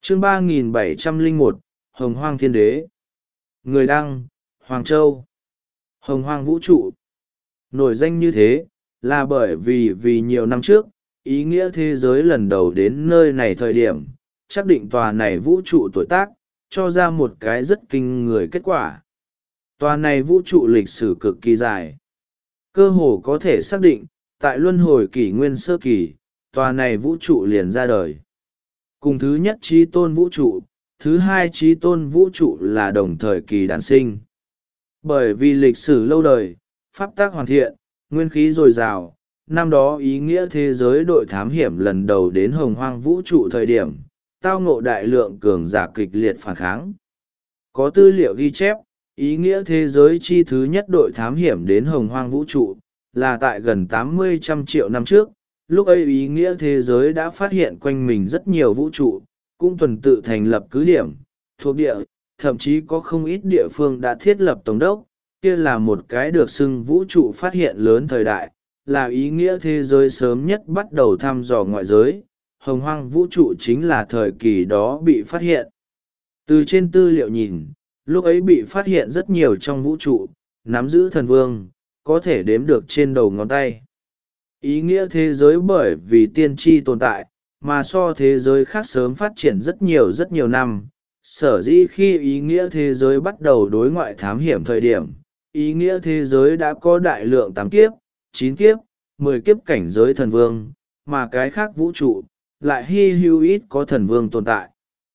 Chương 3701, Hồng Hoang Thiên Đế. Người đăng, Hoàng Châu. Hồng Hoang Vũ Trụ. Nổi danh như thế, là bởi vì nhiều năm trước, ý nghĩa thế giới lần đầu đến nơi này thời điểm, xác định tòa này vũ trụ tuổi tác, cho ra một cái rất kinh người kết quả. Tòa này vũ trụ lịch sử cực kỳ dài. Cơ hồ có thể xác định, tại luân hồi kỷ nguyên sơ kỳ, tòa này vũ trụ liền ra đời. Cùng thứ nhất chí tôn vũ trụ, thứ hai chí tôn vũ trụ là đồng thời kỳ đản sinh. Bởi vì lịch sử lâu đời, pháp tác hoàn thiện, nguyên khí dồi dào, năm đó ý nghĩa thế giới đội thám hiểm lần đầu đến Hồng Hoang vũ trụ thời điểm, tao ngộ đại lượng cường giả kịch liệt phản kháng. Có tư liệu ghi chép, ý nghĩa thế giới chi thứ nhất đội thám hiểm đến Hồng Hoang vũ trụ, là tại gần 80-100 triệu năm trước. Lúc ấy ý nghĩa thế giới đã phát hiện quanh mình rất nhiều vũ trụ, cũng tuần tự thành lập cứ điểm, thuộc địa, thậm chí có không ít địa phương đã thiết lập tổng đốc. Kia là một cái được xưng vũ trụ phát hiện lớn thời đại, là ý nghĩa thế giới sớm nhất bắt đầu thăm dò ngoại giới. Hồng Hoang vũ trụ chính là thời kỳ đó bị phát hiện. Từ trên tư liệu nhìn, lúc ấy bị phát hiện rất nhiều trong vũ trụ, nắm giữ thần vương, có thể đếm được trên đầu ngón tay. Ý nghĩa thế giới bởi vì tiên tri tồn tại, mà so thế giới khác sớm phát triển rất nhiều năm. Sở dĩ khi ý nghĩa thế giới bắt đầu đối ngoại thám hiểm thời điểm, ý nghĩa thế giới đã có đại lượng 8 kiếp, 9 kiếp, 10 kiếp cảnh giới thần vương, mà cái khác vũ trụ, lại hy hữu ít có thần vương tồn tại.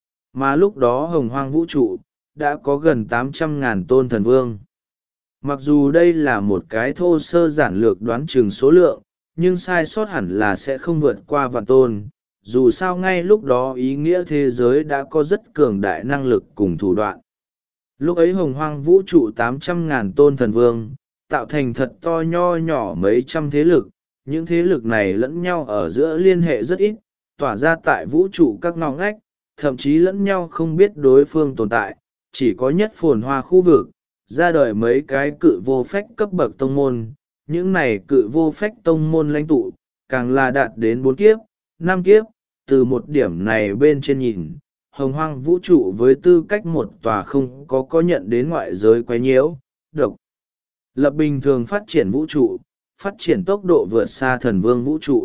Mà lúc đó Hồng Hoang vũ trụ, đã có gần 800.000 tôn thần vương. Mặc dù đây là một cái thô sơ giản lược đoán chừng số lượng, nhưng sai sót hẳn là sẽ không vượt qua vạn tôn. Dù sao ngay lúc đó ý nghĩa thế giới đã có rất cường đại năng lực cùng thủ đoạn. Lúc ấy Hồng Hoang vũ trụ 800.000 tôn thần vương, tạo thành thật to nho nhỏ mấy trăm thế lực. Những thế lực này lẫn nhau ở giữa liên hệ rất ít, tỏa ra tại vũ trụ các ngõ ngách, thậm chí lẫn nhau không biết đối phương tồn tại. Chỉ có nhất phồn hoa khu vực, ra đời mấy cái cự vô phách cấp bậc tông môn. Những này cự vô phách tông môn lãnh tụ, càng là đạt đến 4 kiếp, 5 kiếp. Từ một điểm này bên trên nhìn, Hồng Hoang vũ trụ với tư cách một tòa không có nhận đến ngoại giới quấy nhiễu, độc lập bình thường phát triển vũ trụ, phát triển tốc độ vượt xa thần vương vũ trụ.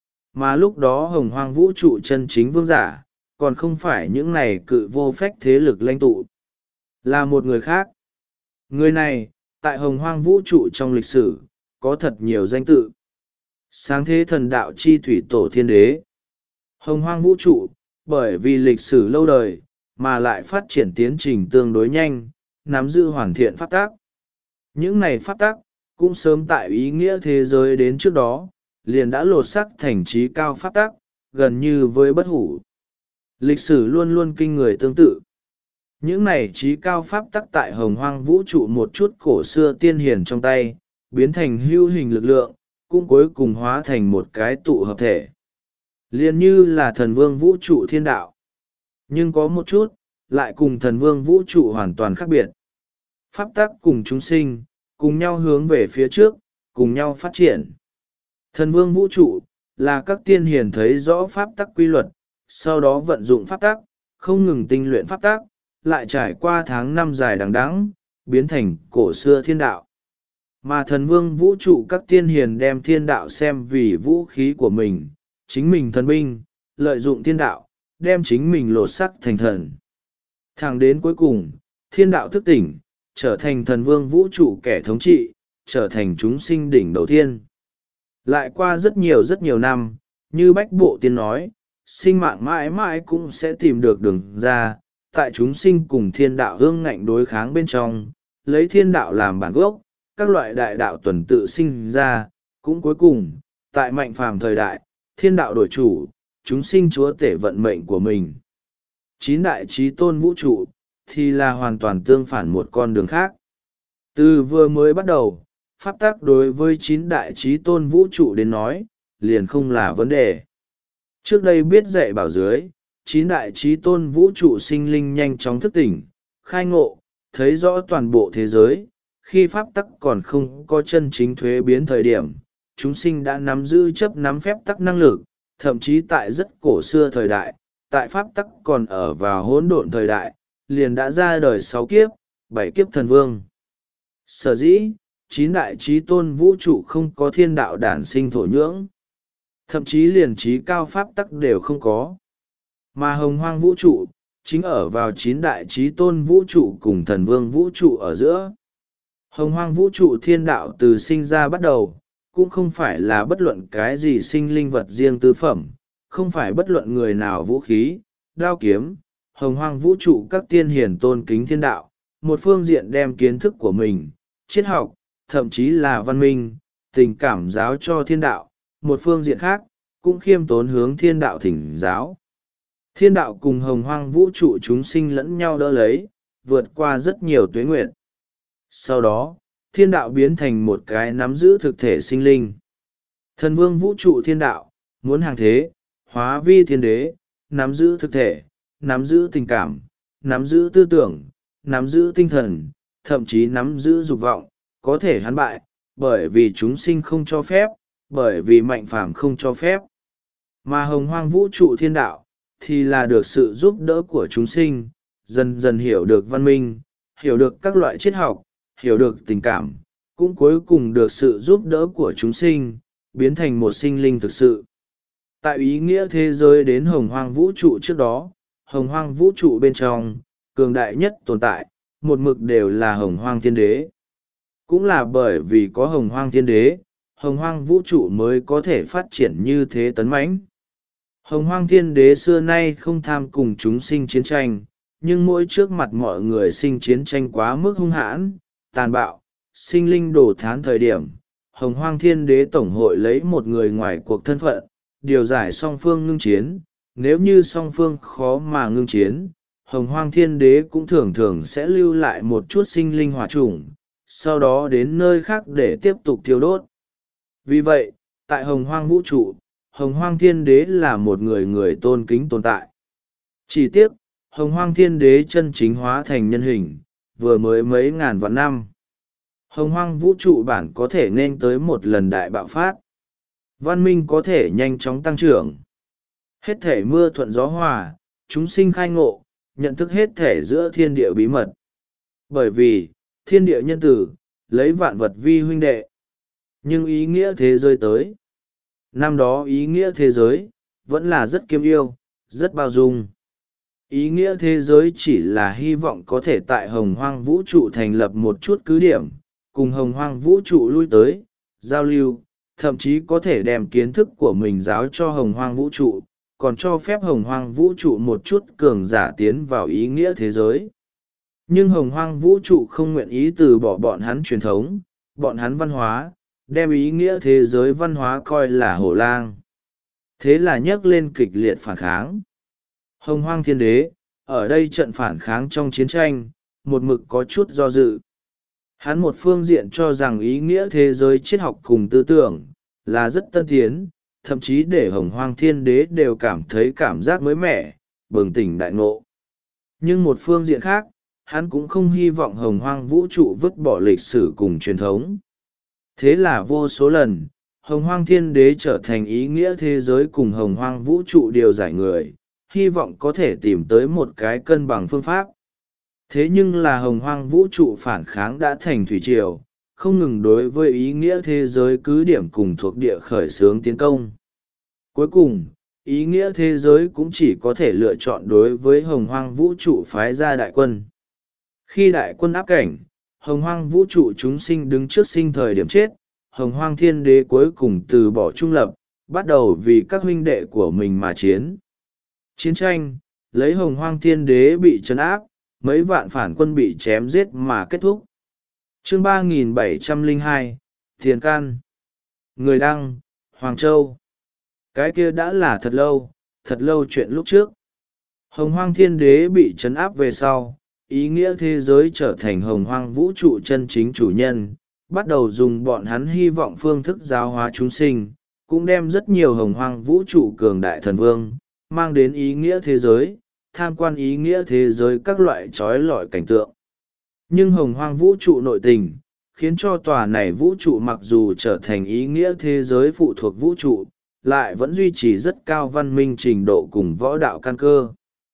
Mà lúc đó Hồng Hoang vũ trụ chân chính vương giả, còn không phải những này cự vô phách thế lực lãnh tụ, là một người khác. Người này, tại Hồng Hoang vũ trụ trong lịch sử, có thật nhiều danh tự. Sáng thế thần đạo chi thủy tổ thiên đế. Hồng Hoang vũ trụ, bởi vì lịch sử lâu đời, mà lại phát triển tiến trình tương đối nhanh, nắm giữ hoàn thiện pháp tác. Những này pháp tác, cũng sớm tại ý nghĩa thế giới đến trước đó, liền đã lột sắc thành trí cao pháp tác, gần như với bất hủ. Lịch sử luôn luôn kinh người tương tự. Những này trí cao pháp tắc tại Hồng Hoang vũ trụ một chút cổ xưa tiên hiền trong tay, biến thành hữu hình lực lượng, cũng cuối cùng hóa thành một cái tụ hợp thể. Liên như là thần vương vũ trụ thiên đạo. Nhưng có một chút, lại cùng thần vương vũ trụ hoàn toàn khác biệt. Pháp tắc cùng chúng sinh, cùng nhau hướng về phía trước, cùng nhau phát triển. Thần vương vũ trụ, là các tiên hiền thấy rõ pháp tắc quy luật, sau đó vận dụng pháp tắc, không ngừng tinh luyện pháp tắc, lại trải qua tháng năm dài đằng đẵng, biến thành cổ xưa thiên đạo. Mà thần vương vũ trụ các tiên hiền đem thiên đạo xem vì vũ khí của mình, chính mình thần binh, lợi dụng thiên đạo, đem chính mình lột sắc thành thần. Thẳng đến cuối cùng, thiên đạo thức tỉnh, trở thành thần vương vũ trụ kẻ thống trị, trở thành chúng sinh đỉnh đầu tiên. Lại qua rất nhiều năm, như Bách Bộ Tiên nói, sinh mạng mãi mãi cũng sẽ tìm được đường ra, tại chúng sinh cùng thiên đạo hương ngạnh đối kháng bên trong, lấy thiên đạo làm bản gốc, các loại đại đạo tuần tự sinh ra, cũng cuối cùng, tại mạnh phàm thời đại, thiên đạo đổi chủ, chúng sinh chúa tể vận mệnh của mình. 9 đại chí tôn vũ trụ, thì là hoàn toàn tương phản một con đường khác. Từ vừa mới bắt đầu, pháp tắc đối với 9 đại chí tôn vũ trụ đến nói, liền không là vấn đề. Trước đây biết dạy bảo dưới, 9 đại chí tôn vũ trụ sinh linh nhanh chóng thức tỉnh, khai ngộ, thấy rõ toàn bộ thế giới. Khi pháp tắc còn không có chân chính thuế biến thời điểm, chúng sinh đã nắm giữ chấp nắm phép tắc năng lực, thậm chí tại rất cổ xưa thời đại, tại pháp tắc còn ở vào hỗn độn thời đại, liền đã ra đời 6 kiếp, 7 kiếp thần vương. Sở dĩ, 9 đại trí tôn vũ trụ không có thiên đạo đản sinh thổ nhưỡng. Thậm chí liền trí cao pháp tắc đều không có. Mà hồng hoang vũ trụ, chính ở vào 9 đại trí tôn vũ trụ cùng thần vương vũ trụ ở giữa. Hồng hoang vũ trụ thiên đạo từ sinh ra bắt đầu, cũng không phải là bất luận cái gì sinh linh vật riêng tư phẩm, không phải bất luận người nào vũ khí, đao kiếm. Hồng hoang vũ trụ các tiên hiền tôn kính thiên đạo, một phương diện đem kiến thức của mình, triết học, thậm chí là văn minh, tình cảm giáo cho thiên đạo, một phương diện khác, cũng khiêm tốn hướng thiên đạo thỉnh giáo. Thiên đạo cùng hồng hoang vũ trụ chúng sinh lẫn nhau đỡ lấy, vượt qua rất nhiều tuế nguyệt. Sau đó, thiên đạo biến thành một cái nắm giữ thực thể sinh linh. Thần vương vũ trụ thiên đạo, muốn hàng thế, hóa vi thiên đế, nắm giữ thực thể, nắm giữ tình cảm, nắm giữ tư tưởng, nắm giữ tinh thần, thậm chí nắm giữ dục vọng, có thể hắn bại, bởi vì chúng sinh không cho phép, bởi vì mạnh phàm không cho phép. Mà hồng hoang vũ trụ thiên đạo, thì là được sự giúp đỡ của chúng sinh, dần dần hiểu được văn minh, hiểu được các loại triết học, hiểu được tình cảm, cũng cuối cùng được sự giúp đỡ của chúng sinh, biến thành một sinh linh thực sự. Tại ý nghĩa thế giới đến hồng hoang vũ trụ trước đó, hồng hoang vũ trụ bên trong, cường đại nhất tồn tại, một mực đều là hồng hoang thiên đế. Cũng là bởi vì có hồng hoang thiên đế, hồng hoang vũ trụ mới có thể phát triển như thế tấn mãnh. Hồng hoang thiên đế xưa nay không tham cùng chúng sinh chiến tranh, nhưng mỗi trước mặt mọi người sinh chiến tranh quá mức hung hãn, tàn bạo, sinh linh đổ thán thời điểm. Hồng hoang thiên đế tổng hội lấy một người ngoài cuộc thân phận, điều giải song phương ngưng chiến. Nếu như song phương khó mà ngưng chiến, hồng hoang thiên đế cũng thường thường sẽ lưu lại một chút sinh linh hỏa chủng, sau đó đến nơi khác để tiếp tục thiêu đốt. Vì vậy, tại hồng hoang vũ trụ, hồng hoang thiên đế là một người tôn kính tồn tại. Chỉ tiếc, hồng hoang thiên đế chân chính hóa thành nhân hình, vừa mới mấy ngàn vạn năm. Hồng hoang vũ trụ bản có thể nên tới một lần đại bạo phát. Văn minh có thể nhanh chóng tăng trưởng. Hết thể mưa thuận gió hòa, chúng sinh khai ngộ, nhận thức hết thể giữa thiên địa bí mật. Bởi vì, thiên địa nhân tử, lấy vạn vật vi huynh đệ. Nhưng ý nghĩa thế giới tới. Năm đó ý nghĩa thế giới, vẫn là rất kiêm yêu, rất bao dung. Ý nghĩa thế giới chỉ là hy vọng có thể tại hồng hoang vũ trụ thành lập một chút cứ điểm, cùng hồng hoang vũ trụ lui tới, giao lưu, thậm chí có thể đem kiến thức của mình giáo cho hồng hoang vũ trụ, còn cho phép hồng hoang vũ trụ một chút cường giả tiến vào ý nghĩa thế giới. Nhưng hồng hoang vũ trụ không nguyện ý từ bỏ bọn hắn truyền thống, bọn hắn văn hóa, đem ý nghĩa thế giới văn hóa coi là hổ lang. Thế là nhấc lên kịch liệt phản kháng. Hồng hoang thiên đế, ở đây trận phản kháng trong chiến tranh, một mực có chút do dự. Hắn một phương diện cho rằng ý nghĩa thế giới triết học cùng tư tưởng, là rất tân tiến, thậm chí để hồng hoang thiên đế đều cảm thấy cảm giác mới mẻ, bừng tỉnh đại ngộ. Nhưng một phương diện khác, hắn cũng không hy vọng hồng hoang vũ trụ vứt bỏ lịch sử cùng truyền thống. Thế là vô số lần, hồng hoang thiên đế trở thành ý nghĩa thế giới cùng hồng hoang vũ trụ điều giải người, hy vọng có thể tìm tới một cái cân bằng phương pháp. Thế nhưng là hồng hoang vũ trụ phản kháng đã thành thủy triều, không ngừng đối với ý nghĩa thế giới cứ điểm cùng thuộc địa khởi xướng tiến công. Cuối cùng, ý nghĩa thế giới cũng chỉ có thể lựa chọn đối với hồng hoang vũ trụ phái ra đại quân. Khi đại quân áp cảnh, hồng hoang vũ trụ chúng sinh đứng trước sinh thời điểm chết, hồng hoang thiên đế cuối cùng từ bỏ trung lập, bắt đầu vì các huynh đệ của mình mà chiến. Chiến tranh, lấy hồng hoang thiên đế bị trấn áp, mấy vạn phản quân bị chém giết mà kết thúc. Chương 3702, Thiền Can. Người đăng, Hoàng Châu. Cái kia đã là thật lâu chuyện lúc trước. Hồng hoang thiên đế bị trấn áp về sau, ý nghĩa thế giới trở thành hồng hoang vũ trụ chân chính chủ nhân, bắt đầu dùng bọn hắn hy vọng phương thức giáo hóa chúng sinh, cũng đem rất nhiều hồng hoang vũ trụ cường đại thần vương, mang đến ý nghĩa thế giới, tham quan ý nghĩa thế giới các loại trói lọi cảnh tượng. Nhưng hồng hoang vũ trụ nội tình, khiến cho tòa này vũ trụ mặc dù trở thành ý nghĩa thế giới phụ thuộc vũ trụ, lại vẫn duy trì rất cao văn minh trình độ cùng võ đạo căn cơ.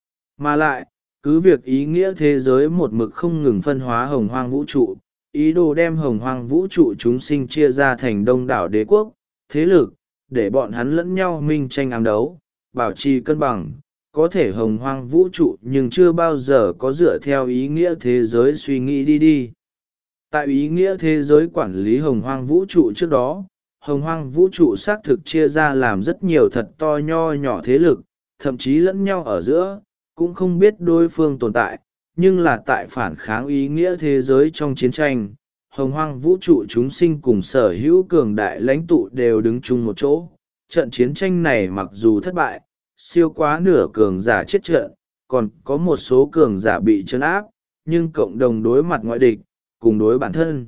Mà lại, cứ việc ý nghĩa thế giới một mực không ngừng phân hóa hồng hoang vũ trụ, ý đồ đem hồng hoang vũ trụ chúng sinh chia ra thành đông đảo đế quốc, thế lực, để bọn hắn lẫn nhau minh tranh ám đấu, bảo trì cân bằng, có thể hồng hoang vũ trụ nhưng chưa bao giờ có dựa theo ý nghĩa thế giới suy nghĩ đi. Tại ý nghĩa thế giới quản lý hồng hoang vũ trụ trước đó, hồng hoang vũ trụ xác thực chia ra làm rất nhiều thật to nho nhỏ thế lực, thậm chí lẫn nhau ở giữa, cũng không biết đối phương tồn tại, nhưng là tại phản kháng ý nghĩa thế giới trong chiến tranh, hồng hoang vũ trụ chúng sinh cùng sở hữu cường đại lãnh tụ đều đứng chung một chỗ. Trận chiến tranh này mặc dù thất bại, siêu quá nửa cường giả chết trận, còn có một số cường giả bị trấn áp, nhưng cộng đồng đối mặt ngoại địch, cùng đối bản thân.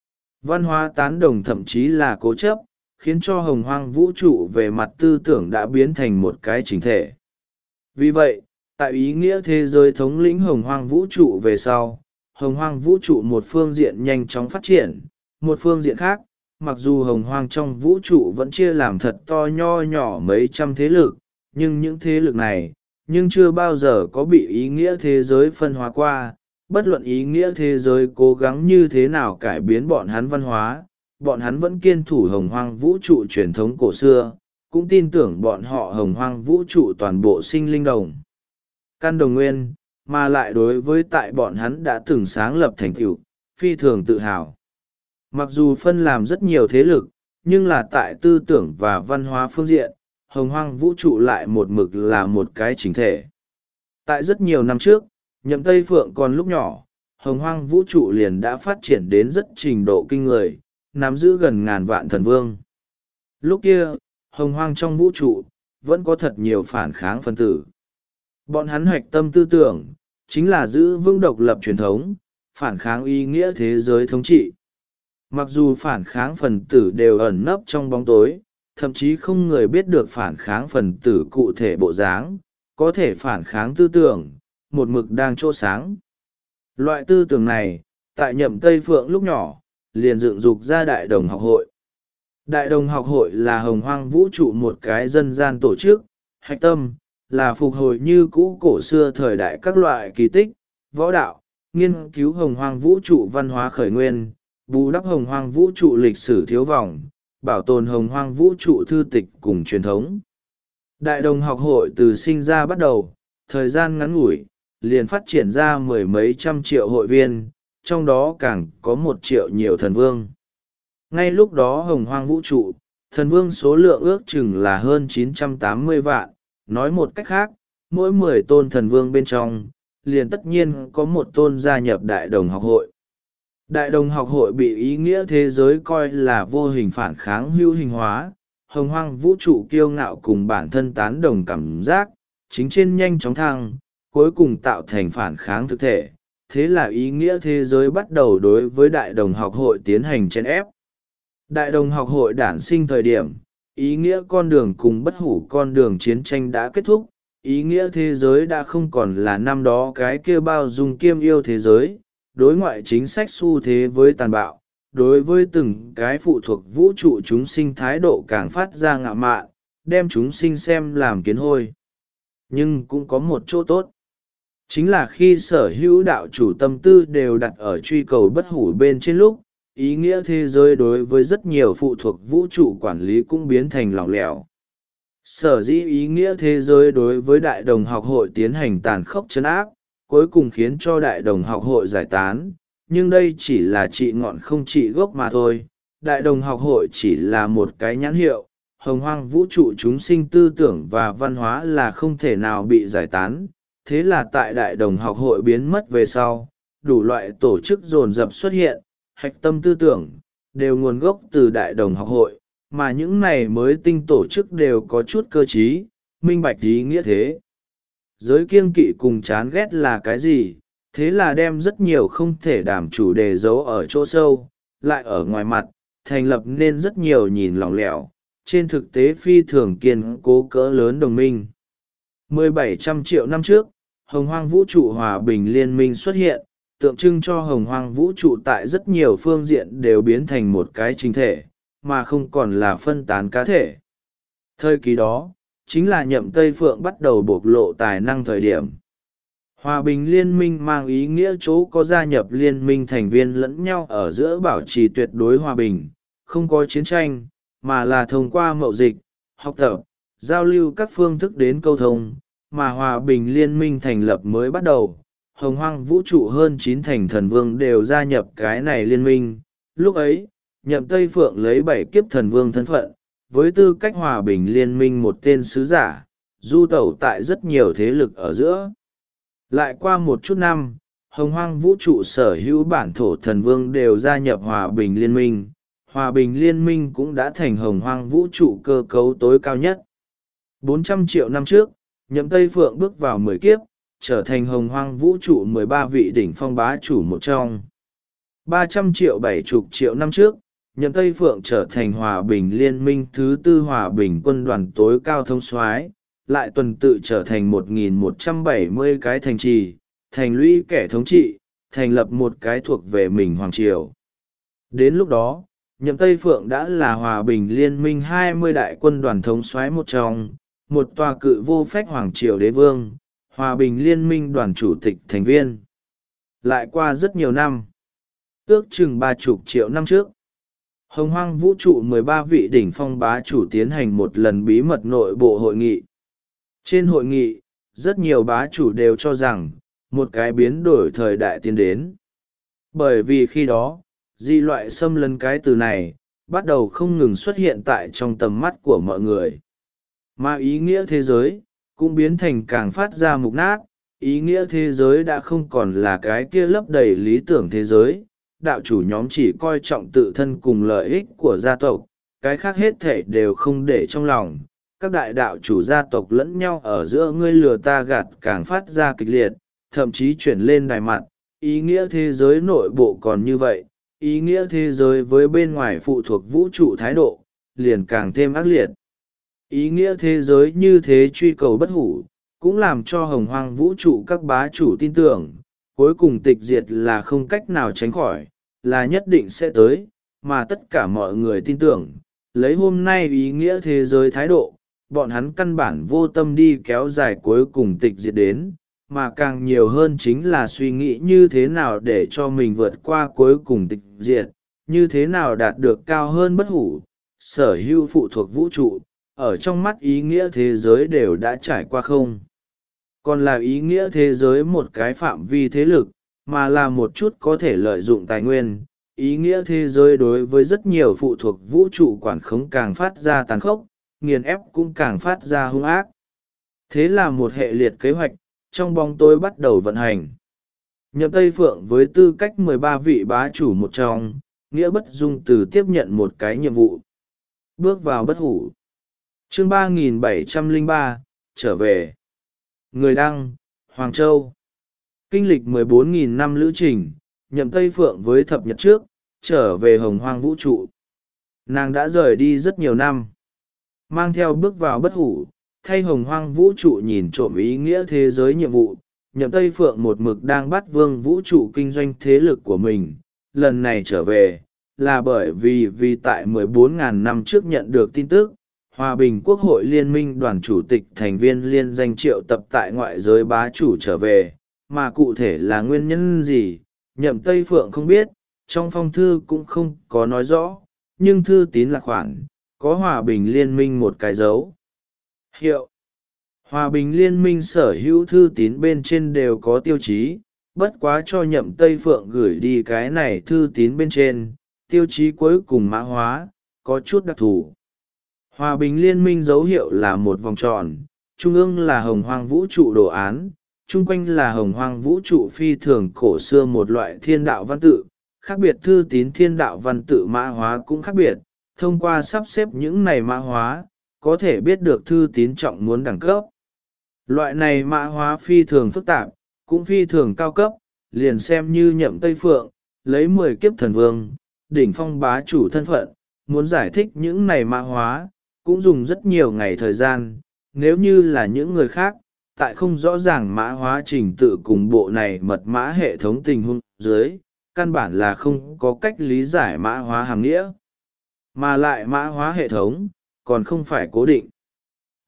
Văn hóa tán đồng thậm chí là cố chấp, khiến cho hồng hoang vũ trụ về mặt tư tưởng đã biến thành một cái chỉnh thể. Vì vậy, tại ý nghĩa thế giới thống lĩnh hồng hoang vũ trụ về sau, hồng hoang vũ trụ một phương diện nhanh chóng phát triển, một phương diện khác, mặc dù hồng hoang trong vũ trụ vẫn chia làm thật to nho nhỏ mấy trăm thế lực, nhưng những thế lực này, nhưng chưa bao giờ có bị ý nghĩa thế giới phân hóa qua. Bất luận ý nghĩa thế giới cố gắng như thế nào cải biến bọn hắn văn hóa, bọn hắn vẫn kiên thủ hồng hoang vũ trụ truyền thống cổ xưa, cũng tin tưởng bọn họ hồng hoang vũ trụ toàn bộ sinh linh đồng căn đồng nguyên, mà lại đối với tại bọn hắn đã từng sáng lập thành tựu, phi thường tự hào. Mặc dù phân làm rất nhiều thế lực, nhưng là tại tư tưởng và văn hóa phương diện, hồng hoang vũ trụ lại một mực là một cái chính thể. Tại rất nhiều năm trước, Nhậm Tây Phượng còn lúc nhỏ, hồng hoang vũ trụ liền đã phát triển đến rất trình độ kinh người, nắm giữ gần ngàn vạn thần vương. Lúc kia, hồng hoang trong vũ trụ, vẫn có thật nhiều phản kháng phân tử. Bọn hắn hoạch tâm tư tưởng, chính là giữ vững độc lập truyền thống, phản kháng ý nghĩa thế giới thống trị. Mặc dù phản kháng phần tử đều ẩn nấp trong bóng tối, thậm chí không người biết được phản kháng phần tử cụ thể bộ dáng, có thể phản kháng tư tưởng, một mực đang chỗ sáng. Loại tư tưởng này, tại Nhậm Tây Phượng lúc nhỏ, liền dựng dục ra Đại Đồng học hội. Đại Đồng học hội là hồng hoang vũ trụ một cái dân gian tổ chức, hạch tâm, là phục hồi như cũ cổ xưa thời đại các loại kỳ tích, võ đạo, nghiên cứu hồng hoang vũ trụ văn hóa khởi nguyên, bù đắp hồng hoang vũ trụ lịch sử thiếu vòng, bảo tồn hồng hoang vũ trụ thư tịch cùng truyền thống. Đại Đồng học hội từ sinh ra bắt đầu, thời gian ngắn ngủi, liền phát triển ra mười mấy trăm triệu hội viên, trong đó càng có 1 triệu nhiều thần vương. Ngay lúc đó hồng hoang vũ trụ, thần vương số lượng ước chừng là hơn 980 vạn, nói một cách khác, mỗi 10 tôn thần vương bên trong, liền tất nhiên có 1 tôn gia nhập Đại Đồng học hội. Đại Đồng học hội bị ý nghĩa thế giới coi là vô hình phản kháng hữu hình hóa, hồng hoang vũ trụ kiêu ngạo cùng bản thân tán đồng cảm giác, chính trên nhanh chóng thăng, cuối cùng tạo thành phản kháng thực thể. Thế là ý nghĩa thế giới bắt đầu đối với Đại Đồng học hội tiến hành chèn ép. Đại Đồng học hội đản sinh thời điểm, ý nghĩa con đường cùng bất hủ con đường chiến tranh đã kết thúc, ý nghĩa thế giới đã không còn là năm đó cái kia bao dung kiêm yêu thế giới, đối ngoại chính sách xu thế với tàn bạo, đối với từng cái phụ thuộc vũ trụ chúng sinh thái độ càng phát ra ngạo mạn, đem chúng sinh xem làm kiến hôi. Nhưng cũng có một chỗ tốt. Chính là khi sở hữu đạo chủ tâm tư đều đặt ở truy cầu bất hủ bên trên lúc, ý nghĩa thế giới đối với rất nhiều phụ thuộc vũ trụ quản lý cũng biến thành lỏng lẻo. Sở dĩ ý nghĩa thế giới đối với Đại Đồng học hội tiến hành tàn khốc trấn áp, cuối cùng khiến cho Đại Đồng học hội giải tán, nhưng đây chỉ là trị ngọn không trị gốc mà thôi. Đại Đồng học hội chỉ là một cái nhãn hiệu, hồng hoang vũ trụ chúng sinh tư tưởng và văn hóa là không thể nào bị giải tán. Thế là tại Đại Đồng học hội biến mất về sau, đủ loại tổ chức dồn dập xuất hiện, hạch tâm tư tưởng, đều nguồn gốc từ Đại Đồng học hội, mà những này mới tinh tổ chức đều có chút cơ trí, minh bạch ý nghĩa thế. Giới kiêng kỵ cùng chán ghét là cái gì, thế là đem rất nhiều không thể đảm chủ đề giấu ở chỗ sâu, lại ở ngoài mặt, thành lập nên rất nhiều nhìn lỏng lẻo, trên thực tế phi thường kiên cố cỡ lớn đồng minh. 1700 triệu năm trước, hồng hoang vũ trụ hòa bình liên minh xuất hiện, tượng trưng cho hồng hoang vũ trụ tại rất nhiều phương diện đều biến thành một cái chính thể, mà không còn là phân tán cá thể. Thời kỳ đó chính là Nhậm Tây Phượng bắt đầu bộc lộ tài năng thời điểm. Hòa bình liên minh mang ý nghĩa chỗ có gia nhập liên minh thành viên lẫn nhau ở giữa bảo trì tuyệt đối hòa bình, không có chiến tranh, mà là thông qua mậu dịch, học tập, giao lưu các phương thức đến câu thông, mà hòa bình liên minh thành lập mới bắt đầu. Hồng hoang vũ trụ hơn 9 thành thần vương đều gia nhập cái này liên minh. Lúc ấy, Nhậm Tây Phượng lấy 7 kiếp thần vương thân phận, với tư cách hòa bình liên minh một tên sứ giả, du tẩu tại rất nhiều thế lực ở giữa. Lại qua một chút năm, hồng hoang vũ trụ sở hữu bản thổ thần vương đều gia nhập hòa bình liên minh. Hòa bình liên minh cũng đã thành hồng hoang vũ trụ cơ cấu tối cao nhất. 400 triệu năm trước, Nhậm Tây Phượng bước vào 10 kiếp, trở thành hồng hoang vũ trụ 13 vị đỉnh phong bá chủ một trong. 300 triệu 70 triệu năm trước, Nhậm Tây Phượng trở thành hòa bình liên minh thứ tư hòa bình quân đoàn tối cao thống soái, lại tuần tự trở thành 1.170 cái thành trì, thành lũy kẻ thống trị, thành lập một cái thuộc về mình hoàng triều. Đến lúc đó, Nhậm Tây Phượng đã là hòa bình liên minh 20 đại quân đoàn thống soái một trong, một tòa cự vô phách hoàng triều đế vương, hòa bình liên minh đoàn chủ tịch thành viên. Lại qua rất nhiều năm, ước chừng 30 triệu năm trước, hồng hoang vũ trụ 13 vị đỉnh phong bá chủ tiến hành một lần bí mật nội bộ hội nghị. Trên hội nghị, rất nhiều bá chủ đều cho rằng, một cái biến đổi thời đại tiến đến. Bởi vì khi đó, dị loại xâm lấn cái từ này, bắt đầu không ngừng xuất hiện tại trong tầm mắt của mọi người. Mà ý nghĩa thế giới, cũng biến thành càng phát ra mục nát, ý nghĩa thế giới đã không còn là cái kia lấp đầy lý tưởng thế giới. Đạo chủ nhóm chỉ coi trọng tự thân cùng lợi ích của gia tộc, cái khác hết thể đều không để trong lòng. Các đại đạo chủ gia tộc lẫn nhau ở giữa ngươi lừa ta gạt càng phát ra kịch liệt, thậm chí chuyển lên đài mặt. Ý nghĩa thế giới nội bộ còn như vậy, ý nghĩa thế giới với bên ngoài phụ thuộc vũ trụ thái độ, liền càng thêm ác liệt. Ý nghĩa thế giới như thế truy cầu bất hủ, cũng làm cho hồng hoang vũ trụ các bá chủ tin tưởng, cuối cùng tịch diệt là không cách nào tránh khỏi, là nhất định sẽ tới, mà tất cả mọi người tin tưởng, lấy hôm nay ý nghĩa thế giới thái độ, bọn hắn căn bản vô tâm đi kéo dài cuối cùng tịch diệt đến, mà càng nhiều hơn chính là suy nghĩ như thế nào để cho mình vượt qua cuối cùng tịch diệt, như thế nào đạt được cao hơn bất hủ, sở hữu phụ thuộc vũ trụ, ở trong mắt ý nghĩa thế giới đều đã trải qua không. Còn là ý nghĩa thế giới một cái phạm vi thế lực, mà là một chút có thể lợi dụng tài nguyên. Ý nghĩa thế giới đối với rất nhiều phụ thuộc vũ trụ quản khống càng phát ra tàn khốc, nghiền ép cũng càng phát ra hung ác. Thế là một hệ liệt kế hoạch, trong bóng tối bắt đầu vận hành. Nhậm Tây Phượng với tư cách 13 vị bá chủ một trong, nghĩa bất dung từ tiếp nhận một cái nhiệm vụ. Bước vào bất hủ. Chương 3703, trở về. Người đăng, Hoàng Châu. Kinh lịch 14.000 năm lữ trình, Nhậm Tây Phượng với thập nhật trước, trở về hồng hoang vũ trụ. Nàng đã rời đi rất nhiều năm. Mang theo bước vào bất hủ, thay hồng hoang vũ trụ nhìn trộm ý nghĩa thế giới nhiệm vụ. Nhậm Tây Phượng một mực đang bắt vương vũ trụ kinh doanh thế lực của mình. Lần này trở về, là bởi vì tại 14.000 năm trước nhận được tin tức, Hòa bình Quốc hội Liên minh đoàn chủ tịch thành viên liên danh triệu tập tại ngoại giới bá chủ trở về, mà cụ thể là nguyên nhân gì, Nhậm Tây Phượng không biết, trong phong thư cũng không có nói rõ, nhưng thư tín là khoản, có Hòa bình Liên minh một cái dấu hiệu. Hòa bình Liên minh sở hữu thư tín bên trên đều có tiêu chí, bất quá cho Nhậm Tây Phượng gửi đi cái này thư tín bên trên, tiêu chí cuối cùng mã hóa, có chút đặc thù. Hòa bình liên minh dấu hiệu là một vòng tròn, trung ương là hồng hoang vũ trụ đồ án, chung quanh là hồng hoang vũ trụ phi thường cổ xưa một loại thiên đạo văn tự, khác biệt thư tín thiên đạo văn tự mã hóa cũng khác biệt, thông qua sắp xếp những này mã hóa, có thể biết được thư tín trọng muốn đẳng cấp. Loại này mã hóa phi thường phức tạp, cũng phi thường cao cấp, liền xem như Nhậm Tây Phượng, lấy 10 kiếp thần vương, đỉnh phong bá chủ thân phận, muốn giải thích những này mã hóa, cũng dùng rất nhiều ngày thời gian. Nếu như là những người khác, tại không rõ ràng mã hóa trình tự cùng bộ này mật mã hệ thống tình huống dưới, căn bản là không có cách lý giải mã hóa hàm nghĩa. Mà lại mã hóa hệ thống, còn không phải cố định.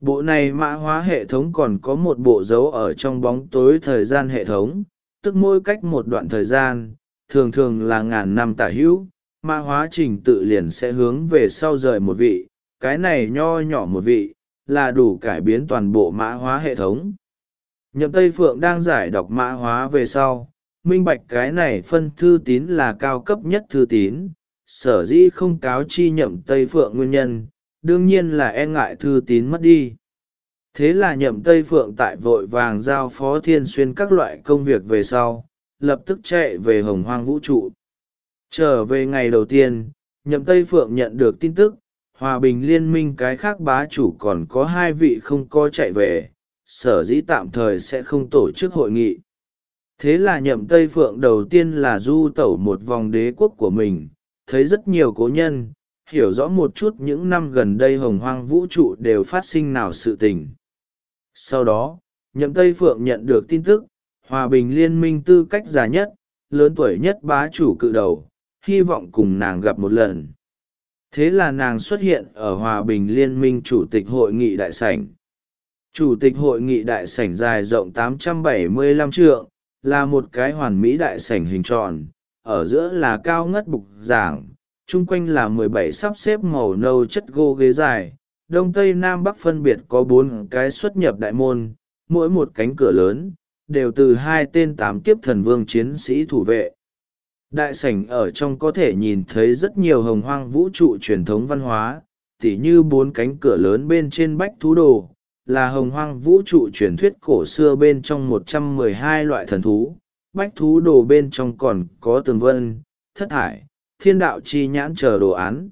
Bộ này mã hóa hệ thống còn có một bộ dấu ở trong bóng tối thời gian hệ thống, tức mỗi cách một đoạn thời gian, thường thường là ngàn năm tả hữu, mã hóa trình tự liền sẽ hướng về sau rời một vị, cái này nho nhỏ một vị, là đủ cải biến toàn bộ mã hóa hệ thống. Nhậm Tây Phượng đang giải đọc mã hóa về sau, minh bạch cái này phân thư tín là cao cấp nhất thư tín, sở dĩ không cáo chi Nhậm Tây Phượng nguyên nhân, đương nhiên là e ngại thư tín mất đi. Thế là Nhậm Tây Phượng tại vội vàng giao phó Thiên Xuyên các loại công việc về sau, lập tức chạy về Hồng Hoang vũ trụ. Trở về ngày đầu tiên, Nhậm Tây Phượng nhận được tin tức, Hòa Bình Liên minh cái khác bá chủ còn có 2 vị không có chạy về, sở dĩ tạm thời sẽ không tổ chức hội nghị. Thế là Nhậm Tây Phượng đầu tiên là du tẩu một vòng đế quốc của mình, thấy rất nhiều cố nhân, hiểu rõ một chút những năm gần đây Hồng Hoang vũ trụ đều phát sinh nào sự tình. Sau đó, Nhậm Tây Phượng nhận được tin tức, Hòa Bình Liên minh tư cách già nhất, lớn tuổi nhất bá chủ cự đầu, hy vọng cùng nàng gặp một lần. Thế là nàng xuất hiện ở Hòa Bình Liên minh Chủ tịch Hội nghị Đại sảnh. Chủ tịch Hội nghị Đại sảnh dài rộng 875 trượng, là một cái hoàn mỹ đại sảnh hình tròn, ở giữa là cao ngất bục giảng, chung quanh là 17 sắp xếp màu nâu chất gỗ ghế dài, đông tây nam bắc phân biệt có 4 cái xuất nhập đại môn, mỗi một cánh cửa lớn, đều từ 2 tên 8 kiếp thần vương chiến sĩ thủ vệ. Đại sảnh ở trong có thể nhìn thấy rất nhiều Hồng Hoang vũ trụ truyền thống văn hóa, tỉ như 4 cánh cửa lớn bên trên bách thú đồ, là Hồng Hoang vũ trụ truyền thuyết cổ xưa bên trong 112 loại thần thú, bách thú đồ bên trong còn có tường vân, thất thải, thiên đạo chi nhãn chờ đồ án.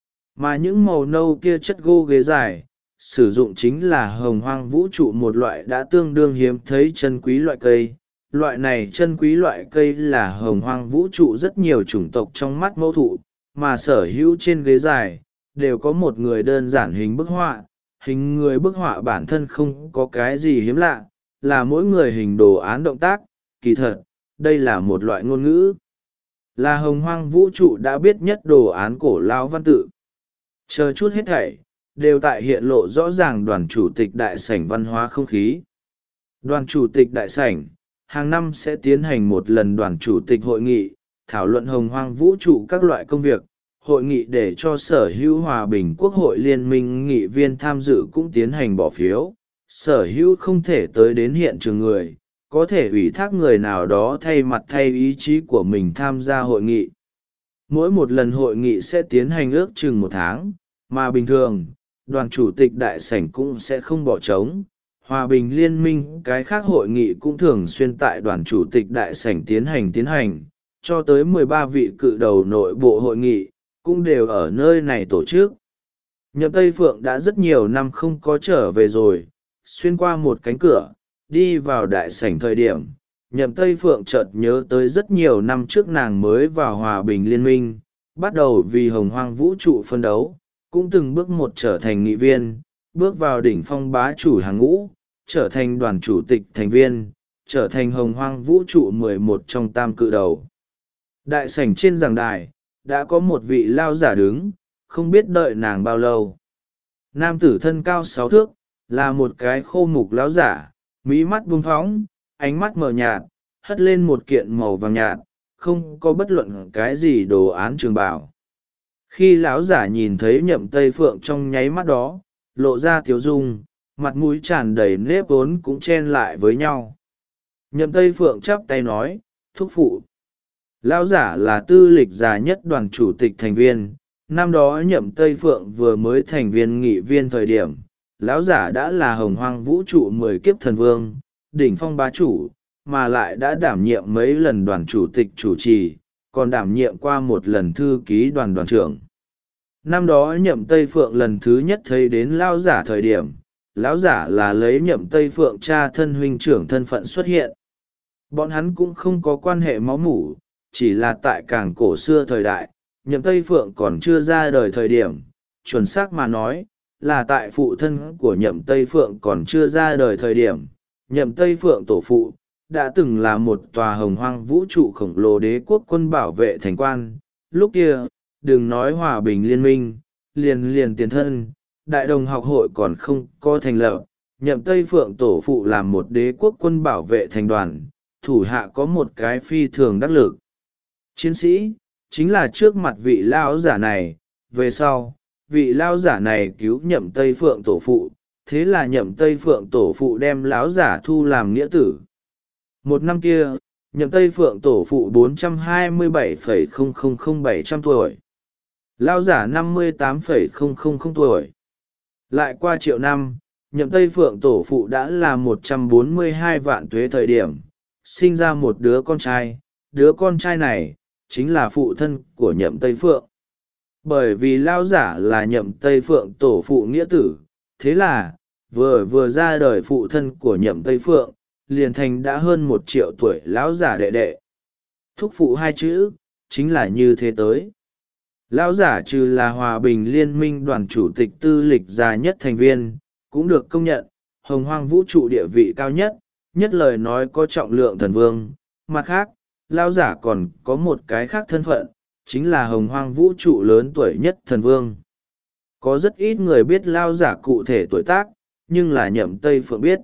Mà những màu nâu kia chất gỗ ghế dài, sử dụng chính là Hồng Hoang vũ trụ một loại đã tương đương hiếm thấy chân quý loại cây. Loại này chân quý loại cây là Hồng Hoang vũ trụ rất nhiều chủng tộc trong mắt mẫu thụ, mà sở hữu trên ghế dài, đều có một người đơn giản hình bức họa. Hình người bức họa bản thân không có cái gì hiếm lạ, là mỗi người hình đồ án động tác, kỳ thật, đây là một loại ngôn ngữ. Là Hồng Hoang vũ trụ đã biết nhất đồ án cổ lao văn tự. Chờ chút hết thảy, đều tại hiện lộ rõ ràng đoàn chủ tịch đại sảnh văn hóa không khí. Đoàn chủ tịch đại sảnh, hàng năm sẽ tiến hành một lần đoàn chủ tịch hội nghị, thảo luận Hồng Hoang vũ trụ các loại công việc. Hội nghị để cho sở hữu hòa bình quốc hội liên minh nghị viên tham dự cũng tiến hành bỏ phiếu. Sở hữu không thể tới đến hiện trường người, có thể ủy thác người nào đó thay mặt thay ý chí của mình tham gia hội nghị. Mỗi một lần hội nghị sẽ tiến hành ước chừng 1 tháng, mà bình thường, đoàn chủ tịch đại sảnh cũng sẽ không bỏ trống. Hòa bình liên minh cái khác hội nghị cũng thường xuyên tại đoàn chủ tịch đại sảnh tiến hành, cho tới 13 vị cự đầu nội bộ hội nghị, cũng đều ở nơi này tổ chức. Nhậm Tây Phượng đã rất nhiều năm không có trở về rồi, xuyên qua một cánh cửa, đi vào đại sảnh thời điểm. Nhậm Tây Phượng chợt nhớ tới rất nhiều năm trước nàng mới vào Hòa bình liên minh, bắt đầu vì Hồng Hoang vũ trụ phân đấu, cũng từng bước một trở thành nghị viên, bước vào đỉnh phong bá chủ hàng ngũ, trở thành đoàn chủ tịch thành viên, trở thành Hồng Hoang vũ trụ 11 trong tam cự đầu. Đại sảnh trên giảng đài, đã có một vị lao giả đứng, không biết đợi nàng bao lâu. Nam tử thân cao 6 thước, là một cái khô mục lão giả, mí mắt buông thõng, ánh mắt mờ nhạt, hất lên một kiện màu vàng nhạt, không có bất luận cái gì đồ án trường bào. Khi lão giả nhìn thấy Nhậm Tây Phượng trong nháy mắt đó, lộ ra tiếu dung, mặt mũi tràn đầy nếp vốn cũng chen lại với nhau. Nhậm Tây Phượng chắp tay nói, thúc phụ. Lão giả là tư lịch già nhất đoàn chủ tịch thành viên, năm đó Nhậm Tây Phượng vừa mới thành viên nghị viên thời điểm, lão giả đã là Hồng Hoang vũ trụ 10 kiếp thần vương, đỉnh phong bá chủ, mà lại đã đảm nhiệm mấy lần đoàn chủ tịch chủ trì, còn đảm nhiệm qua một lần thư ký đoàn đoàn trưởng. Năm đó Nhậm Tây Phượng lần thứ nhất thấy đến lão giả thời điểm, lão giả là lấy Nhậm Tây Phượng cha thân huynh trưởng thân phận xuất hiện. Bọn hắn cũng không có quan hệ máu mủ, chỉ là tại càng cổ xưa thời đại, Nhậm Tây Phượng còn chưa ra đời thời điểm, chuẩn xác mà nói, là tại phụ thân của Nhậm Tây Phượng còn chưa ra đời thời điểm, Nhậm Tây Phượng tổ phụ, đã từng là một tòa Hồng Hoang vũ trụ khổng lồ đế quốc quân bảo vệ thành quan. Lúc kia, đừng nói hòa bình liên minh, liền tiền thân, đại đồng học hội còn không có thành lập, Nhậm Tây Phượng tổ phụ làm một đế quốc quân bảo vệ thành đoàn, thủ hạ có một cái phi thường đắc lực chiến sĩ, chính là trước mặt vị lão giả này. Về sau, vị lão giả này cứu Nhậm Tây Phượng tổ phụ, thế là Nhậm Tây Phượng tổ phụ đem lão giả thu làm nghĩa tử. Một năm kia, Nhậm Tây Phượng tổ phụ 427,000700 tuổi, lão giả 58,000 tuổi. Lại qua triệu năm, Nhậm Tây Phượng tổ phụ đã là 142 vạn tuế thời điểm, sinh ra một đứa con trai. Đứa con trai này chính là phụ thân của Nhậm Tây Phượng. Bởi vì lão giả là Nhậm Tây Phượng tổ phụ nghĩa tử, thế là vừa ra đời phụ thân của Nhậm Tây Phượng liền thành đã hơn 1 triệu tuổi lão giả đệ đệ. Thúc phụ hai chữ chính là như thế tới. Lão giả trừ là Hòa Bình Liên minh đoàn chủ tịch tư lịch già nhất thành viên, cũng được công nhận hồng hoang vũ trụ địa vị cao nhất, nhất lời nói có trọng lượng thần vương. Mặt khác, lão giả còn có một cái khác thân phận, chính là hồng hoang vũ trụ lớn tuổi nhất thần vương. Có rất ít người biết lão giả cụ thể tuổi tác, nhưng là Nhậm Tây Phượng biết.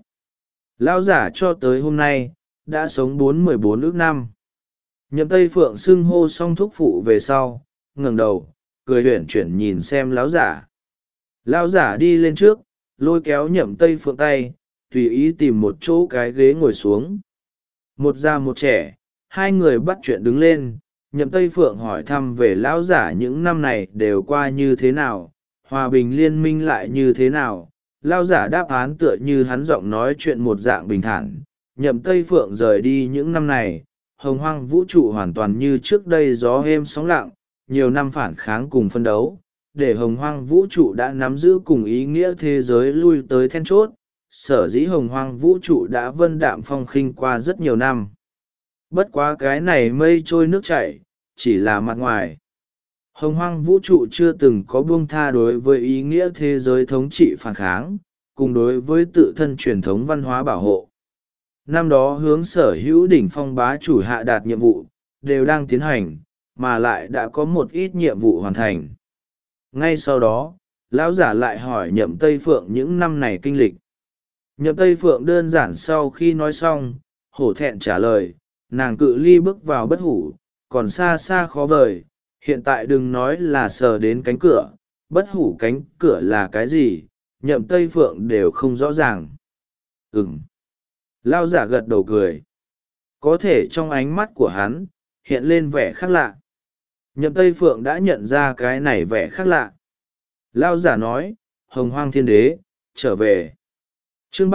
Lão giả cho tới hôm nay đã sống 14 ước năm. Nhậm Tây Phượng xưng hô xong thúc phụ về sau, ngẩng đầu cười uyển chuyển nhìn xem lão giả. Lão giả đi lên trước, lôi kéo Nhậm Tây Phượng tay, tùy ý tìm một chỗ cái ghế ngồi xuống. Một già một trẻ, hai người bắt chuyện đứng lên. Nhậm Tây Phượng hỏi thăm về lão giả những năm này đều qua như thế nào, Hòa Bình Liên minh lại như thế nào. Lão giả đáp án tựa như hắn giọng nói chuyện một dạng bình thản. Nhậm Tây Phượng rời đi những năm này, hồng hoang vũ trụ hoàn toàn như trước đây gió êm sóng lặng, nhiều năm phản kháng cùng phân đấu, để hồng hoang vũ trụ đã nắm giữ cùng ý nghĩa thế giới lui tới then chốt. Sở dĩ hồng hoang vũ trụ đã vân đạm phong khinh qua rất nhiều năm. Bất quá cái này mây trôi nước chảy, chỉ là mặt ngoài. Hồng hoang vũ trụ chưa từng có buông tha đối với ý nghĩa thế giới thống trị phản kháng, cùng đối với tự thân truyền thống văn hóa bảo hộ. Năm đó hướng sở hữu đỉnh phong bá chủ hạ đạt nhiệm vụ, đều đang tiến hành, mà lại đã có một ít nhiệm vụ hoàn thành. Ngay sau đó, lão giả lại hỏi Nhậm Tây Phượng những năm này kinh lịch. Nhậm Tây Phượng đơn giản sau khi nói xong, hổ thẹn trả lời, nàng cự ly bước vào bất hủ, còn xa xa khó vời, hiện tại đừng nói là sờ đến cánh cửa, bất hủ cánh cửa là cái gì, Nhậm Tây Phượng đều không rõ ràng. Lão giả gật đầu cười. Có thể trong ánh mắt của hắn, hiện lên vẻ khác lạ. Nhậm Tây Phượng đã nhận ra cái này vẻ khác lạ. Lão giả nói, hồng hoang thiên đế, trở về. Chương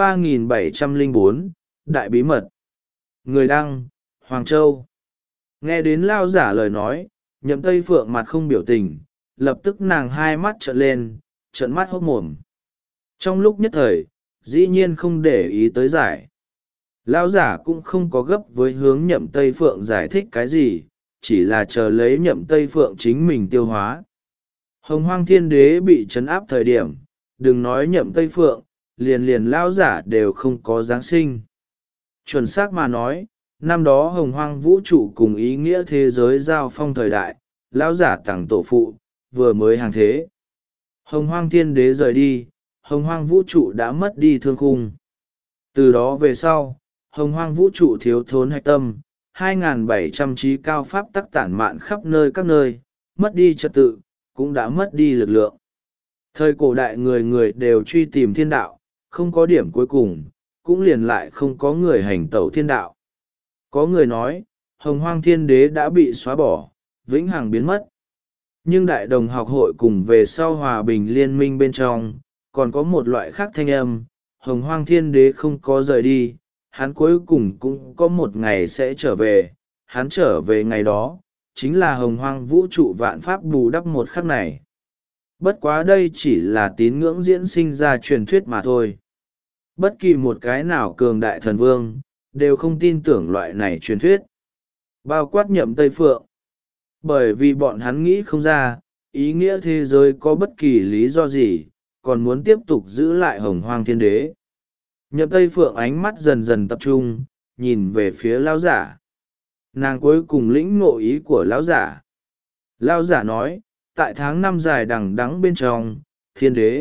3704, Đại bí mật. Người đăng, Hoàng Châu. Nghe đến lão giả lời nói, Nhậm Tây Phượng mặt không biểu tình, lập tức nàng hai mắt trợn lên, trợn mắt hốt mồm. Trong lúc nhất thời, dĩ nhiên không để ý tới giải. Lão giả cũng không có gấp với hướng Nhậm Tây Phượng giải thích cái gì, chỉ là chờ lấy Nhậm Tây Phượng chính mình tiêu hóa. Hồng hoang thiên đế bị trấn áp thời điểm, đừng nói Nhậm Tây Phượng, liền lão giả đều không có Giáng sinh. Chuẩn xác mà nói, năm đó hồng hoang vũ trụ cùng ý nghĩa thế giới giao phong thời đại, lão giả tặng tổ phụ, vừa mới hàng thế. Hồng hoang thiên đế rời đi, hồng hoang vũ trụ đã mất đi thương khung. Từ đó về sau, hồng hoang vũ trụ thiếu thốn hạch tâm, 2.700 trí cao pháp tắc tản mạn khắp nơi các nơi, mất đi trật tự, cũng đã mất đi lực lượng. Thời cổ đại người người đều truy tìm thiên đạo, không có điểm cuối cùng, cũng liền lại không có người hành tẩu thiên đạo. Có người nói, hồng hoang thiên đế đã bị xóa bỏ, vĩnh hằng biến mất. Nhưng đại đồng học hội cùng về sau hòa bình liên minh bên trong, còn có một loại khác thanh âm, hồng hoang thiên đế không có rời đi, hắn cuối cùng cũng có một ngày sẽ trở về, hắn trở về ngày đó, chính là hồng hoang vũ trụ vạn pháp bù đắp một khắc này. Bất quá đây chỉ là tín ngưỡng diễn sinh ra truyền thuyết mà thôi. Bất kỳ một cái nào cường đại thần vương, đều không tin tưởng loại này truyền thuyết. Bao quát Nhậm Tây Phượng. Bởi vì bọn hắn nghĩ không ra, ý nghĩa thế giới có bất kỳ lý do gì, còn muốn tiếp tục giữ lại hồng hoang thiên đế. Nhậm Tây Phượng ánh mắt dần dần tập trung, nhìn về phía lão giả. Nàng cuối cùng lĩnh ngộ ý của lão giả. Lão giả nói, tại tháng 5 dài đằng đẵng bên trong, thiên đế,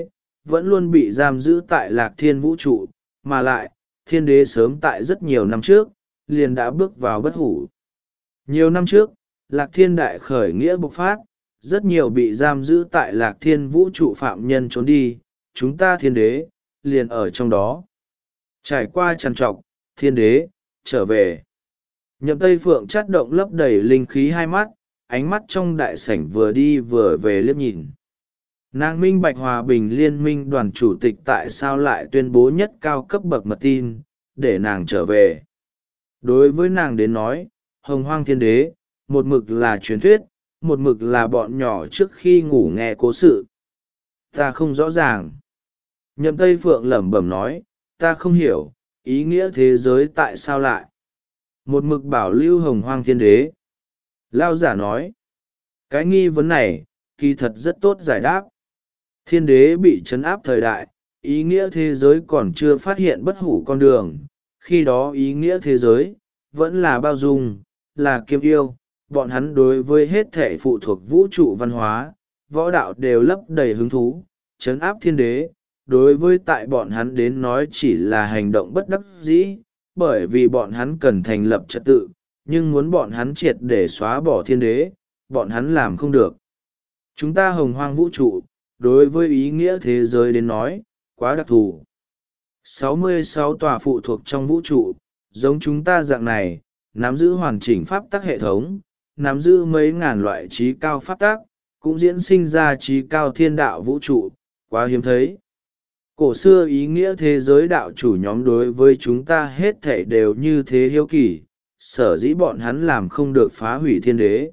vẫn luôn bị giam giữ tại Lạc Thiên vũ trụ, mà lại, thiên đế sớm tại rất nhiều năm trước, liền đã bước vào bất hủ. Nhiều năm trước, Lạc Thiên đại khởi nghĩa bộc phát, rất nhiều bị giam giữ tại Lạc Thiên vũ trụ phạm nhân trốn đi, chúng ta thiên đế, liền ở trong đó. Trải qua trằn trọc, thiên đế, trở về. Nhậm Tây Phượng chát động lấp đầy linh khí hai mắt, ánh mắt trong đại sảnh vừa đi vừa về liếc nhìn. Nàng minh bạch hòa bình liên minh đoàn chủ tịch tại sao lại tuyên bố nhất cao cấp bậc mật tin, để nàng trở về. Đối với nàng đến nói, hồng hoang thiên đế, một mực là truyền thuyết, một mực là bọn nhỏ trước khi ngủ nghe cố sự. Ta không rõ ràng. Nhậm Tây Phượng lẩm bẩm nói, ta không hiểu, ý nghĩa thế giới tại sao lại. Một mực bảo lưu hồng hoang thiên đế. Lao giả nói, cái nghi vấn này, kỳ thật rất tốt giải đáp. Thiên đế bị trấn áp thời đại, ý nghĩa thế giới còn chưa phát hiện bất hủ con đường. Khi đó ý nghĩa thế giới, vẫn là bao dung, là kiêm yêu. Bọn hắn đối với hết thể phụ thuộc vũ trụ văn hóa, võ đạo đều lấp đầy hứng thú, trấn áp thiên đế. Đối với tại bọn hắn đến nói chỉ là hành động bất đắc dĩ, bởi vì bọn hắn cần thành lập trật tự, nhưng muốn bọn hắn triệt để xóa bỏ thiên đế, bọn hắn làm không được. Chúng ta hồng hoang vũ trụ, đối với ý nghĩa thế giới đến nói, quá đặc thù. 66 tòa phụ thuộc trong vũ trụ, giống chúng ta dạng này, nắm giữ hoàn chỉnh pháp tắc hệ thống, nắm giữ mấy ngàn loại trí cao pháp tắc, cũng diễn sinh ra trí cao thiên đạo vũ trụ, quá hiếm thấy. Cổ xưa ý nghĩa thế giới đạo chủ nhóm đối với chúng ta hết thảy đều như thế hiếu kỳ, sở dĩ bọn hắn làm không được phá hủy thiên đế.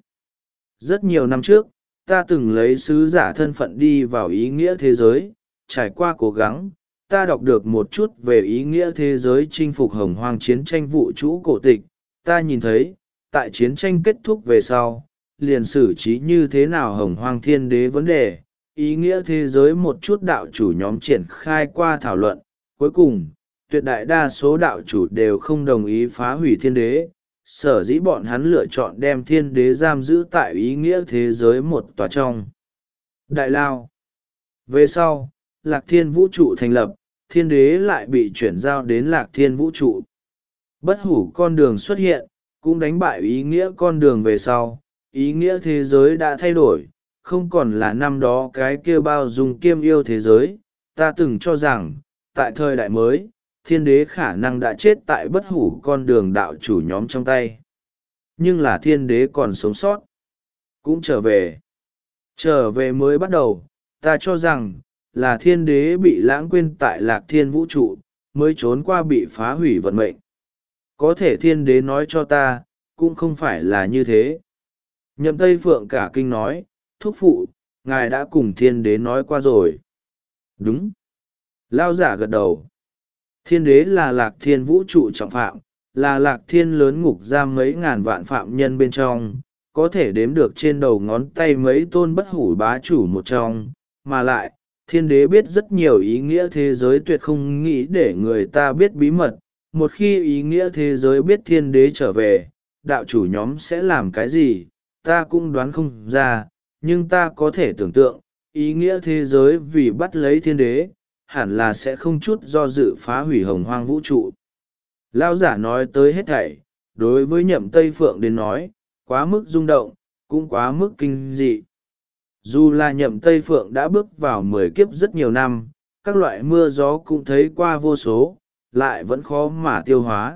Rất nhiều năm trước, ta từng lấy sứ giả thân phận đi vào ý nghĩa thế giới, trải qua cố gắng, ta đọc được một chút về ý nghĩa thế giới chinh phục hồng hoang chiến tranh vũ trụ cổ tịch, ta nhìn thấy, tại chiến tranh kết thúc về sau, liền xử trí như thế nào hồng hoang thiên đế vấn đề. Ý nghĩa thế giới một chút đạo chủ nhóm triển khai qua thảo luận, cuối cùng, tuyệt đại đa số đạo chủ đều không đồng ý phá hủy thiên đế, sở dĩ bọn hắn lựa chọn đem thiên đế giam giữ tại ý nghĩa thế giới một tòa trong đại lao. Về sau, Lạc Thiên vũ trụ thành lập, thiên đế lại bị chuyển giao đến Lạc Thiên vũ trụ. Bất hủ con đường xuất hiện, cũng đánh bại ý nghĩa con đường về sau, ý nghĩa thế giới đã thay đổi, không còn là năm đó cái kia bao dung kiêm yêu thế giới. Ta từng cho rằng, tại thời đại mới, thiên đế khả năng đã chết tại bất hủ con đường đạo chủ nhóm trong tay. Nhưng là thiên đế còn sống sót, cũng trở về. Trở về mới bắt đầu, ta cho rằng, là thiên đế bị lãng quên tại Lạc Thiên vũ trụ, mới trốn qua bị phá hủy vận mệnh. Có thể thiên đế nói cho ta, cũng không phải là như thế. Nhậm Tây Phượng cả kinh nói, thúc phụ, ngài đã cùng thiên đế nói qua rồi. Đúng. Lao giả gật đầu. Thiên đế là Lạc Thiên vũ trụ trọng phạm, là Lạc Thiên lớn ngục giam mấy ngàn vạn phạm nhân bên trong, có thể đếm được trên đầu ngón tay mấy tôn bất hủ bá chủ một trong, mà lại, thiên đế biết rất nhiều ý nghĩa thế giới tuyệt không nghĩ để người ta biết bí mật. Một khi ý nghĩa thế giới biết thiên đế trở về, đạo chủ nhóm sẽ làm cái gì, ta cũng đoán không ra, nhưng ta có thể tưởng tượng, ý nghĩa thế giới vì bắt lấy thiên đế, hẳn là sẽ không chút do dự phá hủy hồng hoang vũ trụ. Lao giả nói tới hết thảy, đối với Nhậm Tây Phượng đến nói, quá mức rung động, cũng quá mức kinh dị. Dù là Nhậm Tây Phượng đã bước vào 10 kiếp rất nhiều năm, các loại mưa gió cũng thấy qua vô số, lại vẫn khó mà tiêu hóa.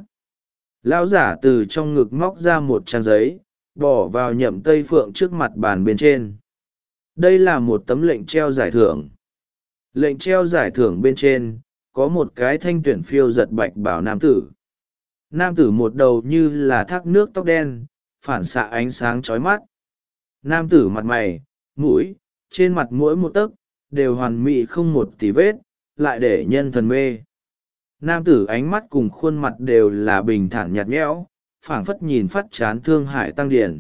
Lão giả từ trong ngực móc ra một trang giấy, bỏ vào Nhậm Tây Phượng trước mặt bàn bên trên. Đây là một tấm lệnh treo giải thưởng. Lệnh treo giải thưởng bên trên, có một cái thanh tuyển phiêu giật bạch bảo nam tử. Nam tử một đầu như là thác nước tóc đen, phản xạ ánh sáng chói mắt. Nam tử mặt mày, mũi, trên mặt mỗi một tấc, đều hoàn mỹ không một tì vết, lại để nhân thần mê. Nam tử ánh mắt cùng khuôn mặt đều là bình thản nhạt nhẽo, phảng phất nhìn phát chán thương hại tăng điển.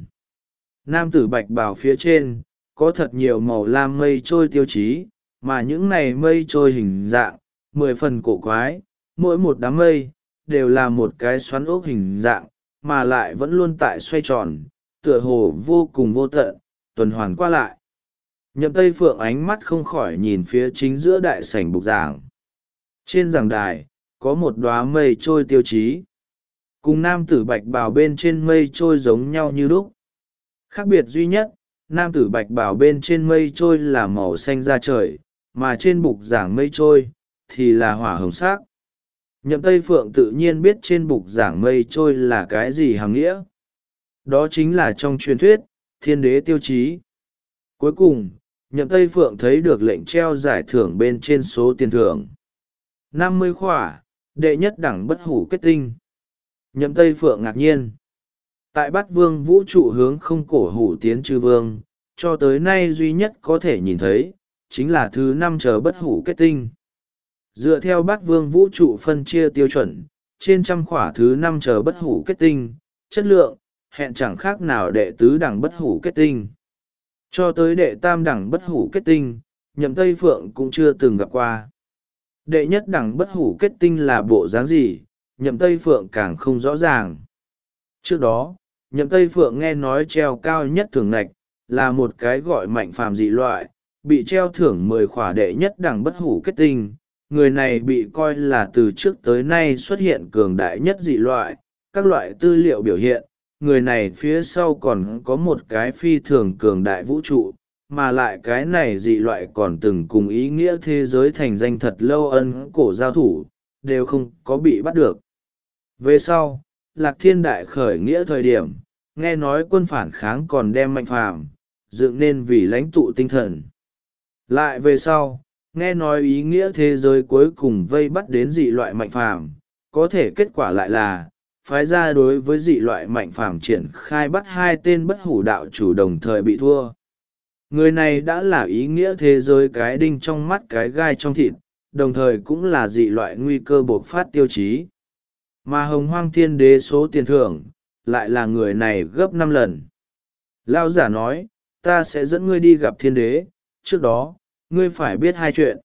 Nam tử bạch bào phía trên, có thật nhiều màu lam mây trôi tiêu chí, mà những này mây trôi hình dạng, 10 phần cổ quái, mỗi một đám mây, đều là một cái xoắn ốc hình dạng, mà lại vẫn luôn tại xoay tròn, tựa hồ vô cùng vô tận, tuần hoàn qua lại. Nhậm Tây Phượng ánh mắt không khỏi nhìn phía chính giữa đại sảnh bục giảng. Trên giảng đài, có một đóa mây trôi tiêu chí. Cùng nam tử bạch bào bên trên mây trôi giống nhau như đúc. Khác biệt duy nhất, nam tử bạch bào bên trên mây trôi là màu xanh da trời, mà trên bục giảng mây trôi, thì là hỏa hồng sắc. Nhậm Tây Phượng tự nhiên biết trên bục giảng mây trôi là cái gì hàm nghĩa. Đó chính là trong truyền thuyết, thiên đế tiêu chí. Cuối cùng, Nhậm Tây Phượng thấy được lệnh treo giải thưởng bên trên số tiền thưởng. 50 khỏa, đệ nhất đẳng bất hủ kết tinh. Nhậm Tây Phượng ngạc nhiên. Tại Bát Vương vũ trụ hướng không cổ hủ tiến chư vương, cho tới nay duy nhất có thể nhìn thấy, chính là thứ 5 chờ bất hủ kết tinh. Dựa theo Bát Vương vũ trụ phân chia tiêu chuẩn, trên trăm khỏa thứ 5 chờ bất hủ kết tinh, chất lượng, hẹn chẳng khác nào đệ tứ đẳng bất hủ kết tinh. Cho tới đệ tam đẳng bất hủ kết tinh, Nhậm Tây Phượng cũng chưa từng gặp qua. Đệ nhất đẳng bất hủ kết tinh là bộ dáng gì, Nhậm Tây Phượng càng không rõ ràng. Trước đó, Nhậm Tây Phượng nghe nói treo cao nhất thưởng ngạch, là một cái gọi mạnh phàm dị loại, bị treo thưởng 10 khỏa đệ nhất đẳng bất hủ kết tinh. Người này bị coi là từ trước tới nay xuất hiện cường đại nhất dị loại, các loại tư liệu biểu hiện, người này phía sau còn có một cái phi thường cường đại vũ trụ, mà lại cái này dị loại còn từng cùng ý nghĩa thế giới thành danh thật lâu ân cổ giao thủ, đều không có bị bắt được. Về sau, Lạc Thiên Đại khởi nghĩa thời điểm, nghe nói quân phản kháng còn đem mạnh phàm, dựng nên vì lãnh tụ tinh thần. Lại về sau, nghe nói ý nghĩa thế giới cuối cùng vây bắt đến dị loại mạnh phàm, có thể kết quả lại là, phái ra đối với dị loại mạnh phàm triển khai bắt 2 tên bất hủ đạo chủ đồng thời bị thua. Người này đã là ý nghĩa thế giới cái đinh trong mắt cái gai trong thịt, đồng thời cũng là dị loại nguy cơ bộc phát tiêu chí. Mà Hồng Hoang Thiên Đế số tiền thưởng, lại là người này gấp 5 lần. Lao giả nói, ta sẽ dẫn ngươi đi gặp Thiên Đế, trước đó, ngươi phải biết 2 chuyện.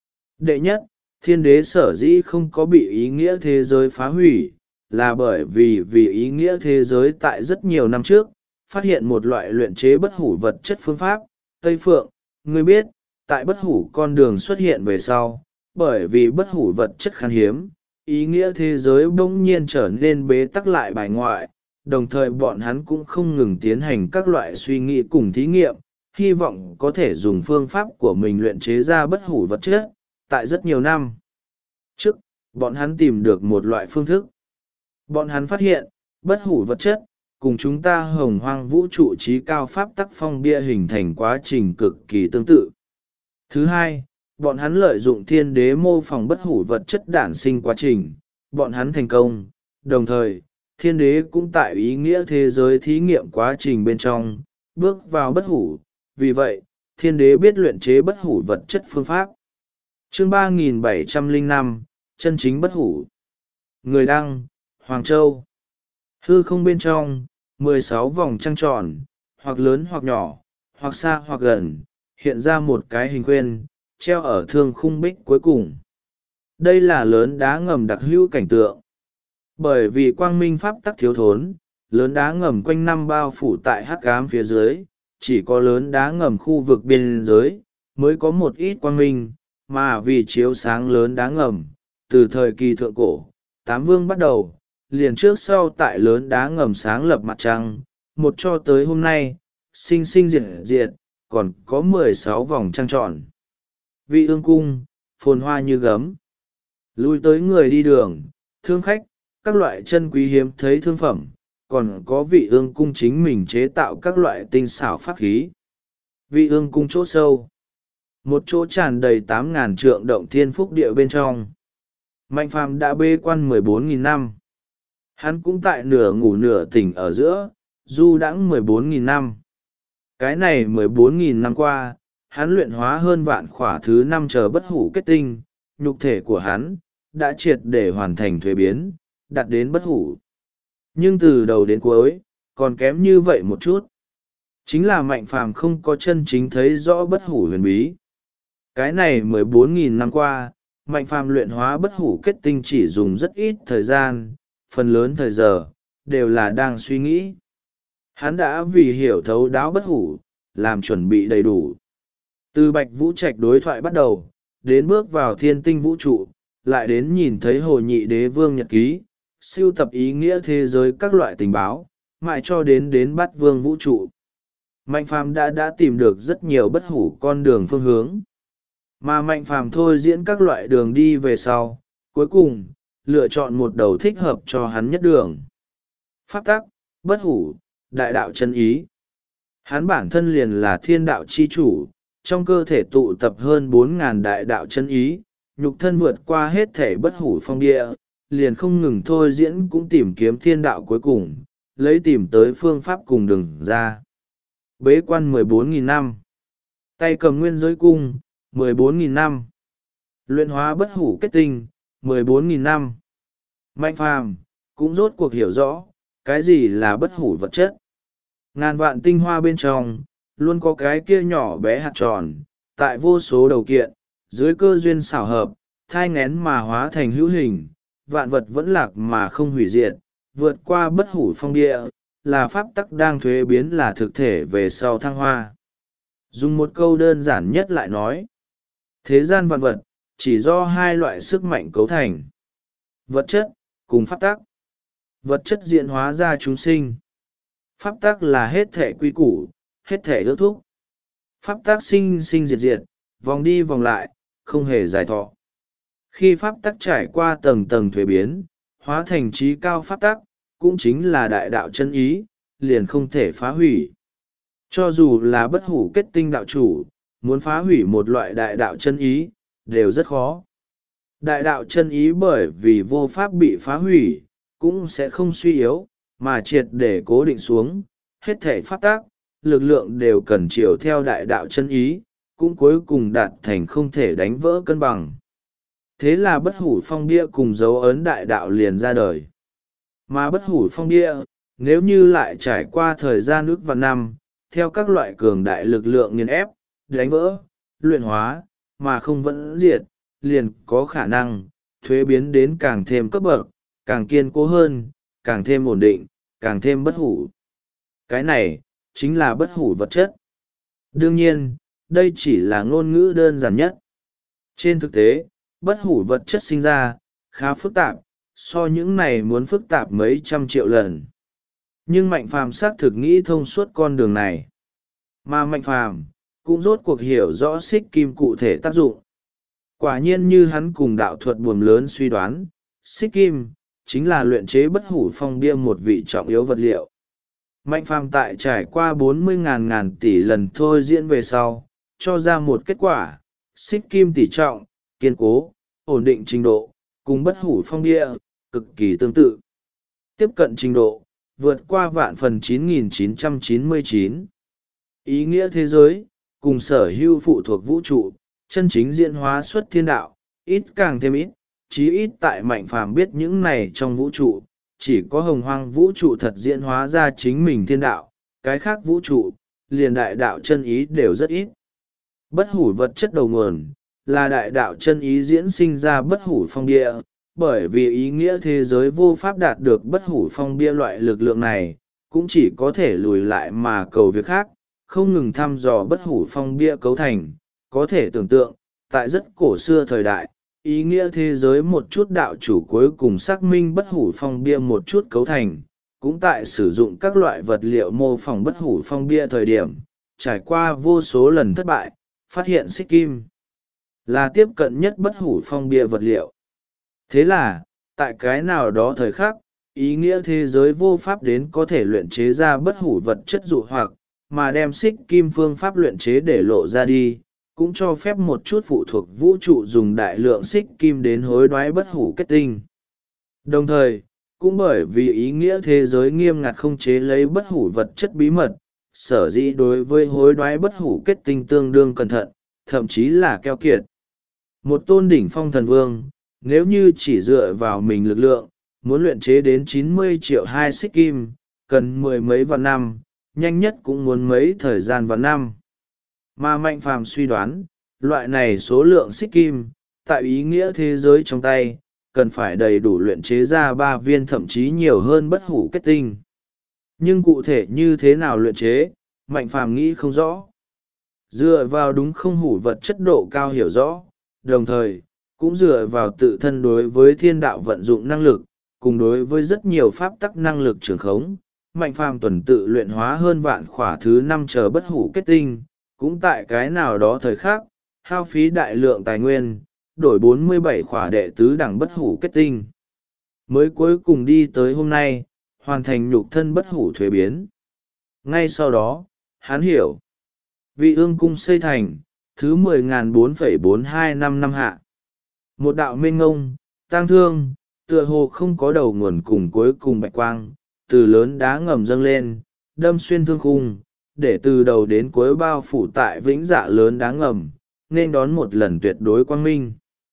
Đệ nhất, Thiên Đế sở dĩ không có bị ý nghĩa thế giới phá hủy, là bởi vì ý nghĩa thế giới tại rất nhiều năm trước, phát hiện một loại luyện chế bất hủ vật chất phương pháp. Tây Phượng, ngươi biết, tại bất hủ con đường xuất hiện về sau, bởi vì bất hủ vật chất khan hiếm, ý nghĩa thế giới bỗng nhiên trở nên bế tắc lại bài ngoại, đồng thời bọn hắn cũng không ngừng tiến hành các loại suy nghĩ cùng thí nghiệm, hy vọng có thể dùng phương pháp của mình luyện chế ra bất hủ vật chất. Tại rất nhiều năm trước, bọn hắn tìm được một loại phương thức. Bọn hắn phát hiện, bất hủ vật chất, cùng chúng ta Hồng Hoang vũ trụ trí cao pháp tắc phong bia hình thành quá trình cực kỳ tương tự. Thứ hai, bọn hắn lợi dụng Thiên Đế mô phỏng bất hủ vật chất đản sinh quá trình, bọn hắn thành công, đồng thời, Thiên Đế cũng tại ý nghĩa thế giới thí nghiệm quá trình bên trong, bước vào bất hủ, vì vậy, Thiên Đế biết luyện chế bất hủ vật chất phương pháp. Chương 3705, chân chính bất hủ. Người đăng, Hoàng Châu. Hư không bên trong, 16 vòng trăng tròn, hoặc lớn hoặc nhỏ, hoặc xa hoặc gần, hiện ra một cái hình khuyên, treo ở thương khung bích cuối cùng. Đây là lớn đá ngầm đặc hữu cảnh tượng. Bởi vì quang minh pháp tắc thiếu thốn, lớn đá ngầm quanh năm bao phủ tại hắc ám phía dưới, chỉ có lớn đá ngầm khu vực biên giới, mới có một ít quang minh, mà vì chiếu sáng lớn đá ngầm, từ thời kỳ thượng cổ, Tám Vương bắt đầu, liền trước sau tại lớn đá ngầm sáng lập mặt trăng, một cho tới hôm nay, sinh sinh diệt diệt, còn có 16 vòng trăng tròn. Vị ương cung, phồn hoa như gấm. Lui tới người đi đường, thương khách, các loại chân quý hiếm thấy thương phẩm, còn có vị ương cung chính mình chế tạo các loại tinh xảo pháp khí. Vị ương cung chỗ sâu. Một chỗ tràn đầy 8.000 trượng động thiên phúc địa bên trong. Mạnh phàm đã bê quan 14.000 năm. Hắn cũng tại nửa ngủ nửa tỉnh ở giữa, du đãng 14.000 năm. Cái này 14.000 năm qua, hắn luyện hóa hơn vạn khỏa thứ 5 chờ bất hủ kết tinh, nhục thể của hắn đã triệt để hoàn thành thuế biến, đạt đến bất hủ. Nhưng từ đầu đến cuối, còn kém như vậy một chút. Chính là Mạnh phàm không có chân chính thấy rõ bất hủ huyền bí. Cái này 14.000 năm qua, Mạnh phàm luyện hóa bất hủ kết tinh chỉ dùng rất ít thời gian, phần lớn thời giờ, đều là đang suy nghĩ. Hắn đã vì hiểu thấu đáo bất hủ, làm chuẩn bị đầy đủ. Từ Bạch Vũ Trạch đối thoại bắt đầu, đến bước vào thiên tinh vũ trụ, lại đến nhìn thấy Hồ Nhị Đế Vương nhật ký, sưu tập ý nghĩa thế giới các loại tình báo, mãi cho đến Bát Vương vũ trụ. Mạnh Phàm đã tìm được rất nhiều bất hủ con đường phương hướng. Mà Mạnh Phàm thôi diễn các loại đường đi về sau, cuối cùng, lựa chọn một đầu thích hợp cho hắn nhất đường. Pháp tắc, bất hủ, đại đạo chân ý. Hắn bản thân liền là thiên đạo chi chủ, trong cơ thể tụ tập hơn 4.000 đại đạo chân ý, nhục thân vượt qua hết thể bất hủ phong địa, liền không ngừng thôi diễn cũng tìm kiếm thiên đạo cuối cùng, lấy tìm tới phương pháp cùng đường ra. Bế quan 14.000 năm. Tay cầm nguyên giới cung, 14.000 năm. Luyện hóa bất hủ kết tinh, 14.000 năm. Mạnh Phàm cũng rốt cuộc hiểu rõ, cái gì là bất hủ vật chất. Ngàn vạn tinh hoa bên trong, luôn có cái kia nhỏ bé hạt tròn, tại vô số đầu kiện, dưới cơ duyên xảo hợp, thai ngén mà hóa thành hữu hình, vạn vật vẫn lạc mà không hủy diệt, vượt qua bất hủ phong địa, là pháp tắc đang thuế biến là thực thể về sau thăng hoa. Dùng một câu đơn giản nhất lại nói, thế gian vạn vật, chỉ do hai loại sức mạnh cấu thành. Vật chất, cùng pháp tắc. Vật chất diễn hóa ra chúng sinh. Pháp tắc là hết thể quy củ, hết thể ước thúc. Pháp tắc sinh sinh diệt diệt, vòng đi vòng lại, không hề giải thọ. Khi pháp tắc trải qua tầng tầng thuế biến, hóa thành trí cao pháp tắc, cũng chính là đại đạo chân ý, liền không thể phá hủy. Cho dù là bất hủ kết tinh đạo chủ, muốn phá hủy một loại đại đạo chân ý, đều rất khó. Đại đạo chân ý bởi vì vô pháp bị phá hủy, cũng sẽ không suy yếu, mà triệt để cố định xuống, hết thể pháp tác, lực lượng đều cần chiều theo đại đạo chân ý, cũng cuối cùng đạt thành không thể đánh vỡ cân bằng. Thế là bất hủ phong bia cùng dấu ấn đại đạo liền ra đời. Mà bất hủ phong bia, nếu như lại trải qua thời gian ước vạn năm, theo các loại cường đại lực lượng nghiền ép, đánh vỡ, luyện hóa, mà không vẫn diệt, liền có khả năng, thuế biến đến càng thêm cấp bậc, càng kiên cố hơn, càng thêm ổn định, càng thêm bất hủ. Cái này, chính là bất hủ vật chất. Đương nhiên, đây chỉ là ngôn ngữ đơn giản nhất. Trên thực tế, bất hủ vật chất sinh ra, khá phức tạp, so những này muốn phức tạp mấy trăm triệu lần. Nhưng Mạnh Phàm xác thực nghĩ thông suốt con đường này. Mà Mạnh Phàm cũng rốt cuộc hiểu rõ xích kim cụ thể tác dụng. Quả nhiên như hắn cùng đạo thuật buồm lớn suy đoán, xích kim, chính là luyện chế bất hủ phong bia một vị trọng yếu vật liệu. Mạnh Phàm tại trải qua 40.000 tỷ lần thôi diễn về sau, cho ra một kết quả, xích kim tỷ trọng, kiên cố, ổn định trình độ, cùng bất hủ phong bia, cực kỳ tương tự. Tiếp cận trình độ, vượt qua vạn phần 9999. Ý nghĩa thế giới, cùng sở hữu phụ thuộc vũ trụ, chân chính diễn hóa xuất thiên đạo, ít càng thêm ít, chí ít tại Mạnh Phàm biết những này trong vũ trụ, chỉ có hồng hoang vũ trụ thật diễn hóa ra chính mình thiên đạo, cái khác vũ trụ, liền đại đạo chân ý đều rất ít. Bất hủ vật chất đầu nguồn, là đại đạo chân ý diễn sinh ra bất hủ phong bia, bởi vì ý nghĩa thế giới vô pháp đạt được bất hủ phong bia loại lực lượng này, cũng chỉ có thể lùi lại mà cầu việc khác, không ngừng thăm dò bất hủ phong bia cấu thành, có thể tưởng tượng, tại rất cổ xưa thời đại, ý nghĩa thế giới một chút đạo chủ cuối cùng xác minh bất hủ phong bia một chút cấu thành, cũng tại sử dụng các loại vật liệu mô phỏng bất hủ phong bia thời điểm, trải qua vô số lần thất bại, phát hiện xích kim là tiếp cận nhất bất hủ phong bia vật liệu. Thế là, tại cái nào đó thời khắc, ý nghĩa thế giới vô pháp đến có thể luyện chế ra bất hủ vật chất dụ hoặc, mà đem xích kim phương pháp luyện chế để lộ ra đi, cũng cho phép một chút phụ thuộc vũ trụ dùng đại lượng xích kim đến hối đoái bất hủ kết tinh. Đồng thời, cũng bởi vì ý nghĩa thế giới nghiêm ngặt không chế lấy bất hủ vật chất bí mật, sở dĩ đối với hối đoái bất hủ kết tinh tương đương cẩn thận, thậm chí là keo kiệt. Một tôn đỉnh phong thần vương, nếu như chỉ dựa vào mình lực lượng, muốn luyện chế đến 90 triệu hai xích kim, cần mười mấy vạn năm, nhanh nhất cũng muốn mấy thời gian vạn năm. Mà Mạnh Phàm suy đoán, loại này số lượng xích kim, tại ý nghĩa thế giới trong tay, cần phải đầy đủ luyện chế ra 3 viên thậm chí nhiều hơn bất hủ kết tinh. Nhưng cụ thể như thế nào luyện chế, Mạnh Phàm nghĩ không rõ. dựa vào đúng không hủ vật chất độ cao hiểu rõ, đồng thời cũng dựa vào tự thân đối với thiên đạo vận dụng năng lực, cùng đối với rất nhiều pháp tắc năng lực trường khống. Mạnh phàm tuần tự luyện hóa hơn vạn khỏa thứ 5 chờ bất hủ kết tinh, cũng tại cái nào đó thời khắc hao phí đại lượng tài nguyên, đổi 47 khỏa đệ tứ đẳng bất hủ kết tinh. Mới cuối cùng đi tới hôm nay, hoàn thành nhục thân bất hủ thuế biến. Ngay sau đó, hắn hiểu. Vị ương cung xây thành, thứ 10.4,425 năm hạ. Một đạo mênh ngông, tang thương, tựa hồ không có đầu nguồn cùng cuối cùng bạch quang, từ lớn đá ngầm dâng lên, đâm xuyên thương khung, để từ đầu đến cuối bao phủ tại vĩnh dạ lớn đá ngầm, nên đón một lần tuyệt đối quang minh.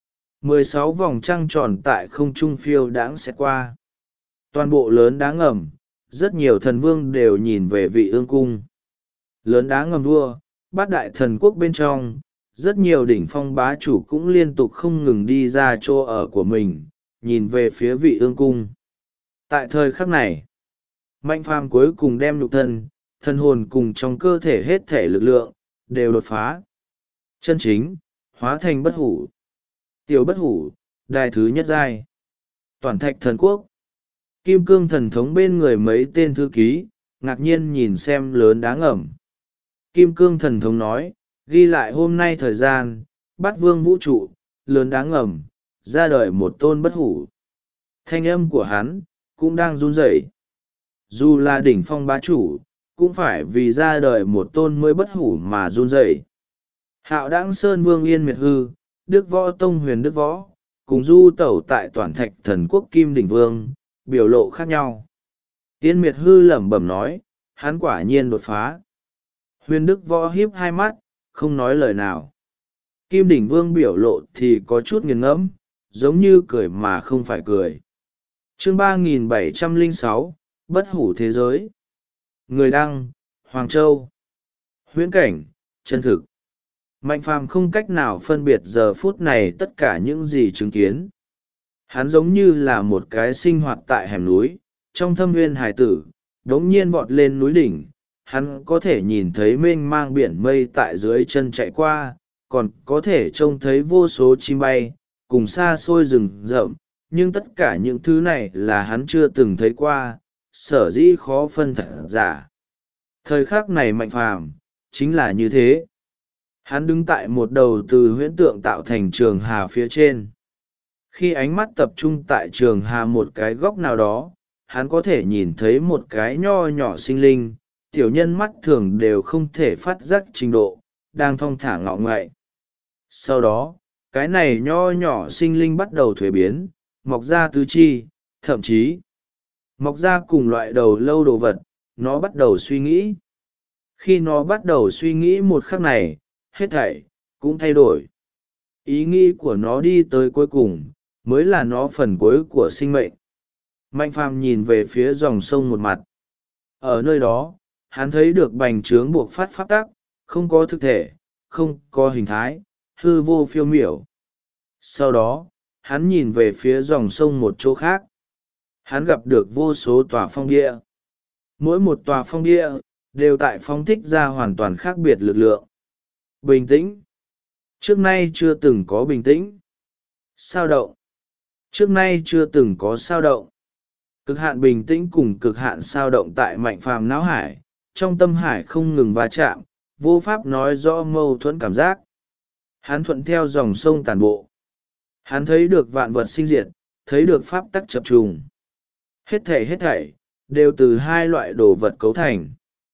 16 vòng trăng tròn tại không trung phiêu đãng sẽ qua. Toàn bộ lớn đá ngầm, rất nhiều thần vương đều nhìn về vị ương cung. Lớn đá ngầm vua, bát đại thần quốc bên trong, rất nhiều đỉnh phong bá chủ cũng liên tục không ngừng đi ra chỗ ở của mình, nhìn về phía vị ương cung. Tại thời khắc này, Mạnh phàm cuối cùng đem nhục thân, thân hồn cùng trong cơ thể hết thể lực lượng, đều đột phá. Chân chính, hóa thành bất hủ. Tiểu bất hủ, đài thứ nhất giai. Toàn thạch thần quốc. Kim cương thần thống bên người mấy tên thư ký, ngạc nhiên nhìn xem lớn đá ngầm. Kim cương thần thống nói, ghi lại hôm nay thời gian, bát vương vũ trụ, lớn đá ngầm, ra đời một tôn bất hủ. Thanh âm của hắn, cũng đang run rẩy. Dù là đỉnh phong bá chủ, cũng phải vì ra đời một tôn mới bất hủ mà run rẩy. Hạo Đãng Sơn Vương Yên Miệt Hư, Đức Võ Tông Huyền Đức Võ, cùng du tẩu tại Toàn thạch thần quốc Kim Đỉnh Vương, biểu lộ khác nhau. Yên Miệt Hư lẩm bẩm nói, hắn quả nhiên đột phá. Huyền Đức Võ híp hai mắt, không nói lời nào. Kim Đỉnh Vương biểu lộ thì có chút nghiền ngẫm, giống như cười mà không phải cười. Chương 3706, Bất hủ thế giới. Người đăng, Hoàng Châu. Huyễn cảnh, chân thực. Mạnh phàm không cách nào phân biệt giờ phút này tất cả những gì chứng kiến. Hắn giống như là một cái sinh hoạt tại hẻm núi, trong thâm nguyên hải tử, đống nhiên vọt lên núi đỉnh. Hắn có thể nhìn thấy mênh mang biển mây tại dưới chân chạy qua, còn có thể trông thấy vô số chim bay, cùng xa xôi rừng rậm, nhưng tất cả những thứ này là hắn chưa từng thấy qua, sở dĩ khó phân thật giả. Thời khắc này Mạnh phàm, chính là như thế. Hắn đứng tại một đầu từ huyễn tượng tạo thành trường hà phía trên. Khi ánh mắt tập trung tại trường hà một cái góc nào đó, hắn có thể nhìn thấy một cái nho nhỏ sinh linh, tiểu nhân mắt thường đều không thể phát giác trình độ, đang thong thả ngọ ngậy. Sau đó, cái này nho nhỏ sinh linh bắt đầu thuế biến, mọc ra tứ chi, thậm chí mọc ra cùng loại đầu lâu đồ vật, nó bắt đầu suy nghĩ. Khi nó bắt đầu suy nghĩ một khắc này, hết thảy cũng thay đổi. Ý nghĩ của nó đi tới cuối cùng, mới là nó phần cuối của sinh mệnh. Mạnh phàm nhìn về phía dòng sông một mặt. Ở nơi đó, hắn thấy được bành trướng buộc phát pháp tắc, không có thực thể, không có hình thái, hư vô phiêu miểu. Sau đó, hắn nhìn về phía dòng sông một chỗ khác. Hắn gặp được vô số tòa phong địa. Mỗi một tòa phong địa, đều tại phóng thích ra hoàn toàn khác biệt lực lượng. Bình tĩnh. Trước nay chưa từng có bình tĩnh. Sao động. Trước nay chưa từng có sao động. Cực hạn bình tĩnh cùng cực hạn sao động tại Mạnh phàm não hải, trong tâm hải không ngừng va chạm, vô pháp nói rõ mâu thuẫn cảm giác. Hắn thuận theo dòng sông tàn bộ. Hắn thấy được vạn vật sinh diệt, thấy được pháp tắc chập trùng. Hết thảy, đều từ hai loại đồ vật cấu thành.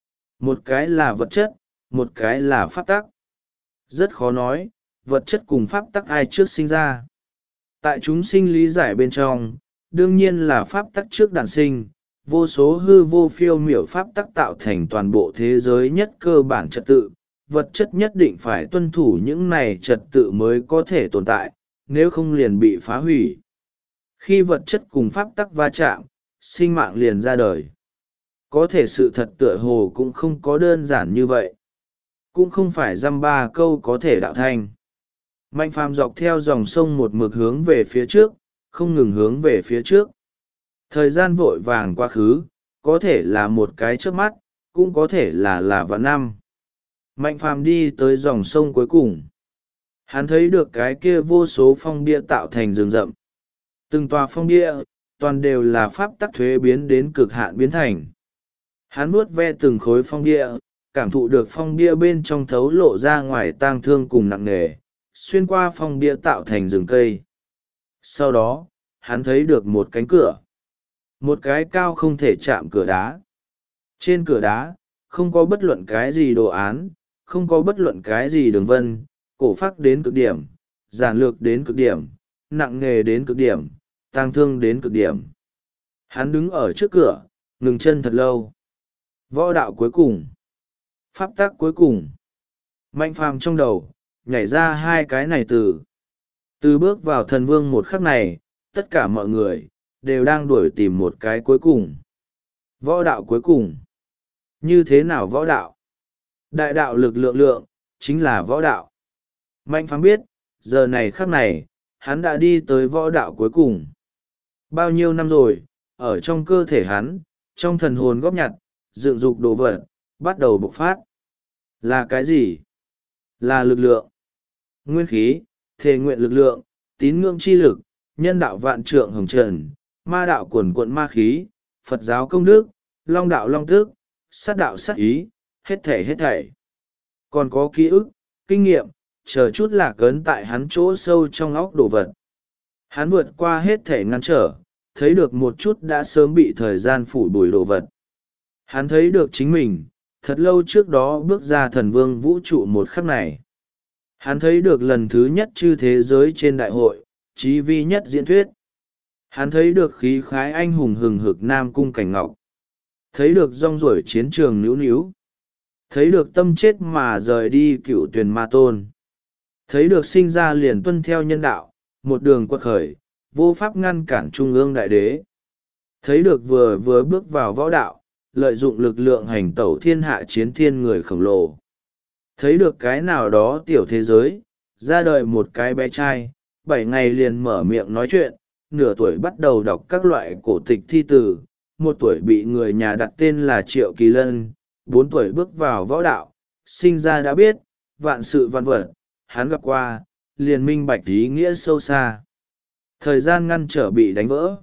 Một cái là vật chất, một cái là pháp tắc. Rất khó nói, vật chất cùng pháp tắc ai trước sinh ra. Tại chúng sinh lý giải bên trong, đương nhiên là pháp tắc trước đản sinh, vô số hư vô phiêu miểu pháp tắc tạo thành toàn bộ thế giới nhất cơ bản trật tự. Vật chất nhất định phải tuân thủ những này trật tự mới có thể tồn tại, nếu không liền bị phá hủy. Khi vật chất cùng pháp tắc va chạm, sinh mạng liền ra đời. Có thể sự thật tựa hồ cũng không có đơn giản như vậy. Cũng không phải dăm ba câu có thể đạo thành. Mạnh phàm dọc theo dòng sông một mực hướng về phía trước, không ngừng hướng về phía trước. Thời gian vội vàng quá khứ, có thể là một cái chớp mắt, cũng có thể là vạn năm. Mạnh phàm đi tới dòng sông cuối cùng. Hắn thấy được cái kia vô số phong bia tạo thành rừng rậm. Từng tòa phong bia, toàn đều là pháp tắc thuế biến đến cực hạn biến thành. Hắn vuốt ve từng khối phong bia, cảm thụ được phong bia bên trong thấu lộ ra ngoài tang thương cùng nặng nề, xuyên qua phong bia tạo thành rừng cây. Sau đó, hắn thấy được một cánh cửa. Một cái cao không thể chạm cửa đá. Trên cửa đá, không có bất luận cái gì đồ án, không có bất luận cái gì đường vân, cổ phác đến cực điểm, giản lược đến cực điểm, nặng nề đến cực điểm, tang thương đến cực điểm. Hắn đứng ở trước cửa, ngừng chân thật lâu. Võ đạo cuối cùng. Pháp tắc cuối cùng. Mạnh phàm trong đầu, nhảy ra hai cái này từ bước vào thần vương một khắc này, tất cả mọi người, đều đang đuổi tìm một cái cuối cùng. Võ đạo cuối cùng. Như thế nào võ đạo? Đại đạo lực lượng chính là võ đạo. Mạnh phàm biết, giờ này khắc này, hắn đã đi tới võ đạo cuối cùng. Bao nhiêu năm rồi, ở trong cơ thể hắn, trong thần hồn góp nhặt, dựng dục đồ vật, bắt đầu bộc phát. Là cái gì? Là lực lượng. Nguyên khí, thề nguyện lực lượng, tín ngưỡng chi lực, nhân đạo vạn trượng hồng trần, ma đạo quần quận ma khí, Phật giáo công đức, long đạo long tức, sát đạo sát ý, hết thảy. Còn có ký ức, kinh nghiệm, chờ chút lạc ấn tại hắn chỗ sâu trong óc đồ vật. Hắn vượt qua hết thảy ngăn trở, thấy được một chút đã sớm bị thời gian phủ bụi đồ vật. Hắn thấy được chính mình, thật lâu trước đó bước ra thần vương vũ trụ một khắc này. Hắn thấy được lần thứ nhất chư thế giới trên đại hội, chí vi nhất diễn thuyết. Hắn thấy được khí khái anh hùng hừng hực nam cung cảnh ngọc. Thấy được rong ruổi chiến trường níu níu. Thấy được tâm chết mà rời đi cựu tuyển ma tôn. Thấy được sinh ra liền tuân theo nhân đạo, một đường quật khởi, vô pháp ngăn cản trung ương đại đế. Thấy được vừa bước vào võ đạo, lợi dụng lực lượng hành tẩu thiên hạ chiến thiên người khổng lồ. Thấy được cái nào đó tiểu thế giới, ra đời một cái bé trai, 7 ngày liền mở miệng nói chuyện, nửa tuổi bắt đầu đọc các loại cổ tịch thi từ, 1 tuổi bị người nhà đặt tên là Triệu Kỳ Lân, 4 tuổi bước vào võ đạo, sinh ra đã biết, vạn sự vạn vật, hắn gặp qua, liền minh bạch ý nghĩa sâu xa. Thời gian ngăn trở bị đánh vỡ.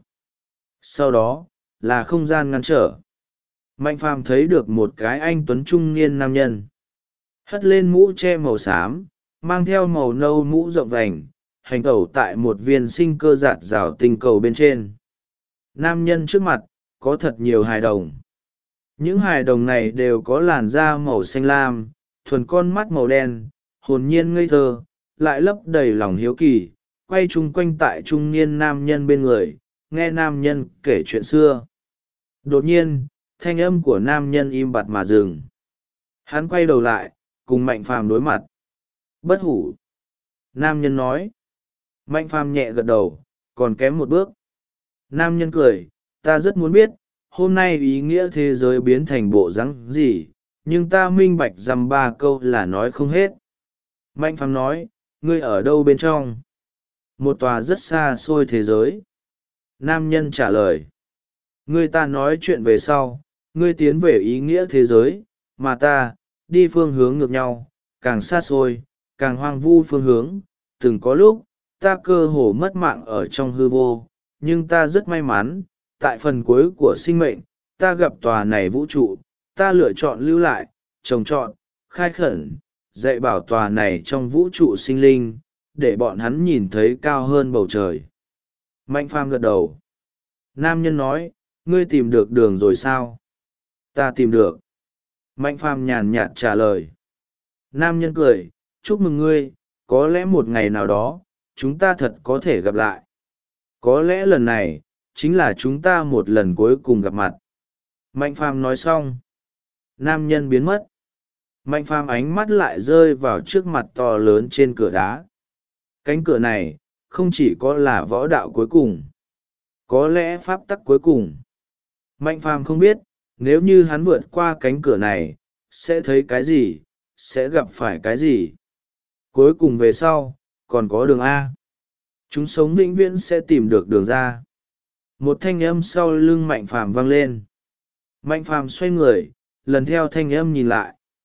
Sau đó, là không gian ngăn trở. Mạnh phàm thấy được một cái anh tuấn trung niên nam nhân. Hất lên mũ che màu xám, mang theo màu nâu mũ rộng vành, hành tẩu tại một viên sinh cơ giạt rào tinh cầu bên trên. Nam nhân trước mặt, có thật nhiều hài đồng. Những hài đồng này đều có làn da màu xanh lam, thuần con mắt màu đen, hồn nhiên ngây thơ, lại lấp đầy lòng hiếu kỳ, quay chung quanh tại trung niên nam nhân bên người, nghe nam nhân kể chuyện xưa. Đột nhiên, thanh âm của nam nhân im bặt mà dừng. Hắn quay đầu lại, cùng Mạnh phàm đối mặt. Bất hủ. Nam nhân nói. Mạnh phàm nhẹ gật đầu, còn kém một bước. Nam nhân cười, ta rất muốn biết, hôm nay ý nghĩa thế giới biến thành bộ dáng gì, nhưng ta minh bạch dăm 3 câu là nói không hết. Mạnh phàm nói, ngươi ở đâu bên trong? Một tòa rất xa xôi thế giới. Nam nhân trả lời. Ngươi ta nói chuyện về sau, ngươi tiến về ý nghĩa thế giới, mà ta, đi phương hướng ngược nhau, càng xa xôi, càng hoang vu phương hướng. Từng có lúc, ta cơ hồ mất mạng ở trong hư vô, nhưng ta rất may mắn, tại phần cuối của sinh mệnh, ta gặp tòa này vũ trụ, ta lựa chọn lưu lại, trồng trọt, khai khẩn, dạy bảo tòa này trong vũ trụ sinh linh, để bọn hắn nhìn thấy cao hơn bầu trời. Mạnh phàm gật đầu. Nam nhân nói, ngươi tìm được đường rồi sao? Ta tìm được. Mạnh phàm nhàn nhạt trả lời. Nam nhân cười, chúc mừng ngươi, có lẽ một ngày nào đó, chúng ta thật có thể gặp lại. Có lẽ lần này, chính là chúng ta một lần cuối cùng gặp mặt. Mạnh phàm nói xong. Nam nhân biến mất. Mạnh phàm ánh mắt lại rơi vào trước mặt to lớn trên cửa đá. Cánh cửa này, không chỉ có là võ đạo cuối cùng. Có lẽ pháp tắc cuối cùng. Mạnh phàm không biết, nếu như hắn vượt qua cánh cửa này, sẽ thấy cái gì, sẽ gặp phải cái gì. Cuối cùng về sau, còn có đường A. Chúng sống vĩnh viễn sẽ tìm được đường ra. Một thanh âm sau lưng Mạnh phàm vang lên. Mạnh phàm xoay người, lần theo thanh âm nhìn lại.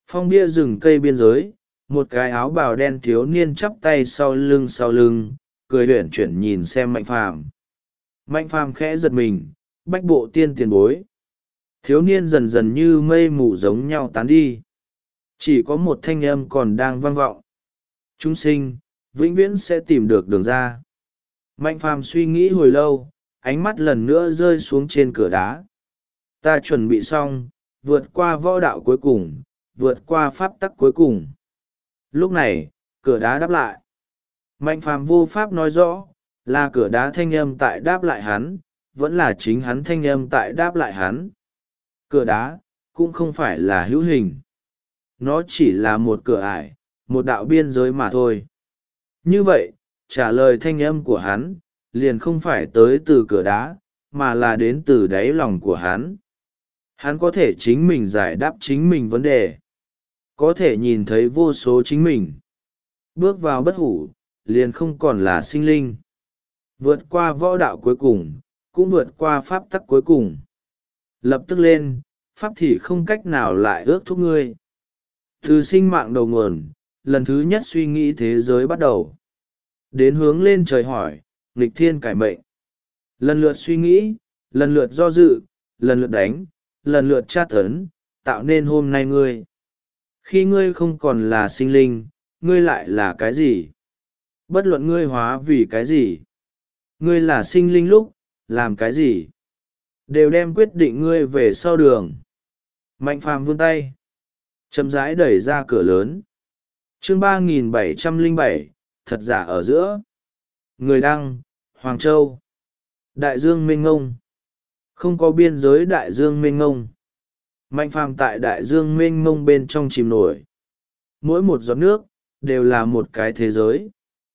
Phong bia rừng cây biên giới, một cái áo bào đen thiếu niên chắp tay sau lưng cười uyển chuyển nhìn xem Mạnh Phàm. Mạnh Phàm khẽ giật mình, bách bộ tiên tiền bối. Thiếu niên dần dần như mây mù giống nhau tán đi, chỉ có một thanh âm còn đang vang vọng: chúng sinh vĩnh viễn sẽ tìm được đường ra. Mạnh Phàm suy nghĩ hồi lâu, ánh mắt lần nữa rơi xuống trên cửa đá. Ta chuẩn bị xong, vượt qua võ đạo cuối cùng, vượt qua pháp tắc cuối cùng. Lúc này, cửa đá đáp lại. Mạnh Phàm vô pháp nói rõ, là cửa đá thanh âm tại đáp lại hắn, vẫn là chính hắn thanh âm tại đáp lại hắn. Cửa đá, cũng không phải là hữu hình. Nó chỉ là một cửa ải, một đạo biên giới mà thôi. Như vậy, trả lời thanh âm của hắn, liền không phải tới từ cửa đá, mà là đến từ đáy lòng của hắn. Hắn có thể chính mình giải đáp chính mình vấn đề, có thể nhìn thấy vô số chính mình. Bước vào bất hủ, liền không còn là sinh linh. Vượt qua võ đạo cuối cùng, cũng vượt qua pháp tắc cuối cùng. Lập tức lên, pháp thì không cách nào lại ước thúc ngươi. Từ sinh mạng đầu nguồn, lần thứ nhất suy nghĩ thế giới bắt đầu. Đến hướng lên trời hỏi, nghịch thiên cải mệnh. Lần lượt suy nghĩ, lần lượt do dự, lần lượt đánh, lần lượt tra tấn, tạo nên hôm nay ngươi. Khi ngươi không còn là sinh linh, ngươi lại là cái gì? Bất luận ngươi hóa vì cái gì? Ngươi là sinh linh lúc, làm cái gì? Đều đem quyết định ngươi về sau đường. Mạnh Phàm vươn tay, chậm rãi đẩy ra cửa lớn. Chương 3707, thật giả ở giữa. Người đăng, Hoàng Châu. Đại dương mênh ngông. Không có biên giới đại dương mênh ngông. Mạnh Phàm tại đại dương mênh mông bên trong chìm nổi. Mỗi một giọt nước, đều là một cái thế giới.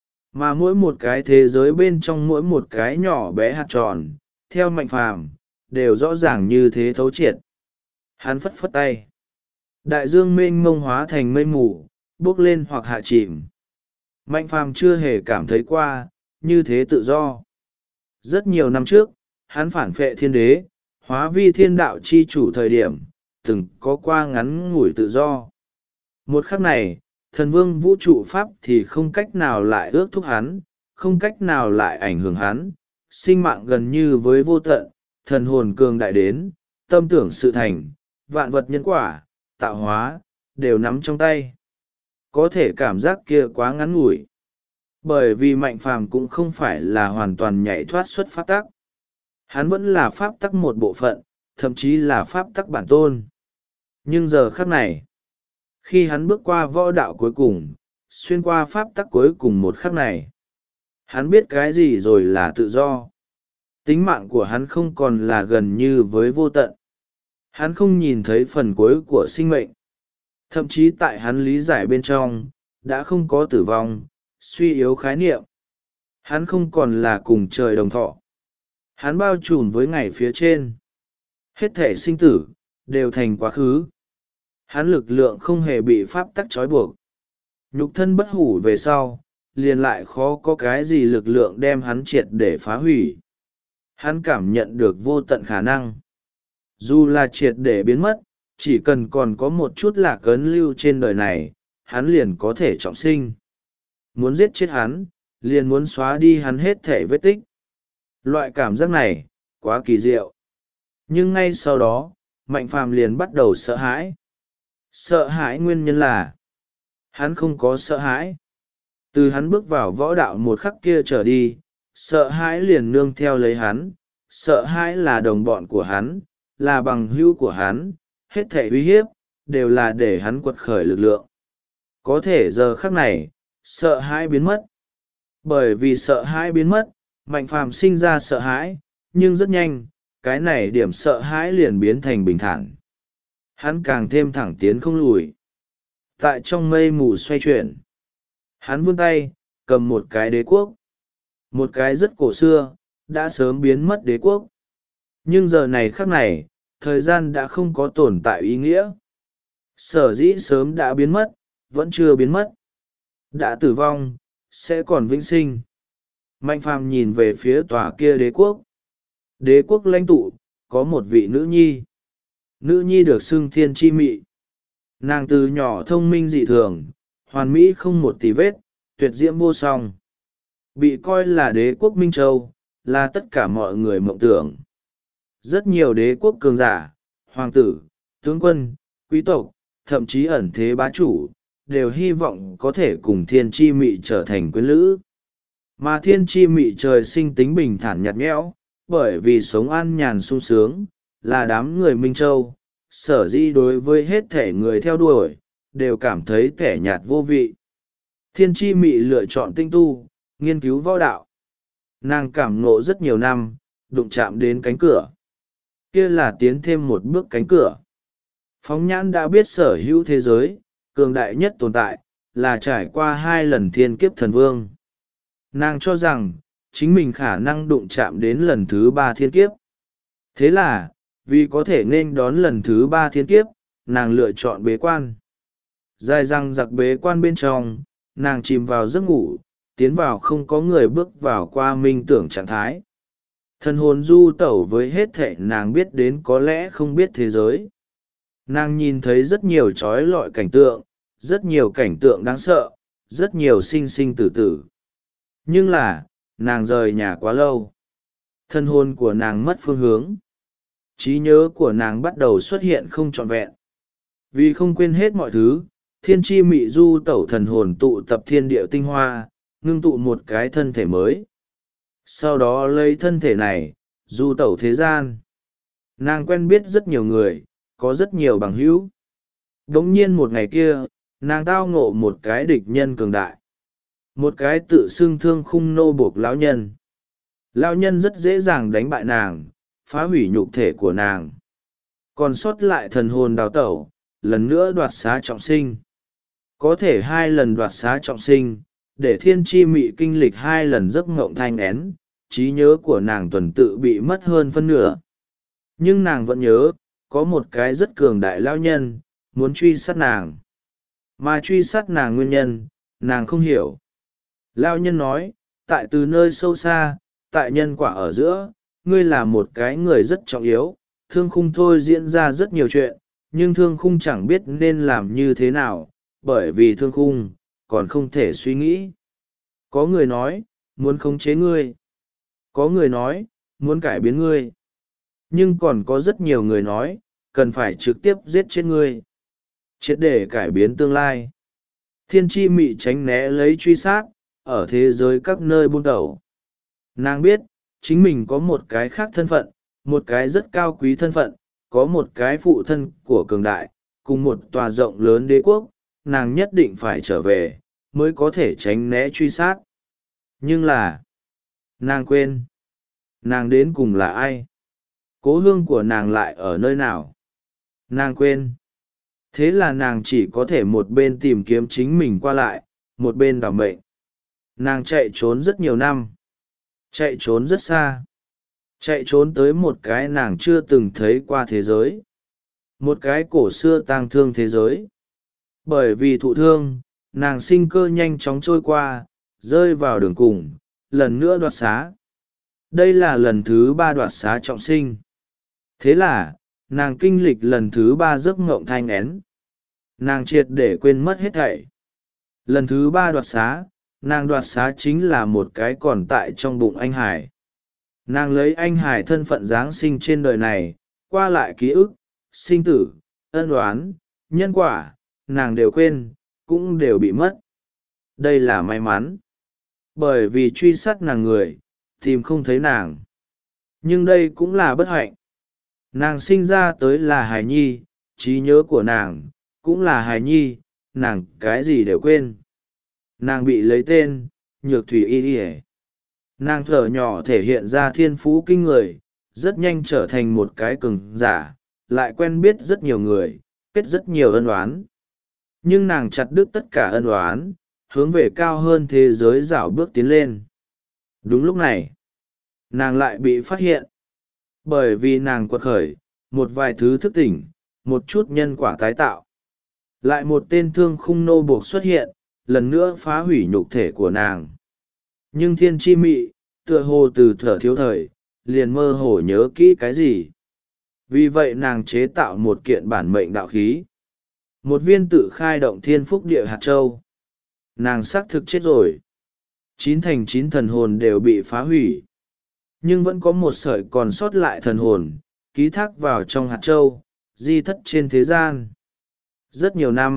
Mà mỗi một cái thế giới bên trong mỗi một cái nhỏ bé hạt tròn, theo Mạnh Phàm, đều rõ ràng như thế thấu triệt. Hắn phất phất tay. Đại dương mênh mông hóa thành mây mù, bốc lên hoặc hạ chìm. Mạnh Phàm chưa hề cảm thấy qua, như thế tự do. Rất nhiều năm trước, hắn phản phệ thiên đế, hóa vi thiên đạo chi chủ thời điểm, từng có qua ngắn ngủi tự do. Một khắc này, thần vương vũ trụ pháp thì không cách nào lại ước thúc hắn, không cách nào lại ảnh hưởng hắn, sinh mạng gần như với vô tận, thần hồn cường đại đến, tâm tưởng sự thành, vạn vật nhân quả, tạo hóa, đều nắm trong tay. Có thể cảm giác kia quá ngắn ngủi. Bởi vì Mạnh Phàm cũng không phải là hoàn toàn nhảy thoát xuất pháp tắc. Hắn vẫn là pháp tắc một bộ phận, thậm chí là pháp tắc bản tôn. Nhưng giờ khắc này, khi hắn bước qua võ đạo cuối cùng, xuyên qua pháp tắc cuối cùng một khắc này, hắn biết cái gì rồi là tự do. Tính mạng của hắn không còn là gần như với vô tận. Hắn không nhìn thấy phần cuối của sinh mệnh. Thậm chí tại hắn lý giải bên trong, đã không có tử vong, suy yếu khái niệm. Hắn không còn là cùng trời đồng thọ. Hắn bao trùm với ngày phía trên. Hết thể sinh tử, đều thành quá khứ. Hắn lực lượng không hề bị pháp tắc trói buộc. Nhục thân bất hủ về sau, liền lại khó có cái gì lực lượng đem hắn triệt để phá hủy. Hắn cảm nhận được vô tận khả năng. Dù là triệt để biến mất, chỉ cần còn có một chút lạc ấn lưu trên đời này, hắn liền có thể trọng sinh. Muốn giết chết hắn, liền muốn xóa đi hắn hết thể vết tích. Loại cảm giác này, quá kỳ diệu. Nhưng ngay sau đó, Mạnh Phàm liền bắt đầu sợ hãi. Sợ hãi nguyên nhân là hắn không có sợ hãi. Từ hắn bước vào võ đạo một khắc kia trở đi, sợ hãi liền nương theo lấy hắn. Sợ hãi là đồng bọn của hắn, là bằng hữu của hắn, hết thể uy hiếp, đều là để hắn quật khởi lực lượng. Có thể giờ khắc này, sợ hãi biến mất. Bởi vì sợ hãi biến mất, Mạnh Phàm sinh ra sợ hãi, nhưng rất nhanh, cái này điểm sợ hãi liền biến thành bình thản. Hắn càng thêm thẳng tiến không lùi. Tại trong mây mù xoay chuyển, hắn vươn tay, cầm một cái đế quốc. Một cái rất cổ xưa, đã sớm biến mất đế quốc. Nhưng giờ này khắc này, thời gian đã không có tồn tại ý nghĩa. Sở dĩ sớm đã biến mất, vẫn chưa biến mất. Đã tử vong, sẽ còn vĩnh sinh. Mạnh Phàm nhìn về phía tòa kia đế quốc. Đế quốc lãnh tụ, có một vị nữ nhi. Nữ nhi được xưng thiên chi mị. Nàng từ nhỏ thông minh dị thường, hoàn mỹ không một tì vết, tuyệt diễm vô song. Bị coi là đế quốc Minh Châu, là tất cả mọi người mộng tưởng. Rất nhiều đế quốc cường giả, hoàng tử, tướng quân, quý tộc, thậm chí ẩn thế bá chủ, đều hy vọng có thể cùng thiên chi mị trở thành quyến lữ. Mà thiên chi mị trời sinh tính bình thản nhạt nhẽo, bởi vì sống an nhàn sung sướng, là đám người Minh Châu, sở dĩ đối với hết thể người theo đuổi, đều cảm thấy kẻ nhạt vô vị. Thiên chi mị lựa chọn tinh tu, nghiên cứu võ đạo. Nàng cảm ngộ rất nhiều năm, đụng chạm đến cánh cửa. Kia là tiến thêm một bước cánh cửa. Phóng nhãn đã biết sở hữu thế giới, cường đại nhất tồn tại, là trải qua 2 lần thiên kiếp thần vương. Nàng cho rằng, chính mình khả năng đụng chạm đến lần thứ 3 thiên kiếp. Thế là, vì có thể nên đón lần thứ 3 thiên kiếp, nàng lựa chọn bế quan. Dài răng giặc bế quan bên trong, nàng chìm vào giấc ngủ, tiến vào không có người bước vào qua minh tưởng trạng thái. Thần hồn du tẩu với hết thệ nàng biết đến có lẽ không biết thế giới. Nàng nhìn thấy rất nhiều trói lọi cảnh tượng, rất nhiều cảnh tượng đáng sợ, rất nhiều sinh sinh tử tử. Nhưng là, nàng rời nhà quá lâu. Thân hồn của nàng mất phương hướng. Trí nhớ của nàng bắt đầu xuất hiện không trọn vẹn. Vì không quên hết mọi thứ, thiên chi mị du tẩu thần hồn tụ tập thiên địa tinh hoa, ngưng tụ một cái thân thể mới. Sau đó lấy thân thể này, du tẩu thế gian. Nàng quen biết rất nhiều người, có rất nhiều bằng hữu. Đống nhiên một ngày kia, nàng tao ngộ một cái địch nhân cường đại. Một cái tự xưng thương khung nô buộc lão nhân. Lão nhân rất dễ dàng đánh bại nàng, phá hủy nhục thể của nàng. Còn sót lại thần hồn đào tẩu, lần nữa đoạt xá trọng sinh. Có thể 2 lần đoạt xá trọng sinh, để thiên chi mị kinh lịch 2 lần giấc ngộng thai nghén, trí nhớ của nàng tuần tự bị mất hơn phân nửa. Nhưng nàng vẫn nhớ, có một cái rất cường đại lão nhân, muốn truy sát nàng. Mà truy sát nàng nguyên nhân, nàng không hiểu. Lão nhân nói, tại từ nơi sâu xa, tại nhân quả ở giữa, ngươi là một cái người rất trọng yếu, thương khung thôi diễn ra rất nhiều chuyện, nhưng thương khung chẳng biết nên làm như thế nào, bởi vì thương khung, còn không thể suy nghĩ. Có người nói, muốn khống chế ngươi. Có người nói, muốn cải biến ngươi. Nhưng còn có rất nhiều người nói, cần phải trực tiếp giết chết ngươi. Triệt để cải biến tương lai. Thiên chi mị tránh né lấy truy sát, ở thế giới các nơi buôn tẩu. Nàng biết, chính mình có một cái khác thân phận, một cái rất cao quý thân phận, có một cái phụ thân của cường đại, cùng một tòa rộng lớn đế quốc, nàng nhất định phải trở về, mới có thể tránh né truy sát. Nhưng là, nàng quên, nàng đến cùng là ai? Cố hương của nàng lại ở nơi nào? Nàng quên. Thế là nàng chỉ có thể một bên tìm kiếm chính mình qua lại, một bên đào mệnh. Nàng chạy trốn rất nhiều năm. Chạy trốn rất xa. Chạy trốn tới một cái nàng chưa từng thấy qua thế giới. Một cái cổ xưa tang thương thế giới. Bởi vì thụ thương, nàng sinh cơ nhanh chóng trôi qua, rơi vào đường cùng, lần nữa đoạt xá. Đây là lần thứ 3 đoạt xá trọng sinh. Thế là, nàng kinh lịch lần thứ 3 giấc ngộng thai nghén. Nàng triệt để quên mất hết thảy. Lần thứ 3 đoạt xá, nàng đoạt xá chính là một cái còn tại trong bụng anh Hải. Nàng lấy anh Hải thân phận giáng sinh trên đời này, qua lại ký ức, sinh tử, ân oán, nhân quả, nàng đều quên, cũng đều bị mất. Đây là may mắn. Bởi vì truy sát nàng người, tìm không thấy nàng. Nhưng đây cũng là bất hạnh. Nàng sinh ra tới là hài nhi, trí nhớ của nàng, cũng là hài nhi, nàng cái gì đều quên. Nàng bị lấy tên, Nhược Thủy Y Y. Nàng thở nhỏ thể hiện ra thiên phú kinh người, rất nhanh trở thành một cái cường giả, lại quen biết rất nhiều người, kết rất nhiều ân oán. Nhưng nàng chặt đứt tất cả ân oán, hướng về cao hơn thế giới dạo bước tiến lên. Đúng lúc này, nàng lại bị phát hiện. Bởi vì nàng quật khởi, một vài thứ thức tỉnh, một chút nhân quả tái tạo. Lại một tên thương khung nô buộc xuất hiện, lần nữa phá hủy nhục thể của nàng. Nhưng thiên chi mị, tựa hồ từ thở thiếu thời, liền mơ hồ nhớ kỹ cái gì. Vì vậy nàng chế tạo một kiện bản mệnh đạo khí. một viên tự khai động thiên phúc địa hạt châu. Nàng xác thực chết rồi. 9 thành 9 thần hồn đều bị phá hủy, nhưng vẫn có một sợi còn sót lại thần hồn ký thác vào trong hạt châu, di thất trên thế gian. Rất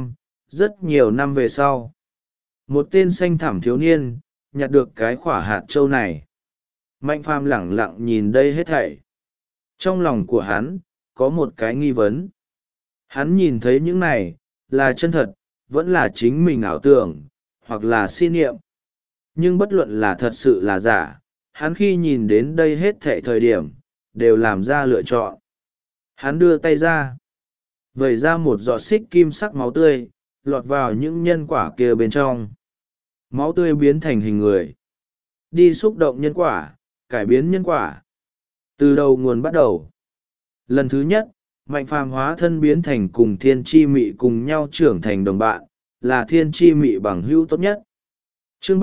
nhiều năm về sau, một tên xanh thẳm thiếu niên nhặt được cái khỏa hạt châu này. Mạnh phàm lẳng lặng nhìn đây hết thảy. Trong lòng của hắn có một cái nghi vấn. Hắn nhìn thấy những này là chân thật, vẫn là chính mình ảo tưởng, hoặc là si niệm. Nhưng bất luận là thật sự là giả, hắn khi nhìn đến đây hết thảy thời điểm, đều làm ra lựa chọn. Hắn đưa tay ra, vẩy ra một giọt xích kim sắc máu tươi, lọt vào những nhân quả kia bên trong. Máu tươi biến thành hình người, đi xúc động nhân quả, cải biến nhân quả. Từ đầu nguồn bắt đầu. Lần thứ nhất, Mạnh phàm hóa thân biến thành cùng thiên chi mị cùng nhau trưởng thành đồng bạn, là thiên chi mị bằng hữu tốt nhất. Chương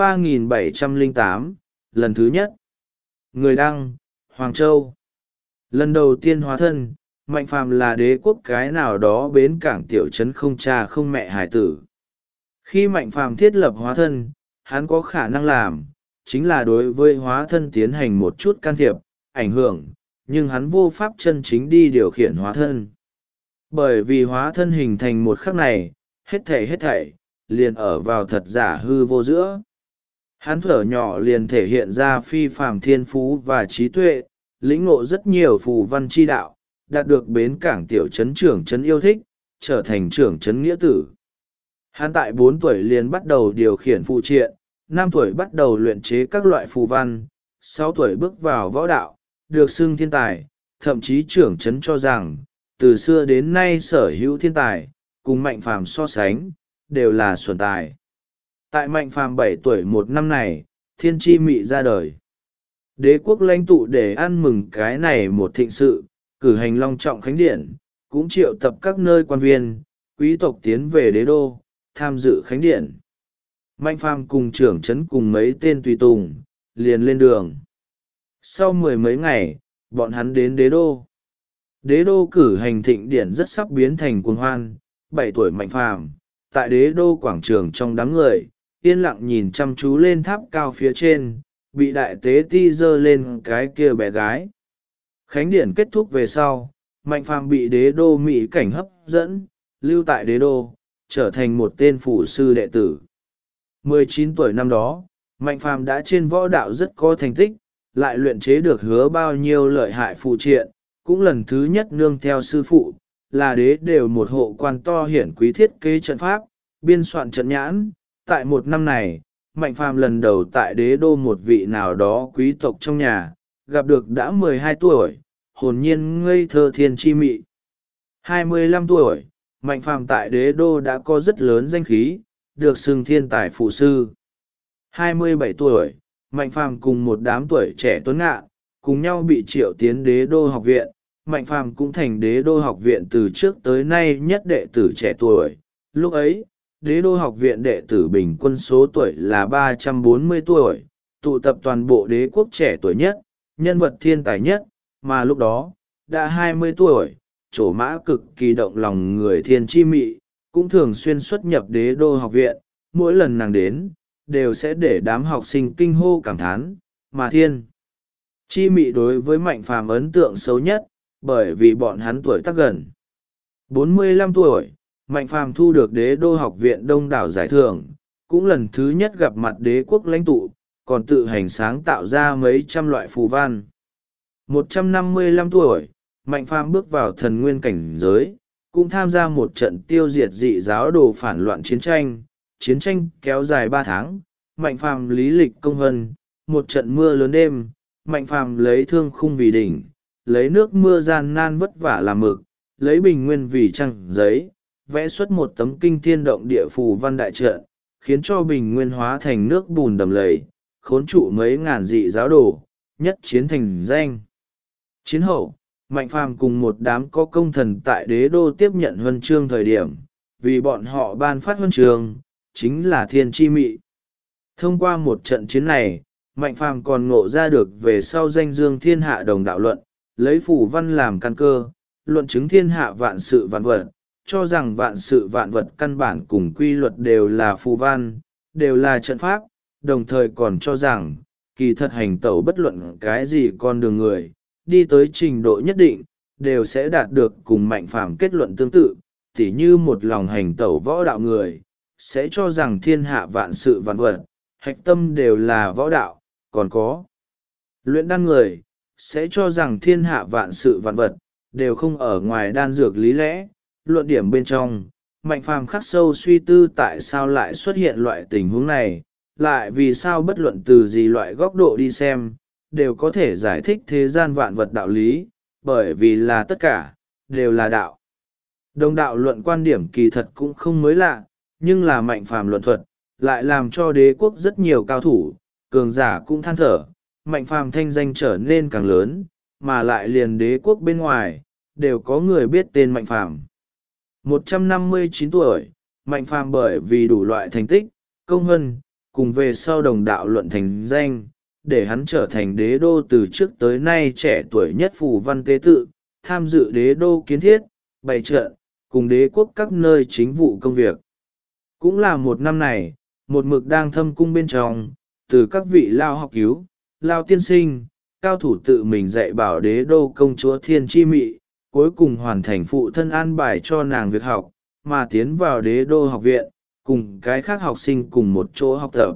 3708, lần thứ nhất. Người đăng, Hoàng Châu. Lần đầu tiên hóa thân, Mạnh phàm là đế quốc cái nào đó bến cảng tiểu trấn không cha không mẹ hải tử. Khi Mạnh phàm thiết lập hóa thân, hắn có khả năng làm, chính là đối với hóa thân tiến hành một chút can thiệp, ảnh hưởng, nhưng hắn vô pháp chân chính đi điều khiển hóa thân. Bởi vì hóa thân hình thành một khắc này, hết thảy, liền ở vào thật giả hư vô giữa. Hắn thở nhỏ liền thể hiện ra phi phàm thiên phú và trí tuệ, lĩnh ngộ rất nhiều phù văn chi đạo, đạt được bến cảng tiểu trấn trưởng trấn yêu thích, trở thành trưởng trấn nghĩa tử. Hắn tại 4 tuổi liền bắt đầu điều khiển phụ triện, 5 tuổi bắt đầu luyện chế các loại phù văn, 6 tuổi bước vào võ đạo, được xưng thiên tài, thậm chí trưởng trấn cho rằng, từ xưa đến nay sở hữu thiên tài, cùng Mạnh phàm so sánh, đều là xuẩn tài. Tại Mạnh phàm 7 tuổi một năm này, thiên chi mị ra đời. Đế quốc lãnh tụ để ăn mừng cái này một thịnh sự, cử hành long trọng khánh điển, cũng triệu tập các nơi quan viên, quý tộc tiến về đế đô, tham dự khánh điển. Mạnh phàm cùng trưởng trấn cùng mấy tên tùy tùng, liền lên đường. Sau 10 mấy ngày, bọn hắn đến đế đô. Đế đô cử hành thịnh điển rất sắp biến thành cuồng hoan. 7 tuổi Mạnh phàm, tại đế đô quảng trường trong đám người, yên lặng nhìn chăm chú lên tháp cao phía trên, bị đại tế ti giơ lên cái kia bé gái. Khánh điển kết thúc về sau, Mạnh phàm bị đế đô mỹ cảnh hấp dẫn, lưu tại đế đô, trở thành một tên phủ sư đệ tử. 19 tuổi năm đó, Mạnh phàm đã trên võ đạo rất có thành tích, lại luyện chế được hứa bao nhiêu lợi hại phụ triện, cũng lần thứ nhất nương theo sư phụ, là đế đều một hộ quan to hiển quý thiết kế trận pháp, biên soạn trận nhãn. Tại một năm này, Mạnh phàm lần đầu tại đế đô một vị nào đó quý tộc trong nhà, gặp được đã 12 tuổi, hồn nhiên ngây thơ thiên chi mị. 25 tuổi, Mạnh phàm tại đế đô đã có rất lớn danh khí, được xưng thiên tài phụ sư. 27 tuổi, Mạnh phàm cùng một đám tuổi trẻ tuấn ngạn, cùng nhau bị triệu tiến đế đô học viện. Mạnh phàm cũng thành đế đô học viện từ trước tới nay nhất đệ tử trẻ tuổi. Lúc ấy, đế đô học viện đệ tử bình quân số tuổi là 340 tuổi, tụ tập toàn bộ đế quốc trẻ tuổi nhất, nhân vật thiên tài nhất, mà lúc đó, đã 20 tuổi, trổ mã cực kỳ động lòng người thiên chi mị, cũng thường xuyên xuất nhập đế đô học viện, mỗi lần nàng đến, đều sẽ để đám học sinh kinh hô cảm thán, mà thiên chi mị đối với Mạnh phàm ấn tượng xấu nhất, bởi vì bọn hắn tuổi tác gần. 45 tuổi, Mạnh phàm thu được đế đô học viện đông đảo giải thưởng, cũng lần thứ nhất gặp mặt đế quốc lãnh tụ, còn tự hành sáng tạo ra mấy trăm loại phù văn. 155 tuổi, Mạnh phàm bước vào thần nguyên cảnh giới, cũng tham gia một trận tiêu diệt dị giáo đồ phản loạn chiến tranh kéo dài 3 tháng. Mạnh phàm lý lịch công hân, một trận mưa lớn đêm, Mạnh phàm lấy thương khung vì đỉnh, lấy nước mưa gian nan vất vả làm mực, lấy bình nguyên vì trăng giấy, vẽ xuất một tấm kinh thiên động địa phù văn đại trận, khiến cho bình nguyên hóa thành nước bùn đầm lầy, khốn trụ mấy ngàn dị giáo đồ, nhất chiến thành danh. Chiến hậu, Mạnh phàm cùng một đám có công thần tại đế đô tiếp nhận huân chương thời điểm, vì bọn họ ban phát huân chương, chính là thiên chi mị. Thông qua một trận chiến này, Mạnh phàm còn ngộ ra được về sau danh dương thiên hạ đồng đạo luận, lấy phù văn làm căn cơ, luận chứng thiên hạ vạn sự vạn vật, cho rằng vạn sự vạn vật căn bản cùng quy luật đều là phù văn, đều là trận pháp, đồng thời còn cho rằng, kỳ thật hành tẩu bất luận cái gì con đường người, đi tới trình độ nhất định, đều sẽ đạt được cùng Mạnh Phàm kết luận tương tự, tỉ như một lòng hành tẩu võ đạo người, sẽ cho rằng thiên hạ vạn sự vạn vật, hạch tâm đều là võ đạo, còn có luyện đan người, sẽ cho rằng thiên hạ vạn sự vạn vật, đều không ở ngoài đan dược lý lẽ. Luận điểm bên trong, Mạnh Phàm khắc sâu suy tư tại sao lại xuất hiện loại tình huống này, lại vì sao bất luận từ gì loại góc độ đi xem, đều có thể giải thích thế gian vạn vật đạo lý, bởi vì là tất cả, đều là đạo. Đồng đạo luận quan điểm kỳ thật cũng không mới lạ, nhưng là Mạnh Phàm luận thuật, lại làm cho đế quốc rất nhiều cao thủ, cường giả cũng than thở, Mạnh Phàm thanh danh trở nên càng lớn, mà lại liền đế quốc bên ngoài, đều có người biết tên Mạnh Phàm. 159 tuổi, Mạnh Phàm bởi vì đủ loại thành tích, công hân, cùng về sau đồng đạo luận thành danh, để hắn trở thành đế đô từ trước tới nay trẻ tuổi nhất phù văn tế tự, tham dự đế đô kiến thiết, bày trận, cùng đế quốc các nơi chính vụ công việc. Cũng là một năm này, một mực đang thâm cung bên trong, từ các vị lao học cứu, lao tiên sinh, cao thủ tự mình dạy bảo đế đô công chúa Thiên Chi Mị, cuối cùng hoàn thành phụ thân an bài cho nàng việc học, mà tiến vào đế đô học viện, cùng cái khác học sinh cùng một chỗ học tập.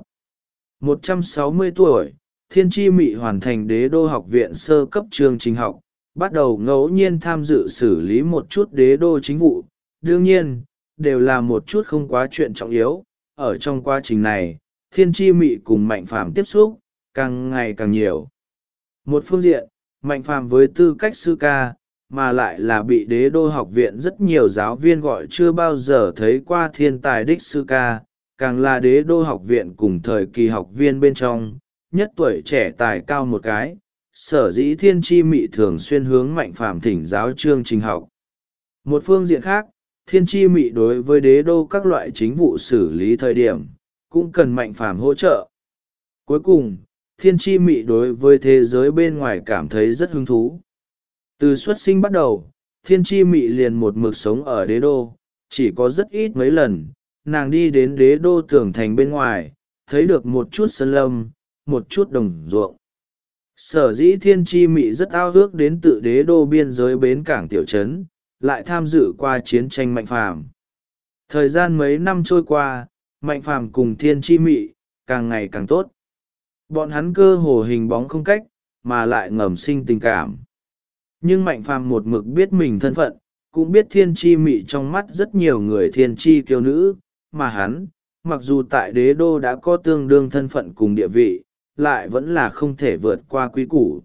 160 tuổi, Thiên Chi Mị hoàn thành đế đô học viện sơ cấp chương trình học, bắt đầu ngẫu nhiên tham dự xử lý một chút đế đô chính vụ. Đương nhiên, đều là một chút không quá chuyện trọng yếu. Ở trong quá trình này, Thiên Chi Mị cùng Mạnh Phàm tiếp xúc, càng ngày càng nhiều. Một phương diện, Mạnh Phàm với tư cách sư ca, mà lại là bị đế đô học viện rất nhiều giáo viên gọi chưa bao giờ thấy qua thiên tài đích sư ca, càng là đế đô học viện cùng thời kỳ học viên bên trong, nhất tuổi trẻ tài cao một cái, sở dĩ Thiên Chi Mị thường xuyên hướng Mạnh Phàm thỉnh giáo chương trình học. Một phương diện khác, Thiên Chi Mị đối với đế đô các loại chính vụ xử lý thời điểm, cũng cần Mạnh Phàm hỗ trợ. Cuối cùng, Thiên Chi Mị đối với thế giới bên ngoài cảm thấy rất hứng thú. Từ xuất sinh bắt đầu, Thiên Chi Mị liền một mực sống ở đế đô, chỉ có rất ít mấy lần, nàng đi đến đế đô tường thành bên ngoài, thấy được một chút sơn lâm, một chút đồng ruộng. Sở dĩ Thiên Chi Mị rất ao ước đến tự đế đô biên giới bến cảng tiểu trấn, lại tham dự qua chiến tranh Mạnh Phàm. Thời gian mấy năm trôi qua, Mạnh Phàm cùng Thiên Chi Mị, càng ngày càng tốt. Bọn hắn cơ hồ hình bóng không cách, mà lại ngầm sinh tình cảm. Nhưng Mạnh Phàm một mực biết mình thân phận, cũng biết Thiên Chi Mị trong mắt rất nhiều người thiên chi kiêu nữ, mà hắn, mặc dù tại đế đô đã có tương đương thân phận cùng địa vị, lại vẫn là không thể vượt qua quý củ.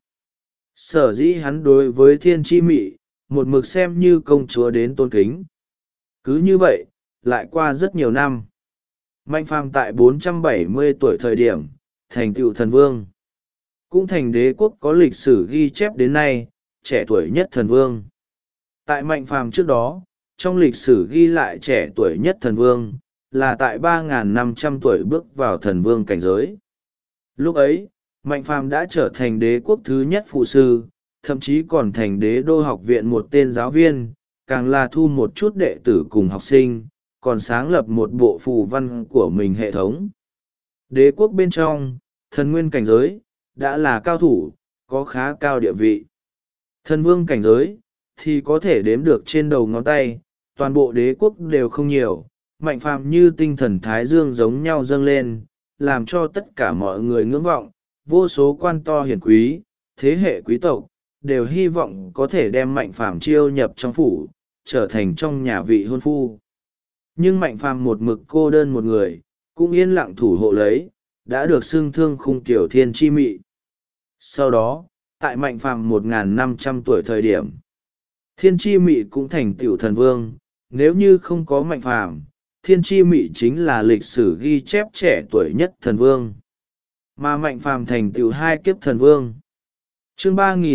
Sở dĩ hắn đối với Thiên Chi Mị, một mực xem như công chúa đến tôn kính. Cứ như vậy, lại qua rất nhiều năm. Mạnh Phàm tại 470 tuổi thời điểm, thành tựu thần vương. Cũng thành đế quốc có lịch sử ghi chép đến nay, trẻ tuổi nhất thần vương. Tại Mạnh Phàm trước đó, trong lịch sử ghi lại trẻ tuổi nhất thần vương, là tại 3.500 tuổi bước vào thần vương cảnh giới. Lúc ấy, Mạnh Phàm đã trở thành đế quốc thứ nhất phụ sư, thậm chí còn thành đế đô học viện một tên giáo viên, càng là thu một chút đệ tử cùng học sinh, còn sáng lập một bộ phù văn của mình hệ thống. Đế quốc bên trong, thần nguyên cảnh giới, đã là cao thủ, có khá cao địa vị. Thần vương cảnh giới, thì có thể đếm được trên đầu ngón tay, toàn bộ đế quốc đều không nhiều, Mạnh Phàm như tinh thần thái dương giống nhau dâng lên, làm cho tất cả mọi người ngưỡng vọng, vô số quan to hiển quý, thế hệ quý tộc, đều hy vọng có thể đem Mạnh Phàm chiêu nhập trong phủ, trở thành trong nhà vị hôn phu. Nhưng Mạnh Phàm một mực cô đơn một người, cũng yên lặng thủ hộ lấy, đã được xưng thương khung tiểu Thiên Chi Mị. Sau đó, tại Mạnh Phàm 1.500 tuổi thời điểm, Thiên Chi Mị cũng thành tựu thần vương, nếu như không có Mạnh Phàm, Thiên Chi Mị chính là lịch sử ghi chép trẻ tuổi nhất thần vương. Mà Mạnh Phàm thành tựu 2 kiếp thần vương. Chương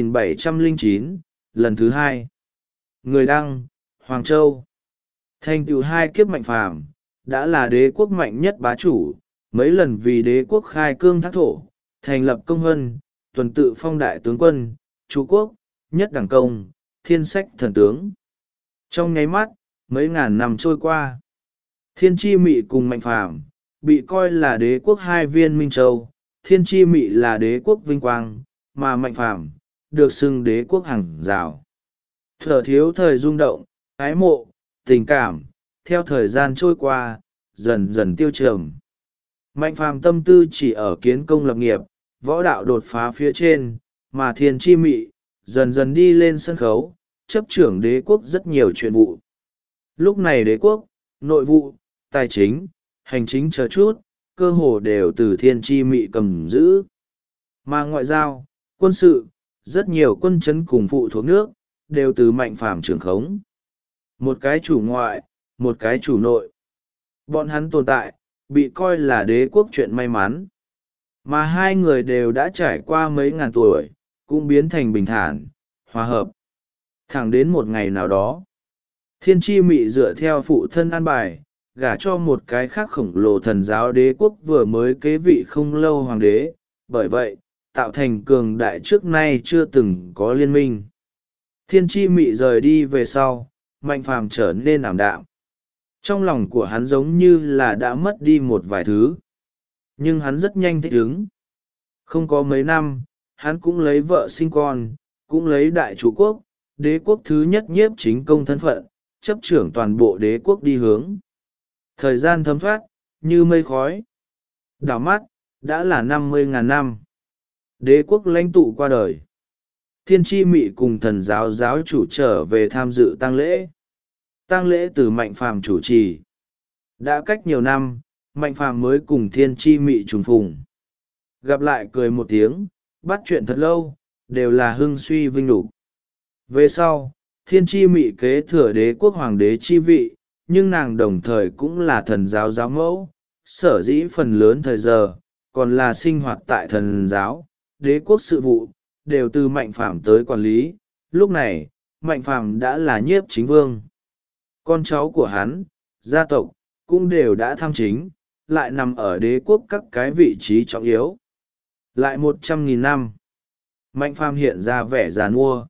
3709, lần thứ 2. Người đăng, Hoàng Châu. Thành tựu 2 kiếp Mạnh Phàm, đã là đế quốc mạnh nhất bá chủ, mấy lần vì đế quốc khai cương thác thổ, thành lập công hân, tuần tự phong đại tướng quân, chú quốc, nhất đẳng công, thiên sách thần tướng. Trong nháy mắt, mấy ngàn năm trôi qua, Thiên Chi Mị cùng Mạnh Phàm bị coi là đế quốc hai viên minh châu. Thiên Chi Mị là đế quốc vinh quang, mà Mạnh Phàm được xưng đế quốc hàng rào. Thở thiếu thời rung động, ái mộ, tình cảm, theo thời gian trôi qua, dần dần tiêu trầm. Mạnh Phàm tâm tư chỉ ở kiến công lập nghiệp, võ đạo đột phá phía trên, mà Thiên Chi Mị dần dần đi lên sân khấu, chấp trưởng đế quốc rất nhiều chuyện vụ. Lúc này đế quốc, nội vụ, tài chính, hành chính chờ chút, cơ hồ đều từ Thiên Chi Mị cầm giữ. Mà ngoại giao, quân sự, rất nhiều quân chấn cùng phụ thuộc nước, đều từ Mạnh Phàm trưởng khống. Một cái chủ ngoại, một cái chủ nội. Bọn hắn tồn tại, bị coi là đế quốc chuyện may mắn. Mà hai người đều đã trải qua mấy ngàn tuổi, cũng biến thành bình thản, hòa hợp. Thẳng đến một ngày nào đó, Thiên Chi Mị dựa theo phụ thân an bài, gả cho một cái khác khổng lồ thần giáo đế quốc vừa mới kế vị không lâu hoàng đế, bởi vậy, tạo thành cường đại trước nay chưa từng có liên minh. Thiên Chi Mị rời đi về sau, Mạnh Phàm trở nên ảm đạm. Trong lòng của hắn giống như là đã mất đi một vài thứ. Nhưng hắn rất nhanh thích ứng. Không có mấy năm, hắn cũng lấy vợ sinh con, cũng lấy đại chủ quốc, đế quốc thứ nhất nhiếp chính công thân phận, chấp trưởng toàn bộ đế quốc đi hướng. Thời gian thấm thoát, như mây khói. Đảo mắt, đã là 50.000 năm. Đế quốc lãnh tụ qua đời. Thiên Chi Mị cùng thần giáo giáo chủ trở về tham dự tang lễ. Tang lễ từ Mạnh Phàm chủ trì. Đã cách nhiều năm, Mạnh Phàm mới cùng Thiên Chi Mị trùng phùng. Gặp lại cười một tiếng, bắt chuyện thật lâu, đều là hưng suy vinh nhục. Về sau, Thiên Chi Mị kế thừa đế quốc hoàng đế chi vị, nhưng nàng đồng thời cũng là thần giáo giáo mẫu, sở dĩ phần lớn thời giờ, còn là sinh hoạt tại thần giáo, đế quốc sự vụ, đều từ Mạnh Phàm tới quản lý. Lúc này, Mạnh Phàm đã là nhiếp chính vương. Con cháu của hắn, gia tộc, cũng đều đã tham chính, lại nằm ở đế quốc các cái vị trí trọng yếu. Lại 100.000 năm, Mạnh Phàm hiện ra vẻ giàn mua.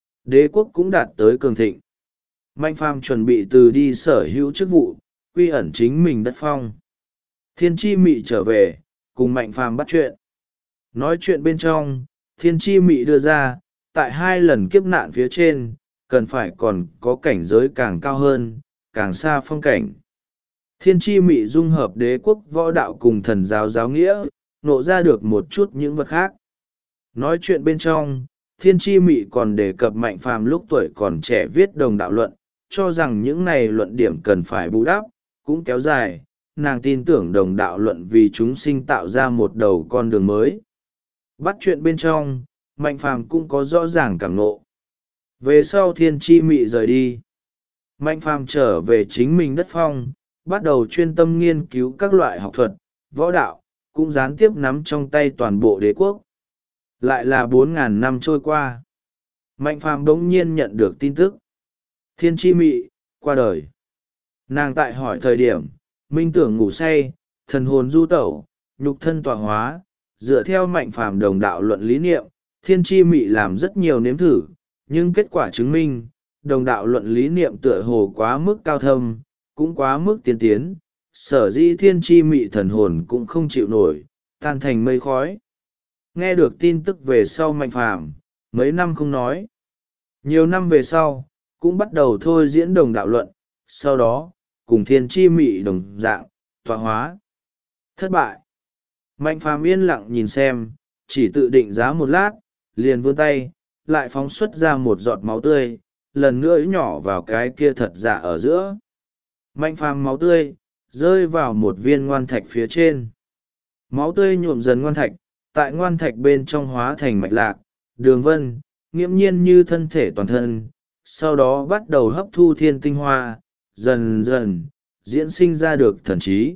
Đế quốc cũng đạt tới cường thịnh. Mạnh Phàm chuẩn bị từ đi sở hữu chức vụ, quy ẩn chính mình đất phong. Thiên Chi Mị trở về, cùng Mạnh Phàm bắt chuyện. Nói chuyện bên trong, Thiên Chi Mị đưa ra, tại 2 lần kiếp nạn phía trên, cần phải còn có cảnh giới càng cao hơn, càng xa phong cảnh. Thiên Chi Mị dung hợp đế quốc võ đạo cùng thần giáo giáo nghĩa, nộ ra được một chút những vật khác. Nói chuyện bên trong, Thiên Chi Mị còn đề cập Mạnh Phàm lúc tuổi còn trẻ viết đồng đạo luận, cho rằng những này luận điểm cần phải bù đắp, cũng kéo dài. Nàng tin tưởng đồng đạo luận vì chúng sinh tạo ra một đầu con đường mới. Bắt chuyện bên trong, Mạnh Phàm cũng có rõ ràng cảm ngộ. Về sau Thiên Chi Mị rời đi, Mạnh Phàm trở về chính mình đất phong, bắt đầu chuyên tâm nghiên cứu các loại học thuật, võ đạo, cũng gián tiếp nắm trong tay toàn bộ đế quốc. Lại là 4.000 năm trôi qua. Mạnh Phàm bỗng nhiên nhận được tin tức. Thiên Chi Mị qua đời. Nàng tại hỏi thời điểm, minh tưởng ngủ say, thần hồn du tẩu, nhục thân tọa hóa, dựa theo Mạnh Phàm đồng đạo luận lý niệm, Thiên Chi Mị làm rất nhiều nếm thử, nhưng kết quả chứng minh, đồng đạo luận lý niệm tựa hồ quá mức cao thâm, cũng quá mức tiên tiến, sở dĩ Thiên Chi Mị thần hồn cũng không chịu nổi, tan thành mây khói. Nghe được tin tức về sau Mạnh Phàm, mấy năm không nói. Nhiều năm về sau, cũng bắt đầu thôi diễn đồng đạo luận, sau đó, cùng Thiên Chi Mị đồng dạng, tọa hóa. Thất bại. Mạnh Phàm yên lặng nhìn xem, chỉ tự định giá một lát, liền vươn tay, lại phóng xuất ra một giọt máu tươi, lần nữa nhỏ vào cái kia thật giả ở giữa. Mạnh Phàm máu tươi, rơi vào một viên ngoan thạch phía trên. Máu tươi nhuộm dần ngoan thạch, tại ngoan thạch bên trong hóa thành mạch lạc, đường vân, nghiễm nhiên như thân thể toàn thân, sau đó bắt đầu hấp thu thiên tinh hoa, dần dần, diễn sinh ra được thần trí.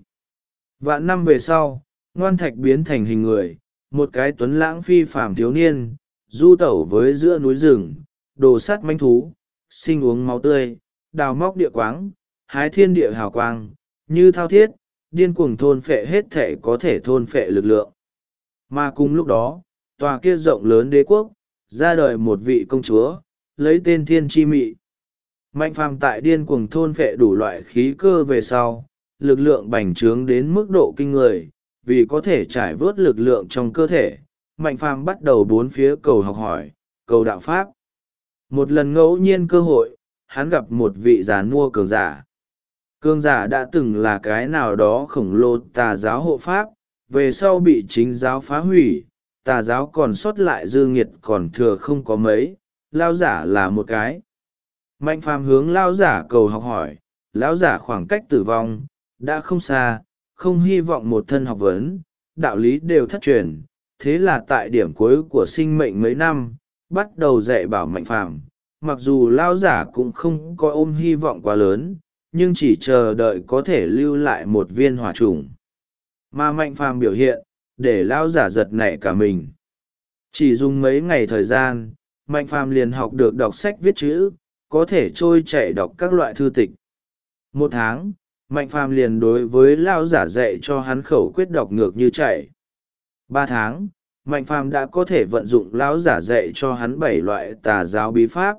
Vạn năm về sau, ngoan thạch biến thành hình người, một cái tuấn lãng phi phàm thiếu niên, du tẩu với giữa núi rừng, đồ sắt manh thú, sinh uống máu tươi, đào móc địa quáng, hái thiên địa hào quang, như thao thiết, điên cuồng thôn phệ hết thể có thể thôn phệ lực lượng. Mà cùng lúc đó, tòa kia rộng lớn đế quốc, ra đời một vị công chúa, lấy tên Thiên Chi Mị. Mạnh phàm tại điên cuồng thôn phệ đủ loại khí cơ về sau, lực lượng bành trướng đến mức độ kinh người, vì có thể trải vớt lực lượng trong cơ thể. Mạnh phàm bắt đầu bốn phía cầu học hỏi, cầu đạo pháp. Một lần ngẫu nhiên cơ hội, hắn gặp một vị già nua cường giả. Cường giả đã từng là cái nào đó khổng lồ tà giáo hộ pháp, về sau bị chính giáo phá hủy, tà giáo còn sót lại dư nghiệt còn thừa không có mấy, lao giả là một cái. Mạnh phàm hướng lao giả cầu học hỏi, lão giả khoảng cách tử vong, đã không xa, không hy vọng một thân học vấn, đạo lý đều thất truyền, thế là tại điểm cuối của sinh mệnh mấy năm, bắt đầu dạy bảo mạnh phàm. Mặc dù lao giả cũng không có ôm hy vọng quá lớn, nhưng chỉ chờ đợi có thể lưu lại một viên hỏa trùng. Mà mạnh phàm biểu hiện, để lao giả giật nảy cả mình. Chỉ dùng mấy ngày thời gian, mạnh phàm liền học được đọc sách viết chữ, có thể trôi chảy đọc các loại thư tịch. Một tháng, mạnh phàm liền đối với lao giả dạy cho hắn khẩu quyết đọc ngược như chạy. 3 tháng, mạnh phàm đã có thể vận dụng lão giả dạy cho hắn 7 loại tà giáo bí pháp.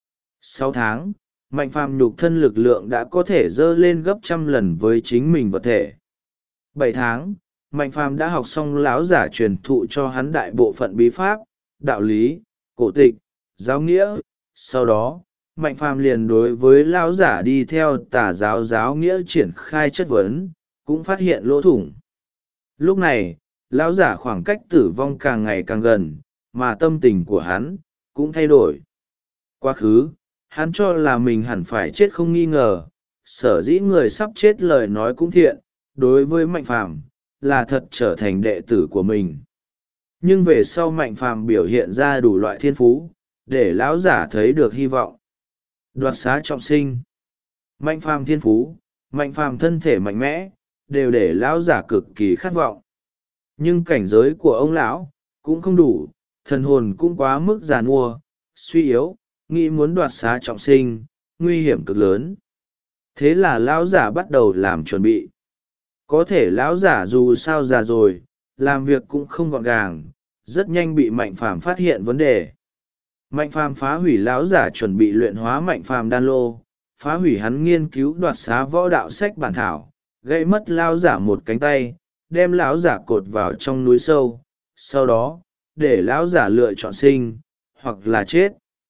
6 tháng, mạnh phàm nhục thân lực lượng đã có thể dơ lên gấp 100 lần với chính mình vật thể. 7 tháng, mạnh phàm đã học xong lão giả truyền thụ cho hắn đại bộ phận bí pháp, đạo lý, cổ tịch, giáo nghĩa. Sau đó, mạnh phàm liền đối với lão giả đi theo tà giáo giáo nghĩa triển khai chất vấn, cũng phát hiện lỗ thủng. Lúc này, lão giả khoảng cách tử vong càng ngày càng gần, mà tâm tình của hắn cũng thay đổi. Quá khứ, hắn cho là mình hẳn phải chết không nghi ngờ, sở dĩ người sắp chết lời nói cũng thiện, đối với mạnh phàm là thật trở thành đệ tử của mình. Nhưng về sau mạnh phàm biểu hiện ra đủ loại thiên phú, để lão giả thấy được hy vọng. Đoạt xá trọng sinh, mạnh phàm thiên phú, mạnh phàm thân thể mạnh mẽ, đều để lão giả cực kỳ khát vọng. Nhưng cảnh giới của ông lão cũng không đủ, thần hồn cũng quá mức già nua, suy yếu, nghĩ muốn đoạt xá trọng sinh, nguy hiểm cực lớn. Thế là lão giả bắt đầu làm chuẩn bị. Có thể lão giả dù sao già rồi, làm việc cũng không gọn gàng, rất nhanh bị mạnh phàm phát hiện vấn đề. Mạnh phàm phá hủy lão giả chuẩn bị luyện hóa mạnh phàm đan lô, phá hủy hắn nghiên cứu đoạt xá võ đạo sách bản thảo, gây mất lão giả một cánh tay, đem lão giả cột vào trong núi sâu, sau đó để lão giả lựa chọn sinh hoặc là chết.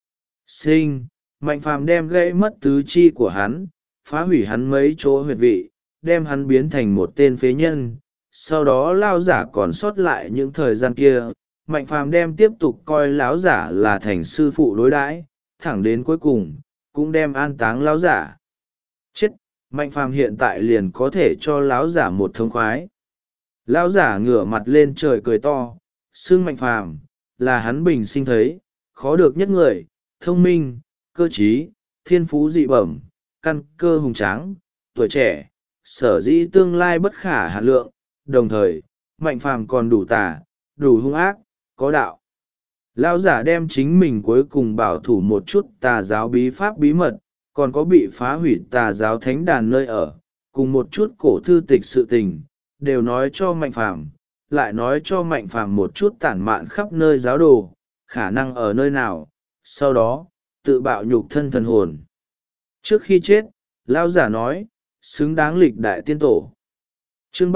Sinh, mạnh phàm đem gãy mất tứ chi của hắn, phá hủy hắn mấy chỗ huyệt vị, đem hắn biến thành một tên phế nhân. Sau đó lão giả còn sót lại những thời gian kia, mạnh phàm đem tiếp tục coi lão giả là thành sư phụ đối đãi, thẳng đến cuối cùng cũng đem an táng lão giả. Chết, mạnh phàm hiện tại liền có thể cho lão giả một thông khoái. Lão giả ngửa mặt lên trời cười to, xưng mạnh phàm là hắn bình sinh thấy khó được nhất người, thông minh, cơ trí, thiên phú dị bẩm, căn cơ hùng tráng, tuổi trẻ, sở dĩ tương lai bất khả hạn lượng, đồng thời mạnh phàm còn đủ tà, đủ hung ác, có đạo. Lão giả đem chính mình cuối cùng bảo thủ một chút tà giáo bí pháp bí mật, còn có bị phá hủy tà giáo thánh đàn nơi ở, cùng một chút cổ thư tịch sự tình, đều nói cho mạnh phàm, lại nói cho mạnh phàm một chút tản mạn khắp nơi giáo đồ, khả năng ở nơi nào, sau đó, tự bạo nhục thân thần hồn. Trước khi chết, lão giả nói, xứng đáng lịch đại tiên tổ. Chương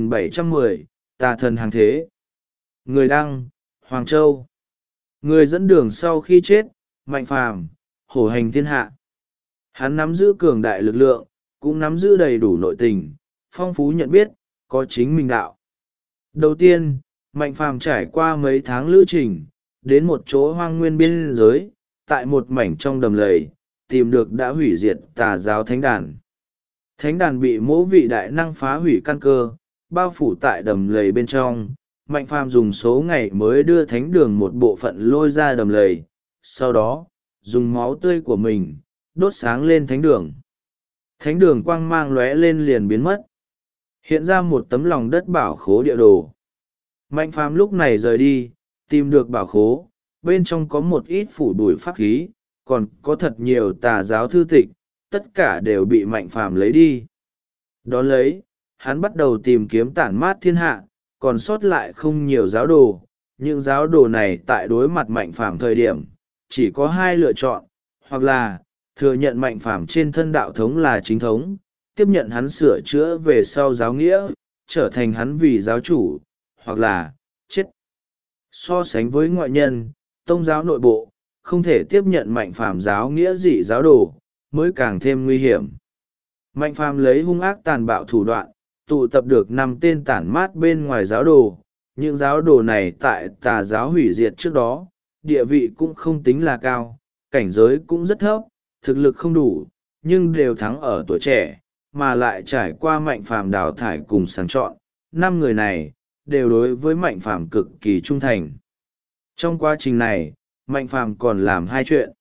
3710, Tà thần hàng thế. Người đăng, Hoàng Châu. Người dẫn đường sau khi chết, mạnh phàm, hổ hành thiên hạ. Hắn nắm giữ cường đại lực lượng, cũng nắm giữ đầy đủ nội tình, phong phú nhận biết, có chính mình đạo. Đầu tiên, mạnh phàm trải qua mấy tháng lữ trình, đến một chỗ hoang nguyên biên giới, tại một mảnh trong đầm lầy, tìm được đã hủy diệt tà giáo thánh đàn. Thánh đàn bị mỗ vị đại năng phá hủy căn cơ, bao phủ tại đầm lầy bên trong. Mạnh phàm dùng số ngày mới đưa thánh đường một bộ phận lôi ra đầm lầy, sau đó, dùng máu tươi của mình, đốt sáng lên thánh đường. Thánh đường quang mang lóe lên liền biến mất. Hiện ra một tấm lòng đất bảo khố địa đồ. Mạnh phàm lúc này rời đi, tìm được bảo khố, bên trong có một ít phủ bụi pháp khí, còn có thật nhiều tà giáo thư tịch, tất cả đều bị mạnh phàm lấy đi. Đón lấy, hắn bắt đầu tìm kiếm tản mát thiên hạ, còn sót lại không nhiều giáo đồ. Những giáo đồ này tại đối mặt mạnh phàm thời điểm, chỉ có hai lựa chọn, hoặc là thừa nhận mạnh phàm trên thân đạo thống là chính thống, tiếp nhận hắn sửa chữa về sau giáo nghĩa, trở thành hắn vì giáo chủ, hoặc là chết. So sánh với ngoại nhân, tông giáo nội bộ không thể tiếp nhận mạnh phàm giáo nghĩa dị giáo đồ, mới càng thêm nguy hiểm. Mạnh phàm lấy hung ác tàn bạo thủ đoạn, tụ tập được 5 tên tản mát bên ngoài giáo đồ. Những giáo đồ này tại tà giáo hủy diệt trước đó, địa vị cũng không tính là cao, cảnh giới cũng rất thấp, thực lực không đủ, nhưng đều thắng ở tuổi trẻ, mà lại trải qua mạnh phàm đào thải cùng sàng chọn. 5 người này đều đối với mạnh phàm cực kỳ trung thành. Trong quá trình này, mạnh phàm còn làm 2 chuyện.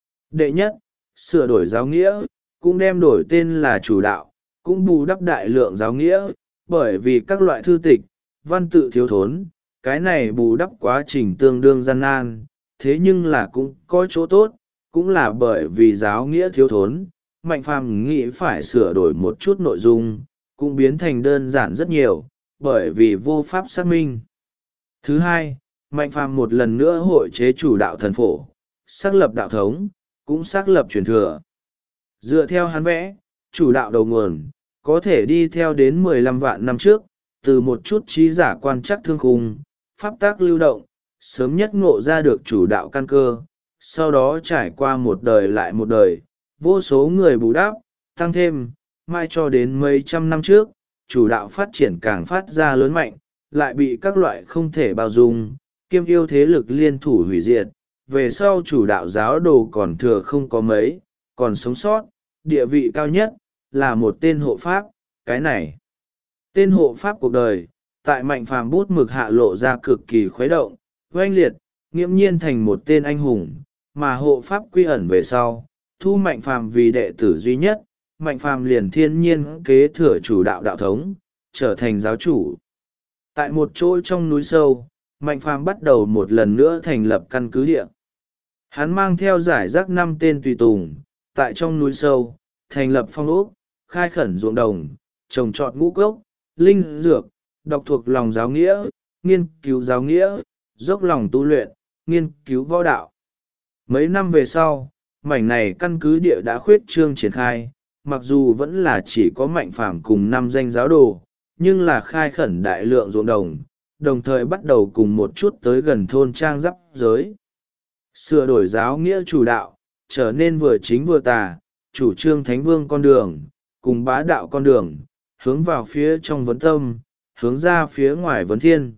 Đệ nhất, sửa đổi giáo nghĩa, cũng đem đổi tên là chủ đạo, cũng bù đắp đại lượng giáo nghĩa, bởi vì các loại thư tịch, văn tự thiếu thốn, cái này bù đắp quá trình tương đương gian nan, thế nhưng là cũng có chỗ tốt, cũng là bởi vì giáo nghĩa thiếu thốn, mạnh phàm nghĩ phải sửa đổi một chút nội dung, cũng biến thành đơn giản rất nhiều, bởi vì vô pháp xác minh. Thứ hai, mạnh phàm một lần nữa hội chế chủ đạo thần phổ, xác lập đạo thống, cũng xác lập truyền thừa. Dựa theo hắn vẽ, chủ đạo đầu nguồn, có thể đi theo đến 15 vạn năm trước, từ một chút trí giả quan chắc thương khung, pháp tác lưu động, sớm nhất ngộ ra được chủ đạo căn cơ, sau đó trải qua một đời lại một đời, vô số người bù đắp, tăng thêm, mai cho đến mấy trăm năm trước, chủ đạo phát triển càng phát ra lớn mạnh, lại bị các loại không thể bao dung, kiêm yêu thế lực liên thủ hủy diệt, về sau chủ đạo giáo đồ còn thừa không có mấy, còn sống sót, địa vị cao nhất, là một tên hộ pháp, cái này. Tên hộ pháp cuộc đời, tại mạnh phàm bút mực hạ lộ ra cực kỳ khuấy động, oanh liệt, nghiễm nhiên thành một tên anh hùng, mà hộ pháp quy ẩn về sau, thu mạnh phàm vì đệ tử duy nhất, mạnh phàm liền thiên nhiên kế thừa chủ đạo đạo thống, trở thành giáo chủ. Tại một chỗ trong núi sâu, mạnh phàm bắt đầu một lần nữa thành lập căn cứ địa. Hắn mang theo giải rác 5 tên tùy tùng, tại trong núi sâu, thành lập phong ốc, khai khẩn ruộng đồng, trồng trọt ngũ cốc, linh dược, đọc thuộc lòng giáo nghĩa, nghiên cứu giáo nghĩa, dốc lòng tu luyện, nghiên cứu võ đạo. Mấy năm về sau, mảnh này căn cứ địa đã khuyết trương triển khai, mặc dù vẫn là chỉ có mạnh phàm cùng 5 danh giáo đồ, nhưng là khai khẩn đại lượng ruộng đồng, đồng thời bắt đầu cùng một chút tới gần thôn trang giáp giới. Sửa đổi giáo nghĩa chủ đạo, trở nên vừa chính vừa tà, chủ trương thánh vương con đường, cùng bá đạo con đường, hướng vào phía trong vấn tâm, hướng ra phía ngoài vấn thiên.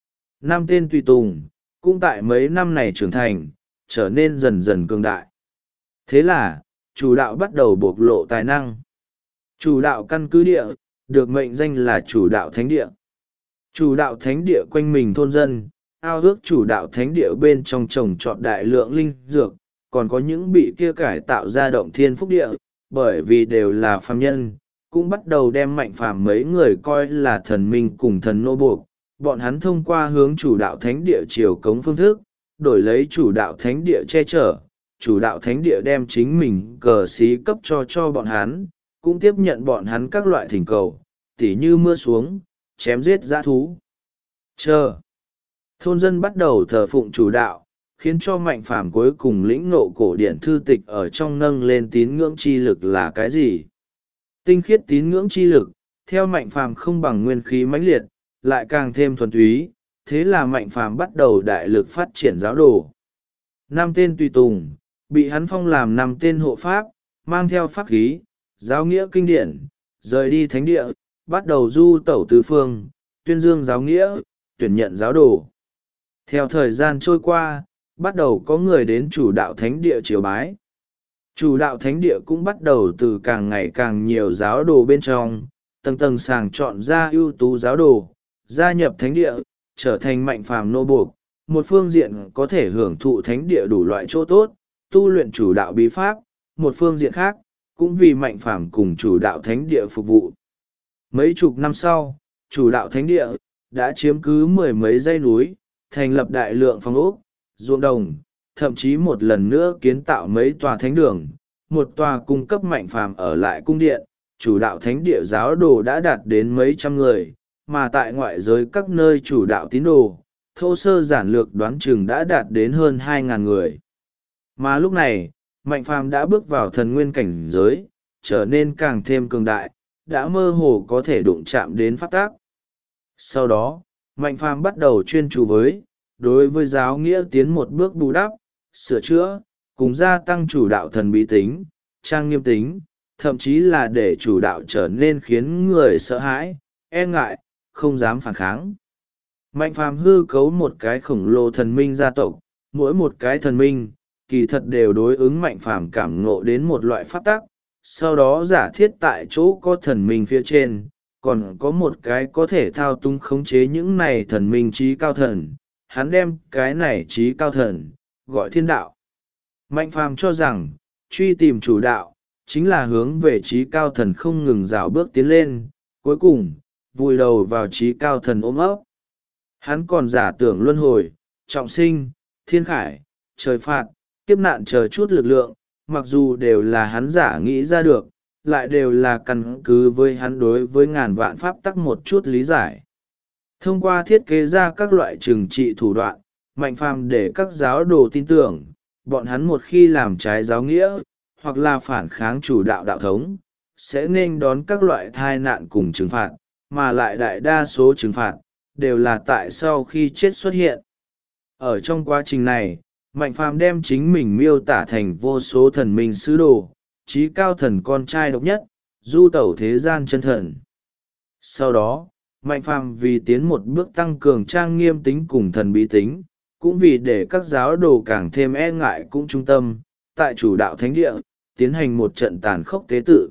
5 tên tùy tùng, cũng tại mấy năm này trưởng thành, trở nên dần dần cường đại. Thế là, chủ đạo bắt đầu bộc lộ tài năng. Chủ đạo căn cứ địa, được mệnh danh là chủ đạo thánh địa. Chủ đạo thánh địa quanh mình thôn dân, ao ước chủ đạo thánh địa bên trong trồng trọt đại lượng linh dược, còn có những bị kia cải tạo ra động thiên phúc địa, bởi vì đều là phàm nhân, cũng bắt đầu đem mạnh phàm mấy người coi là thần minh cùng thần nô buộc. Bọn hắn thông qua hướng chủ đạo thánh địa chiều cống phương thức, đổi lấy chủ đạo thánh địa che chở, chủ đạo thánh địa đem chính mình cờ xí cấp cho bọn hắn, cũng tiếp nhận bọn hắn các loại thỉnh cầu, tỉ như mưa xuống, chém giết dã thú. Thôn dân bắt đầu thờ phụng chủ đạo, khiến cho mạnh phàm cuối cùng lĩnh ngộ cổ điển thư tịch ở trong nâng lên tín ngưỡng chi lực là cái gì. Tinh khiết tín ngưỡng chi lực, theo mạnh phàm không bằng nguyên khí mãnh liệt, lại càng thêm thuần túy, thế là mạnh phàm bắt đầu đại lực phát triển giáo đồ. 5 tên tùy tùng, bị hắn phong làm 5 tên hộ pháp, mang theo pháp khí, giáo nghĩa kinh điển, rời đi thánh địa, bắt đầu du tẩu tứ phương, tuyên dương giáo nghĩa, tuyển nhận giáo đồ. Theo thời gian trôi qua, bắt đầu có người đến chủ đạo thánh địa triều bái. Chủ đạo thánh địa cũng bắt đầu từ càng ngày càng nhiều giáo đồ bên trong, tầng tầng sàng chọn ra ưu tú giáo đồ, gia nhập thánh địa, trở thành mạnh phàm nô buộc, một phương diện có thể hưởng thụ thánh địa đủ loại chỗ tốt, tu luyện chủ đạo bí pháp, một phương diện khác, cũng vì mạnh phàm cùng chủ đạo thánh địa phục vụ. Mấy chục năm sau, chủ đạo thánh địa đã chiếm cứ 10 mấy dãy núi, thành lập đại lượng phong ốc, ruộng đồng, thậm chí một lần nữa kiến tạo mấy tòa thánh đường, một tòa cung cấp mạnh phàm ở lại cung điện. Chủ đạo thánh địa giáo đồ đã đạt đến mấy trăm người, mà tại ngoại giới các nơi chủ đạo tín đồ, thô sơ giản lược đoán chừng đã đạt đến hơn 2.000 người. Mà lúc này, Mạnh Phàm đã bước vào thần nguyên cảnh giới, trở nên càng thêm cường đại, đã mơ hồ có thể đụng chạm đến pháp tắc. Sau đó, Mạnh Phàm bắt đầu chuyên chú đối với giáo nghĩa tiến một bước bù đắp, sửa chữa, cùng gia tăng chủ đạo thần bí tính, trang nghiêm tính, thậm chí là để chủ đạo trở nên khiến người sợ hãi, e ngại, không dám phản kháng. Mạnh Phàm hư cấu một cái khổng lồ thần minh gia tộc, mỗi một cái thần minh, kỳ thật đều đối ứng Mạnh Phàm cảm ngộ đến một loại pháp tắc, sau đó giả thiết tại chỗ có thần minh phía trên, còn có một cái có thể thao túng khống chế những này thần minh trí cao thần, hắn đem cái này trí cao thần, gọi thiên đạo. Mạnh Phàm cho rằng, truy tìm chủ đạo, chính là hướng về trí cao thần không ngừng rào bước tiến lên, cuối cùng, vùi đầu vào trí cao thần ôm ấp. Hắn còn giả tưởng luân hồi, trọng sinh, thiên khải, trời phạt, kiếp nạn chờ chút lực lượng, mặc dù đều là hắn giả nghĩ ra được, lại đều là căn cứ với hắn đối với ngàn vạn pháp tắc một chút lý giải. Thông qua thiết kế ra các loại trừng trị thủ đoạn, Mạnh Phàm để các giáo đồ tin tưởng, bọn hắn một khi làm trái giáo nghĩa, hoặc là phản kháng chủ đạo đạo thống, sẽ nên đón các loại tai nạn cùng trừng phạt, mà lại đại đa số trừng phạt, đều là tại sau khi chết xuất hiện. Ở trong quá trình này, Mạnh Phàm đem chính mình miêu tả thành vô số thần minh sứ đồ, trí cao thần con trai độc nhất, du tẩu thế gian chân thần. Sau đó, Mạnh Phàm vì tiến một bước tăng cường trang nghiêm tính cùng thần bí tính, cũng vì để các giáo đồ càng thêm e ngại cũng trung tâm, tại chủ đạo thánh địa, tiến hành một trận tàn khốc tế tự.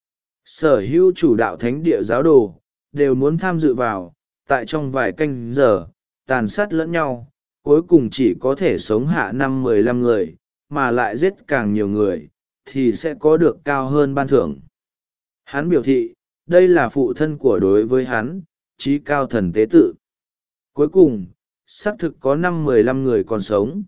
Sở hữu chủ đạo thánh địa giáo đồ, đều muốn tham dự vào, tại trong vài canh giờ, tàn sát lẫn nhau, cuối cùng chỉ có thể sống hạ 15 người, mà lại giết càng nhiều người, thì sẽ có được cao hơn ban thưởng. Hắn biểu thị, đây là phụ thân của đối với hắn, trí cao thần tế tự. Cuối cùng, xác thực có 15 người còn sống.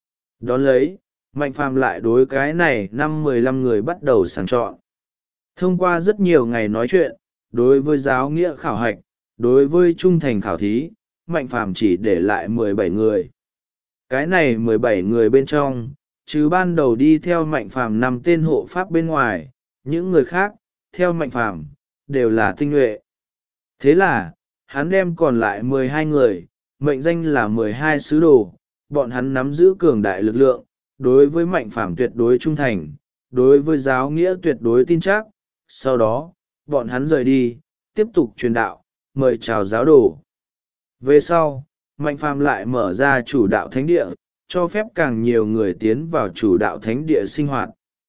Đón lấy, Mạnh Phàm lại đối cái này 15 người bắt đầu sàng chọn. Thông qua rất nhiều ngày nói chuyện, đối với giáo nghĩa khảo hạch, đối với trung thành khảo thí, Mạnh Phàm chỉ để lại 17 người. Cái này 17 người bên trong, trừ ban đầu đi theo Mạnh Phàm 5 tên hộ pháp bên ngoài, những người khác, theo Mạnh Phàm đều là tinh nhuệ. Thế là, hắn đem còn lại 12 người, mệnh danh là 12 sứ đồ, bọn hắn nắm giữ cường đại lực lượng, đối với Mạnh Phàm tuyệt đối trung thành, đối với giáo nghĩa tuyệt đối tin chắc. Sau đó, bọn hắn rời đi, tiếp tục truyền đạo, mời chào giáo đồ. Về sau, Mạnh Phàm lại mở ra chủ đạo thánh địa, cho phép càng nhiều người tiến vào chủ đạo thánh địa sinh hoạt.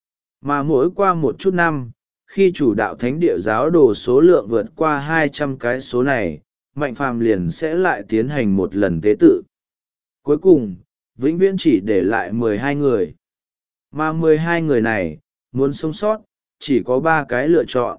Mà mỗi qua một chút năm, khi chủ đạo thánh địa giáo đồ số lượng vượt qua 200 cái số này, Mạnh Phàm liền sẽ lại tiến hành một lần tế tự. Cuối cùng, vĩnh viễn chỉ để lại 12 người. Mà 12 người này, muốn sống sót, chỉ có 3 cái lựa chọn.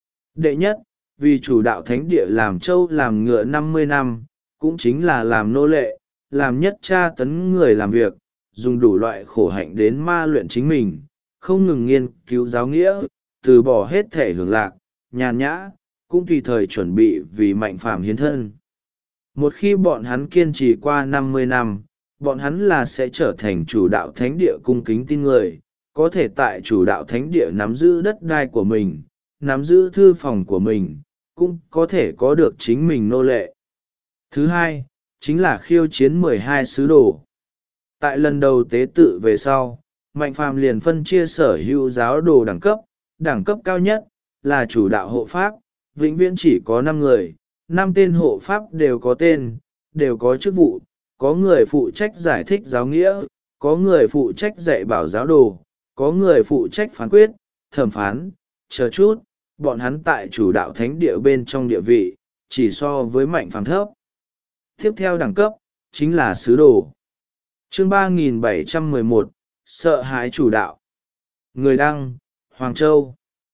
Đệ nhất, vì chủ đạo thánh địa làm trâu làm ngựa 50 năm, cũng chính là làm nô lệ, làm nhất tra tấn người làm việc, dùng đủ loại khổ hạnh đến ma luyện chính mình, không ngừng nghiên cứu giáo nghĩa, từ bỏ hết thể hưởng lạc, nhàn nhã, cũng tùy thời chuẩn bị vì Mạnh Phàm hiến thân. Một khi bọn hắn kiên trì qua 50 năm, bọn hắn là sẽ trở thành chủ đạo thánh địa cung kính tin người, có thể tại chủ đạo thánh địa nắm giữ đất đai của mình, nắm giữ thư phòng của mình, cũng có thể có được chính mình nô lệ. Thứ hai, chính là khiêu chiến 12 sứ đồ. Tại lần đầu tế tự về sau, Mạnh Phàm liền phân chia sở hữu giáo đồ đẳng cấp cao nhất, là chủ đạo hộ pháp, vĩnh viễn chỉ có 5 người, 5 tên hộ pháp đều có tên, đều có chức vụ, có người phụ trách giải thích giáo nghĩa, có người phụ trách dạy bảo giáo đồ, có người phụ trách phán quyết, thẩm phán, chờ chút, bọn hắn tại chủ đạo thánh địa bên trong địa vị, chỉ so với Mạnh Phàm thấp. Tiếp theo đẳng cấp, chính là sứ đồ. Chương 3711, sợ hãi chủ đạo. Người đăng, Hoàng Châu.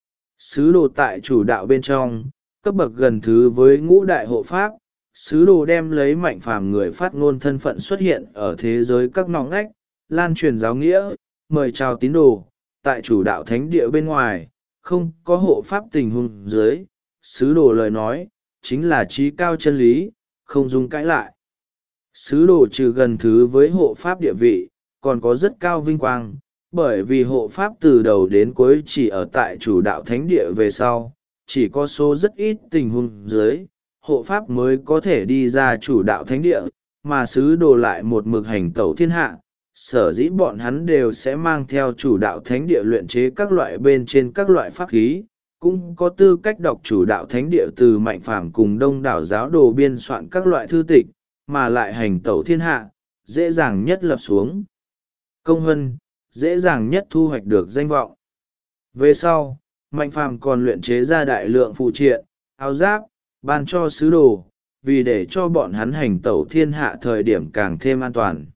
Sứ đồ tại chủ đạo bên trong, cấp bậc gần thứ với ngũ đại hộ pháp, sứ đồ đem lấy Mạnh Phàm người phát ngôn thân phận xuất hiện ở thế giới các ngõ ngách, lan truyền giáo nghĩa, mời chào tín đồ, tại chủ đạo thánh địa bên ngoài, không có hộ pháp tình huống dưới, sứ đồ lời nói, chính là trí cao chân lý, không dung cãi lại. Sứ đồ trừ gần thứ với hộ pháp địa vị, còn có rất cao vinh quang, Bởi vì hộ pháp từ đầu đến cuối chỉ ở tại chủ đạo thánh địa về sau, chỉ có số rất ít tình huống dưới, hộ pháp mới có thể đi ra chủ đạo thánh địa, mà sứ đồ lại một mực hành tẩu thiên hạ. Sở dĩ bọn hắn đều sẽ mang theo chủ đạo thánh địa luyện chế các loại bên trên các loại pháp khí, cũng có tư cách đọc chủ đạo thánh địa từ Mạnh Phàm cùng đông đảo giáo đồ biên soạn các loại thư tịch, mà lại hành tẩu thiên hạ, dễ dàng nhất lập xuống công huân, dễ dàng nhất thu hoạch được danh vọng. Về sau, Mạnh Phàm còn luyện chế ra đại lượng phụ triện, áo giáp, ban cho sứ đồ, vì để cho bọn hắn hành tẩu thiên hạ thời điểm càng thêm an toàn.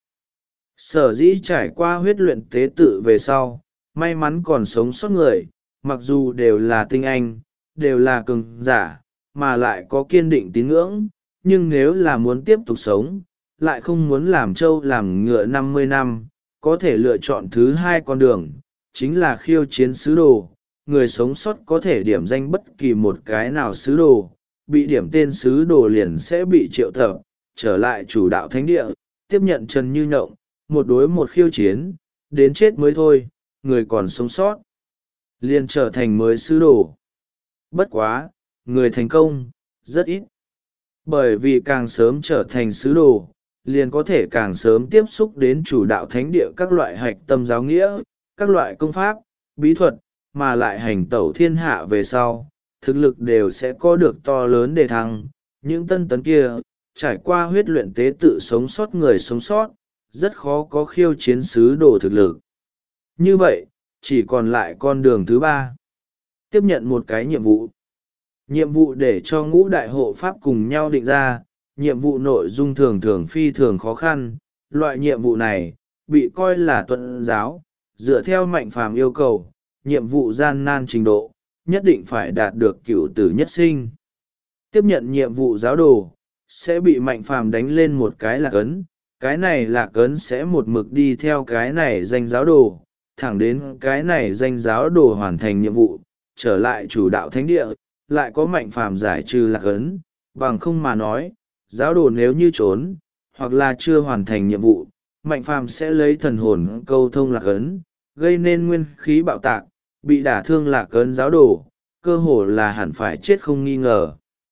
Sở dĩ trải qua huyết luyện tế tự về sau, may mắn còn sống sót người, mặc dù đều là tinh anh, đều là cường giả, mà lại có kiên định tín ngưỡng, nhưng nếu là muốn tiếp tục sống, lại không muốn làm trâu làm ngựa 50 năm, có thể lựa chọn thứ hai con đường, chính là khiêu chiến sứ đồ. Người sống sót có thể điểm danh bất kỳ một cái nào sứ đồ, bị điểm tên sứ đồ liền sẽ bị triệu tập, trở lại chủ đạo thánh địa, tiếp nhận Trần Như Nhộng, một đối một khiêu chiến, đến chết mới thôi, người còn sống sót liền trở thành mới sứ đồ. Bất quá, người thành công, rất ít. Bởi vì càng sớm trở thành sứ đồ, liền có thể càng sớm tiếp xúc đến chủ đạo thánh địa các loại hạch tâm giáo nghĩa, các loại công pháp, bí thuật, mà lại hành tẩu thiên hạ về sau, thực lực đều sẽ có được to lớn đề thăng. Những tân tấn kia, trải qua huyết luyện tế tự sống sót người sống sót, rất khó có khiêu chiến sứ đồ thực lực. Như vậy, chỉ còn lại con đường thứ ba. Tiếp nhận một cái nhiệm vụ. Nhiệm vụ để cho ngũ đại hộ pháp cùng nhau định ra, nhiệm vụ nội dung thường thường phi thường khó khăn. Loại nhiệm vụ này, bị coi là tuần giáo, dựa theo Mạnh Phàm yêu cầu, nhiệm vụ gian nan trình độ, nhất định phải đạt được cửu tử nhất sinh. Tiếp nhận nhiệm vụ giáo đồ, sẽ bị Mạnh Phàm đánh lên một cái lạc ấn, cái này lạc ấn sẽ một mực đi theo cái này danh giáo đồ, thẳng đến cái này danh giáo đồ hoàn thành nhiệm vụ, trở lại chủ đạo thánh địa, lại có Mạnh Phàm giải trừ lạc ấn, bằng không mà nói, giáo đồ nếu như trốn, hoặc là chưa hoàn thành nhiệm vụ, Mạnh Phàm sẽ lấy thần hồn câu thông lạc ấn, gây nên nguyên khí bạo tạc, bị đả thương lạc ấn giáo đồ, cơ hồ là hẳn phải chết không nghi ngờ.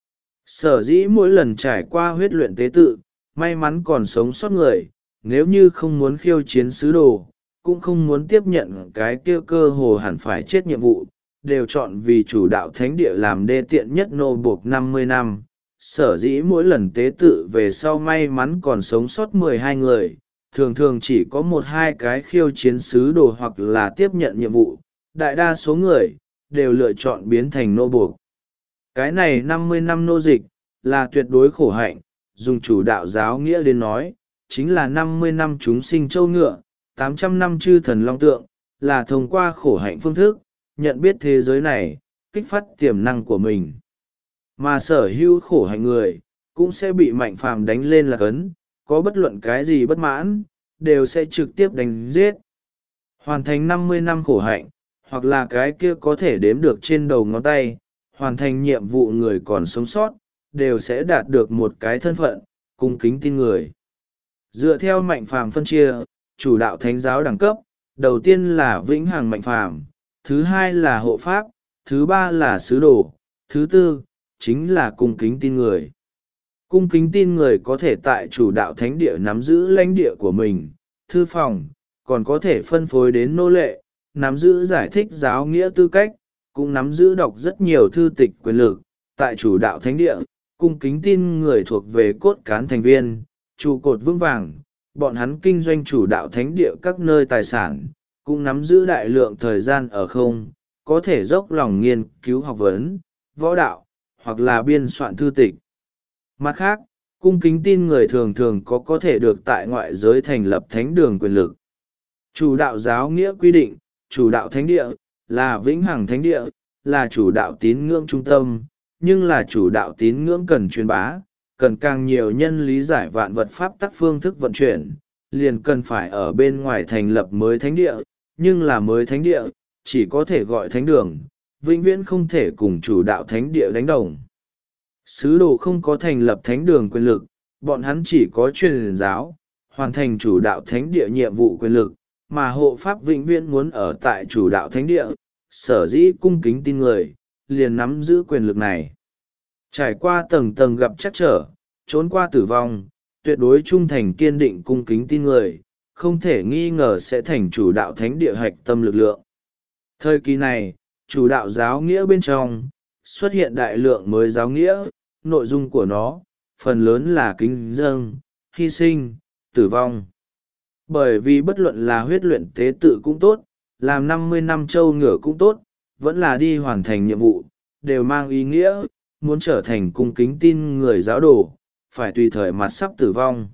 Sở dĩ mỗi lần trải qua huyết luyện tế tự, may mắn còn sống sót người, nếu như không muốn khiêu chiến sứ đồ, cũng không muốn tiếp nhận cái kia cơ hồ hẳn phải chết nhiệm vụ, đều chọn vì chủ đạo thánh địa làm đê tiện nhất nô buộc 50 năm. Sở dĩ mỗi lần tế tự về sau may mắn còn sống sót 12 người, thường thường chỉ có 1-2 cái khiêu chiến sứ đồ hoặc là tiếp nhận nhiệm vụ, đại đa số người đều lựa chọn biến thành nô buộc. Cái này 50 năm nô dịch là tuyệt đối khổ hạnh, dùng chủ đạo giáo nghĩa đến nói, chính là 50 năm chúng sinh châu ngựa, 800 năm chư thần long tượng, là thông qua khổ hạnh phương thức, nhận biết thế giới này, kích phát tiềm năng của mình. Mà sở hữu khổ hạnh người, cũng sẽ bị Mạnh Phàm đánh lên lạc ấn, có bất luận cái gì bất mãn, đều sẽ trực tiếp đánh giết. Hoàn thành 50 năm khổ hạnh, hoặc là cái kia có thể đếm được trên đầu ngón tay, hoàn thành nhiệm vụ người còn sống sót, đều sẽ đạt được một cái thân phận, cung kính tin người. Dựa theo Mạnh Phàm phân chia, chủ đạo thánh giáo đẳng cấp, đầu tiên là vĩnh hằng Mạnh Phàm, thứ hai là hộ pháp, thứ ba là sứ đồ, thứ tư chính là cung kính tin người. Cung kính tin người có thể tại chủ đạo thánh địa nắm giữ lãnh địa của mình, thư phòng, còn có thể phân phối đến nô lệ, nắm giữ giải thích giáo nghĩa tư cách, cũng nắm giữ đọc rất nhiều thư tịch quyền lực. Tại chủ đạo thánh địa, cung kính tin người thuộc về cốt cán thành viên, trụ cột vững vàng, bọn hắn kinh doanh chủ đạo thánh địa các nơi tài sản, cũng nắm giữ đại lượng thời gian ở không, có thể dốc lòng nghiên cứu học vấn, võ đạo, hoặc là biên soạn thư tịch. Mặt khác, cung kính tin người thường thường có thể được tại ngoại giới thành lập thánh đường quyền lực. Chủ đạo giáo nghĩa quy định, chủ đạo thánh địa, là vĩnh hằng thánh địa, là chủ đạo tín ngưỡng trung tâm, nhưng là chủ đạo tín ngưỡng cần truyền bá, cần càng nhiều nhân lý giải vạn vật pháp tắc phương thức vận chuyển, liền cần phải ở bên ngoài thành lập mới thánh địa, nhưng là mới thánh địa, chỉ có thể gọi thánh đường, vĩnh viễn không thể cùng chủ đạo thánh địa đánh đồng. Sứ đồ không có thành lập thánh đường quyền lực, bọn hắn chỉ có truyền giáo, hoàn thành chủ đạo thánh địa nhiệm vụ quyền lực, mà hộ pháp vĩnh viễn muốn ở tại chủ đạo thánh địa, sở dĩ cung kính tin người, liền nắm giữ quyền lực này. Trải qua tầng tầng gặp trắc trở, trốn qua tử vong, tuyệt đối trung thành kiên định cung kính tin người, không thể nghi ngờ sẽ thành chủ đạo thánh địa hạch tâm lực lượng. Thời kỳ này, chủ đạo giáo nghĩa bên trong, xuất hiện đại lượng mới giáo nghĩa, nội dung của nó, phần lớn là kính dâng, hy sinh, tử vong. Bởi vì bất luận là huyết luyện tế tự cũng tốt, làm 50 năm trâu ngựa cũng tốt, vẫn là đi hoàn thành nhiệm vụ, đều mang ý nghĩa, muốn trở thành cung kính tin người giáo đồ, phải tùy thời mặt sắp tử vong.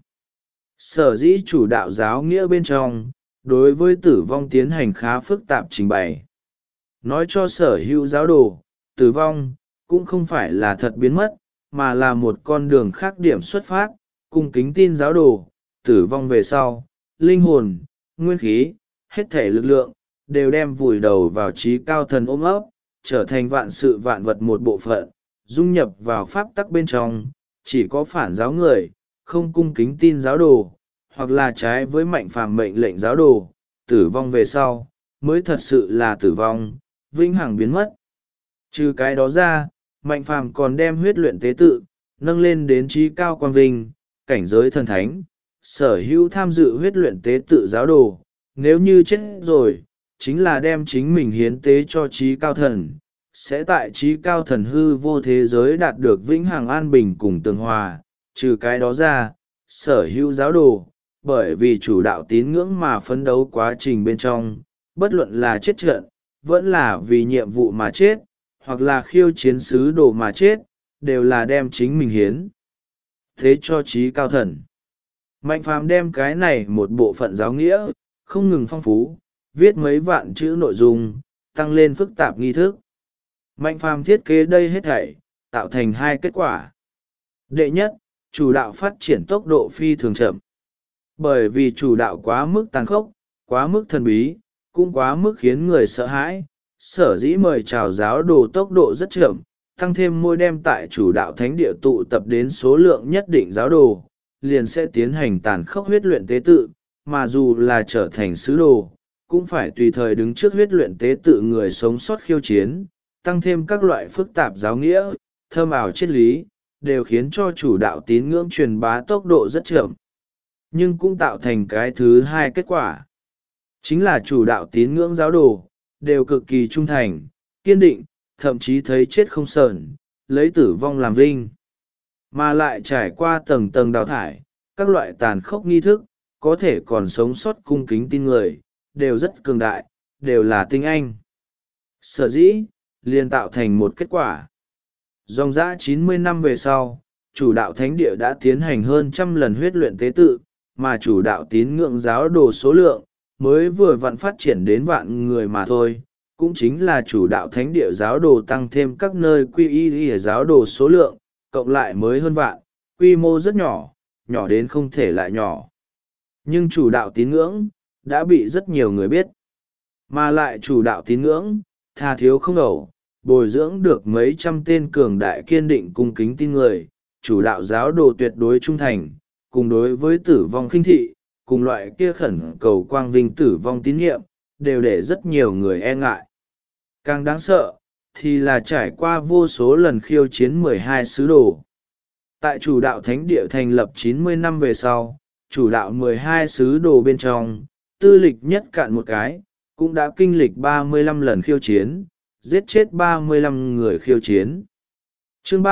Sở dĩ chủ đạo giáo nghĩa bên trong, đối với tử vong tiến hành khá phức tạp trình bày. Nói cho sở hữu giáo đồ, tử vong, cũng không phải là thật biến mất, mà là một con đường khác điểm xuất phát, cung kính tin giáo đồ, tử vong về sau, linh hồn, nguyên khí, hết thể lực lượng, đều đem vùi đầu vào trí cao thần ôm ấp, trở thành vạn sự vạn vật một bộ phận, dung nhập vào pháp tắc bên trong, chỉ có phản giáo người, không cung kính tin giáo đồ, hoặc là trái với mạnh phàm mệnh lệnh giáo đồ, tử vong về sau, mới thật sự là tử vong, vĩnh hằng biến mất. Trừ cái đó ra, mạnh phàm còn đem huyết luyện tế tự, nâng lên đến trí cao quang vinh, cảnh giới thần thánh, sở hữu tham dự huyết luyện tế tự giáo đồ, nếu như chết rồi, chính là đem chính mình hiến tế cho trí cao thần, sẽ tại trí cao thần hư vô thế giới đạt được vĩnh hằng an bình cùng tường hòa. Trừ cái đó ra, sở hữu giáo đồ, bởi vì chủ đạo tín ngưỡng mà phấn đấu quá trình bên trong, bất luận là chết trận, vẫn là vì nhiệm vụ mà chết, hoặc là khiêu chiến sứ đồ mà chết, đều là đem chính mình hiến thế cho trí cao thần. Mạnh phàm đem cái này một bộ phận giáo nghĩa, không ngừng phong phú, viết mấy vạn chữ nội dung, tăng lên phức tạp nghi thức. Mạnh phàm thiết kế đây hết thảy, tạo thành hai kết quả. Đệ nhất, chủ đạo phát triển tốc độ phi thường chậm. Bởi vì chủ đạo quá mức tàn khốc, quá mức thần bí, cũng quá mức khiến người sợ hãi, sở dĩ mời chào giáo đồ tốc độ rất chậm, tăng thêm mỗi đem tại chủ đạo thánh địa tụ tập đến số lượng nhất định giáo đồ, liền sẽ tiến hành tàn khốc huyết luyện tế tự, mà dù là trở thành sứ đồ, cũng phải tùy thời đứng trước huyết luyện tế tự người sống sót khiêu chiến, tăng thêm các loại phức tạp giáo nghĩa, thơm ảo triết lý, đều khiến cho chủ đạo tín ngưỡng truyền bá tốc độ rất chậm. Nhưng cũng tạo thành cái thứ hai kết quả. Chính là chủ đạo tín ngưỡng giáo đồ, đều cực kỳ trung thành, kiên định, thậm chí thấy chết không sờn, lấy tử vong làm vinh. Mà lại trải qua tầng tầng đào thải, các loại tàn khốc nghi thức, có thể còn sống sót cung kính tin người, đều rất cường đại, đều là tinh anh. Sở dĩ, liền tạo thành một kết quả. Dòng dã 90 năm về sau, chủ đạo thánh địa đã tiến hành hơn 100 lần huyết luyện tế tự, mà chủ đạo tín ngưỡng giáo đồ số lượng, mới vừa vặn phát triển đến vạn người mà thôi. Cũng chính là chủ đạo thánh địa giáo đồ tăng thêm các nơi quy y giáo đồ số lượng, cộng lại mới hơn vạn, quy mô rất nhỏ, nhỏ đến không thể lại nhỏ. Nhưng chủ đạo tín ngưỡng, đã bị rất nhiều người biết. Mà lại chủ đạo tín ngưỡng, tha thiếu không ẩu, bồi dưỡng được mấy trăm tên cường đại kiên định cung kính tin người, chủ đạo giáo đồ tuyệt đối trung thành, cùng đối với tử vong khinh thị, cùng loại kia khẩn cầu quang vinh tử vong tín nhiệm, đều để rất nhiều người e ngại. Càng đáng sợ, thì là trải qua vô số lần khiêu chiến 12 sứ đồ. Tại chủ đạo thánh địa thành lập 90 năm về sau, chủ đạo 12 sứ đồ bên trong, tư lịch nhất cạn một cái, cũng đã kinh lịch 35 lần khiêu chiến, giết chết 35 người khiêu chiến. Chương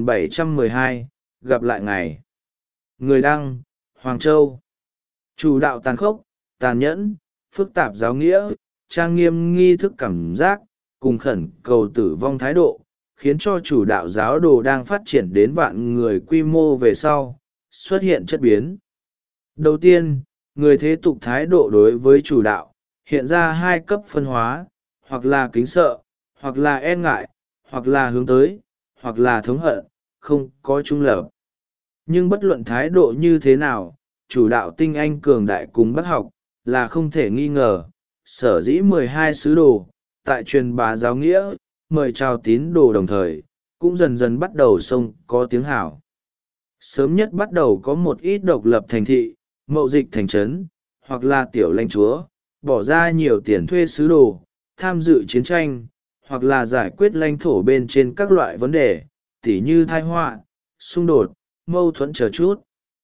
3712, gặp lại ngày. Người đăng, Hoàng Châu. Chủ đạo tàn khốc, tàn nhẫn, phức tạp giáo nghĩa, trang nghiêm nghi thức cảm giác, cùng khẩn cầu tử vong thái độ, khiến cho chủ đạo giáo đồ đang phát triển đến vạn người quy mô về sau, xuất hiện chất biến. Đầu tiên, người thế tục thái độ đối với chủ đạo, hiện ra hai cấp phân hóa, hoặc là kính sợ, hoặc là e ngại, hoặc là hướng tới, hoặc là thống hận, không có trung lập. Nhưng bất luận thái độ như thế nào, chủ đạo tinh anh cường đại cùng bác học, là không thể nghi ngờ, sở dĩ 12 sứ đồ, tại truyền bá giáo nghĩa, mời chào tín đồ đồng thời, cũng dần dần bắt đầu xông có tiếng hảo. Sớm nhất bắt đầu có một ít độc lập thành thị, mậu dịch thành trấn, hoặc là tiểu lãnh chúa, bỏ ra nhiều tiền thuê sứ đồ, tham dự chiến tranh, hoặc là giải quyết lãnh thổ bên trên các loại vấn đề, tỉ như tai họa, xung đột, mâu thuẫn chờ chút.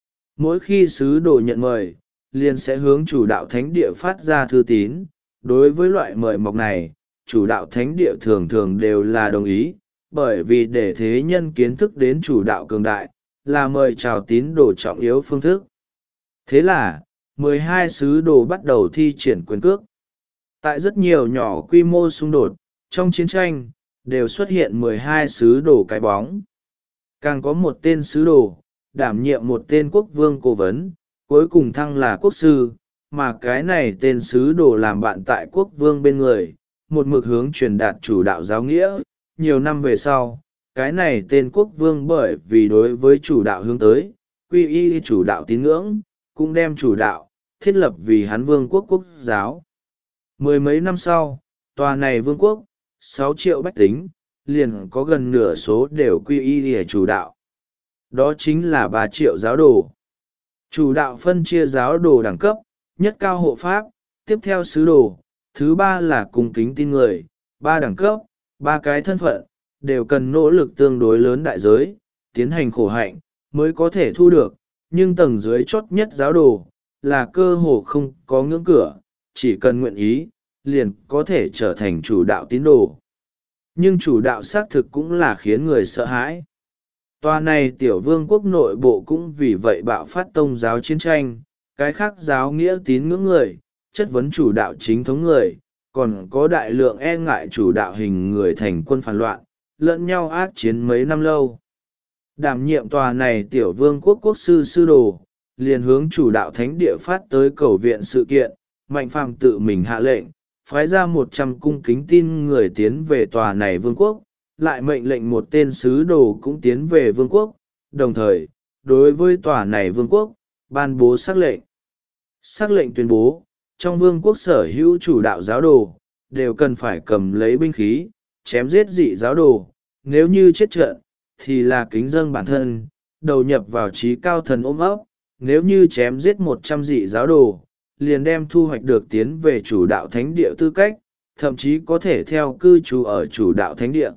Mỗi khi sứ đồ nhận mời, liền sẽ hướng chủ đạo thánh địa phát ra thư tín. Đối với loại mời mọc này, chủ đạo thánh địa thường thường đều là đồng ý, bởi vì để thế nhân kiến thức đến chủ đạo cường đại, là mời chào tín đồ trọng yếu phương thức. Thế là, 12 sứ đồ bắt đầu thi triển quyền cước. Tại rất nhiều nhỏ quy mô xung đột, trong chiến tranh, đều xuất hiện 12 sứ đồ cái bóng. Càng có một tên sứ đồ, đảm nhiệm một tên quốc vương cố vấn, cuối cùng thăng là quốc sư, mà cái này tên sứ đồ làm bạn tại quốc vương bên người, một mực hướng truyền đạt chủ đạo giáo nghĩa. Nhiều năm về sau, cái này tên quốc vương bởi vì đối với chủ đạo hướng tới, quy y chủ đạo tín ngưỡng, cũng đem chủ đạo, thiết lập vì hắn vương quốc quốc giáo. Mười mấy năm sau, tòa này vương quốc, 6 triệu bách tính, liền có gần nửa số đều quy y để chủ đạo. Đó chính là 3 triệu giáo đồ. Chủ đạo phân chia giáo đồ đẳng cấp, nhất cao hộ pháp, tiếp theo sứ đồ, thứ ba là cung kính tin người, 3 đẳng cấp, 3 cái thân phận, đều cần nỗ lực tương đối lớn đại giới, tiến hành khổ hạnh, mới có thể thu được, nhưng tầng dưới chót nhất giáo đồ, là cơ hồ không có ngưỡng cửa, chỉ cần nguyện ý, liền có thể trở thành chủ đạo tín đồ. Nhưng chủ đạo xác thực cũng là khiến người sợ hãi. Tòa này tiểu vương quốc nội bộ cũng vì vậy bạo phát tôn giáo chiến tranh, cái khác giáo nghĩa tín ngưỡng người, chất vấn chủ đạo chính thống người, còn có đại lượng e ngại chủ đạo hình người thành quân phản loạn, lẫn nhau ác chiến mấy năm lâu. Đảm nhiệm tòa này tiểu vương quốc quốc sư sư đồ, liền hướng chủ đạo thánh địa phát tới cầu viện sự kiện, Mạnh Phàm tự mình hạ lệnh, phái ra 100 cung kính tin người tiến về tòa này vương quốc, lại mệnh lệnh một tên sứ đồ cũng tiến về vương quốc, đồng thời, đối với tòa này vương quốc, ban bố sắc lệnh. Sắc lệnh tuyên bố, trong vương quốc sở hữu chủ đạo giáo đồ, đều cần phải cầm lấy binh khí, chém giết dị giáo đồ, nếu như chết trận, thì là kính dâng bản thân, đầu nhập vào trí cao thần ôm ấp, nếu như chém giết 100 dị giáo đồ, liền đem thu hoạch được tiến về chủ đạo thánh địa tư cách, thậm chí có thể theo cư trú ở chủ đạo thánh địa.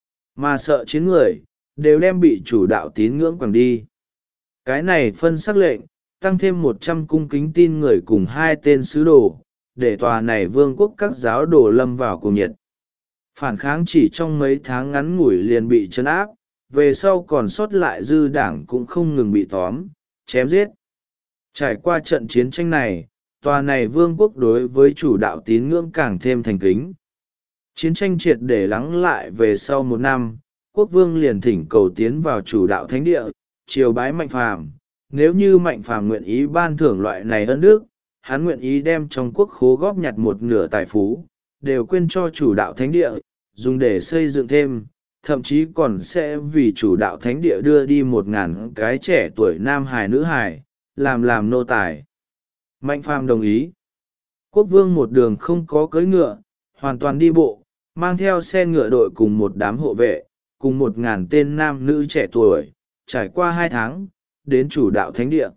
Mà sợ chiến người, đều đem bị chủ đạo tín ngưỡng quẳng đi. Cái này phân sắc lệnh, tăng thêm 100 cung kính tin người cùng 2 tên sứ đồ, để tòa này vương quốc các giáo đồ lâm vào cuồng nhiệt. Phản kháng chỉ trong mấy tháng ngắn ngủi liền bị trấn áp, về sau còn sót lại dư đảng cũng không ngừng bị tóm, chém giết. Trải qua trận chiến tranh này, tòa này vương quốc đối với chủ đạo tín ngưỡng càng thêm thành kính. Chiến tranh triệt để lắng lại về sau 1 năm, quốc vương liền thỉnh cầu tiến vào chủ đạo thánh địa, triều bái Mạnh Phàm. Nếu như Mạnh Phàm nguyện ý ban thưởng loại này ân đức, hắn nguyện ý đem trong quốc khố góp nhặt một nửa tài phú, đều quên cho chủ đạo thánh địa, dùng để xây dựng thêm, thậm chí còn sẽ vì chủ đạo thánh địa đưa đi 1.000 cái trẻ tuổi nam hài nữ hài, làm nô tài. Mạnh Phàm đồng ý. Quốc vương một đường không có cưỡi ngựa, hoàn toàn đi bộ, mang theo xe ngựa đội cùng một đám hộ vệ, cùng 1.000 tên nam nữ trẻ tuổi, trải qua 2 tháng, đến chủ đạo thánh địa.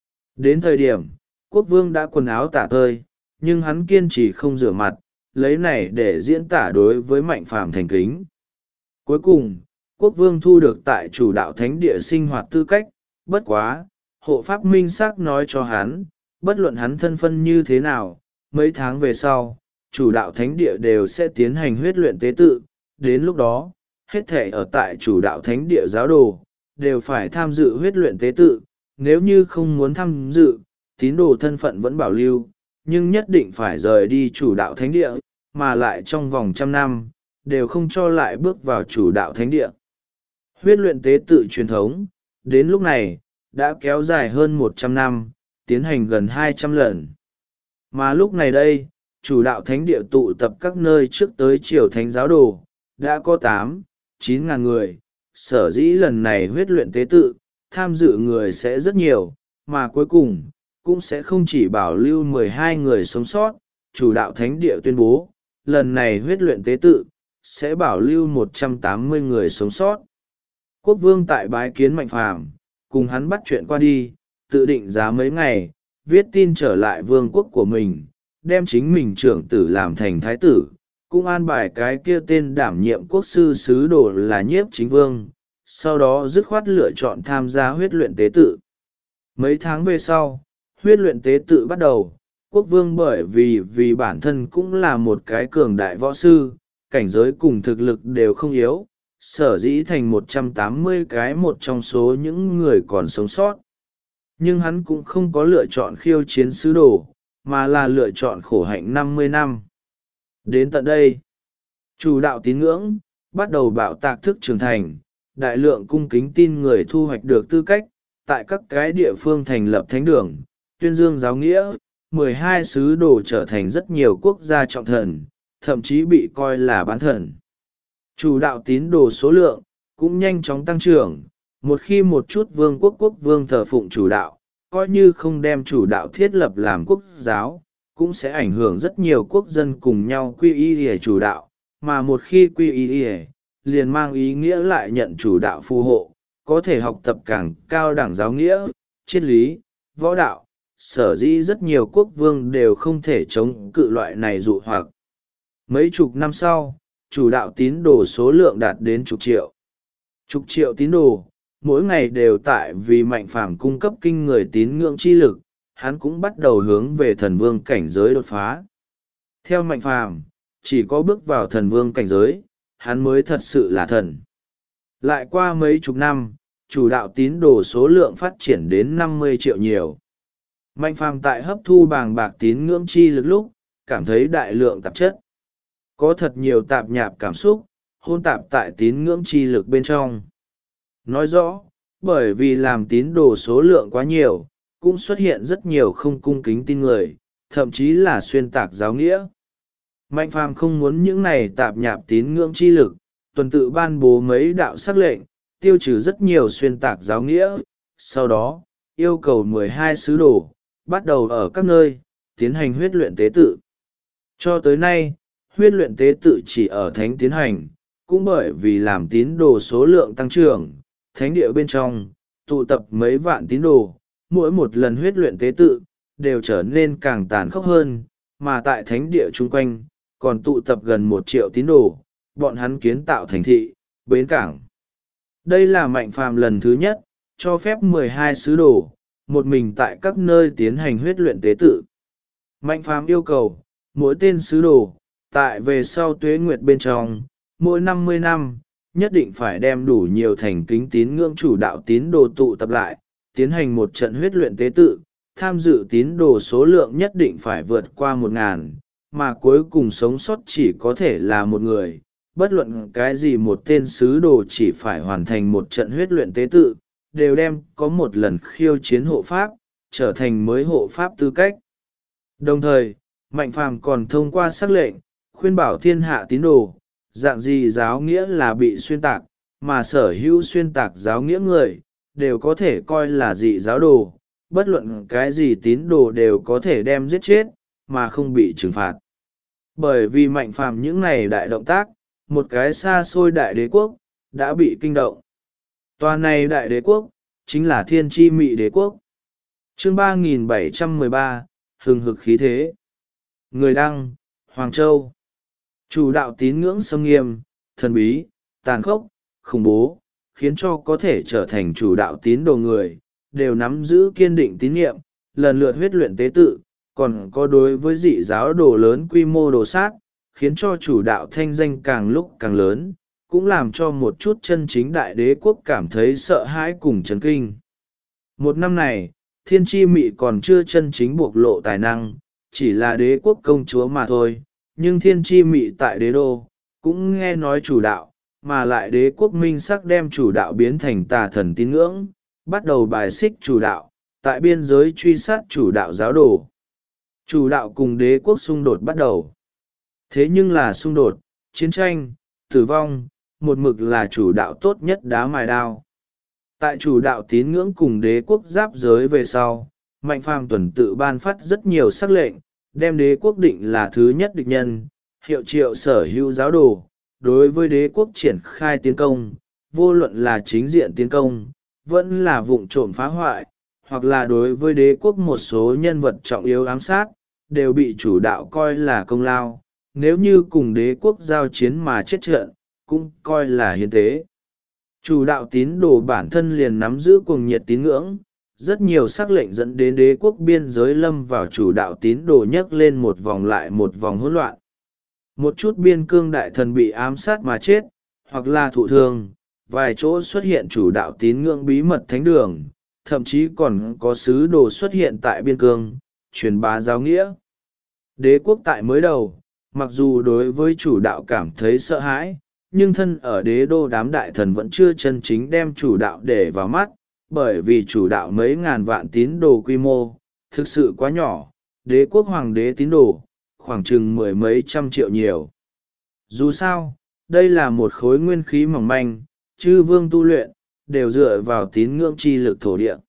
Đến thời điểm, quốc vương đã quần áo tả tơi, nhưng hắn kiên trì không rửa mặt, lấy này để diễn tả đối với Mạnh Phàm thành kính. Cuối cùng, quốc vương thu được tại chủ đạo thánh địa sinh hoạt tư cách, bất quá, hộ pháp minh xác nói cho hắn, bất luận hắn thân phân như thế nào, mấy tháng về sau, chủ đạo thánh địa đều sẽ tiến hành huyết luyện tế tự, đến lúc đó, hết thể ở tại chủ đạo thánh địa giáo đồ, đều phải tham dự huyết luyện tế tự, nếu như không muốn tham dự, tín đồ thân phận vẫn bảo lưu, nhưng nhất định phải rời đi chủ đạo thánh địa, mà lại trong vòng 100 năm, đều không cho lại bước vào chủ đạo thánh địa. Huyết luyện tế tự truyền thống, đến lúc này, đã kéo dài hơn 100 năm, tiến hành gần 200 lần. Mà lúc này đây, chủ đạo thánh địa tụ tập các nơi trước tới triều thánh giáo đồ, đã có 8-9 ngàn người, sở dĩ lần này huyết luyện tế tự, tham dự người sẽ rất nhiều, mà cuối cùng, cũng sẽ không chỉ bảo lưu 12 người sống sót, chủ đạo thánh địa tuyên bố, lần này huyết luyện tế tự, sẽ bảo lưu 180 người sống sót. Quốc vương tại bái kiến Mạnh Phàm, cùng hắn bắt chuyện qua đi, tự định giá mấy ngày, viết tin trở lại vương quốc của mình, đem chính mình trưởng tử làm thành thái tử, cũng an bài cái kia tên đảm nhiệm quốc sư sứ đồ là Nhiếp Chính Vương, sau đó dứt khoát lựa chọn tham gia huyết luyện tế tự. Mấy tháng về sau, huyết luyện tế tự bắt đầu. Quốc vương bởi vì bản thân cũng là một cái cường đại võ sư, cảnh giới cùng thực lực đều không yếu, sở dĩ thành 180 cái một trong số những người còn sống sót. Nhưng hắn cũng không có lựa chọn khiêu chiến sứ đồ, mà là lựa chọn khổ hạnh 50 năm. Đến tận đây, chủ đạo tín ngưỡng bắt đầu bạo tạc thức trưởng thành, đại lượng cung kính tin người thu hoạch được tư cách, tại các cái địa phương thành lập thánh đường, tuyên dương giáo nghĩa. 12 sứ đồ trở thành rất nhiều quốc gia trọng thần, thậm chí bị coi là bán thần. Chủ đạo tín đồ số lượng cũng nhanh chóng tăng trưởng, một khi một chút vương quốc quốc vương thờ phụng chủ đạo, coi như không đem chủ đạo thiết lập làm quốc giáo, cũng sẽ ảnh hưởng rất nhiều quốc dân cùng nhau quy y để chủ đạo, mà một khi quy y liền mang ý nghĩa lại nhận chủ đạo phù hộ, có thể học tập càng cao đẳng giáo nghĩa, triết lý, võ đạo. Sở dĩ rất nhiều quốc vương đều không thể chống cự loại này dụ hoặc. Mấy chục năm sau, chủ đạo tín đồ số lượng đạt đến chục triệu. Chục triệu tín đồ, mỗi ngày đều tại vì Mạnh Phàm cung cấp kinh người tín ngưỡng chi lực, hắn cũng bắt đầu hướng về thần vương cảnh giới đột phá. Theo Mạnh Phàm, chỉ có bước vào thần vương cảnh giới, hắn mới thật sự là thần. Lại qua mấy chục năm, chủ đạo tín đồ số lượng phát triển đến 50 triệu nhiều. Mạnh Phàm tại hấp thu bàng bạc tín ngưỡng chi lực lúc, cảm thấy đại lượng tạp chất. Có thật nhiều tạp nhạp cảm xúc, hôn tạp tại tín ngưỡng chi lực bên trong. Nói rõ, bởi vì làm tín đồ số lượng quá nhiều, cũng xuất hiện rất nhiều không cung kính tin người, thậm chí là xuyên tạc giáo nghĩa. Mạnh Phàm không muốn những này tạp nhạp tín ngưỡng chi lực, tuần tự ban bố mấy đạo sắc lệnh, tiêu trừ rất nhiều xuyên tạc giáo nghĩa, sau đó, yêu cầu 12 sứ đồ, bắt đầu ở các nơi, tiến hành huyết luyện tế tự. Cho tới nay, huyết luyện tế tự chỉ ở thánh tiến hành, cũng bởi vì làm tín đồ số lượng tăng trưởng, thánh địa bên trong, tụ tập mấy vạn tín đồ, mỗi một lần huyết luyện tế tự, đều trở nên càng tàn khốc hơn, mà tại thánh địa chung quanh, còn tụ tập gần 1 triệu tín đồ, bọn hắn kiến tạo thành thị, bến cảng. Đây là Mạnh Phàm lần thứ nhất, cho phép 12 sứ đồ, một mình tại các nơi tiến hành huyết luyện tế tự. Mạnh Phàm yêu cầu, mỗi tên sứ đồ, tại về sau tuế nguyệt bên trong, mỗi 50 năm, nhất định phải đem đủ nhiều thành kính tín ngưỡng chủ đạo tín đồ tụ tập lại, tiến hành một trận huyết luyện tế tự, tham dự tín đồ số lượng nhất định phải vượt qua 1.000, mà cuối cùng sống sót chỉ có thể là một người. Bất luận cái gì một tên sứ đồ chỉ phải hoàn thành một trận huyết luyện tế tự, đều đem có một lần khiêu chiến hộ pháp, trở thành mới hộ pháp tư cách. Đồng thời, Mạnh Phàm còn thông qua sắc lệnh, khuyên bảo thiên hạ tín đồ, dạng gì giáo nghĩa là bị xuyên tạc, mà sở hữu xuyên tạc giáo nghĩa người, đều có thể coi là dị giáo đồ, bất luận cái gì tín đồ đều có thể đem giết chết, mà không bị trừng phạt. Bởi vì Mạnh Phàm những này đại động tác, một cái xa xôi đại đế quốc, đã bị kinh động. Tòa này đại đế quốc, chính là Thiên Chi Mị đế quốc. Chương 3713, hừng hực khí thế. Người đăng, Hoàng Châu. Chủ đạo tín ngưỡng xâm nghiêm, thần bí, tàn khốc, khủng bố, khiến cho có thể trở thành chủ đạo tín đồ người, đều nắm giữ kiên định tín nhiệm, lần lượt huyết luyện tế tự, còn có đối với dị giáo đồ lớn quy mô đồ sát, khiến cho chủ đạo thanh danh càng lúc càng lớn, cũng làm cho một chút chân chính đại đế quốc cảm thấy sợ hãi cùng chấn kinh. Một năm này, Thiên Chi Mị còn chưa chân chính bộc lộ tài năng, chỉ là đế quốc công chúa mà thôi, nhưng Thiên Chi Mị tại đế đô, cũng nghe nói chủ đạo, mà lại đế quốc minh sắc đem chủ đạo biến thành tà thần tín ngưỡng, bắt đầu bài xích chủ đạo, tại biên giới truy sát chủ đạo giáo đồ. Chủ đạo cùng đế quốc xung đột bắt đầu. Thế nhưng là xung đột, chiến tranh, tử vong, một mực là chủ đạo tốt nhất đá mài đao. Tại chủ đạo tín ngưỡng cùng đế quốc giáp giới về sau, Mạnh Phàm tuần tự ban phát rất nhiều sắc lệnh, đem đế quốc định là thứ nhất địch nhân, hiệu triệu sở hữu giáo đồ, đối với đế quốc triển khai tiến công, vô luận là chính diện tiến công, vẫn là vụng trộm phá hoại, hoặc là đối với đế quốc một số nhân vật trọng yếu ám sát, đều bị chủ đạo coi là công lao, nếu như cùng đế quốc giao chiến mà chết trận cũng coi là hiến tế. Chủ đạo tín đồ bản thân liền nắm giữ cuồng nhiệt tín ngưỡng, rất nhiều sắc lệnh dẫn đến đế quốc biên giới lâm vào chủ đạo tín đồ nhấc lên một vòng lại một vòng hỗn loạn. Một chút biên cương đại thần bị ám sát mà chết, hoặc là thụ thương, vài chỗ xuất hiện chủ đạo tín ngưỡng bí mật thánh đường, thậm chí còn có sứ đồ xuất hiện tại biên cương, truyền bá giáo nghĩa. Đế quốc tại mới đầu, mặc dù đối với chủ đạo cảm thấy sợ hãi, nhưng thân ở đế đô đám đại thần vẫn chưa chân chính đem chủ đạo để vào mắt, bởi vì chủ đạo mấy ngàn vạn tín đồ quy mô, thực sự quá nhỏ, đế quốc hoàng đế tín đồ, khoảng chừng mười mấy trăm triệu nhiều. Dù sao, đây là một khối nguyên khí mỏng manh, chư vương tu luyện, đều dựa vào tín ngưỡng chi lực thổ địa.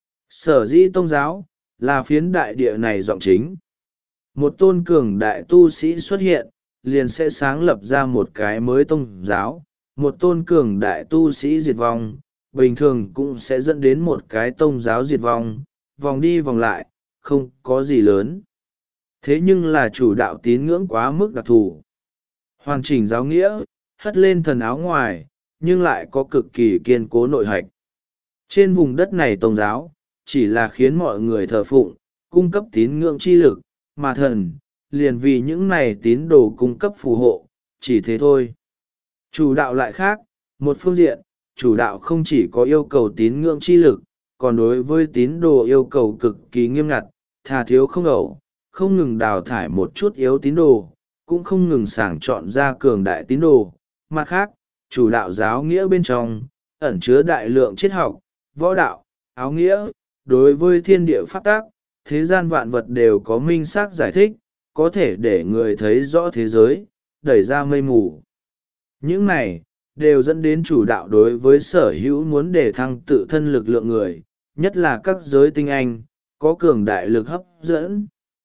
Sở dĩ tôn giáo, là phiến đại địa này giọng chính. Một tôn cường đại tu sĩ xuất hiện, liền sẽ sáng lập ra một cái mới tôn giáo. Một tôn cường đại tu sĩ diệt vong, bình thường cũng sẽ dẫn đến một cái tôn giáo diệt vong, vòng đi vòng lại, không có gì lớn. Thế nhưng là chủ đạo tín ngưỡng quá mức đặc thù. Hoàn chỉnh giáo nghĩa, hất lên thần áo ngoài, nhưng lại có cực kỳ kiên cố nội hạch. Trên vùng đất này tôn giáo, chỉ là khiến mọi người thờ phụng, cung cấp tín ngưỡng chi lực, mà thần, liền vì những này tín đồ cung cấp phù hộ, chỉ thế thôi. Chủ đạo lại khác, một phương diện, chủ đạo không chỉ có yêu cầu tín ngưỡng chi lực, còn đối với tín đồ yêu cầu cực kỳ nghiêm ngặt, thà thiếu không ẩu, không ngừng đào thải một chút yếu tín đồ, cũng không ngừng sàng chọn ra cường đại tín đồ. Mặt khác, chủ đạo giáo nghĩa bên trong, ẩn chứa đại lượng triết học, võ đạo, áo nghĩa, đối với thiên địa pháp tác, thế gian vạn vật đều có minh xác giải thích, có thể để người thấy rõ thế giới, đẩy ra mây mù. Những này, đều dẫn đến chủ đạo đối với sở hữu muốn đề thăng tự thân lực lượng người, nhất là các giới tinh anh, có cường đại lực hấp dẫn.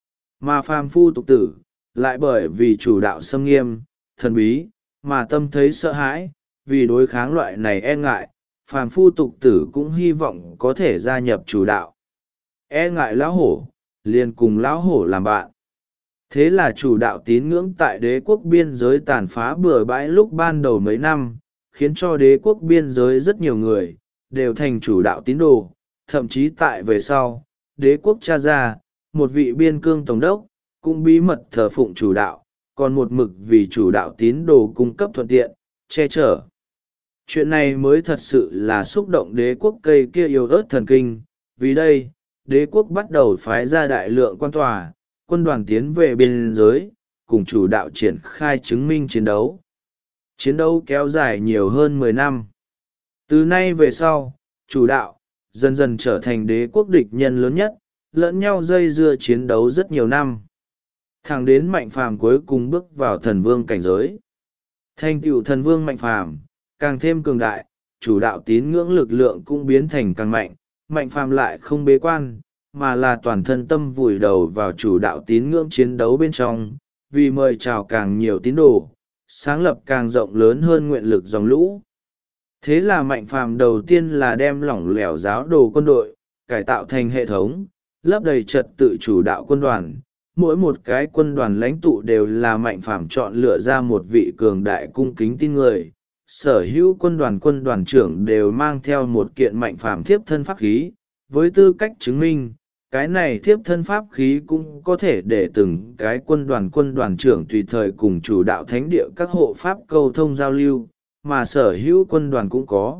Mà phàm phu tục tử, lại bởi vì chủ đạo xâm nghiêm, thần bí, mà tâm thấy sợ hãi, vì đối kháng loại này e ngại, phàm phu tục tử cũng hy vọng có thể gia nhập chủ đạo. E ngại lão hổ, liền cùng lão hổ làm bạn. Thế là chủ đạo tín ngưỡng tại đế quốc biên giới tàn phá bừa bãi lúc ban đầu mấy năm, khiến cho đế quốc biên giới rất nhiều người, đều thành chủ đạo tín đồ, thậm chí tại về sau, đế quốc cha ra, một vị biên cương tổng đốc, cũng bí mật thờ phụng chủ đạo, còn một mực vì chủ đạo tín đồ cung cấp thuận tiện, che chở. Chuyện này mới thật sự là xúc động đế quốc cây kia yếu ớt thần kinh, vì đây, đế quốc bắt đầu phái ra đại lượng quan tòa, quân đoàn tiến về biên giới, cùng chủ đạo triển khai chứng minh chiến đấu. Chiến đấu kéo dài nhiều hơn 10 năm. Từ nay về sau, chủ đạo, dần dần trở thành đế quốc địch nhân lớn nhất, lẫn nhau dây dưa chiến đấu rất nhiều năm. Thẳng đến Mạnh Phàm cuối cùng bước vào thần vương cảnh giới. Thành tựu thần vương Mạnh Phàm càng thêm cường đại, chủ đạo tín ngưỡng lực lượng cũng biến thành càng mạnh. Mạnh Phàm lại không bế quan, mà là toàn thân tâm vùi đầu vào chủ đạo tín ngưỡng chiến đấu bên trong, vì mời chào càng nhiều tín đồ, sáng lập càng rộng lớn hơn nguyện lực dòng lũ. Thế là Mạnh Phàm đầu tiên là đem lỏng lẻo giáo đồ quân đội, cải tạo thành hệ thống, lấp đầy trật tự chủ đạo quân đoàn. Mỗi một cái quân đoàn lãnh tụ đều là Mạnh Phàm chọn lựa ra một vị cường đại cung kính tin người. Sở hữu quân đoàn trưởng đều mang theo một kiện Mạnh Phàm thiếp thân pháp khí, với tư cách chứng minh, cái này thiếp thân pháp khí cũng có thể để từng cái quân đoàn trưởng tùy thời cùng chủ đạo thánh địa các hộ pháp câu thông giao lưu, mà sở hữu quân đoàn cũng có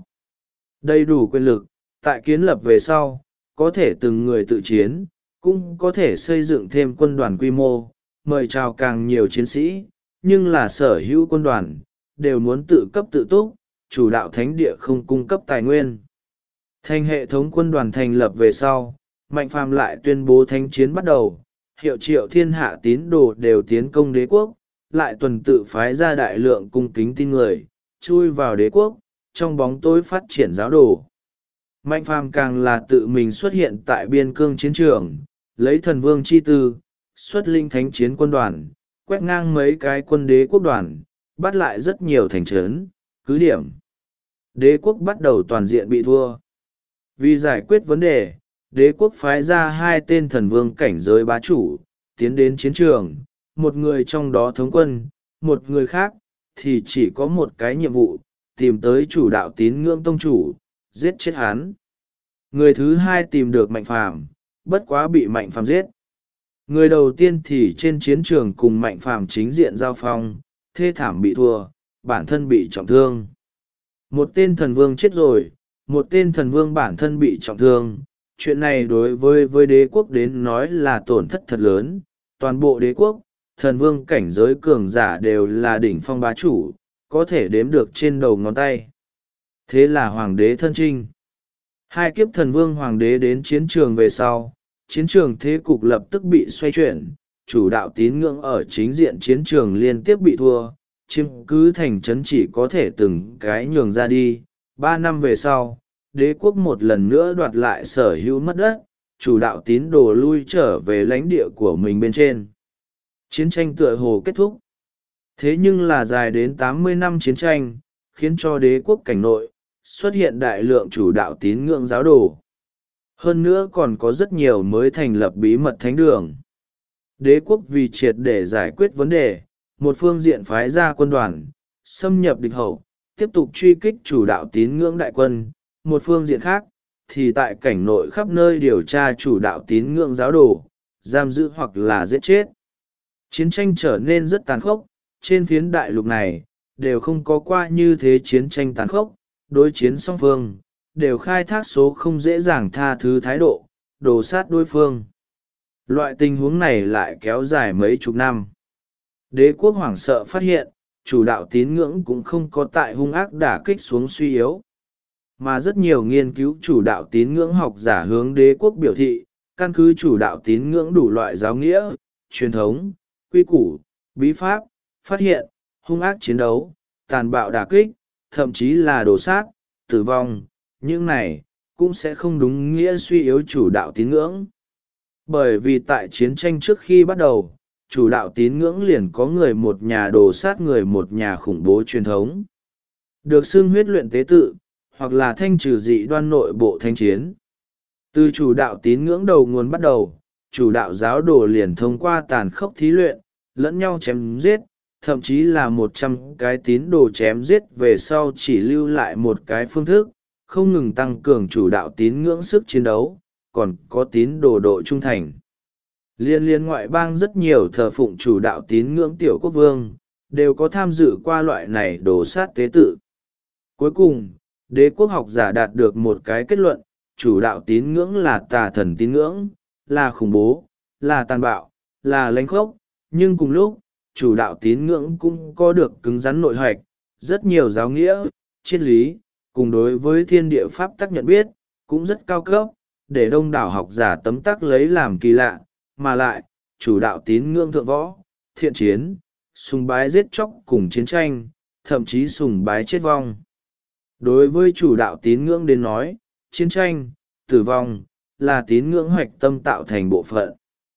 đầy đủ quyền lực, tại kiến lập về sau, có thể từng người tự chiến, cũng có thể xây dựng thêm quân đoàn quy mô, mời chào càng nhiều chiến sĩ, nhưng là sở hữu quân đoàn, đều muốn tự cấp tự túc, chủ đạo thánh địa không cung cấp tài nguyên. Thành hệ thống quân đoàn thành lập về sau, Mạnh Phàm lại tuyên bố thánh chiến bắt đầu, hiệu triệu thiên hạ tín đồ đều tiến công đế quốc, lại tuần tự phái ra đại lượng cung kính tin người, chui vào đế quốc, trong bóng tối phát triển giáo đồ. Mạnh Phàm càng là tự mình xuất hiện tại biên cương chiến trường, lấy thần vương chi tư, xuất linh thánh chiến quân đoàn, quét ngang mấy cái quân đế quốc đoàn, bắt lại rất nhiều thành trấn, cứ điểm. Đế quốc bắt đầu toàn diện bị thua. Vì giải quyết vấn đề, đế quốc phái ra 2 tên thần vương cảnh giới bá chủ, tiến đến chiến trường, một người trong đó thống quân, một người khác thì chỉ có một cái nhiệm vụ, tìm tới chủ đạo tín ngưỡng tông chủ, giết chết hắn. Người thứ hai tìm được Mạnh Phàm, bất quá bị Mạnh Phàm giết. Người đầu tiên thì trên chiến trường cùng Mạnh Phàm chính diện giao phong, thê thảm bị thua, bản thân bị trọng thương. Một tên thần vương chết rồi, một tên thần vương bản thân bị trọng thương. Chuyện này đối với đế quốc đến nói là tổn thất thật lớn. Toàn bộ đế quốc, thần vương cảnh giới cường giả đều là đỉnh phong bá chủ, có thể đếm được trên đầu ngón tay. Thế là hoàng đế thân chinh. Hai kiếp thần vương hoàng đế đến chiến trường về sau, chiến trường thế cục lập tức bị xoay chuyển, chủ đạo tín ngưỡng ở chính diện chiến trường liên tiếp bị thua, chiếm cứ thành trấn chỉ có thể từng cái nhường ra đi. 3 năm về sau, đế quốc một lần nữa đoạt lại sở hữu mất đất, chủ đạo tín đồ lui trở về lãnh địa của mình bên trên. Chiến tranh tựa hồ kết thúc. Thế nhưng là dài đến 80 năm chiến tranh, khiến cho đế quốc cảnh nội xuất hiện đại lượng chủ đạo tín ngưỡng giáo đồ. Hơn nữa còn có rất nhiều mới thành lập bí mật thánh đường. Đế quốc vì triệt để giải quyết vấn đề, một phương diện phái ra quân đoàn, xâm nhập địch hậu, tiếp tục truy kích chủ đạo tín ngưỡng đại quân. Một phương diện khác, thì tại cảnh nội khắp nơi điều tra chủ đạo tín ngưỡng giáo đồ, giam giữ hoặc là giết chết. Chiến tranh trở nên rất tàn khốc, trên phiến đại lục này, đều không có qua như thế chiến tranh tàn khốc, đối chiến song phương, đều khai thác số không dễ dàng tha thứ thái độ, đổ sát đối phương. Loại tình huống này lại kéo dài mấy chục năm. Đế quốc hoảng sợ phát hiện, chủ đạo tín ngưỡng cũng không có tại hung ác đả kích xuống suy yếu. Mà rất nhiều nghiên cứu chủ đạo tín ngưỡng học giả hướng đế quốc biểu thị, căn cứ chủ đạo tín ngưỡng đủ loại giáo nghĩa, truyền thống, quy củ, bí pháp, phát hiện, hung ác chiến đấu, tàn bạo đả kích, thậm chí là đổ sát, tử vong, những này cũng sẽ không đúng nghĩa suy yếu chủ đạo tín ngưỡng. Bởi vì tại chiến tranh trước khi bắt đầu, chủ đạo tín ngưỡng liền có người một nhà đổ sát người một nhà khủng bố truyền thống. Được xưng huyết luyện tế tự, hoặc là thanh trừ dị đoan nội bộ thanh chiến. Từ chủ đạo tín ngưỡng đầu nguồn bắt đầu, chủ đạo giáo đồ liền thông qua tàn khốc thí luyện, lẫn nhau chém giết, thậm chí là 100 cái tín đồ chém giết về sau chỉ lưu lại một cái phương thức, không ngừng tăng cường chủ đạo tín ngưỡng sức chiến đấu, còn có tín đồ độ trung thành. Liên ngoại bang rất nhiều thờ phụng chủ đạo tín ngưỡng tiểu quốc vương, đều có tham dự qua loại này đổ sát tế tự. Cuối cùng, đế quốc học giả đạt được một cái kết luận, chủ đạo tín ngưỡng là tà thần tín ngưỡng, là khủng bố, là tàn bạo, là lánh khốc, nhưng cùng lúc, chủ đạo tín ngưỡng cũng có được cứng rắn nội hoạch, rất nhiều giáo nghĩa, triết lý, cùng đối với thiên địa pháp tắc nhận biết, cũng rất cao cấp, để đông đảo học giả tấm tắc lấy làm kỳ lạ, mà lại, chủ đạo tín ngưỡng thượng võ, thiện chiến, sùng bái giết chóc cùng chiến tranh, thậm chí sùng bái chết vong. Đối với chủ đạo tín ngưỡng đến nói, chiến tranh, tử vong, là tín ngưỡng hoạch tâm tạo thành bộ phận.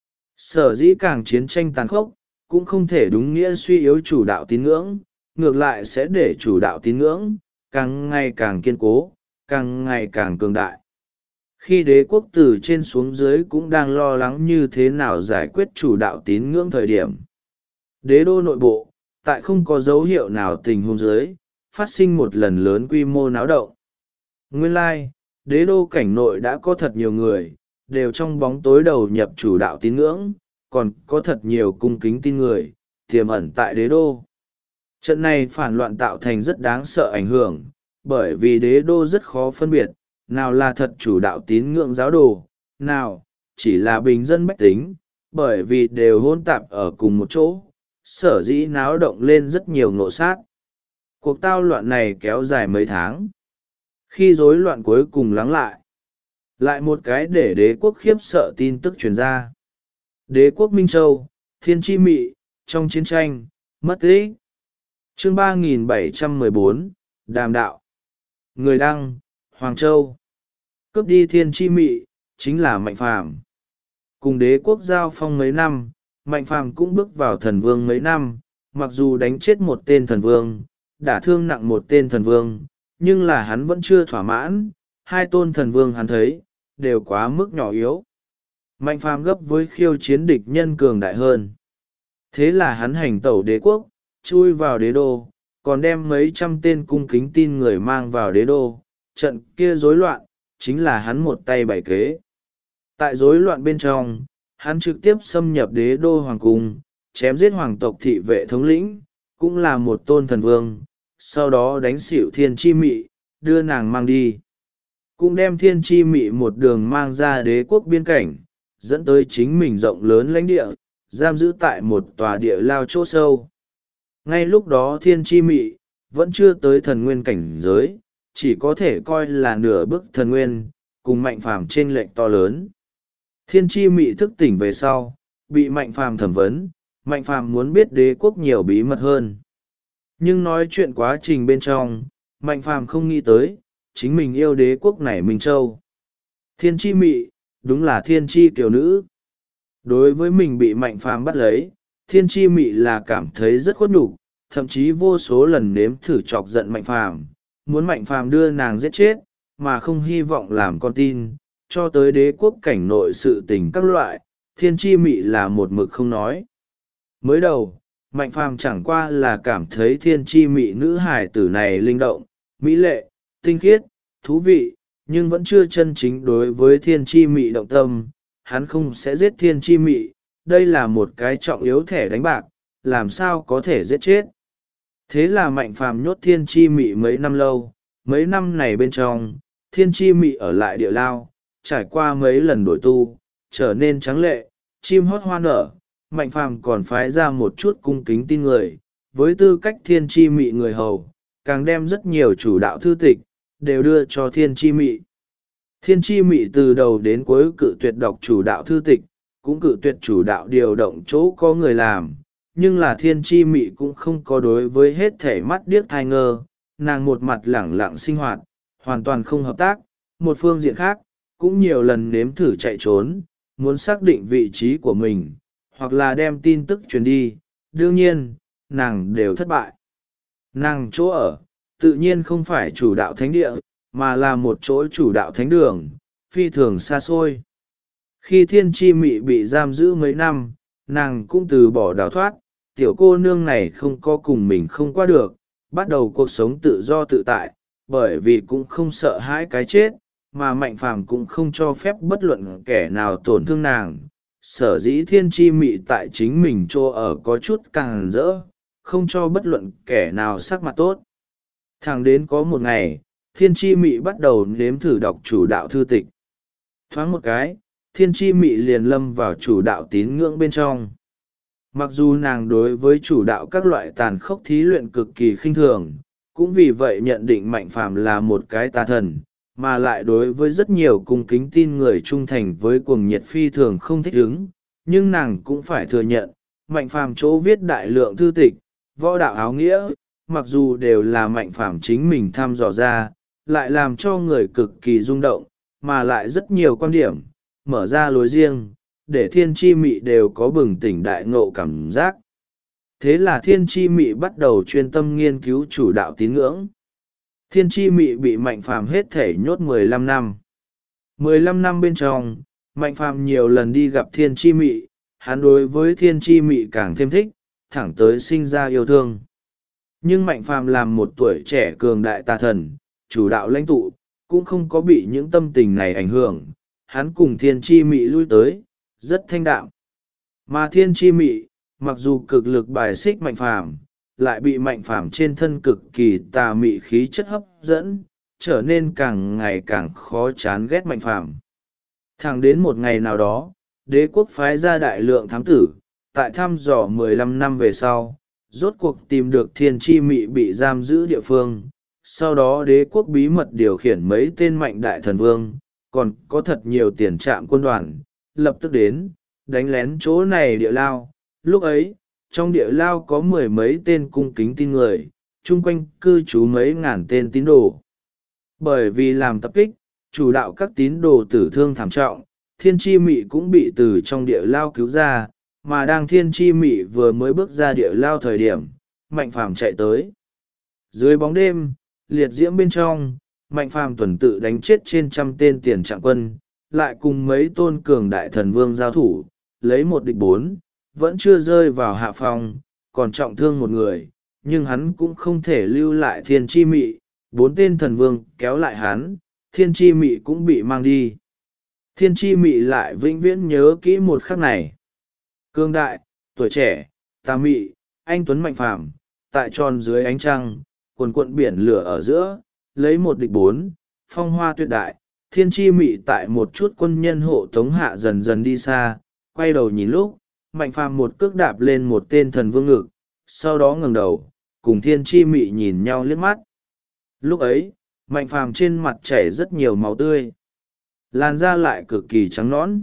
Sở dĩ càng chiến tranh tàn khốc, cũng không thể đúng nghĩa suy yếu chủ đạo tín ngưỡng, ngược lại sẽ để chủ đạo tín ngưỡng càng ngày càng kiên cố, càng ngày càng cường đại. Khi đế quốc từ trên xuống dưới cũng đang lo lắng như thế nào giải quyết chủ đạo tín ngưỡng thời điểm. Đế đô nội bộ, tại không có dấu hiệu nào tình huống dưới, phát sinh một lần lớn quy mô náo động. Nguyên lai, đế đô cảnh nội đã có thật nhiều người, đều trong bóng tối đầu nhập chủ đạo tín ngưỡng, còn có thật nhiều cung kính tin người, tiềm ẩn tại đế đô. Trận này phản loạn tạo thành rất đáng sợ ảnh hưởng, bởi vì đế đô rất khó phân biệt, nào là thật chủ đạo tín ngưỡng giáo đồ, nào chỉ là bình dân bách tính, bởi vì đều hôn tạp ở cùng một chỗ, sở dĩ náo động lên rất nhiều ngộ sát. Cuộc tao loạn này kéo dài mấy tháng. Khi rối loạn cuối cùng lắng lại một cái để đế quốc khiếp sợ tin tức truyền ra. Đế quốc Minh Châu, Thiên Chi Mị, trong chiến tranh, mất tích. Chương 3714, Đàm Đạo. Người đăng, Hoàng Châu. Cướp đi Thiên Chi Mị, chính là Mạnh Phàm. Cùng đế quốc giao phong mấy năm, Mạnh Phàm cũng bước vào thần vương mấy năm, mặc dù đánh chết một tên thần vương, đả thương nặng một tên thần vương, nhưng là hắn vẫn chưa thỏa mãn, hai tôn thần vương hắn thấy, đều quá mức nhỏ yếu. Mạnh phàm gấp với khiêu chiến địch nhân cường đại hơn. Thế là hắn hành tẩu đế quốc, chui vào đế đô, còn đem mấy trăm tên cung kính tin người mang vào đế đô. Trận kia rối loạn, chính là hắn một tay bày kế. Tại rối loạn bên trong, hắn trực tiếp xâm nhập đế đô hoàng cung, chém giết hoàng tộc thị vệ thống lĩnh, cũng là một tôn thần vương, sau đó đánh xỉu thiên chi mị, đưa nàng mang đi. Cũng đem thiên chi mị một đường mang ra đế quốc biên cảnh, dẫn tới chính mình rộng lớn lãnh địa, giam giữ tại một tòa địa lao chỗ sâu. Ngay lúc đó thiên chi mị, vẫn chưa tới thần nguyên cảnh giới, chỉ có thể coi là nửa bước thần nguyên, cùng mạnh phàm chênh lệch to lớn. Thiên chi mị thức tỉnh về sau, bị mạnh phàm thẩm vấn, mạnh phàm muốn biết đế quốc nhiều bí mật hơn. Nhưng nói chuyện quá trình bên trong, mạnh phàm không nghĩ tới, chính mình yêu đế quốc này Minh Châu. Thiên chi mị, đúng là thiên chi kiều nữ. Đối với mình bị mạnh phàm bắt lấy, thiên chi mị là cảm thấy rất khuất nhục, thậm chí vô số lần nếm thử chọc giận mạnh phàm, muốn mạnh phàm đưa nàng giết chết, mà không hy vọng làm con tin, cho tới đế quốc cảnh nội sự tình các loại, thiên chi mị là một mực không nói. Mới đầu, mạnh phàm chẳng qua là cảm thấy thiên chi mị nữ hài tử này linh động, mỹ lệ, tinh khiết, thú vị, nhưng vẫn chưa chân chính đối với thiên chi mị động tâm. Hắn không sẽ giết thiên chi mị, đây là một cái trọng yếu thẻ đánh bạc, làm sao có thể giết chết. Thế là mạnh phàm nhốt thiên chi mị mấy năm lâu, mấy năm này bên trong, thiên chi mị ở lại địa lao, trải qua mấy lần đổi tu, trở nên trắng lệ, chim hót hoa nở. Mạnh phàm còn phái ra một chút cung kính tin người, với tư cách thiên chi mị người hầu, càng đem rất nhiều chủ đạo thư tịch, đều đưa cho thiên chi mị. Thiên chi mị từ đầu đến cuối cự tuyệt đọc chủ đạo thư tịch, cũng cự tuyệt chủ đạo điều động chỗ có người làm, nhưng là thiên chi mị cũng không có đối với hết thể mắt điếc thai ngơ, nàng một mặt lẳng lặng sinh hoạt, hoàn toàn không hợp tác. Một phương diện khác, cũng nhiều lần nếm thử chạy trốn, muốn xác định vị trí của mình, hoặc là đem tin tức truyền đi, đương nhiên, nàng đều thất bại. Nàng chỗ ở, tự nhiên không phải chủ đạo thánh địa, mà là một chỗ chủ đạo thánh đường, phi thường xa xôi. Khi thiên chi mị bị giam giữ mấy năm, nàng cũng từ bỏ đào thoát, tiểu cô nương này không có cùng mình không qua được, bắt đầu cuộc sống tự do tự tại, bởi vì cũng không sợ hãi cái chết, mà mạnh phàm cũng không cho phép bất luận kẻ nào tổn thương nàng. Sở dĩ thiên chi mị tại chính mình chỗ ở có chút càng rỡ, không cho bất luận kẻ nào sắc mặt tốt. Thẳng đến có một ngày, thiên chi mị bắt đầu nếm thử đọc chủ đạo thư tịch. Thoáng một cái, thiên chi mị liền lâm vào chủ đạo tín ngưỡng bên trong. Mặc dù nàng đối với chủ đạo các loại tàn khốc thí luyện cực kỳ khinh thường, cũng vì vậy nhận định mạnh phàm là một cái tà thần, mà lại đối với rất nhiều cung kính tin người trung thành với cuồng nhiệt phi thường không thích ứng, nhưng nàng cũng phải thừa nhận, mạnh phàm chỗ viết đại lượng thư tịch, võ đạo áo nghĩa, mặc dù đều là mạnh phàm chính mình thăm dò ra, lại làm cho người cực kỳ rung động, mà lại rất nhiều quan điểm, mở ra lối riêng, để thiên chi mị đều có bừng tỉnh đại ngộ cảm giác. Thế là thiên chi mị bắt đầu chuyên tâm nghiên cứu chủ đạo tín ngưỡng. Thiên chi mị bị mạnh phàm hết thể nhốt 15 năm. 15 năm bên trong, mạnh phàm nhiều lần đi gặp thiên chi mị, hắn đối với thiên chi mị càng thêm thích, thẳng tới sinh ra yêu thương. Nhưng mạnh phàm làm một tuổi trẻ cường đại tà thần, chủ đạo lãnh tụ, cũng không có bị những tâm tình này ảnh hưởng, hắn cùng thiên chi mị lui tới, rất thanh đạm. Mà thiên chi mị, mặc dù cực lực bài xích mạnh phàm, lại bị mạnh phàm trên thân cực kỳ tà mị khí chất hấp dẫn, trở nên càng ngày càng khó chán ghét mạnh phàm. Thẳng đến một ngày nào đó, đế quốc phái ra đại lượng thám tử, tại thăm dò 15 năm về sau, rốt cuộc tìm được thiên chi mị bị giam giữ địa phương. Sau đó đế quốc bí mật điều khiển mấy tên mạnh đại thần vương, còn có thật nhiều tiền trạm quân đoàn, lập tức đến, đánh lén chỗ này địa lao. Lúc ấy, trong địa lao có 10 mấy tên cung kính tin người, chung quanh cư trú mấy ngàn tên tín đồ. Bởi vì làm tập kích, chủ đạo các tín đồ tử thương thảm trọng, thiên chi mị cũng bị từ trong địa lao cứu ra, mà đang thiên chi mị vừa mới bước ra địa lao thời điểm, mạnh phàm chạy tới. Dưới bóng đêm, liệt diễm bên trong, mạnh phàm tuần tự đánh chết trên trăm tên tiền trạng quân, lại cùng mấy tôn cường đại thần vương giao thủ, lấy 1 địch 4, vẫn chưa rơi vào hạ phòng, còn trọng thương một người, nhưng hắn cũng không thể lưu lại thiên chi mị, 4 tên thần vương kéo lại hắn, thiên chi mị cũng bị mang đi. Thiên chi mị lại vĩnh viễn nhớ kỹ một khắc này. Cương đại, tuổi trẻ, tà mị, anh tuấn mạnh phàm, tại tròn dưới ánh trăng, quần quận biển lửa ở giữa, lấy 1 địch 4, phong hoa tuyệt đại. Thiên chi mị tại một chút quân nhân hộ tống hạ dần dần đi xa, quay đầu nhìn lúc, mạnh phàm một cước đạp lên một tên thần vương ngực, sau đó ngẩng đầu, cùng thiên chi mị nhìn nhau liếc mắt. Lúc ấy, mạnh phàm trên mặt chảy rất nhiều máu tươi, làn da lại cực kỳ trắng nõn,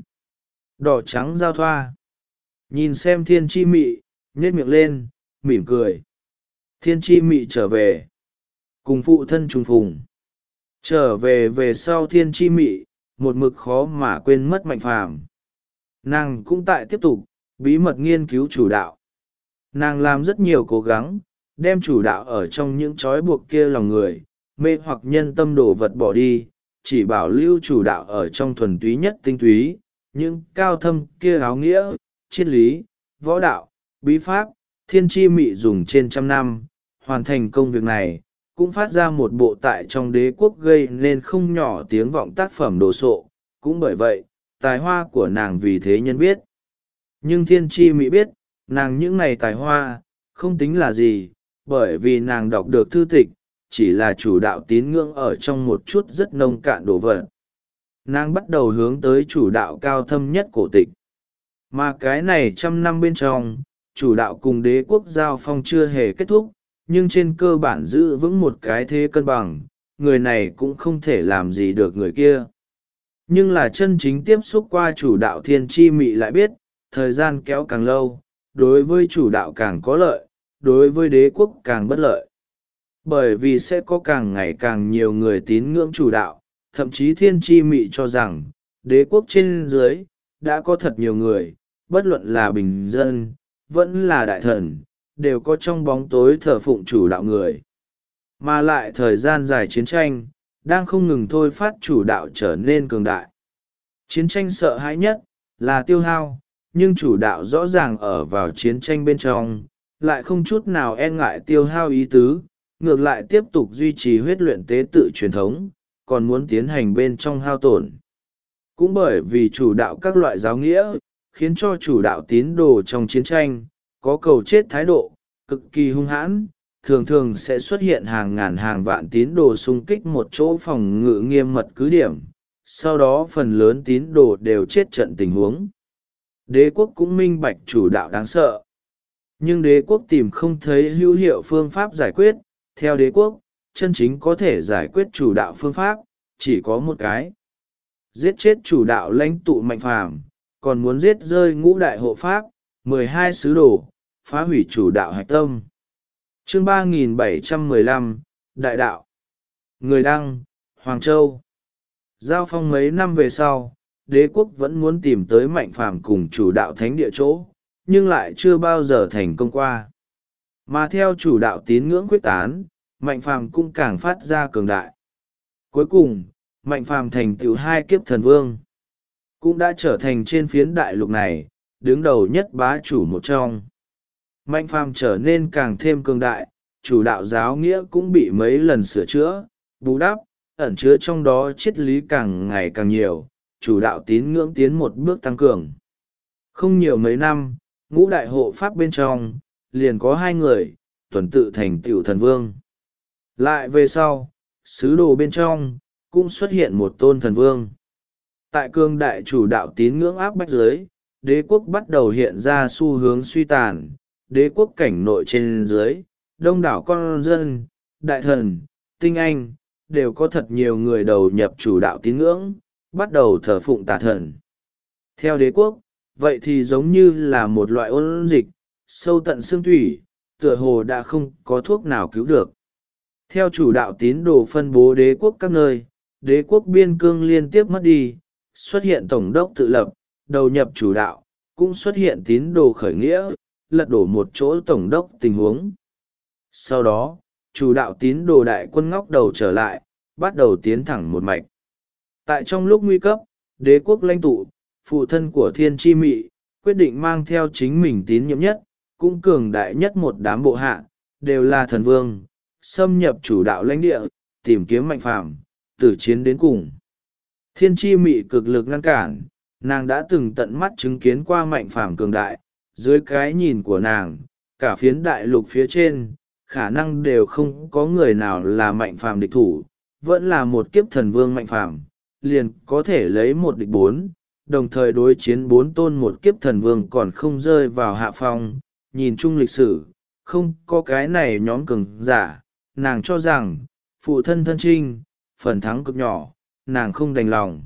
đỏ trắng giao thoa. Nhìn xem thiên chi mị, nhếch miệng lên, mỉm cười. Thiên chi mị trở về, cùng phụ thân trùng phùng. Trở về sau thiên chi mị, một mực khó mà quên mất mạnh phàm. Nàng cũng tại tiếp tục, bí mật nghiên cứu chủ đạo. Nàng làm rất nhiều cố gắng, đem chủ đạo ở trong những trói buộc kia lòng người, mê hoặc nhân tâm đồ vật bỏ đi, chỉ bảo lưu chủ đạo ở trong thuần túy nhất tinh túy, những cao thâm kia áo nghĩa, triết lý, võ đạo, bí pháp. Thiên chi mị dùng trên 100 năm, hoàn thành công việc này, cũng phát ra một bộ tại trong đế quốc gây nên không nhỏ tiếng vọng tác phẩm đồ sộ. Cũng bởi vậy, tài hoa của nàng vì thế nhân biết. Nhưng thiên chi mị biết, nàng những này tài hoa, không tính là gì, bởi vì nàng đọc được thư tịch, chỉ là chủ đạo tín ngưỡng ở trong một chút rất nông cạn đồ vật. Nàng bắt đầu hướng tới chủ đạo cao thâm nhất cổ tịch. Mà cái này 100 năm bên trong, chủ đạo cùng đế quốc giao phong chưa hề kết thúc, nhưng trên cơ bản giữ vững một cái thế cân bằng, người này cũng không thể làm gì được người kia. Nhưng là chân chính tiếp xúc qua chủ đạo thiên chi mị lại biết, thời gian kéo càng lâu, đối với chủ đạo càng có lợi, đối với đế quốc càng bất lợi. Bởi vì sẽ có càng ngày càng nhiều người tín ngưỡng chủ đạo, thậm chí thiên chi mị cho rằng, đế quốc trên dưới, đã có thật nhiều người, bất luận là bình dân, vẫn là đại thần, đều có trong bóng tối thờ phụng chủ đạo người. Mà lại thời gian dài chiến tranh, đang không ngừng thôi phát chủ đạo trở nên cường đại. Chiến tranh sợ hãi nhất, là tiêu hao, nhưng chủ đạo rõ ràng ở vào chiến tranh bên trong, lại không chút nào e ngại tiêu hao ý tứ, ngược lại tiếp tục duy trì huyết luyện tế tự truyền thống, còn muốn tiến hành bên trong hao tổn. Cũng bởi vì chủ đạo các loại giáo nghĩa, khiến cho chủ đạo tín đồ trong chiến tranh, có cầu chết thái độ, cực kỳ hung hãn, thường thường sẽ xuất hiện hàng ngàn hàng vạn tín đồ xung kích một chỗ phòng ngự nghiêm mật cứ điểm, sau đó phần lớn tín đồ đều chết trận tình huống. Đế quốc cũng minh bạch chủ đạo đáng sợ. Nhưng đế quốc tìm không thấy hữu hiệu phương pháp giải quyết, theo đế quốc, chân chính có thể giải quyết chủ đạo phương pháp, chỉ có một cái. Giết chết chủ đạo lãnh tụ mạnh phàm, còn muốn giết rơi ngũ đại hộ pháp, 12 sứ đồ, phá hủy chủ đạo hạch tâm. Chương 3715, Đại đạo. Người đăng, Hoàng Châu. Giao phong mấy năm về sau, đế quốc vẫn muốn tìm tới mạnh phàm cùng chủ đạo thánh địa chỗ, nhưng lại chưa bao giờ thành công qua. Mà theo chủ đạo tín ngưỡng quyết tán, mạnh phàm cũng càng phát ra cường đại. Cuối cùng, mạnh phàm thành tựu 2 kiếp thần vương, cũng đã trở thành trên phiến đại lục này, đứng đầu nhất bá chủ một trong. Mạnh phàm trở nên càng thêm cường đại, chủ đạo giáo nghĩa cũng bị mấy lần sửa chữa, bù đắp, ẩn chứa trong đó triết lý càng ngày càng nhiều, chủ đạo tín ngưỡng tiến một bước tăng cường. Không nhiều mấy năm, ngũ đại hộ pháp bên trong, liền có 2 người, tuần tự thành tựu thần vương. Lại về sau, sứ đồ bên trong, cũng xuất hiện một tôn thần vương. Tại cương đại chủ đạo tín ngưỡng áp bách dưới, đế quốc bắt đầu hiện ra xu hướng suy tàn, đế quốc cảnh nội trên dưới, đông đảo con dân, đại thần, tinh anh, đều có thật nhiều người đầu nhập chủ đạo tín ngưỡng, bắt đầu thờ phụng tà thần. Theo đế quốc, vậy thì giống như là một loại ôn dịch, sâu tận xương thủy, tựa hồ đã không có thuốc nào cứu được. Theo chủ đạo tín đồ phân bố đế quốc các nơi, đế quốc biên cương liên tiếp mất đi, xuất hiện tổng đốc tự lập, đầu nhập chủ đạo, cũng xuất hiện tín đồ khởi nghĩa, lật đổ một chỗ tổng đốc tình huống. Sau đó, chủ đạo tín đồ đại quân ngóc đầu trở lại, bắt đầu tiến thẳng một mạch. Tại trong lúc nguy cấp, đế quốc lãnh tụ, phụ thân của thiên chi mị, quyết định mang theo chính mình tín nhiệm nhất, cũng cường đại nhất một đám bộ hạ, đều là thần vương, xâm nhập chủ đạo lãnh địa, tìm kiếm Mạnh Phàm, tử chiến đến cùng. Thiên chi mị cực lực ngăn cản, nàng đã từng tận mắt chứng kiến qua Mạnh Phàm cường đại, dưới cái nhìn của nàng, cả phiến đại lục phía trên, khả năng đều không có người nào là Mạnh Phàm địch thủ, vẫn là một kiếp thần vương Mạnh Phàm, liền có thể lấy một địch bốn, đồng thời đối chiến bốn tôn một kiếp thần vương còn không rơi vào hạ phong. Nhìn chung lịch sử, không có cái này nhóm cường giả, nàng cho rằng, phụ thân thân trinh, phần thắng cực nhỏ, nàng không đành lòng.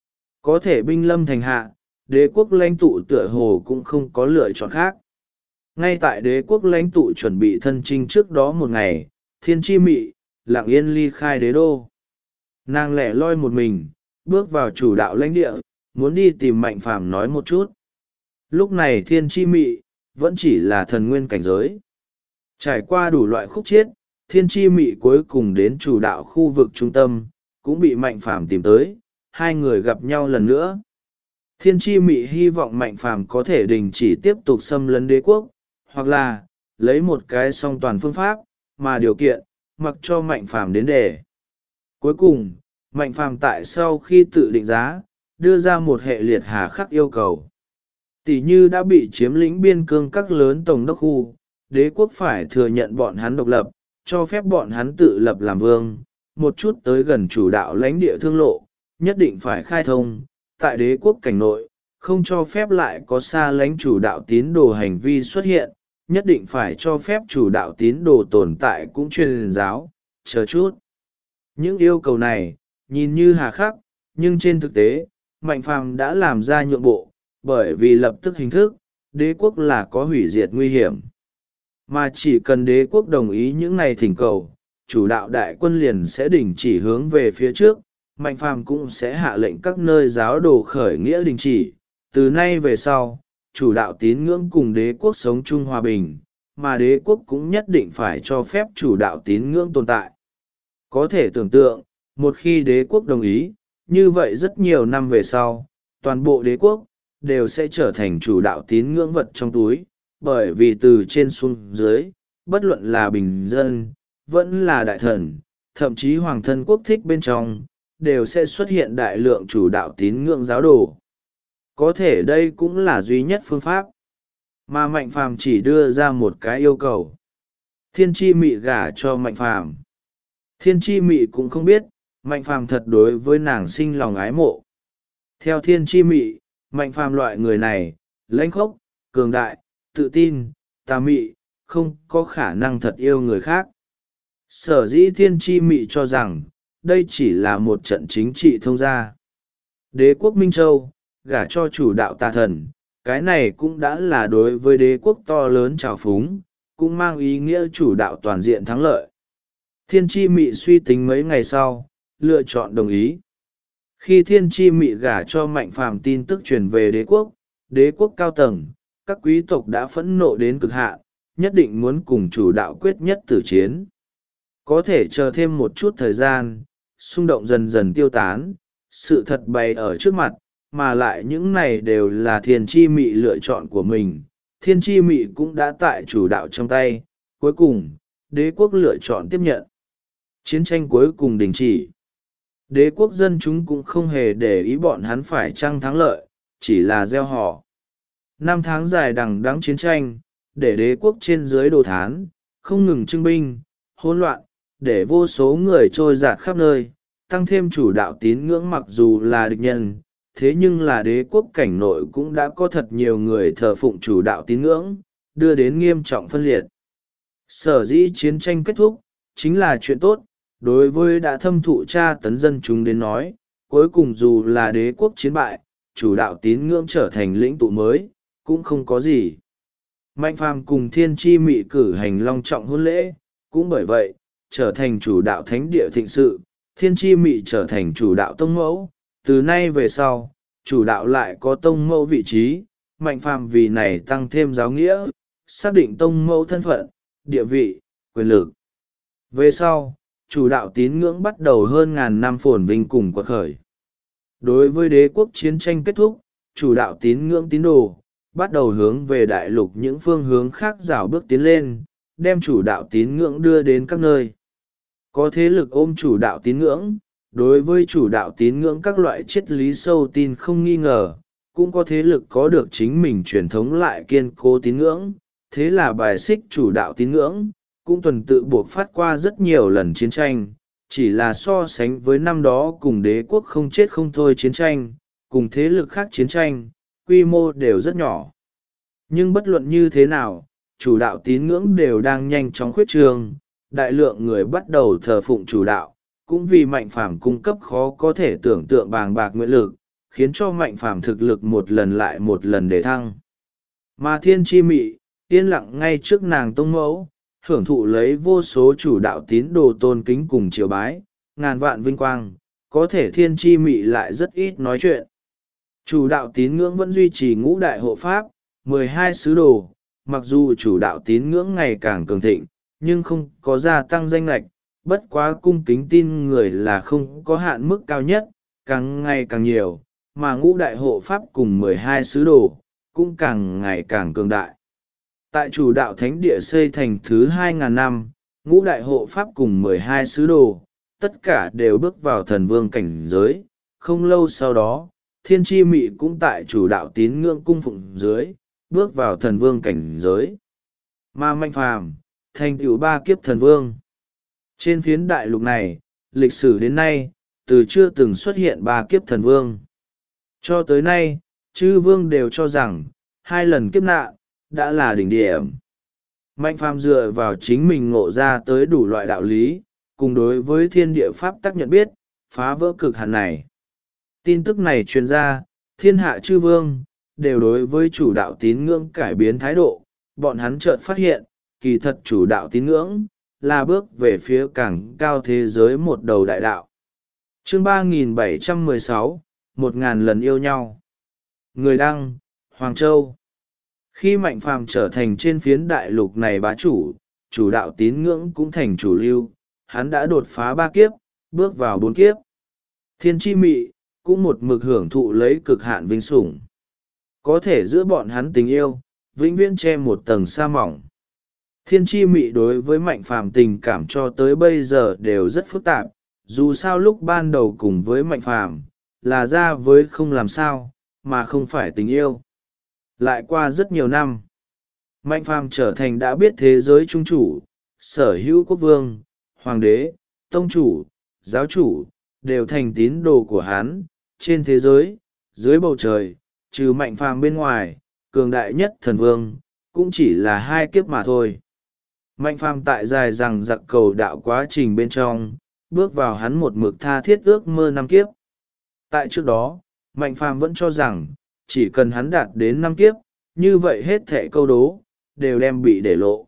Có thể binh lâm thành hạ, đế quốc lãnh tụ tựa hồ cũng không có lựa chọn khác. Ngay tại đế quốc lãnh tụ chuẩn bị thân trinh trước đó một ngày, thiên chi mị, lặng yên ly khai đế đô. Nàng lẻ loi một mình, bước vào chủ đạo lãnh địa, muốn đi tìm Mạnh Phàm nói một chút. Lúc này thiên chi mị, vẫn chỉ là thần nguyên cảnh giới. Trải qua đủ loại khúc chiết, thiên chi mị cuối cùng đến chủ đạo khu vực trung tâm, cũng bị Mạnh Phàm tìm tới, hai người gặp nhau lần nữa. Thiên chi mị hy vọng Mạnh Phàm có thể đình chỉ tiếp tục xâm lấn đế quốc, hoặc là, lấy một cái song toàn phương pháp, mà điều kiện, mặc cho Mạnh Phàm đến để. Cuối cùng, Mạnh Phàm tại sau khi tự định giá, đưa ra một hệ liệt hà khắc yêu cầu. Tỷ như đã bị chiếm lĩnh biên cương các lớn tổng đốc khu, đế quốc phải thừa nhận bọn hắn độc lập, cho phép bọn hắn tự lập làm vương, một chút tới gần chủ đạo lãnh địa thương lộ, nhất định phải khai thông, tại đế quốc cảnh nội, không cho phép lại có xa lánh chủ đạo tín đồ hành vi xuất hiện, nhất định phải cho phép chủ đạo tín đồ tồn tại cũng truyền giáo, chờ chút. Những yêu cầu này, nhìn như hà khắc, nhưng trên thực tế, Mạnh Phàm đã làm ra nhượng bộ, bởi vì lập tức hình thức, đế quốc là có hủy diệt nguy hiểm. Mà chỉ cần đế quốc đồng ý những này thỉnh cầu, chủ đạo đại quân liền sẽ đình chỉ hướng về phía trước, Mạnh Phàm cũng sẽ hạ lệnh các nơi giáo đồ khởi nghĩa đình chỉ. Từ nay về sau, chủ đạo tín ngưỡng cùng đế quốc sống chung hòa bình, mà đế quốc cũng nhất định phải cho phép chủ đạo tín ngưỡng tồn tại. Có thể tưởng tượng, một khi đế quốc đồng ý, như vậy rất nhiều năm về sau, toàn bộ đế quốc đều sẽ trở thành chủ đạo tín ngưỡng vật trong túi, bởi vì từ trên xuống dưới, bất luận là bình dân, vẫn là đại thần, thậm chí hoàng thân quốc thích bên trong, đều sẽ xuất hiện đại lượng chủ đạo tín ngưỡng giáo đồ. Có thể đây cũng là duy nhất phương pháp, mà Mạnh Phàm chỉ đưa ra một cái yêu cầu. Thiên chi mị gả cho Mạnh Phàm. Thiên chi mị cũng không biết, Mạnh Phàm thật đối với nàng sinh lòng ái mộ. Theo thiên chi mị, Mạnh Phàm loại người này, lãnh khốc, cường đại, tự tin, tà mị, không có khả năng thật yêu người khác. Sở dĩ thiên chi mị cho rằng, đây chỉ là một trận chính trị thông gia. Đế quốc Minh Châu, gả cho chủ đạo tà thần, cái này cũng đã là đối với đế quốc to lớn trào phúng, cũng mang ý nghĩa chủ đạo toàn diện thắng lợi. Thiên chi mị suy tính mấy ngày sau, lựa chọn đồng ý. Khi thiên chi mị gả cho Mạnh Phàm tin tức truyền về đế quốc cao tầng, các quý tộc đã phẫn nộ đến cực hạn, nhất định muốn cùng chủ đạo quyết nhất tử chiến. Có thể chờ thêm một chút thời gian, xung động dần dần tiêu tán, sự thật bày ở trước mặt, mà lại những này đều là thiên chi mị lựa chọn của mình. Thiên chi mị cũng đã tại chủ đạo trong tay, cuối cùng, đế quốc lựa chọn tiếp nhận. Chiến tranh cuối cùng đình chỉ. Đế quốc dân chúng cũng không hề để ý bọn hắn phải chăng thắng lợi, chỉ là gieo họ. 5 tháng dài đằng đẵng chiến tranh, để đế quốc trên dưới đồ thán, không ngừng trưng binh, hỗn loạn, để vô số người trôi dạt khắp nơi, tăng thêm chủ đạo tín ngưỡng mặc dù là địch nhân, thế nhưng là đế quốc cảnh nội cũng đã có thật nhiều người thờ phụng chủ đạo tín ngưỡng, đưa đến nghiêm trọng phân liệt. Sở dĩ chiến tranh kết thúc, chính là chuyện tốt, đối với đã thâm thụ tra tấn dân chúng đến nói, cuối cùng dù là đế quốc chiến bại, chủ đạo tín ngưỡng trở thành lĩnh tụ mới, cũng không có gì. Mạnh Phàm cùng thiên chi mị cử hành long trọng hôn lễ, cũng bởi vậy, trở thành chủ đạo thánh địa thịnh sự, thiên chi mị trở thành chủ đạo tông mẫu, từ nay về sau, chủ đạo lại có tông mẫu vị trí, Mạnh Phàm vì này tăng thêm giáo nghĩa, xác định tông mẫu thân phận, địa vị, quyền lực. Về sau, chủ đạo tín ngưỡng bắt đầu hơn ngàn năm phồn vinh cùng quật khởi. Đối với đế quốc chiến tranh kết thúc, chủ đạo tín ngưỡng tín đồ bắt đầu hướng về đại lục những phương hướng khác rảo bước tiến lên, đem chủ đạo tín ngưỡng đưa đến các nơi. Có thế lực ôm chủ đạo tín ngưỡng, đối với chủ đạo tín ngưỡng các loại triết lý sâu tin không nghi ngờ, cũng có thế lực có được chính mình truyền thống lại kiên cố tín ngưỡng, thế là bài xích chủ đạo tín ngưỡng, cũng tuần tự buộc phát qua rất nhiều lần chiến tranh, chỉ là so sánh với năm đó cùng đế quốc không chết không thôi chiến tranh, cùng thế lực khác chiến tranh, quy mô đều rất nhỏ. Nhưng bất luận như thế nào, chủ đạo tín ngưỡng đều đang nhanh chóng khuyết trương, đại lượng người bắt đầu thờ phụng chủ đạo, cũng vì Mạnh Phàm cung cấp khó có thể tưởng tượng bàng bạc nguyện lực, khiến cho Mạnh Phàm thực lực một lần lại một lần để thăng. Mà Thiên Chi Mị, yên lặng ngay trước nàng tông mẫu, hưởng thụ lấy vô số chủ đạo tín đồ tôn kính cùng triều bái, ngàn vạn vinh quang, có thể Thiên Chi Mị lại rất ít nói chuyện. Chủ đạo tín ngưỡng vẫn duy trì ngũ đại hộ pháp, 12 sứ đồ, mặc dù chủ đạo tín ngưỡng ngày càng cường thịnh, nhưng không có gia tăng danh lệch, bất quá cung kính tin người là không có hạn mức cao nhất, càng ngày càng nhiều, mà ngũ đại hộ pháp cùng 12 sứ đồ, cũng càng ngày càng cường đại. Tại chủ đạo thánh địa xây thành thứ 2.000 năm, ngũ đại hộ pháp cùng 12 sứ đồ, tất cả đều bước vào thần vương cảnh giới. Không lâu sau đó, Thiên Chi Mị cũng tại chủ đạo tín ngưỡng cung phụng dưới, bước vào thần vương cảnh giới. Mà Mạnh Phàm thành tựu 3 kiếp thần vương. Trên phiến đại lục này, lịch sử đến nay, từ chưa từng xuất hiện 3 kiếp thần vương. Cho tới nay, chư vương đều cho rằng, 2 lần kiếp nạn, đã là đỉnh điểm. Mạnh Phàm dựa vào chính mình ngộ ra tới đủ loại đạo lý, cùng đối với thiên địa pháp tắc nhận biết, phá vỡ cực hạn này. Tin tức này truyền ra, thiên hạ chư vương, đều đối với chủ đạo tín ngưỡng cải biến thái độ, bọn hắn chợt phát hiện, kỳ thật chủ đạo tín ngưỡng, là bước về phía càng cao thế giới một đầu đại đạo. Chương 3716, 1000 lần yêu nhau. Người đăng, Hoàng Châu. Khi Mạnh Phàm trở thành trên phiến đại lục này bá chủ, chủ đạo tín ngưỡng cũng thành chủ lưu, hắn đã đột phá 3 kiếp, bước vào 4 kiếp. Thiên Chi Mị, cũng một mực hưởng thụ lấy cực hạn vinh sủng. Có thể giữa bọn hắn tình yêu, vĩnh viễn che một tầng sa mỏng. Thiên Chi Mị đối với Mạnh Phàm tình cảm cho tới bây giờ đều rất phức tạp, dù sao lúc ban đầu cùng với Mạnh Phàm là ra với không làm sao, mà không phải tình yêu. Lại qua rất nhiều năm, Mạnh Phàm trở thành đã biết thế giới trung chủ, sở hữu quốc vương, hoàng đế, tông chủ, giáo chủ, đều thành tín đồ của hắn. Trên thế giới, dưới bầu trời, trừ Mạnh Phàm bên ngoài, cường đại nhất thần vương, cũng chỉ là 2 kiếp mà thôi. Mạnh Phàm tại dài rằng giặc cầu đạo quá trình bên trong, bước vào hắn một mực tha thiết ước mơ 5 kiếp. Tại trước đó, Mạnh Phàm vẫn cho rằng, chỉ cần hắn đạt đến 5 kiếp, như vậy hết thệ câu đố, đều đem bị để lộ.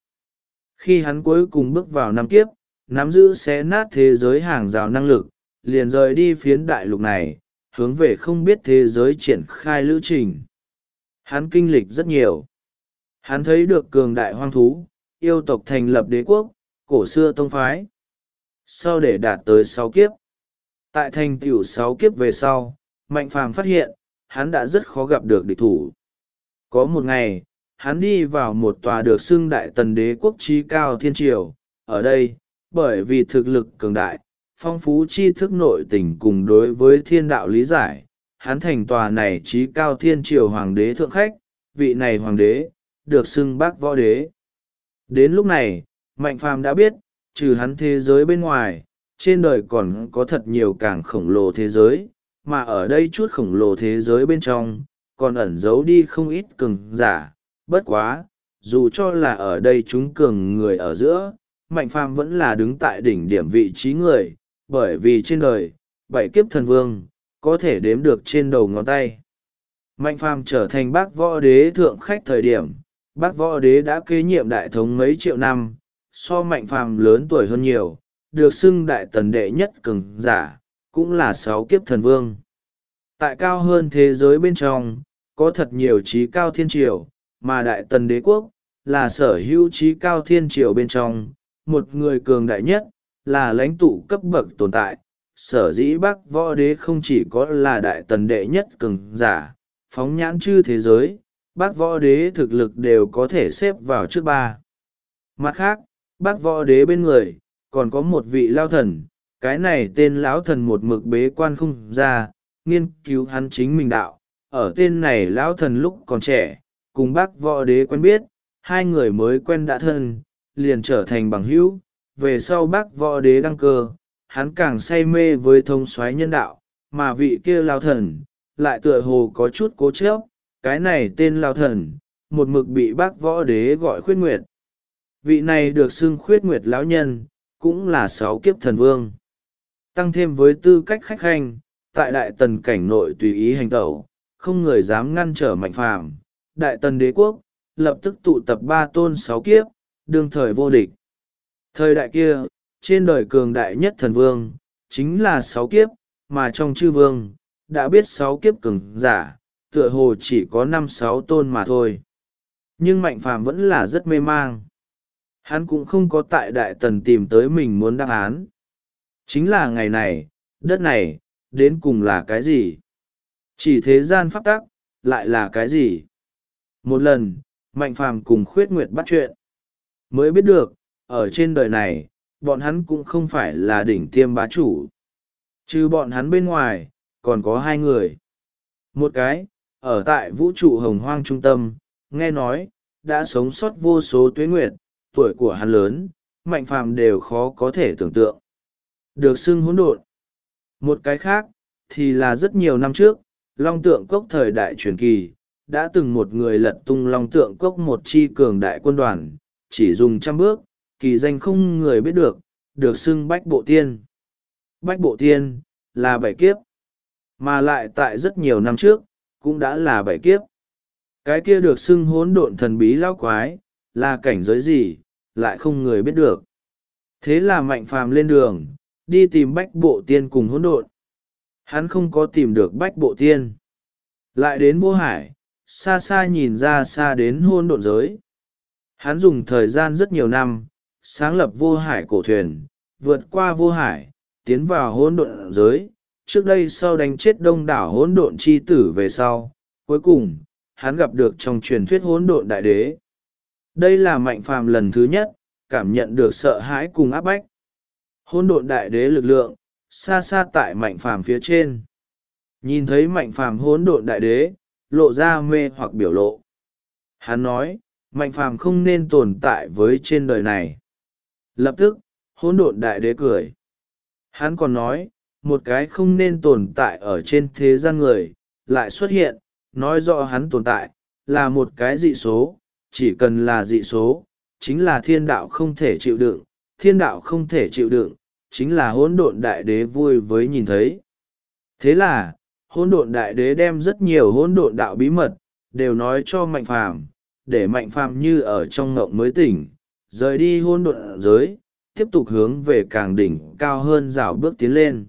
Khi hắn cuối cùng bước vào 5 kiếp, nắm giữ xé nát thế giới hàng rào năng lực, liền rời đi phiến đại lục này, hướng về không biết thế giới triển khai lữ trình. Hắn kinh lịch rất nhiều. Hắn thấy được cường đại hoang thú, yêu tộc thành lập đế quốc, cổ xưa tông phái. Sau để đạt tới 6 kiếp. Tại thành tựu 6 kiếp về sau, Mạnh Phàm phát hiện, hắn đã rất khó gặp được địch thủ. Có một ngày, hắn đi vào một tòa được xưng đại tần đế quốc trí cao thiên triều. Ở đây, bởi vì thực lực cường đại, phong phú tri thức nội tình cùng đối với thiên đạo lý giải, hắn thành tòa này trí cao thiên triều hoàng đế thượng khách, vị này hoàng đế, được xưng Bác Võ Đế. Đến lúc này, Mạnh Phàm đã biết, trừ hắn thế giới bên ngoài, trên đời còn có thật nhiều càng khổng lồ thế giới, mà ở đây chút khổng lồ thế giới bên trong, còn ẩn giấu đi không ít cường giả. Bất quá, dù cho là ở đây chúng cường người ở giữa, Mạnh Phàm vẫn là đứng tại đỉnh điểm vị trí người, bởi vì trên đời, 7 kiếp thần vương, có thể đếm được trên đầu ngón tay. Mạnh Phàm trở thành Bác Võ Đế thượng khách thời điểm, Bác Võ Đế đã kế nhiệm đại thống mấy triệu năm, so Mạnh Phàm lớn tuổi hơn nhiều, được xưng đại tần đệ nhất cường giả, cũng là 6 kiếp thần vương. Tại cao hơn thế giới bên trong, có thật nhiều trí cao thiên triều, mà đại tần đế quốc, là sở hữu trí cao thiên triều bên trong, một người cường đại nhất, là lãnh tụ cấp bậc tồn tại, sở dĩ Bắc Võ Đế không chỉ có là đại tần đệ nhất cường giả, phóng nhãn chư thế giới, Bắc Võ Đế thực lực đều có thể xếp vào trước ba. Mặt khác, Bắc Võ Đế bên người, còn có một vị lao thần, cái này tên lão thần một mực bế quan không ra, nghiên cứu hắn chính mình đạo. Ở tên này lão thần lúc còn trẻ, cùng Bắc Võ Đế quen biết, hai người mới quen đã thân, liền trở thành bằng hữu. Về sau Bắc Võ Đế đăng cơ, hắn càng say mê với thông soái nhân đạo, mà vị kia lao thần, lại tựa hồ có chút cố chấp. Cái này tên lao thần, một mực bị Bắc Võ Đế gọi Khuyết Nguyệt. Vị này được xưng Khuyết Nguyệt lão nhân, cũng là 6 kiếp thần vương. Tăng thêm với tư cách khách khanh, tại đại tần cảnh nội tùy ý hành tẩu, không người dám ngăn trở Mạnh Phàm. Đại tần đế quốc, lập tức tụ tập 3 tôn 6 kiếp, đương thời vô địch. Thời đại kia, trên đời cường đại nhất thần vương, chính là 6 kiếp, mà trong chư vương, đã biết 6 kiếp cường giả, tựa hồ chỉ có 5-6 tôn mà thôi. Nhưng Mạnh Phàm vẫn là rất mê mang. Hắn cũng không có tại đại tần tìm tới mình muốn đáp án. Chính là ngày này, đất này, đến cùng là cái gì? Chỉ thế gian pháp tắc, lại là cái gì? Một lần, Mạnh Phàm cùng Khuyết Nguyệt bắt chuyện. Mới biết được, ở trên đời này, bọn hắn cũng không phải là đỉnh tiêm bá chủ. Trừ bọn hắn bên ngoài, còn có 2 người. Một cái, ở tại vũ trụ hồng hoang trung tâm, nghe nói, đã sống sót vô số tuế nguyệt, tuổi của hắn lớn, Mạnh Phàm đều khó có thể tưởng tượng. Được xưng hỗn độn. Một cái khác, thì là rất nhiều năm trước, Long Tượng Cốc thời đại truyền kỳ, đã từng một người lật tung Long Tượng Cốc một chi cường đại quân đoàn, chỉ dùng 100 bước, kỳ danh không người biết được xưng Bách Bộ Tiên. Bách Bộ Tiên, là 7 kiếp, mà lại tại rất nhiều năm trước, cũng đã là 7 kiếp. Cái kia được xưng hỗn độn thần bí lão quái, là cảnh giới gì, lại không người biết được. Thế là Mạnh Phàm lên đường, đi tìm Bách Bộ Tiên cùng hỗn độn. Hắn không có tìm được Bách Bộ Tiên. Lại đến Vô Hải, xa xa nhìn ra xa đến hỗn độn giới. Hắn dùng thời gian rất nhiều năm, sáng lập Vô Hải cổ thuyền, vượt qua Vô Hải, tiến vào hỗn độn giới. Trước đây sau đánh chết đông đảo hỗn độn chi tử về sau, cuối cùng, hắn gặp được trong truyền thuyết hỗn độn đại đế. Đây là Mạnh Phàm lần thứ nhất, cảm nhận được sợ hãi cùng áp bách. Hỗn độn đại đế lực lượng, xa xa tại Mạnh Phàm phía trên. Nhìn thấy Mạnh Phàm hỗn độn đại đế, lộ ra mê hoặc biểu lộ. Hắn nói, Mạnh Phàm không nên tồn tại với trên đời này. Lập tức, hỗn độn đại đế cười. Hắn còn nói, một cái không nên tồn tại ở trên thế gian người, lại xuất hiện, nói rõ hắn tồn tại, là một cái dị số, chỉ cần là dị số, chính là thiên đạo không thể chịu đựng, thiên đạo không thể chịu đựng, chính là hỗn độn đại đế vui với nhìn thấy. Thế là, hỗn độn đại đế đem rất nhiều hỗn độn đạo bí mật, đều nói cho Mạnh Phàm, để Mạnh Phàm như ở trong ngộng mới tỉnh, rời đi hỗn độn giới, tiếp tục hướng về càng đỉnh cao hơn rào bước tiến lên.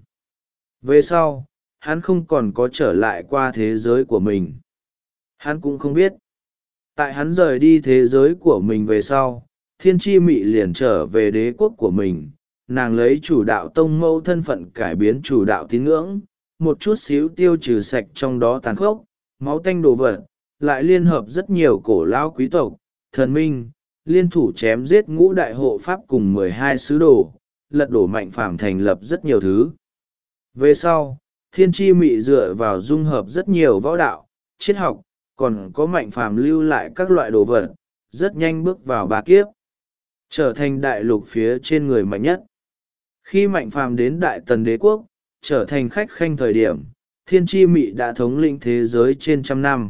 Về sau, hắn không còn có trở lại qua thế giới của mình. Hắn cũng không biết. Tại hắn rời đi thế giới của mình về sau, Thiên Chi Mị liền trở về đế quốc của mình. Nàng lấy chủ đạo tông mâu thân phận cải biến chủ đạo tín ngưỡng, một chút xíu tiêu trừ sạch trong đó tàn khốc, máu tanh đồ vật, lại liên hợp rất nhiều cổ lão quý tộc, thần minh, liên thủ chém giết ngũ đại hộ pháp cùng 12 sứ đồ, lật đổ Mạnh Phàm thành lập rất nhiều thứ. Về sau, Thiên Chi Mị dựa vào dung hợp rất nhiều võ đạo, triết học, còn có Mạnh Phàm lưu lại các loại đồ vật, rất nhanh bước vào 3 kiếp, trở thành đại lục phía trên người mạnh nhất. Khi Mạnh Phàm đến Đại Tần Đế Quốc, trở thành khách khanh thời điểm, Thiên Chi Mị đã thống lĩnh thế giới trên 100 năm.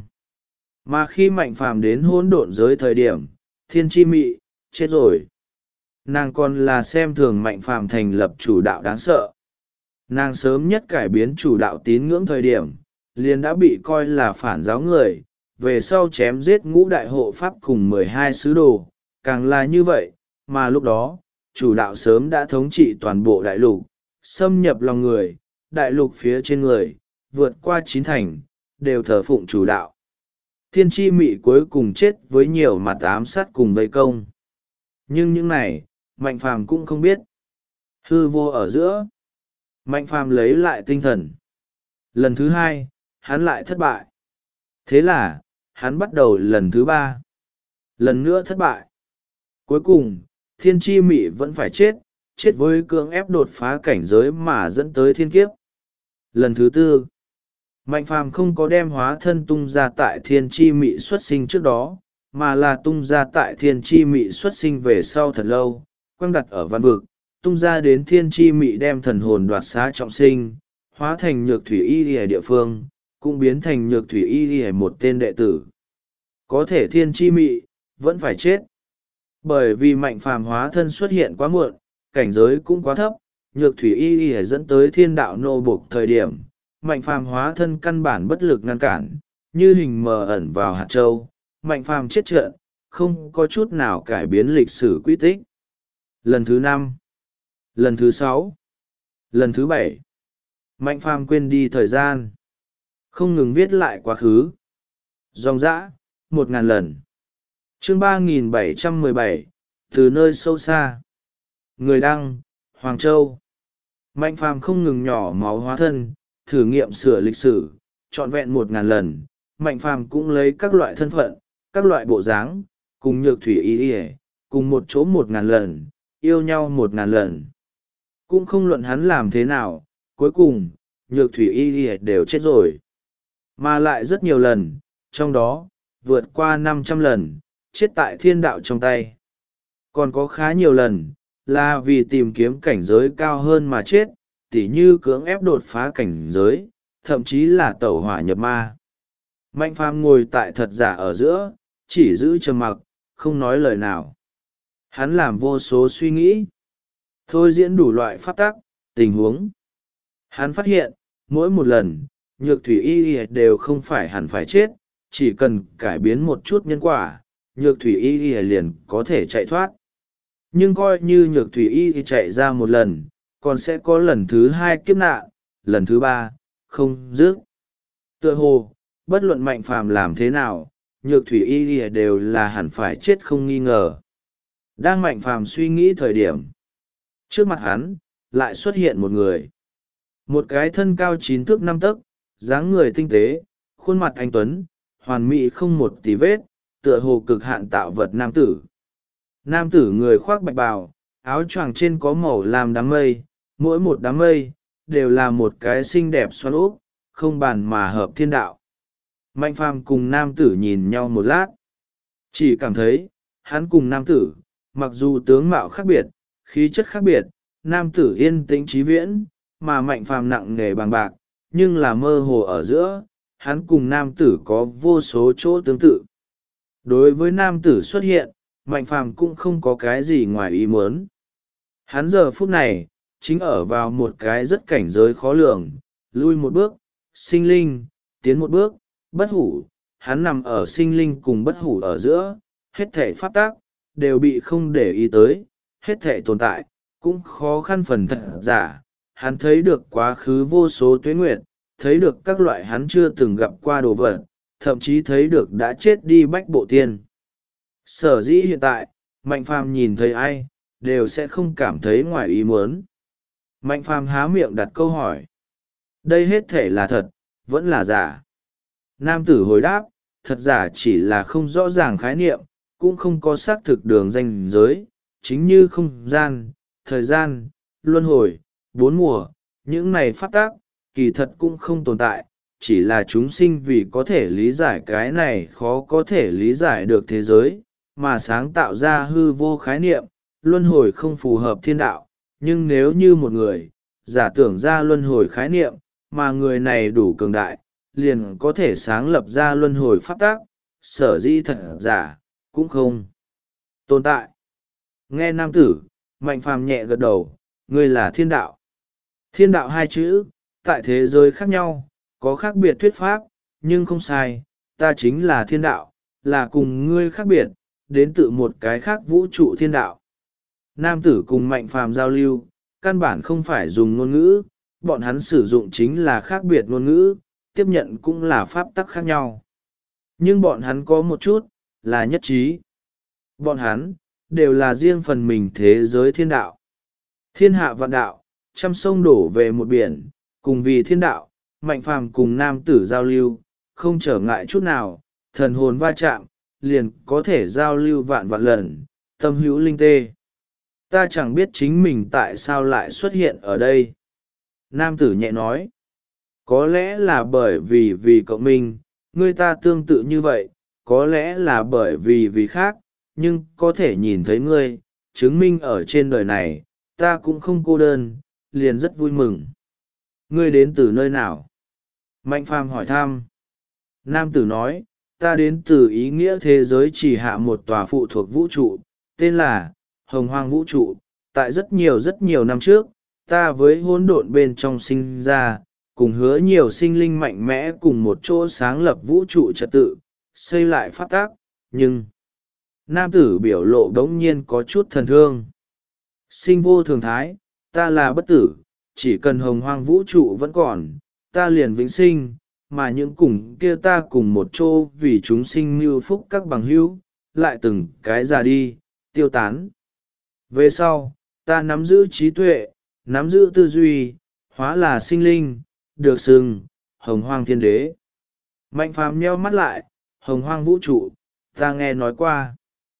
Mà khi Mạnh Phàm đến hỗn độn giới thời điểm, Thiên Chi Mị chết rồi. Nàng còn là xem thường Mạnh Phàm thành lập chủ đạo đáng sợ. Nàng sớm nhất cải biến chủ đạo tín ngưỡng thời điểm, liền đã bị coi là phản giáo người, về sau chém giết ngũ đại hộ pháp cùng 12 sứ đồ, càng là như vậy, mà lúc đó, chủ đạo sớm đã thống trị toàn bộ đại lục, xâm nhập lòng người, đại lục phía trên người, vượt qua 9 thành, đều thờ phụng chủ đạo. Thiên Chi Mị cuối cùng chết với nhiều mặt ám sát cùng vây công. Nhưng những này, Mạnh Phàm cũng không biết. Hư vô ở giữa, Mạnh phàm lấy lại tinh thần. Lần thứ hai, hắn lại thất bại. Thế là, hắn bắt đầu lần thứ ba. Lần nữa thất bại. Cuối cùng, thiên tri mị vẫn phải chết, chết với cưỡng ép đột phá cảnh giới mà dẫn tới thiên kiếp. Lần thứ tư, Mạnh phàm không có đem hóa thân tung ra tại thiên tri mị xuất sinh trước đó, mà là tung ra tại thiên tri mị xuất sinh về sau thật lâu, quăng đặt ở văn vực, tung ra đến thiên tri mị đem thần hồn đoạt xá trọng sinh, hóa thành nhược thủy y y địa phương, cũng biến thành nhược thủy y y một tên đệ tử. Có thể thiên tri mị vẫn phải chết. Bởi vì mạnh phàm hóa thân xuất hiện quá muộn, cảnh giới cũng quá thấp, nhược thủy y y dẫn tới thiên đạo nô bộc thời điểm, mạnh phàm hóa thân căn bản bất lực ngăn cản, như hình mờ ẩn vào hạt châu, mạnh phàm chết trận, không có chút nào cải biến lịch sử quy tích. Lần thứ 5, lần thứ 6, lần thứ 7, mạnh phàm quên đi thời gian, không ngừng viết lại quá khứ. Dòng dã 1.000 lần. Chương 3717, từ nơi sâu xa. Người đăng, Hoàng Châu. Mạnh phàm không ngừng nhỏ máu hóa thân, thử nghiệm sửa lịch sử, trọn vẹn 1.000 lần. Mạnh phàm cũng lấy các loại thân phận, các loại bộ dáng, cùng nhược thủy y y, cùng một chỗ 1.000 lần, yêu nhau 1.000 lần. Cũng không luận hắn làm thế nào, cuối cùng, nhược thủy y y đều chết rồi. Mà lại rất nhiều lần, trong đó, vượt qua 500 lần, chết tại thiên đạo trong tay. Còn có khá nhiều lần, là vì tìm kiếm cảnh giới cao hơn mà chết, tỉ như cưỡng ép đột phá cảnh giới, thậm chí là tẩu hỏa nhập ma. Mạnh phàm ngồi tại thật giả ở giữa, chỉ giữ trầm mặc, không nói lời nào. Hắn làm vô số suy nghĩ, thôi diễn đủ loại pháp tắc, tình huống. Hắn phát hiện, mỗi một lần, nhược thủy y đều không phải hẳn phải chết, chỉ cần cải biến một chút nhân quả, nhược thủy y liền có thể chạy thoát. Nhưng coi như nhược thủy y chạy ra một lần, còn sẽ có lần thứ 2 kiếp nạn, lần thứ 3, không dứt. Tựa hồ, bất luận mạnh phàm làm thế nào, nhược thủy y đều là hẳn phải chết không nghi ngờ. Đang mạnh phàm suy nghĩ thời điểm, trước mặt hắn, lại xuất hiện một người. Một cái thân cao 9 thước 5 tấc, dáng người tinh tế, khuôn mặt anh tuấn, hoàn mỹ không một tí vết, tựa hồ cực hạn tạo vật nam tử. Nam tử người khoác bạch bào, áo choàng trên có màu làm đám mây, mỗi một đám mây, đều là một cái xinh đẹp xoắn úp, không bàn mà hợp thiên đạo. Mạnh phàm cùng nam tử nhìn nhau một lát. Chỉ cảm thấy, hắn cùng nam tử, mặc dù tướng mạo khác biệt, khí chất khác biệt, nam tử yên tĩnh trí viễn, mà mạnh phàm nặng nề bằng bạc, nhưng là mơ hồ ở giữa, hắn cùng nam tử có vô số chỗ tương tự. Đối với nam tử xuất hiện, mạnh phàm cũng không có cái gì ngoài ý muốn. Hắn giờ phút này, chính ở vào một cái rất cảnh giới khó lường, lui một bước, sinh linh, tiến một bước, bất hủ. Hắn nằm ở sinh linh cùng bất hủ ở giữa, hết thể pháp tác, đều bị không để ý tới, hết thể tồn tại, cũng khó khăn phần thật giả. Hắn thấy được quá khứ vô số tuế nguyệt, thấy được các loại hắn chưa từng gặp qua đồ vật, thậm chí thấy được đã chết đi bách bộ tiên. Sở dĩ hiện tại, mạnh phàm nhìn thấy ai, đều sẽ không cảm thấy ngoài ý muốn. Mạnh phàm há miệng đặt câu hỏi. Đây hết thể là thật, vẫn là giả. Nam tử hồi đáp, thật giả chỉ là không rõ ràng khái niệm, cũng không có xác thực đường ranh giới, chính như không gian, thời gian, luân hồi, 4 mùa, những này pháp tác, kỳ thật cũng không tồn tại, chỉ là chúng sinh vì có thể lý giải cái này khó có thể lý giải được thế giới, mà sáng tạo ra hư vô khái niệm, luân hồi không phù hợp thiên đạo, nhưng nếu như một người, giả tưởng ra luân hồi khái niệm, mà người này đủ cường đại, liền có thể sáng lập ra luân hồi pháp tác, sở dĩ thật giả, cũng không tồn tại. Nghe nam tử, mạnh phàm nhẹ gật đầu, ngươi là thiên đạo. Thiên đạo 2 chữ, tại thế giới khác nhau, có khác biệt thuyết pháp, nhưng không sai, ta chính là thiên đạo, là cùng ngươi khác biệt, đến từ một cái khác vũ trụ thiên đạo. Nam tử cùng mạnh phàm giao lưu, căn bản không phải dùng ngôn ngữ, bọn hắn sử dụng chính là khác biệt ngôn ngữ, tiếp nhận cũng là pháp tắc khác nhau. Nhưng bọn hắn có một chút, là nhất trí. Bọn hắn, đều là riêng phần mình thế giới thiên đạo. Thiên hạ vạn đạo, trăm sông đổ về một biển, cùng vì thiên đạo. Mạnh phàm cùng nam tử giao lưu, không trở ngại chút nào, thần hồn va chạm, liền có thể giao lưu vạn vạn lần, tâm hữu linh tê. Ta chẳng biết chính mình tại sao lại xuất hiện ở đây. Nam tử nhẹ nói, có lẽ là bởi vì cậu mình, người ta tương tự như vậy, có lẽ là bởi vì khác, nhưng có thể nhìn thấy ngươi, chứng minh ở trên đời này, ta cũng không cô đơn, liền rất vui mừng. Ngươi đến từ nơi nào? Mạnh phàm hỏi thăm. Nam tử nói, ta đến từ ý nghĩa thế giới chỉ hạ một tòa phụ thuộc vũ trụ, tên là Hồng Hoang Vũ trụ. Tại rất nhiều năm trước, ta với hỗn độn bên trong sinh ra, cùng hứa nhiều sinh linh mạnh mẽ cùng một chỗ sáng lập vũ trụ trật tự, xây lại pháp tác, nhưng nam tử biểu lộ đống nhiên có chút thần thương. Sinh vô thường thái, ta là bất tử, chỉ cần hồng hoang vũ trụ vẫn còn, ta liền vĩnh sinh, mà những cùng kia ta cùng một chỗ vì chúng sinh mưu phúc các bằng hữu, lại từng cái già đi, tiêu tán. Về sau, ta nắm giữ trí tuệ, nắm giữ tư duy, hóa là sinh linh, được xưng hồng hoang thiên đế. Mạnh phàm nheo mắt lại, hồng hoang vũ trụ, ta nghe nói qua.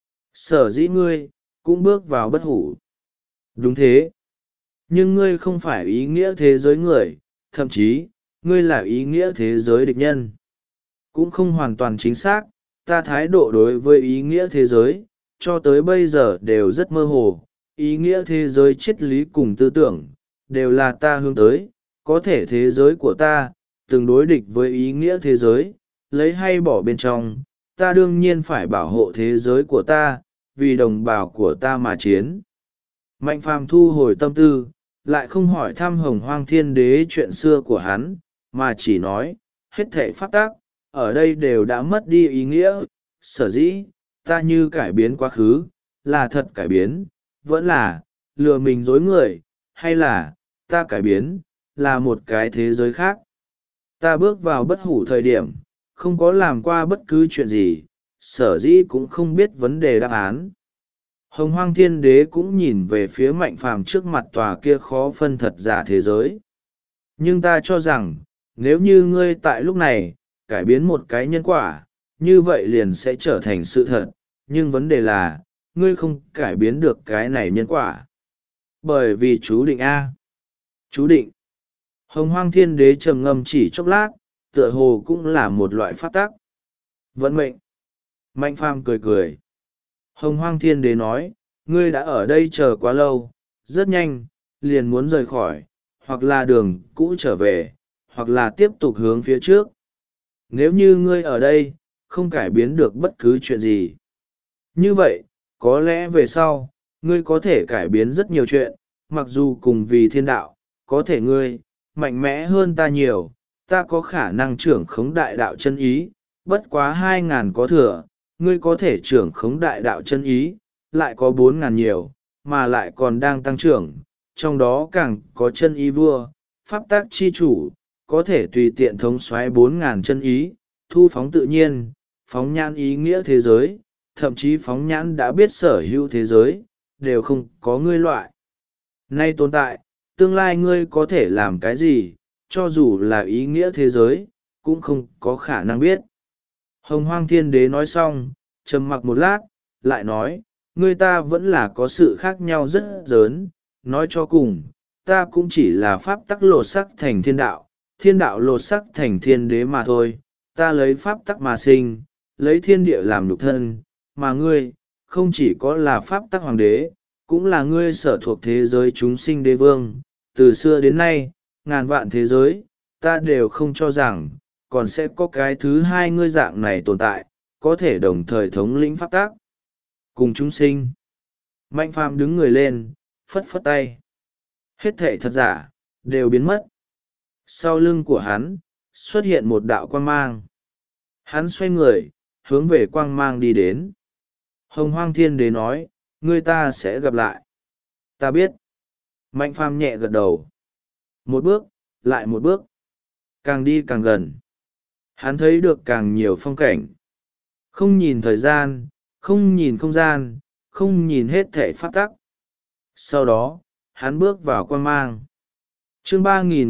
Sở dĩ ngươi, cũng bước vào bất hủ. Đúng thế. Nhưng ngươi không phải ý nghĩa thế giới người, thậm chí, ngươi là ý nghĩa thế giới địch nhân. Cũng không hoàn toàn chính xác, ta thái độ đối với ý nghĩa thế giới, cho tới bây giờ đều rất mơ hồ. Ý nghĩa thế giới triết lý cùng tư tưởng, đều là ta hướng tới, có thể thế giới của ta, từng đối địch với ý nghĩa thế giới, lấy hay bỏ bên trong, ta đương nhiên phải bảo hộ thế giới của ta, vì đồng bào của ta mà chiến. Mạnh phàm thu hồi tâm tư, lại không hỏi thăm hồng hoang thiên đế chuyện xưa của hắn, mà chỉ nói, hết thảy pháp tác, ở đây đều đã mất đi ý nghĩa, sở dĩ, ta như cải biến quá khứ, là thật cải biến, vẫn là, lừa mình dối người, hay là, ta cải biến, là một cái thế giới khác. Ta bước vào bất hủ thời điểm, không có làm qua bất cứ chuyện gì, sở dĩ cũng không biết vấn đề đáp án. Hồng hoang thiên đế cũng nhìn về phía mạnh phàm trước mặt tòa kia khó phân thật giả thế giới. Nhưng ta cho rằng, nếu như ngươi tại lúc này, cải biến một cái nhân quả, như vậy liền sẽ trở thành sự thật, nhưng vấn đề là, ngươi không cải biến được cái này nhân quả. Bởi vì chú định A. Chú định. Hồng hoang thiên đế trầm ngâm chỉ chốc lát, tựa hồ cũng là một loại pháp tắc. Vận mệnh. Mạnh phàm cười cười. Hồng hoang thiên đế nói, ngươi đã ở đây chờ quá lâu, rất nhanh, liền muốn rời khỏi, hoặc là đường cũ trở về, hoặc là tiếp tục hướng phía trước. Nếu như ngươi ở đây, không cải biến được bất cứ chuyện gì. Như vậy, có lẽ về sau, ngươi có thể cải biến rất nhiều chuyện, mặc dù cùng vì thiên đạo, có thể ngươi, mạnh mẽ hơn ta nhiều, ta có khả năng trưởng khống đại đạo chân ý, bất quá 2.000 có thừa, ngươi có thể trưởng khống đại đạo chân ý, lại có 4.000 nhiều, mà lại còn đang tăng trưởng, trong đó càng có chân ý vua, pháp tác chi chủ, có thể tùy tiện thống soái 4.000 chân ý, thu phóng tự nhiên, phóng nhãn ý nghĩa thế giới, thậm chí phóng nhãn đã biết sở hữu thế giới, đều không có ngươi loại. Nay tồn tại, tương lai ngươi có thể làm cái gì, cho dù là ý nghĩa thế giới, cũng không có khả năng biết. Hồng hoang thiên đế nói xong, trầm mặc một lát, lại nói, ngươi ta vẫn là có sự khác nhau rất lớn, nói cho cùng, ta cũng chỉ là pháp tắc lột sắc thành thiên đạo lột sắc thành thiên đế mà thôi, ta lấy pháp tắc mà sinh, lấy thiên địa làm nhục thân, mà ngươi, không chỉ có là pháp tắc hoàng đế, cũng là ngươi sở thuộc thế giới chúng sinh đế vương, từ xưa đến nay, ngàn vạn thế giới, ta đều không cho rằng, còn sẽ có cái thứ hai ngươi dạng này tồn tại, có thể đồng thời thống lĩnh pháp tác. Cùng chúng sinh. Mạnh phàm đứng người lên, phất phất tay. Hết thảy thật giả, đều biến mất. Sau lưng của hắn, xuất hiện một đạo quang mang. Hắn xoay người, hướng về quang mang đi đến. Hồng hoang thiên đế nói, ngươi ta sẽ gặp lại. Ta biết. Mạnh phàm nhẹ gật đầu. Một bước, lại một bước. Càng đi càng gần. Hắn thấy được càng nhiều phong cảnh. Không nhìn thời gian, không nhìn không gian, không nhìn hết thể pháp tắc. Sau đó, hắn bước vào quang mang. Chương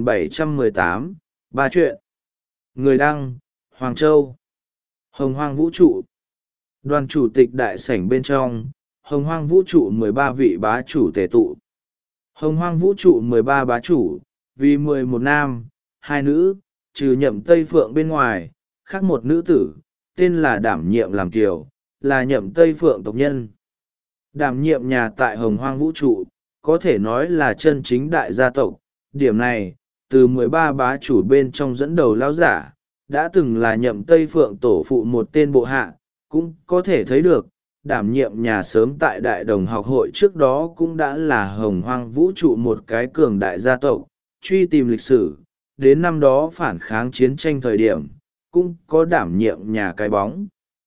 3718, ba chuyện. Người đăng, Hoàng Châu. Hồng Hoang Vũ trụ. Đoàn chủ tịch đại sảnh bên trong, Hồng Hoang Vũ trụ 13 vị bá chủ tề tụ. Hồng Hoang Vũ trụ 13 bá chủ, vì 11 nam, 2 nữ, trừ Nhậm Tây Phượng bên ngoài, khác một nữ tử, tên là Đảm Nhiệm làm kiều, là Nhậm Tây Phượng tộc nhân. Đảm Nhiệm nhà tại Hồng Hoang Vũ trụ, có thể nói là chân chính đại gia tộc. Điểm này, từ 13 bá chủ bên trong dẫn đầu lão giả, đã từng là Nhậm Tây Phượng tổ phụ một tên bộ hạ, cũng có thể thấy được, Đảm Nhiệm nhà sớm tại đại đồng học hội trước đó cũng đã là Hồng Hoang Vũ trụ một cái cường đại gia tộc. Truy tìm lịch sử, đến năm đó phản kháng chiến tranh thời điểm, cũng có Đảm Nhiệm nhà cái bóng.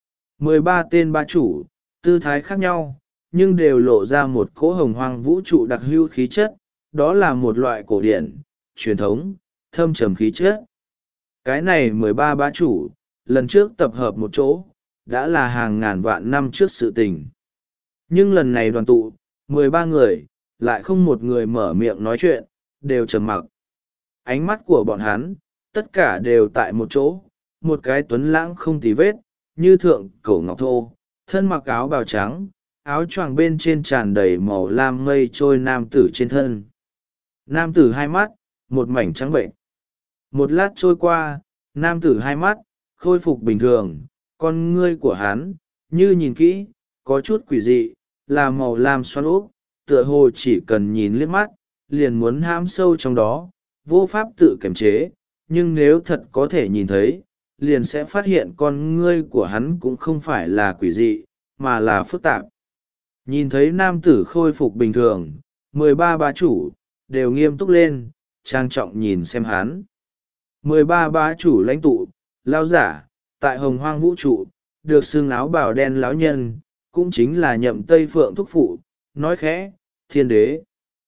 13 tên bá chủ, tư thái khác nhau, nhưng đều lộ ra một cỗ Hồng Hoang Vũ trụ đặc hữu khí chất, đó là một loại cổ điển, truyền thống, thâm trầm khí chất. Cái này 13 bá chủ, lần trước tập hợp một chỗ, đã là hàng ngàn vạn năm trước sự tình. Nhưng lần này đoàn tụ, 13 người, lại không một người mở miệng nói chuyện, đều trầm mặc. Ánh mắt của bọn hắn, tất cả đều tại một chỗ, một cái tuấn lãng không tì vết, như thượng cổ ngọc thô, thân mặc áo bào trắng, áo choàng bên trên tràn đầy màu lam mây trôi nam tử trên thân. Nam tử hai mắt, một mảnh trắng bệnh. Một lát trôi qua, nam tử hai mắt, khôi phục bình thường, con ngươi của hắn, như nhìn kỹ, có chút quỷ dị, là màu lam xoắn úp, tựa hồ chỉ cần nhìn liếc mắt, liền muốn hãm sâu trong đó, vô pháp tự kiềm chế, nhưng nếu thật có thể nhìn thấy, liền sẽ phát hiện con ngươi của hắn cũng không phải là quỷ dị, mà là phức tạp. Nhìn thấy nam tử khôi phục bình thường, 13 bá chủ, đều nghiêm túc lên, trang trọng nhìn xem hắn. 13 bá chủ lãnh tụ, lao giả, tại Hồng Hoang Vũ trụ, được xưng áo bào đen lão nhân, cũng chính là Nhậm Tây Phượng thúc phụ, nói khẽ, thiên đế.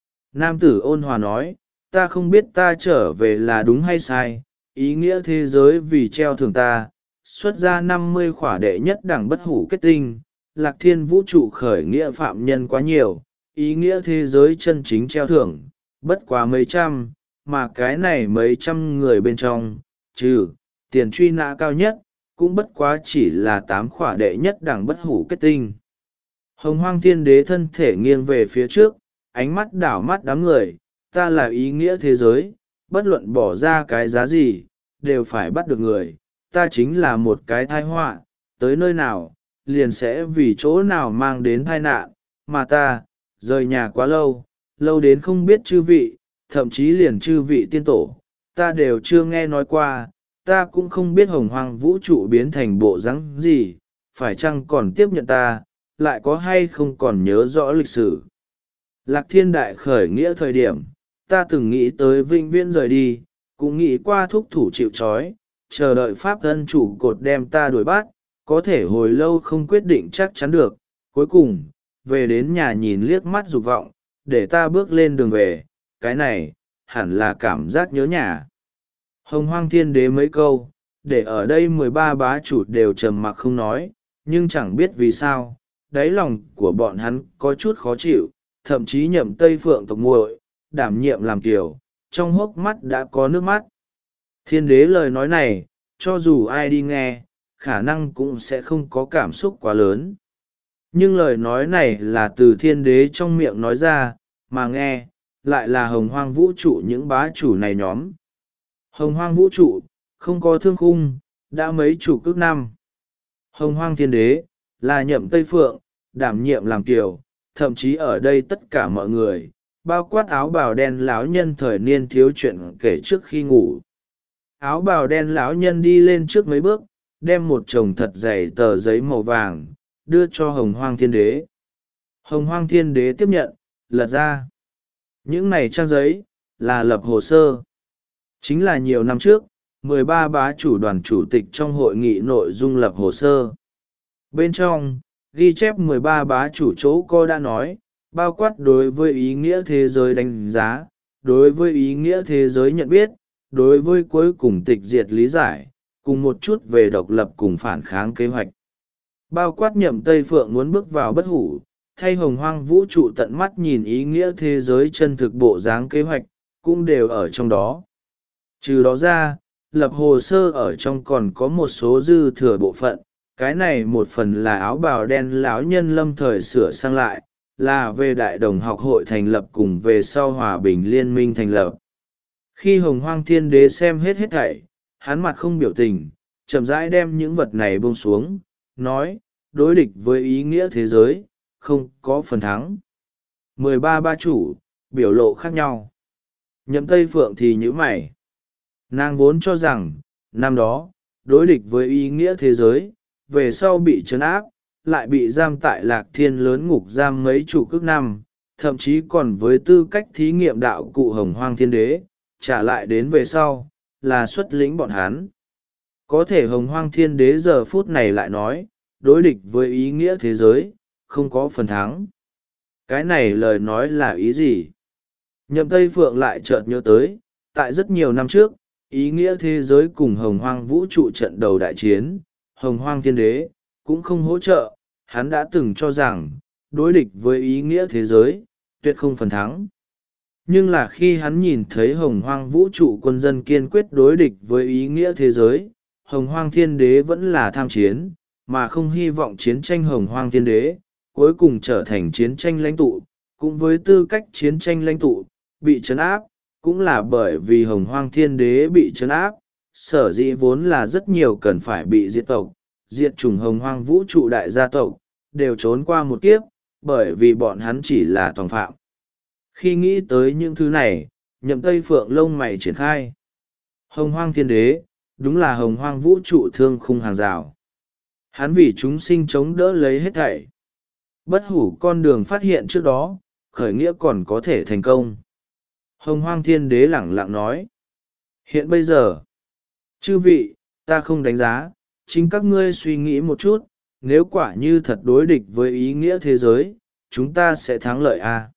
Nam tử ôn hòa nói, ta không biết ta trở về là đúng hay sai, ý nghĩa thế giới vì treo thưởng ta, xuất ra 50 khỏa đệ nhất đẳng bất hủ kết tinh, Lạc Thiên Vũ trụ khởi nghĩa phạm nhân quá nhiều, ý nghĩa thế giới chân chính treo thưởng, bất quá mấy trăm, mà cái này mấy trăm người bên trong, trừ tiền truy nã cao nhất, cũng bất quá chỉ là 8 khỏa đệ nhất đẳng bất hủ kết tinh. Hồng Hoang Thiên Đế thân thể nghiêng về phía trước, ánh mắt đảo mắt đám người, ta là ý nghĩa thế giới, bất luận bỏ ra cái giá gì, đều phải bắt được người, ta chính là một cái tai họa, tới nơi nào, liền sẽ vì chỗ nào mang đến tai nạn, mà ta, rời nhà quá lâu, lâu đến không biết chư vị, thậm chí liền chư vị tiên tổ, ta đều chưa nghe nói qua, ta cũng không biết Hồng Hoang Vũ trụ biến thành bộ dáng gì, phải chăng còn tiếp nhận ta, lại có hay không còn nhớ rõ lịch sử. Lạc Thiên Đại khởi nghĩa thời điểm, ta từng nghĩ tới vĩnh viễn rời đi, cũng nghĩ qua thúc thủ chịu trói, chờ đợi pháp thân chủ cột đem ta đuổi bắt, có thể hồi lâu không quyết định chắc chắn được, cuối cùng, về đến nhà nhìn liếc mắt dục vọng, để ta bước lên đường về, cái này, hẳn là cảm giác nhớ nhà. Hồng Hoang Thiên Đế mấy câu, để ở đây 13 bá chủ đều trầm mặc không nói, nhưng chẳng biết vì sao, đáy lòng của bọn hắn có chút khó chịu, thậm chí Nhậm Tây Phượng tộc muội, Đảm Nhiệm làm kiều, trong hốc mắt đã có nước mắt. Thiên Đế lời nói này, cho dù ai đi nghe, khả năng cũng sẽ không có cảm xúc quá lớn. Nhưng lời nói này là từ Thiên Đế trong miệng nói ra, mà nghe, lại là Hồng Hoang Vũ trụ những bá chủ này nhóm. Hồng Hoang Vũ trụ, không có thương khung, đã mấy chủ cước năm. Hồng Hoang Thiên Đế, là Nhậm Tây Phượng, Đảm Nhiệm làm kiều, thậm chí ở đây tất cả mọi người, bao quát áo bào đen lão nhân thời niên thiếu chuyện kể trước khi ngủ. Áo bào đen lão nhân đi lên trước mấy bước, đem một chồng thật dày tờ giấy màu vàng, đưa cho Hồng Hoang Thiên Đế. Hồng Hoang Thiên Đế tiếp nhận, lật ra. Những này trang giấy, là lập hồ sơ. Chính là nhiều năm trước, 13 bá chủ đoàn chủ tịch trong hội nghị nội dung lập hồ sơ. Bên trong, ghi chép 13 bá chủ chỗ cô đã nói, bao quát đối với ý nghĩa thế giới đánh giá, đối với ý nghĩa thế giới nhận biết, đối với cuối cùng tịch diệt lý giải, cùng một chút về độc lập cùng phản kháng kế hoạch. Bao quát Nhậm Tây Phượng muốn bước vào bất hủ, thay Hồng Hoang Vũ trụ tận mắt nhìn ý nghĩa thế giới chân thực bộ dáng kế hoạch, cũng đều ở trong đó. Trừ đó ra, lập hồ sơ ở trong còn có một số dư thừa bộ phận, cái này một phần là áo bào đen lão nhân lâm thời sửa sang lại, là về đại đồng học hội thành lập cùng về sau hòa bình liên minh thành lập. Khi hồng hoang thiên đế xem hết thảy, hắn mặt không biểu tình, chậm rãi đem những vật này buông xuống, nói, đối địch với ý nghĩa thế giới, không có phần thắng. 13 ba chủ, biểu lộ khác nhau. Nhậm Tây Phượng thì nhíu mày. Nàng vốn cho rằng, năm đó, đối địch với ý nghĩa thế giới, về sau bị trấn áp, lại bị giam tại Lạc Thiên lớn ngục giam mấy chục cước năm, thậm chí còn với tư cách thí nghiệm đạo cụ hồng hoang thiên đế, trả lại đến về sau, là xuất lĩnh bọn hắn. Có thể hồng hoang thiên đế giờ phút này lại nói, đối địch với ý nghĩa thế giới, không có phần thắng. Cái này lời nói là ý gì? Nhậm Tây Phượng lại chợt nhớ tới, tại rất nhiều năm trước, ý nghĩa thế giới cùng hồng hoang vũ trụ trận đầu đại chiến, hồng hoang thiên đế, cũng không hỗ trợ, hắn đã từng cho rằng, đối địch với ý nghĩa thế giới, tuyệt không phần thắng. Nhưng là khi hắn nhìn thấy hồng hoang vũ trụ quân dân kiên quyết đối địch với ý nghĩa thế giới, hồng hoang thiên đế vẫn là tham chiến, mà không hy vọng chiến tranh hồng hoang thiên đế, cuối cùng trở thành chiến tranh lãnh tụ, cũng với tư cách chiến tranh lãnh tụ, bị trấn áp, cũng là bởi vì hồng hoang thiên đế bị trấn áp, sở dĩ vốn là rất nhiều cần phải bị diệt tộc, diệt chủng hồng hoang vũ trụ đại gia tộc, đều trốn qua một kiếp, bởi vì bọn hắn chỉ là tòng phạm. Khi nghĩ tới những thứ này, Nhậm Tây Phượng lông mày triển khai. Hồng hoang thiên đế, đúng là hồng hoang vũ trụ thương khung hàng rào. Hắn vì chúng sinh chống đỡ lấy hết thảy. Bất hủ con đường phát hiện trước đó, khởi nghĩa còn có thể thành công. Hồng hoang thiên đế lẳng lặng nói. Hiện bây giờ, chư vị, ta không đánh giá, chính các ngươi suy nghĩ một chút, nếu quả như thật đối địch với ý nghĩa thế giới, chúng ta sẽ thắng lợi à?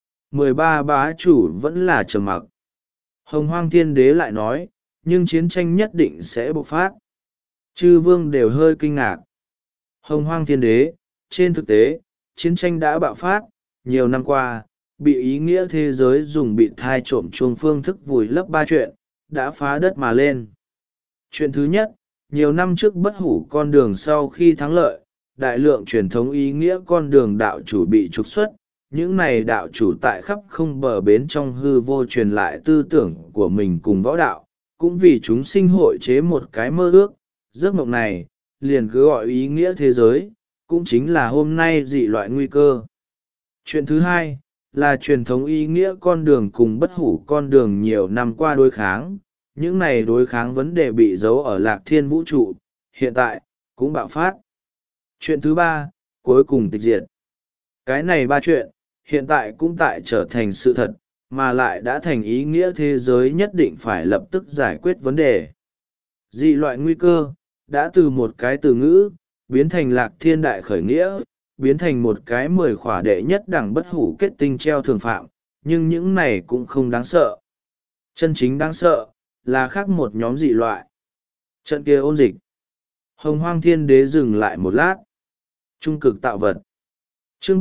13 bá chủ vẫn là trầm mặc. Hồng hoang thiên đế lại nói, nhưng chiến tranh nhất định sẽ bộc phát. Chư vương đều hơi kinh ngạc. Hồng hoang thiên đế, trên thực tế, chiến tranh đã bạo phát, nhiều năm qua, bị ý nghĩa thế giới dùng bị thai trộm chuông phương thức vùi lấp ba chuyện, đã phá đất mà lên. Chuyện thứ nhất, nhiều năm trước bất hủ con đường sau khi thắng lợi, đại lượng truyền thống ý nghĩa con đường đạo chủ bị trục xuất, những này đạo chủ tại khắp không bờ bến trong hư vô truyền lại tư tưởng của mình cùng võ đạo, cũng vì chúng sinh hội chế một cái mơ ước, giấc mộng này, liền cứ gọi ý nghĩa thế giới, cũng chính là hôm nay dị loại nguy cơ. Chuyện thứ hai, là truyền thống ý nghĩa con đường cùng bất hủ con đường nhiều năm qua đối kháng, những này đối kháng vấn đề bị giấu ở Lạc Thiên vũ trụ, hiện tại, cũng bạo phát. Chuyện thứ ba, cuối cùng tịch diệt. Cái này ba chuyện, hiện tại cũng tại trở thành sự thật, mà lại đã thành ý nghĩa thế giới nhất định phải lập tức giải quyết vấn đề. Dị loại nguy cơ, đã từ một cái từ ngữ, biến thành Lạc Thiên đại khởi nghĩa, biến thành một cái 10 khỏa đệ nhất đẳng bất hủ kết tinh treo thường phạm, nhưng những này cũng không đáng sợ. Chân chính đáng sợ, là khác một nhóm dị loại. Trận kia ôn dịch. Hồng hoang thiên đế dừng lại một lát. Trung cực tạo vật. Chương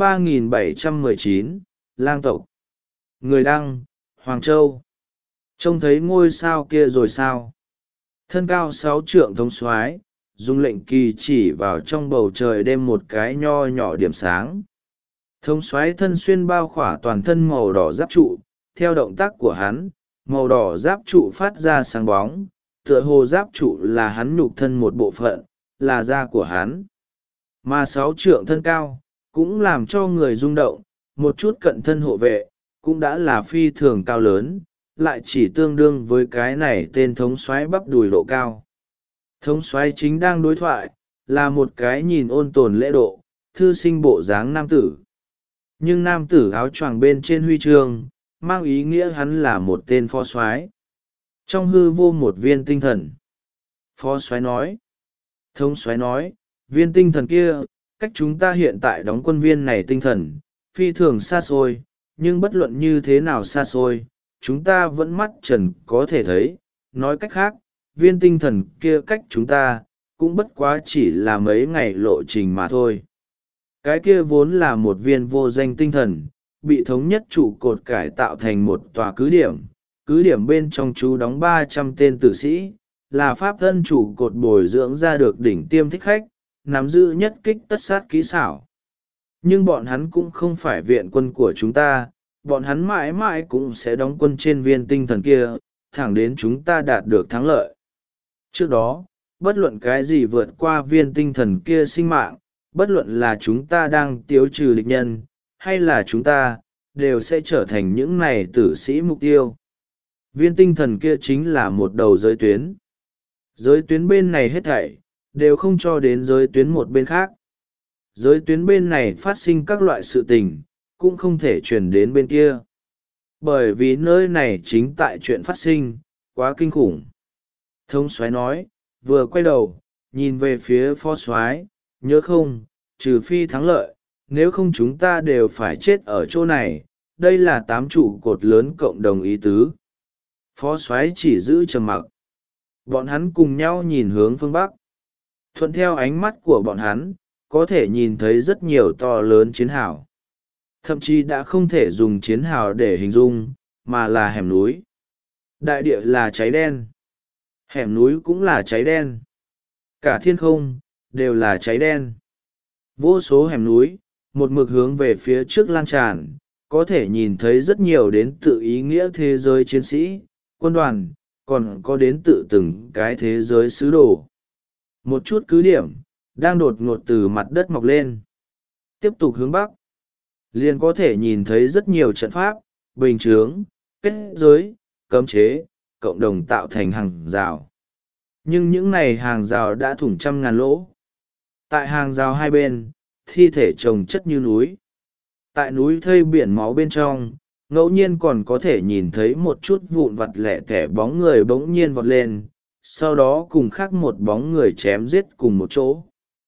3719, lang tộc. Người đăng, Hoàng Châu. Trông thấy ngôi sao kia rồi sao? Thân cao 6 trượng thống soái, dùng lệnh kỳ chỉ vào trong bầu trời đêm một cái nho nhỏ điểm sáng. Thống soái thân xuyên bao khỏa toàn thân màu đỏ giáp trụ, theo động tác của hắn, màu đỏ giáp trụ phát ra sáng bóng, tựa hồ giáp trụ là hắn nhục thân một bộ phận, là da của hắn. Mà 6 trượng thân cao, cũng làm cho người rung động, một chút cận thân hộ vệ, cũng đã là phi thường cao lớn, lại chỉ tương đương với cái này tên thống soái bắp đùi độ cao. Thống soái chính đang đối thoại, là một cái nhìn ôn tồn lễ độ, thư sinh bộ dáng nam tử. Nhưng nam tử áo choàng bên trên huy chương, mang ý nghĩa hắn là một tên phó soái. Trong hư vô một viên tinh thần. Phó soái nói. Thống soái nói, viên tinh thần kia, cách chúng ta hiện tại đóng quân viên này tinh thần, phi thường xa xôi, nhưng bất luận như thế nào xa xôi, chúng ta vẫn mắt trần có thể thấy. Nói cách khác, viên tinh thần kia cách chúng ta, cũng bất quá chỉ là mấy ngày lộ trình mà thôi. Cái kia vốn là một viên vô danh tinh thần, bị thống nhất trụ cột cải tạo thành một tòa cứ cứ điểm bên trong chú đóng 300 tên tử sĩ, là pháp thân chủ cột bồi dưỡng ra được đỉnh tiêm thích khách, nắm giữ nhất kích tất sát kỹ xảo. Nhưng bọn hắn cũng không phải viện quân của chúng ta, bọn hắn mãi mãi cũng sẽ đóng quân trên viên tinh thần kia, thẳng đến chúng ta đạt được thắng lợi. Trước đó, bất luận cái gì vượt qua viên tinh thần kia sinh mạng, bất luận là chúng ta đang tiêu trừ địch nhân, hay là chúng ta, đều sẽ trở thành những này tử sĩ mục tiêu. Viên tinh thần kia chính là một đầu giới tuyến. Giới tuyến bên này hết thảy, đều không cho đến giới tuyến một bên khác. Giới tuyến bên này phát sinh các loại sự tình, cũng không thể truyền đến bên kia. Bởi vì nơi này chính tại chuyện phát sinh, quá kinh khủng. Thống soái nói, vừa quay đầu, nhìn về phía phó soái, nhớ không, trừ phi thắng lợi, nếu không chúng ta đều phải chết ở chỗ này, đây là 8 trụ cột lớn cộng đồng ý tứ. Phó soái chỉ giữ trầm mặc. Bọn hắn cùng nhau nhìn hướng phương Bắc. Thuận theo ánh mắt của bọn hắn, có thể nhìn thấy rất nhiều to lớn chiến hào. Thậm chí đã không thể dùng chiến hào để hình dung, mà là hẻm núi. Đại địa là cháy đen. Hẻm núi cũng là cháy đen. Cả thiên không, đều là cháy đen. Vô số hẻm núi, một mực hướng về phía trước lan tràn, có thể nhìn thấy rất nhiều đến tự ý nghĩa thế giới chiến sĩ, quân đoàn, còn có đến tự từng cái thế giới sứ đồ. Một chút cứ điểm, đang đột ngột từ mặt đất mọc lên. Tiếp tục hướng bắc, liền có thể nhìn thấy rất nhiều trận pháp, bình chướng, kết giới, cấm chế, cộng đồng tạo thành hàng rào. Nhưng những này hàng rào đã thủng trăm ngàn lỗ. Tại hàng rào hai bên, thi thể chồng chất như núi. Tại núi thây biển máu bên trong, ngẫu nhiên còn có thể nhìn thấy một chút vụn vặt lẻ tẻ bóng người bỗng nhiên vọt lên, sau đó cùng khác một bóng người chém giết cùng một chỗ.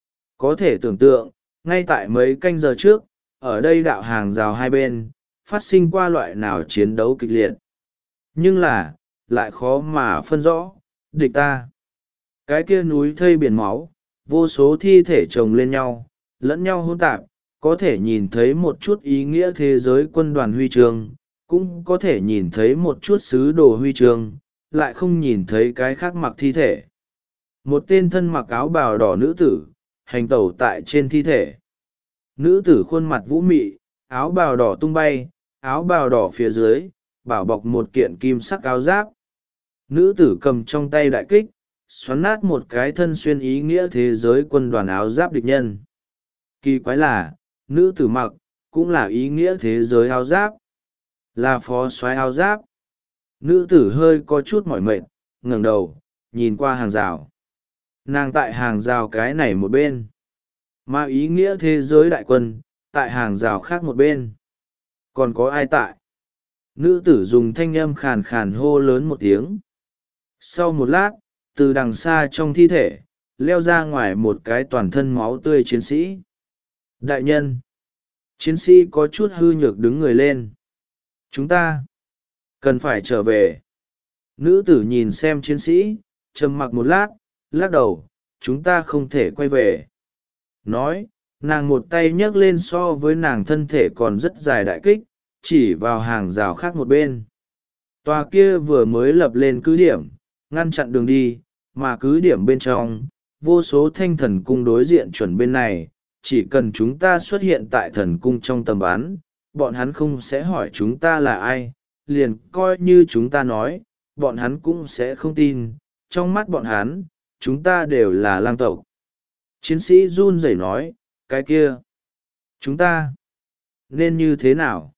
Có thể tưởng tượng, ngay tại mấy canh giờ trước, ở đây đạo hàng rào hai bên, phát sinh qua loại nào chiến đấu kịch liệt. Nhưng là, lại khó mà phân rõ, địch ta. Cái kia núi thây biển máu, vô số thi thể chồng lên nhau, lẫn nhau hỗn tạp, có thể nhìn thấy một chút ý nghĩa thế giới quân đoàn huy chương, cũng có thể nhìn thấy một chút sứ đồ huy chương, lại không nhìn thấy cái khác mặc thi thể. Một tên thân mặc áo bào đỏ nữ tử, hành tẩu tại trên thi thể. Nữ tử khuôn mặt vũ mị, áo bào đỏ tung bay, áo bào đỏ phía dưới, bảo bọc một kiện kim sắc áo giáp. Nữ tử cầm trong tay đại kích, xoắn nát một cái thân xuyên ý nghĩa thế giới quân đoàn áo giáp địch nhân. Kỳ quái là, nữ tử mặc, cũng là ý nghĩa thế giới áo giáp. Là phó soái áo giáp. Nữ tử hơi có chút mỏi mệt, ngẩng đầu, nhìn qua hàng rào. Nàng tại hàng rào cái này một bên. Mà ý nghĩa thế giới đại quân, tại hàng rào khác một bên. Còn có ai tại? Nữ tử dùng thanh âm khàn khàn hô lớn một tiếng. Sau một lát, từ đằng xa trong thi thể, leo ra ngoài một cái toàn thân máu tươi chiến sĩ. Đại nhân! Chiến sĩ có chút hư nhược đứng người lên. Chúng ta cần phải trở về. Nữ tử nhìn xem chiến sĩ, trầm mặc một lát, lắc đầu, chúng ta không thể quay về. Nói, nàng một tay nhấc lên so với nàng thân thể còn rất dài đại kích, chỉ vào hàng rào khác một bên. Tòa kia vừa mới lập lên cứ điểm, ngăn chặn đường đi, mà cứ điểm bên trong, vô số thanh thần cung đối diện chuẩn bên này, chỉ cần chúng ta xuất hiện tại thần cung trong tầm bắn, bọn hắn không sẽ hỏi chúng ta là ai, liền coi như chúng ta nói, bọn hắn cũng sẽ không tin, trong mắt bọn hắn, chúng ta đều là lang tộc. Chiến sĩ run rẩy nói, cái kia, chúng ta nên như thế nào?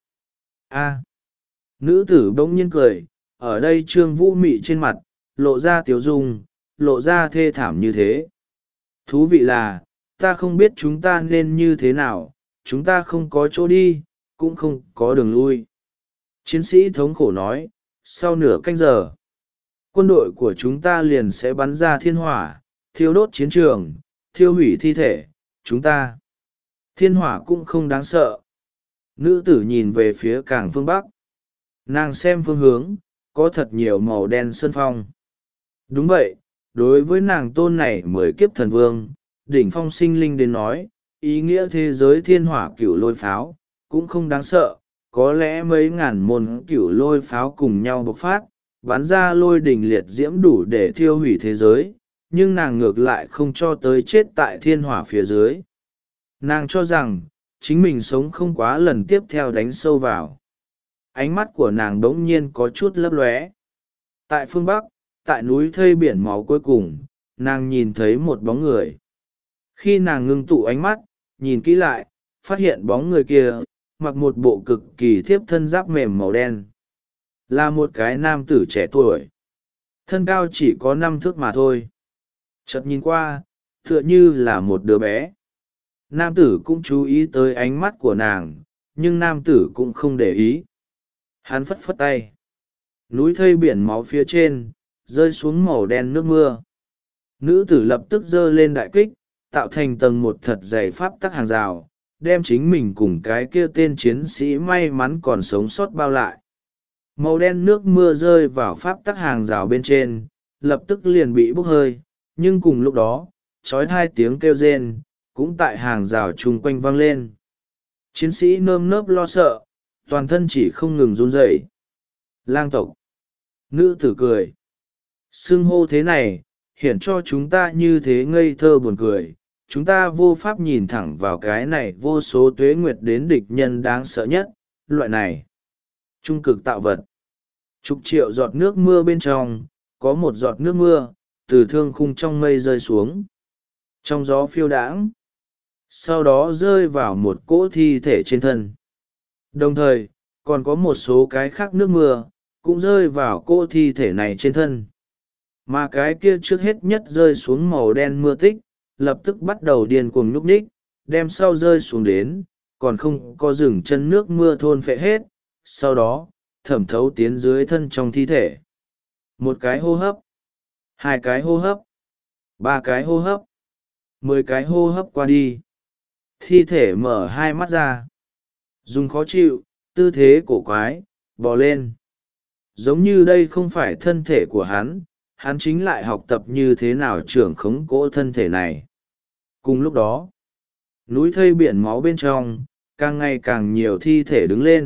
Nữ tử bỗng nhiên cười, ở đây trương vũ mị trên mặt, lộ ra tiếu dung, lộ ra thê thảm như thế. Thú vị là, ta không biết chúng ta nên như thế nào, chúng ta không có chỗ đi, cũng không có đường lui. Chiến sĩ thống khổ nói, sau nửa canh giờ, quân đội của chúng ta liền sẽ bắn ra thiên hỏa, thiêu đốt chiến trường, thiêu hủy thi thể, chúng ta. Thiên hỏa cũng không đáng sợ. Nữ tử nhìn về phía cảng phương Bắc. Nàng xem phương hướng, có thật nhiều màu đen sơn phong. Đúng vậy, đối với nàng tôn này 10 kiếp thần vương, đỉnh phong sinh linh đến nói, ý nghĩa thế giới thiên hỏa cửu lôi pháo, cũng không đáng sợ, có lẽ mấy ngàn môn cửu lôi pháo cùng nhau bộc phát, bắn ra lôi đình liệt diễm đủ để thiêu hủy thế giới, nhưng nàng ngược lại không cho tới chết tại thiên hỏa phía dưới. Nàng cho rằng chính mình sống không quá lần tiếp theo đánh sâu vào. Ánh mắt của nàng đ ỗ n g nhiên có chút lấp lóe. Tại phương Bắc, tại núi thây biển máu cuối cùng, nàng nhìn thấy một bóng người. Khi nàng ngưng tụ ánh mắt, nhìn kỹ lại, phát hiện bóng người kia mặc một bộ cực kỳ thiếp thân giáp mềm màu đen, là một cái nam tử trẻ tuổi, thân cao chỉ có 5 thước mà thôi. Chợt nhìn qua, tựa như là một đứa bé. Nam tử cũng chú ý tới ánh mắt của nàng, nhưng nam tử cũng không để ý. Hắn phất phất tay, núi thây biển máu phía trên rơi xuống màu đen nước mưa. Nữ tử lập tức giơ lên đại kích, tạo thành tầng một thật dày pháp tắc hàng rào, đem chính mình cùng cái kia tên chiến sĩ may mắn còn sống sót bao lại. Màu đen nước mưa rơi vào pháp tắc hàng rào bên trên, lập tức liền bị bốc hơi, nhưng cùng lúc đó, trói 2 tiếng kêu rên cũng tại hàng rào chung quanh vang lên. Chiến sĩ nơm nớp lo sợ, toàn thân chỉ không ngừng run rẩy. Lang tộc. Nữ tử cười. Xưng hô thế này, hiển cho chúng ta như thế ngây thơ buồn cười. Chúng ta vô pháp nhìn thẳng vào cái này vô số tuế nguyệt đến địch nhân đáng sợ nhất, loại này. Trung cực tạo vật. Chục triệu giọt nước mưa bên trong, có một giọt nước mưa, từ thương khung trong mây rơi xuống. Trong gió phiêu đãng. Sau đó rơi vào một cỗ thi thể trên thân. Đồng thời, còn có một số cái khác nước mưa, cũng rơi vào cỗ thi thể này trên thân. Mà cái kia trước hết nhất rơi xuống màu đen mưa tích, lập tức bắt đầu điên cuồng nhúc nhích, đem sau rơi xuống đến, còn không có dừng chân nước mưa thôn phệ hết, sau đó, thẩm thấu tiến dưới thân trong thi thể. 1 cái hô hấp, 2 cái hô hấp, 3 cái hô hấp, 10 cái hô hấp qua đi. Thi thể mở 2 mắt ra, dùng khó chịu, tư thế cổ quái, bò lên. Giống như đây không phải thân thể của hắn chính lại học tập như thế nào trưởng khống cỗ thân thể này. Cùng lúc đó, núi thây biển máu bên trong, càng ngày càng nhiều thi thể đứng lên.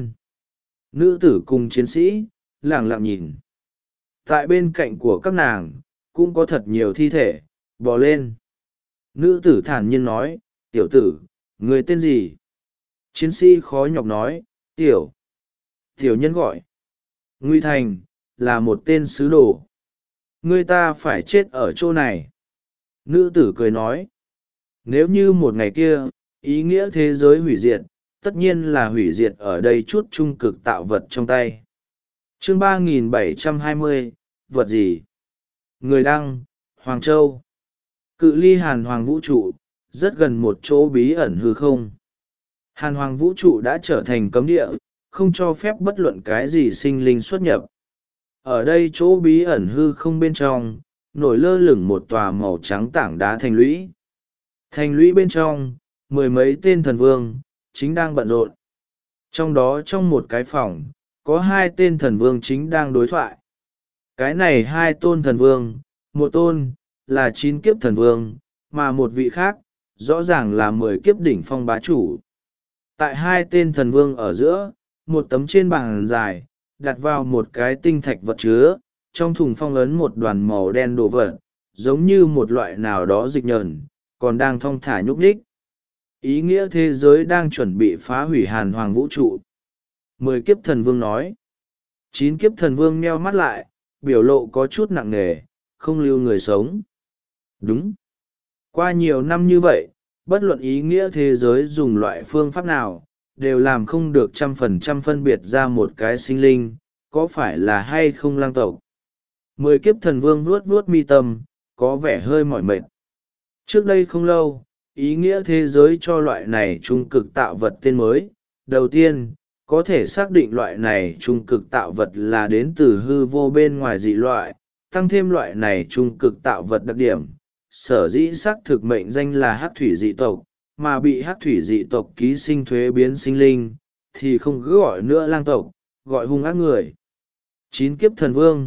Nữ tử cùng chiến sĩ, lẳng lặng nhìn. Tại bên cạnh của các nàng, cũng có thật nhiều thi thể, bò lên. Nữ tử thản nhiên nói, tiểu tử, người tên gì? Chiến sĩ khó nhọc nói, tiểu nhân gọi Nguy Thành, là một tên sứ đồ. Ngươi ta phải chết ở chỗ này. Nữ tử cười nói, nếu như một ngày kia, ý nghĩa thế giới hủy diệt, tất nhiên là hủy diệt ở đây chút trung cực tạo vật trong tay. Chương 3720, vật gì? Người đăng, Hoàng Châu. Cự ly Hàn Hoàng vũ trụ, rất gần một chỗ bí ẩn hư không. Hàn Hoàng vũ trụ đã trở thành cấm địa, không cho phép bất luận cái gì sinh linh xuất nhập. Ở đây chỗ bí ẩn hư không bên trong, nổi lơ lửng một tòa màu trắng tảng đá thành lũy. Thành lũy bên trong, 10 mấy tên thần vương, chính đang bận rộn. Trong đó trong một cái phòng, có 2 tên thần vương chính đang đối thoại. Cái này 2 tôn thần vương, một tôn, là 9 kiếp thần vương, mà một vị khác, rõ ràng là 10 kiếp đỉnh phong bá chủ. Tại 2 tên thần vương ở giữa, một tấm trên bàn dài, đặt vào một cái tinh thạch vật chứa, trong thùng phong ấn một đoàn màu đen đồ vật, giống như một loại nào đó dịch nhờn, còn đang thong thả nhúc nhích. Ý nghĩa thế giới đang chuẩn bị phá hủy Hàn Hoàng vũ trụ. 10 kiếp thần vương nói. 9 kiếp thần vương meo mắt lại, biểu lộ có chút nặng nề, không lưu người sống. Đúng. Qua nhiều năm như vậy, bất luận ý nghĩa thế giới dùng loại phương pháp nào, đều làm không được 100% phân biệt ra một cái sinh linh, có phải là hay không lang tộc. 10 kiếp thần vương vuốt vuốt mi tâm, có vẻ hơi mỏi mệt. Trước đây không lâu, ý nghĩa thế giới cho loại này trung cực tạo vật tên mới. Đầu tiên, có thể xác định loại này trung cực tạo vật là đến từ hư vô bên ngoài dị loại, tăng thêm loại này trung cực tạo vật đặc điểm. Sở dĩ xác thực mệnh danh là hắc thủy dị tộc, mà bị hắc thủy dị tộc ký sinh thuế biến sinh linh, thì không cứ gọi nữa lang tộc, gọi hung ác người. 9 kiếp thần vương,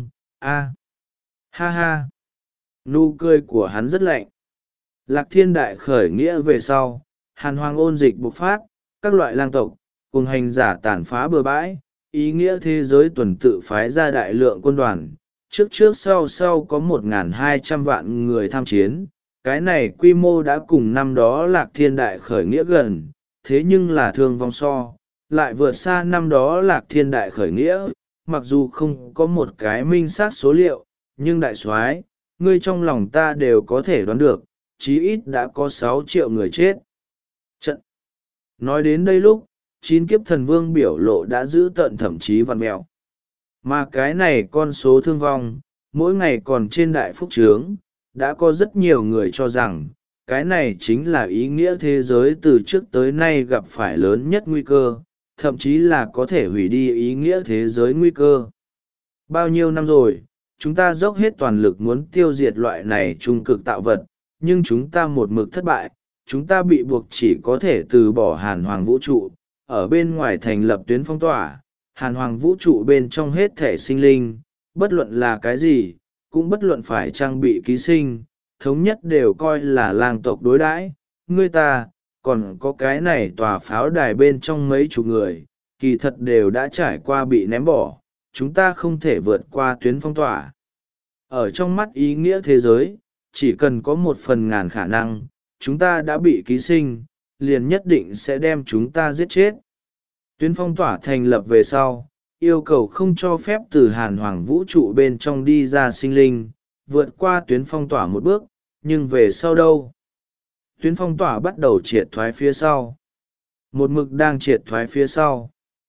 ha ha. Nụ cười của hắn rất lạnh. Lạc Thiên Đại khởi nghĩa về sau, Hàn Hoàng ôn dịch bộc phát, các loại lang tộc, cùng hành giả tàn phá bừa bãi, ý nghĩa thế giới tuần tự phái ra đại lượng quân đoàn, trước trước sau sau có 1.200 vạn người tham chiến. Cái này quy mô đã cùng năm đó Lạc Thiên Đại khởi nghĩa gần, thế nhưng là thương vong lại vượt xa năm đó Lạc Thiên Đại khởi nghĩa. Mặc dù không có một cái minh xác số liệu, nhưng đại soái, ngươi trong lòng ta đều có thể đoán được, chí ít đã có 6 triệu người chết. Trận. Nói đến đây lúc, chín kiếp thần vương biểu lộ đã giữ tận thậm chí vặn mẹo. Mà cái này con số thương vong, mỗi ngày còn trên đại phúc trướng, đã có rất nhiều người cho rằng, cái này chính là ý nghĩa thế giới từ trước tới nay gặp phải lớn nhất nguy cơ, thậm chí là có thể hủy đi ý nghĩa thế giới nguy cơ. Bao nhiêu năm rồi, chúng ta dốc hết toàn lực muốn tiêu diệt loại này trung cực tạo vật, nhưng chúng ta một mực thất bại, chúng ta bị buộc chỉ có thể từ bỏ Hàn Hoàng vũ trụ, ở bên ngoài thành lập tuyến phong tỏa. Hàn Hoàng vũ trụ bên trong hết thể sinh linh, bất luận là cái gì, cũng bất luận phải trang bị ký sinh, thống nhất đều coi là lang tộc đối đãi. Ngươi ta, còn có cái này tòa pháo đài bên trong mấy chục người, kỳ thật đều đã trải qua bị ném bỏ, chúng ta không thể vượt qua tuyến phong tỏa. Ở trong mắt ý nghĩa thế giới, chỉ cần có 1/1000 khả năng, chúng ta đã bị ký sinh, liền nhất định sẽ đem chúng ta giết chết. Tuyến phong tỏa thành lập về sau, yêu cầu không cho phép từ Hàn Hoàng vũ trụ bên trong đi ra sinh linh, vượt qua tuyến phong tỏa một bước, nhưng về sau đâu? Tuyến phong tỏa bắt đầu triệt thoái phía sau. Một mực đang triệt thoái phía sau.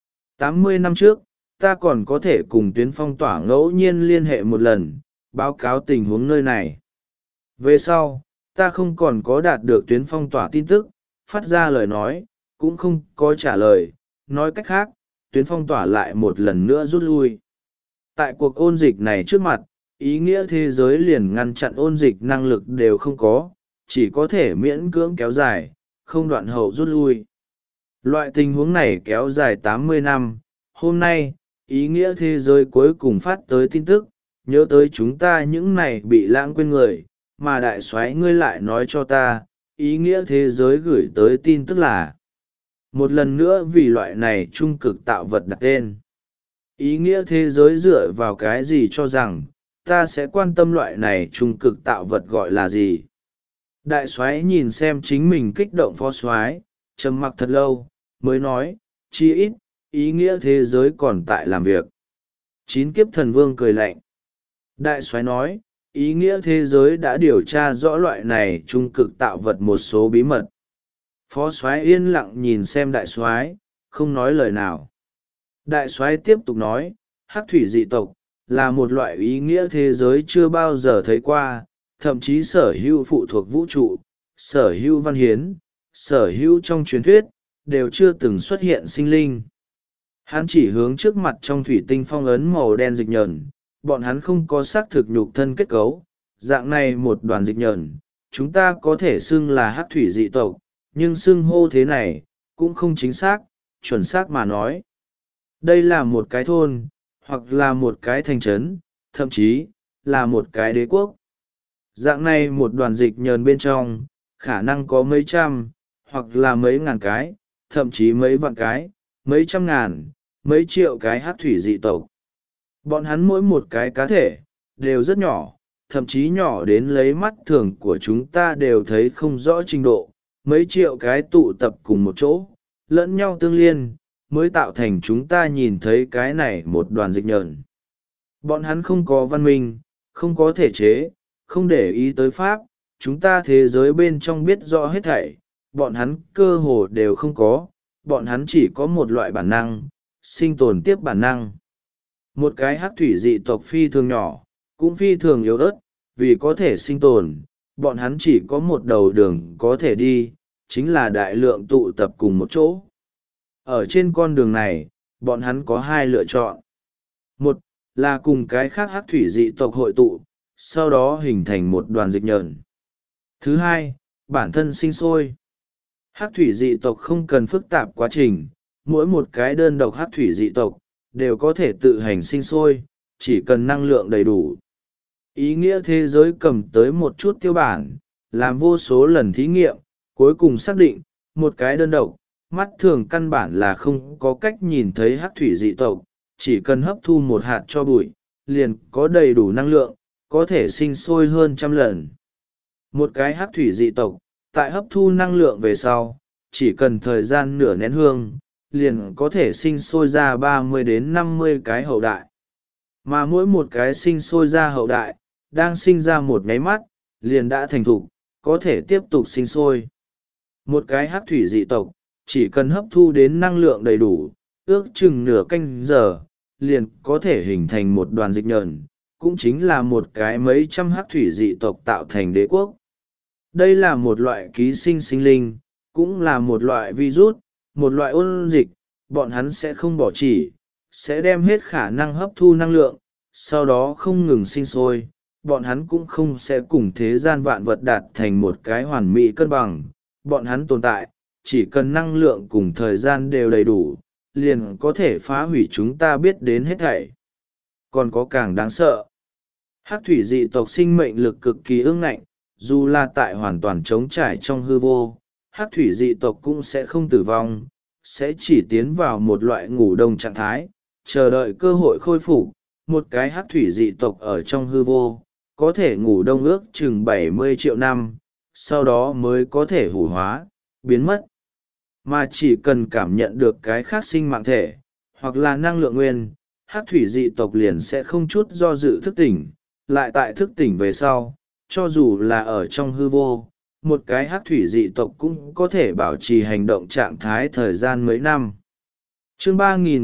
80 năm trước, ta còn có thể cùng tuyến phong tỏa ngẫu nhiên liên hệ một lần, báo cáo tình huống nơi này. Về sau, ta không còn có đạt được tuyến phong tỏa tin tức, phát ra lời nói, cũng không có trả lời. Nói cách khác, tuyến phong tỏa lại một lần nữa rút lui. Tại cuộc ôn dịch này trước mặt, ý nghĩa thế giới liền ngăn chặn ôn dịch năng lực đều không có, chỉ có thể miễn cưỡng kéo dài, không đoạn hậu rút lui. Loại tình huống này kéo dài 80 năm, hôm nay, ý nghĩa thế giới cuối cùng phát tới tin tức, nhớ tới chúng ta những này bị lãng quên người, mà đại soái ngươi lại nói cho ta, ý nghĩa thế giới gửi tới tin tức là một lần nữa vì loại này trung cực tạo vật đặt tên. Ý nghĩa thế giới dựa vào cái gì cho rằng ta sẽ quan tâm loại này trung cực tạo vật gọi là gì? Đại soái nhìn xem chính mình kích động phó soái, trầm mặc thật lâu, mới nói, chi ít, ý nghĩa thế giới còn tại làm việc. Chín kiếp thần vương cười lạnh. Đại soái nói, ý nghĩa thế giới đã điều tra rõ loại này trung cực tạo vật một số bí mật. Phó soái yên lặng nhìn xem đại soái, không nói lời nào. Đại soái tiếp tục nói, hắc thủy dị tộc là một loại ý nghĩa thế giới chưa bao giờ thấy qua, thậm chí sở hữu phụ thuộc vũ trụ, sở hữu văn hiến, sở hữu trong truyền thuyết, đều chưa từng xuất hiện sinh linh. Hắn chỉ hướng trước mặt trong thủy tinh phong ấn màu đen dịch nhờn, bọn hắn không có xác thực nhục thân kết cấu, dạng này một đoàn dịch nhờn, chúng ta có thể xưng là hắc thủy dị tộc, nhưng xưng hô thế này, cũng không chính xác, chuẩn xác mà nói. Đây là một cái thôn, hoặc là một cái thành trấn, thậm chí, là một cái đế quốc. Dạng này một đoàn dịch nhờn bên trong, khả năng có mấy trăm, hoặc là mấy ngàn cái, thậm chí mấy vạn cái, mấy trăm ngàn, mấy triệu cái hắc thủy dị tộc. Bọn hắn mỗi một cái cá thể, đều rất nhỏ, thậm chí nhỏ đến lấy mắt thường của chúng ta đều thấy không rõ trình độ. Mấy triệu cái tụ tập cùng một chỗ, lẫn nhau tương liên, mới tạo thành chúng ta nhìn thấy cái này một đoàn dịch nhờn. Bọn hắn không có văn minh, không có thể chế, không để ý tới pháp, chúng ta thế giới bên trong biết rõ hết thảy, bọn hắn cơ hồ đều không có, bọn hắn chỉ có một loại bản năng, sinh tồn tiếp bản năng. Một cái hắc thủy dị tộc phi thường nhỏ, cũng phi thường yếu ớt, vì có thể sinh tồn, bọn hắn chỉ có một đầu đường có thể đi, chính là đại lượng tụ tập cùng một chỗ. Ở trên con đường này, bọn hắn có hai lựa chọn. Một, là cùng cái khác hắc thủy dị tộc hội tụ, sau đó hình thành một đoàn dịch nhờn. Thứ hai, bản thân sinh sôi. Hắc thủy dị tộc không cần phức tạp quá trình, mỗi một cái đơn độc hắc thủy dị tộc, đều có thể tự hành sinh sôi, chỉ cần năng lượng đầy đủ. Ý nghĩa thế giới cầm tới một chút tiêu bản, làm vô số lần thí nghiệm, cuối cùng xác định, một cái đơn độc, mắt thường căn bản là không có cách nhìn thấy hắc thủy dị tộc, chỉ cần hấp thu một hạt cho bụi, liền có đầy đủ năng lượng, có thể sinh sôi hơn 100 lần. Một cái hắc thủy dị tộc, tại hấp thu năng lượng về sau, chỉ cần thời gian nửa nén hương, liền có thể sinh sôi ra 30 đến 50 cái hậu đại. Mà mỗi một cái sinh sôi ra hậu đại, đang sinh ra một nháy mắt, liền đã thành thục, có thể tiếp tục sinh sôi. Một cái hắc thủy dị tộc, chỉ cần hấp thu đến năng lượng đầy đủ, ước chừng nửa canh giờ, liền có thể hình thành một đoàn dịch nhờn, cũng chính là một cái mấy trăm hắc thủy dị tộc tạo thành đế quốc. Đây là một loại ký sinh sinh linh, cũng là một loại virus, một loại ôn dịch, bọn hắn sẽ không bỏ chỉ, sẽ đem hết khả năng hấp thu năng lượng, sau đó không ngừng sinh sôi. Bọn hắn cũng không sẽ cùng thế gian vạn vật đạt thành một cái hoàn mỹ cân bằng. Bọn hắn tồn tại, chỉ cần năng lượng cùng thời gian đều đầy đủ, liền có thể phá hủy chúng ta biết đến hết thảy. Còn có càng đáng sợ. Hắc thủy dị tộc sinh mệnh lực cực kỳ ương ngạnh, dù là tại hoàn toàn trống trải trong hư vô, hắc thủy dị tộc cũng sẽ không tử vong, sẽ chỉ tiến vào một loại ngủ đông trạng thái, chờ đợi cơ hội khôi phục. Một cái hắc thủy dị tộc ở trong hư vô, có thể ngủ đông ước chừng 70 triệu năm, sau đó mới có thể hủ hóa, biến mất. Mà chỉ cần cảm nhận được cái khác sinh mạng thể, hoặc là năng lượng nguyên, hắc thủy dị tộc liền sẽ không chút do dự thức tỉnh, lại tại thức tỉnh về sau, cho dù là ở trong hư vô, một cái hắc thủy dị tộc cũng có thể bảo trì hành động trạng thái thời gian mấy năm. Chương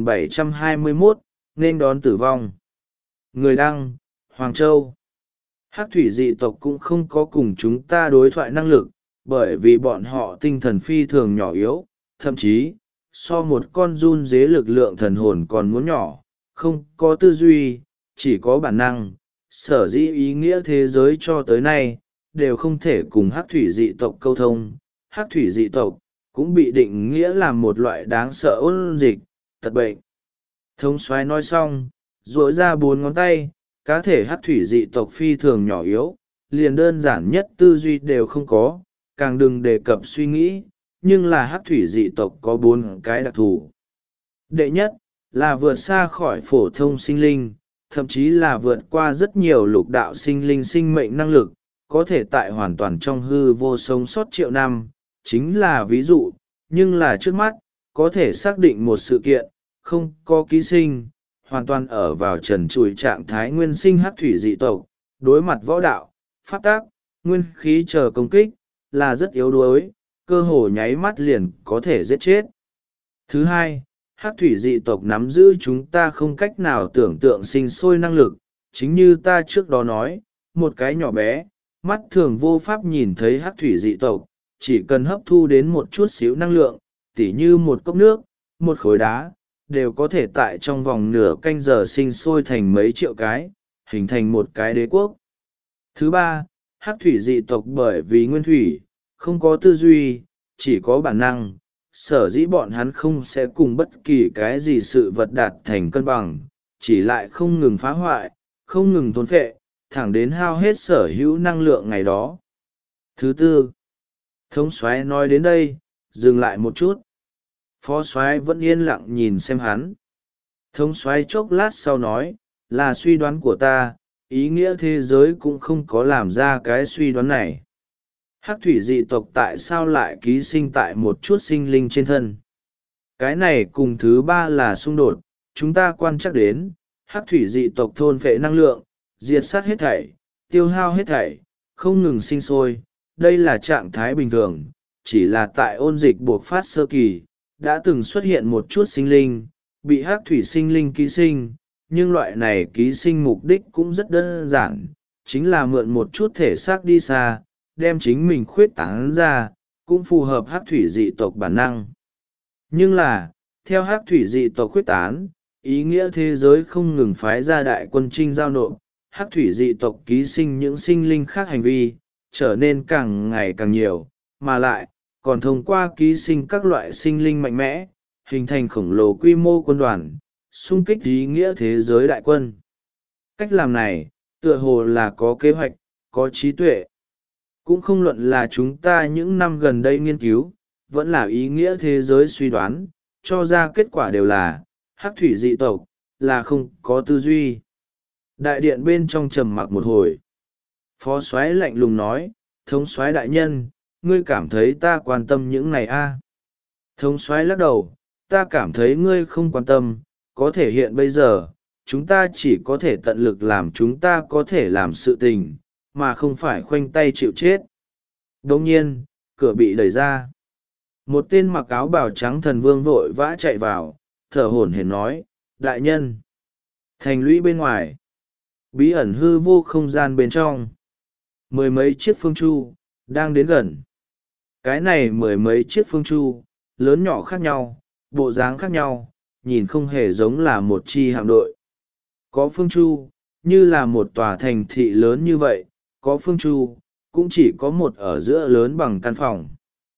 3721, nên đón tử vong. Người đăng, Hoàng Châu. Hắc thủy dị tộc cũng không có cùng chúng ta đối thoại năng lực, bởi vì bọn họ tinh thần phi thường nhỏ yếu, thậm chí, so một con giun dế lực lượng thần hồn còn muốn nhỏ, không có tư duy, chỉ có bản năng. Sở dĩ ý nghĩa thế giới cho tới nay, đều không thể cùng hắc thủy dị tộc câu thông. Hắc thủy dị tộc cũng bị định nghĩa là một loại đáng sợ ôn dịch, tật bệnh. Thống soái nói xong, duỗi ra 4 ngón tay, cá thể hắc thủy dị tộc phi thường nhỏ yếu, liền đơn giản nhất tư duy đều không có, càng đừng đề cập suy nghĩ, nhưng là hắc thủy dị tộc có 4 cái đặc thù. Đệ nhất, là vượt xa khỏi phổ thông sinh linh, thậm chí là vượt qua rất nhiều lục đạo sinh linh sinh mệnh năng lực, có thể tại hoàn toàn trong hư vô sống sót triệu năm, chính là ví dụ, nhưng là trước mắt, có thể xác định một sự kiện, không có ký sinh, hoàn toàn ở vào trần trụi trạng thái nguyên sinh hắc thủy dị tộc, đối mặt võ đạo, pháp tác, nguyên khí chờ công kích, là rất yếu đuối, cơ hồ nháy mắt liền có thể giết chết. Thứ hai, hắc thủy dị tộc nắm giữ chúng ta không cách nào tưởng tượng sinh sôi năng lực, chính như ta trước đó nói, một cái nhỏ bé, mắt thường vô pháp nhìn thấy hắc thủy dị tộc, chỉ cần hấp thu đến một chút xíu năng lượng, tỉ như một cốc nước, một khối đá, đều có thể tại trong vòng nửa canh giờ sinh sôi thành mấy triệu cái, hình thành một cái đế quốc. Thứ ba, hắc thủy dị tộc bởi vì nguyên thủy, không có tư duy, chỉ có bản năng, sở dĩ bọn hắn không sẽ cùng bất kỳ cái gì sự vật đạt thành cân bằng, chỉ lại không ngừng phá hoại, không ngừng thôn phệ, thẳng đến hao hết sở hữu năng lượng ngày đó. Thứ tư, thống soái nói đến đây, dừng lại một chút. Phó soái vẫn yên lặng nhìn xem hắn. Thống soái chốc lát sau nói, là suy đoán của ta, ý nghĩa thế giới cũng không có làm ra cái suy đoán này. Hắc thủy dị tộc tại sao lại ký sinh tại một chút sinh linh trên thân? Cái này cùng thứ ba là xung đột, chúng ta quan chắc đến, hắc thủy dị tộc thôn phệ năng lượng, diệt sát hết thảy, tiêu hao hết thảy, không ngừng sinh sôi, đây là trạng thái bình thường, chỉ là tại ôn dịch buộc phát sơ kỳ, đã từng xuất hiện một chút sinh linh, bị hắc thủy sinh linh ký sinh, nhưng loại này ký sinh mục đích cũng rất đơn giản, chính là mượn một chút thể xác đi xa, đem chính mình khuyết tán ra, cũng phù hợp hắc thủy dị tộc bản năng. Nhưng là, theo hắc thủy dị tộc khuyết tán, ý nghĩa thế giới không ngừng phái ra đại quân chinh giao nộp, hắc thủy dị tộc ký sinh những sinh linh khác hành vi, trở nên càng ngày càng nhiều, mà lại, còn thông qua ký sinh các loại sinh linh mạnh mẽ, hình thành khổng lồ quy mô quân đoàn, xung kích ý nghĩa thế giới đại quân. Cách làm này, tựa hồ là có kế hoạch, có trí tuệ. Cũng không luận là chúng ta những năm gần đây nghiên cứu, vẫn là ý nghĩa thế giới suy đoán, cho ra kết quả đều là, hắc thủy dị tộc, là không có tư duy. Đại điện bên trong trầm mặc một hồi. Phó soái lạnh lùng nói, thống soái đại nhân, ngươi cảm thấy ta quan tâm những này à? Thống soái lắc đầu, ta cảm thấy ngươi không quan tâm, có thể hiện bây giờ, chúng ta chỉ có thể tận lực làm chúng ta có thể làm sự tình, mà không phải khoanh tay chịu chết. Đồng nhiên, cửa bị đẩy ra. Một tên mặc áo bào trắng thần vương vội vã chạy vào, thở hổn hển nói, đại nhân. Thành lũy bên ngoài. Bí ẩn hư vô không gian bên trong. Mười mấy chiếc phương chu, đang đến gần. Cái này mười mấy chiếc phương chu, lớn nhỏ khác nhau, bộ dáng khác nhau, nhìn không hề giống là một chi hạm đội. Có phương chu, như là một tòa thành thị lớn như vậy, có phương chu, cũng chỉ có một ở giữa lớn bằng căn phòng.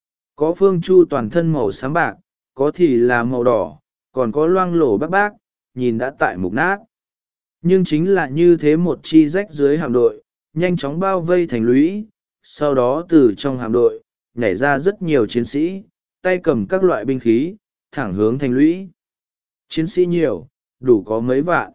Có phương chu toàn thân màu xám bạc, có thì là màu đỏ, còn có loang lổ bác bác, nhìn đã tại mục nát. Nhưng chính là như thế một chi rách dưới hạm đội, nhanh chóng bao vây thành lũy, sau đó từ trong hạm đội, nhảy ra rất nhiều chiến sĩ, tay cầm các loại binh khí, thẳng hướng thành lũy. Chiến sĩ nhiều, đủ có mấy vạn.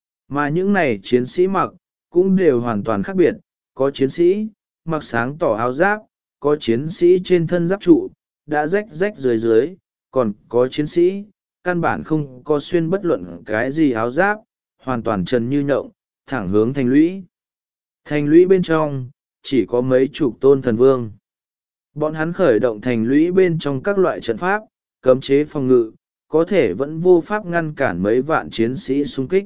Mà những này chiến sĩ mặc, cũng đều hoàn toàn khác biệt, có chiến sĩ, mặc sáng tỏ áo giáp, có chiến sĩ trên thân giáp trụ, đã rách rách dưới dưới, còn có chiến sĩ, căn bản không có xuyên bất luận cái gì áo giáp, hoàn toàn trần như nhộng, thẳng hướng thành lũy. Thành lũy bên trong, chỉ có mấy chục tôn thần vương. Bọn hắn khởi động thành lũy bên trong các loại trận pháp, cấm chế phòng ngự, có thể vẫn vô pháp ngăn cản mấy vạn chiến sĩ xung kích.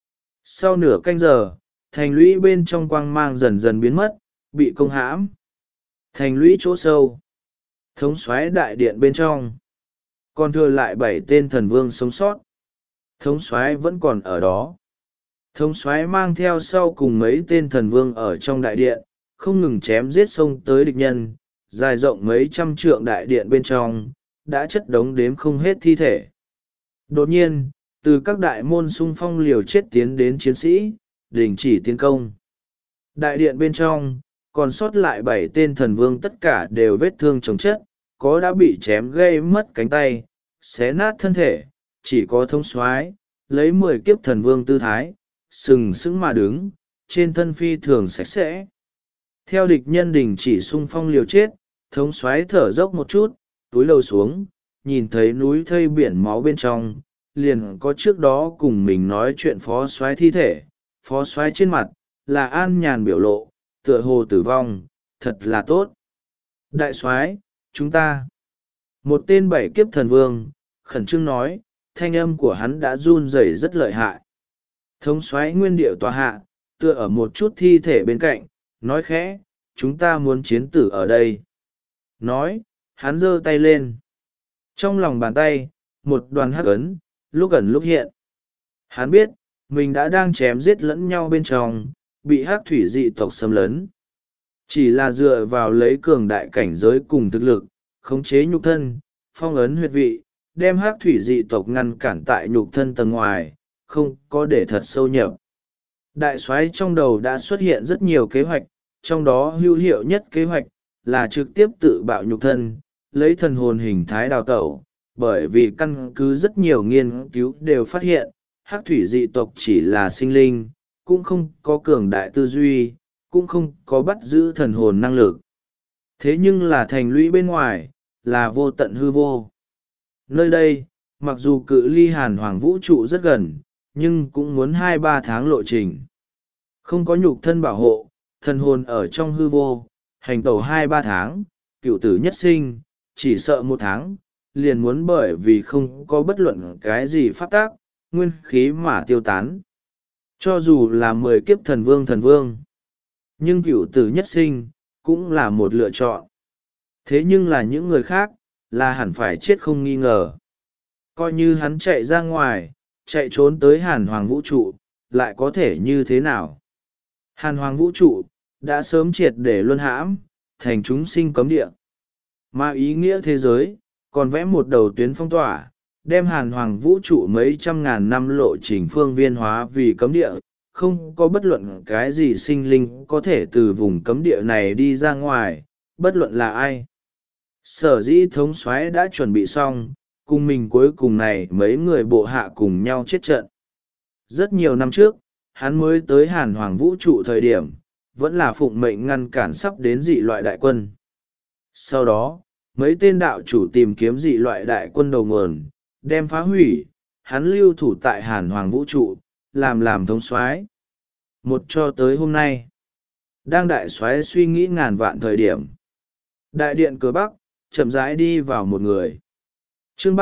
Sau nửa canh giờ, thành lũy bên trong quang mang dần dần biến mất, bị công hãm. Thành lũy chỗ sâu. Thống soái đại điện bên trong. Còn thừa lại 7 tên thần vương sống sót. Thống soái vẫn còn ở đó. Thống soái mang theo sau cùng mấy tên thần vương ở trong đại điện, không ngừng chém giết xông tới địch nhân, dài rộng mấy trăm trượng đại điện bên trong, đã chất đống đếm không hết thi thể. Đột nhiên, từ các đại môn xung phong liều chết tiến đến chiến sĩ, đình chỉ tiến công. Đại điện bên trong, còn sót lại 7 tên thần vương tất cả đều vết thương chồng chất, có đã bị chém gây mất cánh tay, xé nát thân thể, chỉ có thống soái lấy 10 kiếp thần vương tư thái, sừng sững mà đứng, trên thân phi thường sạch sẽ. Theo địch nhân đình chỉ xung phong liều chết, thống soái thở dốc một chút, túi lầu xuống, nhìn thấy núi thây biển máu bên trong, liền có trước đó cùng mình nói chuyện phó soái thi thể, phó soái trên mặt, là an nhàn biểu lộ, tựa hồ tử vong, thật là tốt. Đại soái, chúng ta. Một tên 7 kiếp thần vương, khẩn trương nói, thanh âm của hắn đã run rẩy rất lợi hại. Thống soái nguyên điệu tòa hạ, tựa ở một chút thi thể bên cạnh, nói khẽ, chúng ta muốn chiến tử ở đây. Nói, hắn giơ tay lên. Trong lòng bàn tay, một đoàn hắc ấn, lúc ẩn lúc hiện. Hắn biết, mình đã đang chém giết lẫn nhau bên trong, bị hắc thủy dị tộc xâm lấn. Chỉ là dựa vào lấy cường đại cảnh giới cùng thực lực, khống chế nhục thân, phong ấn huyệt vị, đem hắc thủy dị tộc ngăn cản tại nhục thân tầng ngoài, không có để thật sâu nhập. Đại soái trong đầu đã xuất hiện rất nhiều kế hoạch, trong đó hữu hiệu nhất kế hoạch là trực tiếp tự bạo nhục thân, lấy thần hồn hình thái đào tẩu, bởi vì căn cứ rất nhiều nghiên cứu đều phát hiện, hắc thủy dị tộc chỉ là sinh linh, cũng không có cường đại tư duy, cũng không có bắt giữ thần hồn năng lực. Thế nhưng là thành lũy bên ngoài, là vô tận hư vô. Nơi đây, mặc dù cự ly hàn hoàng vũ trụ rất gần, nhưng cũng muốn 2-3 tháng lộ trình. Không có nhục thân bảo hộ, thần hồn ở trong hư vô, hành tẩu 2-3 tháng, cựu tử nhất sinh, chỉ sợ 1 tháng, liền muốn bởi vì không có bất luận cái gì pháp tác, nguyên khí mà tiêu tán. Cho dù là 10 kiếp thần vương, nhưng cựu tử nhất sinh, cũng là một lựa chọn. Thế nhưng là những người khác, là hẳn phải chết không nghi ngờ. Coi như hắn chạy ra ngoài, chạy trốn tới hàn hoàng vũ trụ, lại có thể như thế nào? Hàn hoàng vũ trụ, đã sớm triệt để luân hãm, thành chúng sinh cấm địa. Mà ý nghĩa thế giới, còn vẽ một đầu tuyến phong tỏa, đem hàn hoàng vũ trụ mấy trăm ngàn năm lộ trình phương viên hóa vì cấm địa, không có bất luận cái gì sinh linh có thể từ vùng cấm địa này đi ra ngoài, bất luận là ai. Sở dĩ thống soái đã chuẩn bị xong, cùng mình cuối cùng này mấy người bộ hạ cùng nhau chết trận. Rất nhiều năm trước, hắn mới tới Hàn Hoàng vũ trụ thời điểm, vẫn là phụng mệnh ngăn cản sắp đến dị loại đại quân. Sau đó, mấy tên đạo chủ tìm kiếm dị loại đại quân đầu nguồn, đem phá hủy, hắn lưu thủ tại Hàn Hoàng vũ trụ, làm thống soái. Một cho tới hôm nay, đang đại soái suy nghĩ ngàn vạn thời điểm. Đại điện cửa Bắc, chậm rãi đi vào một người. Chương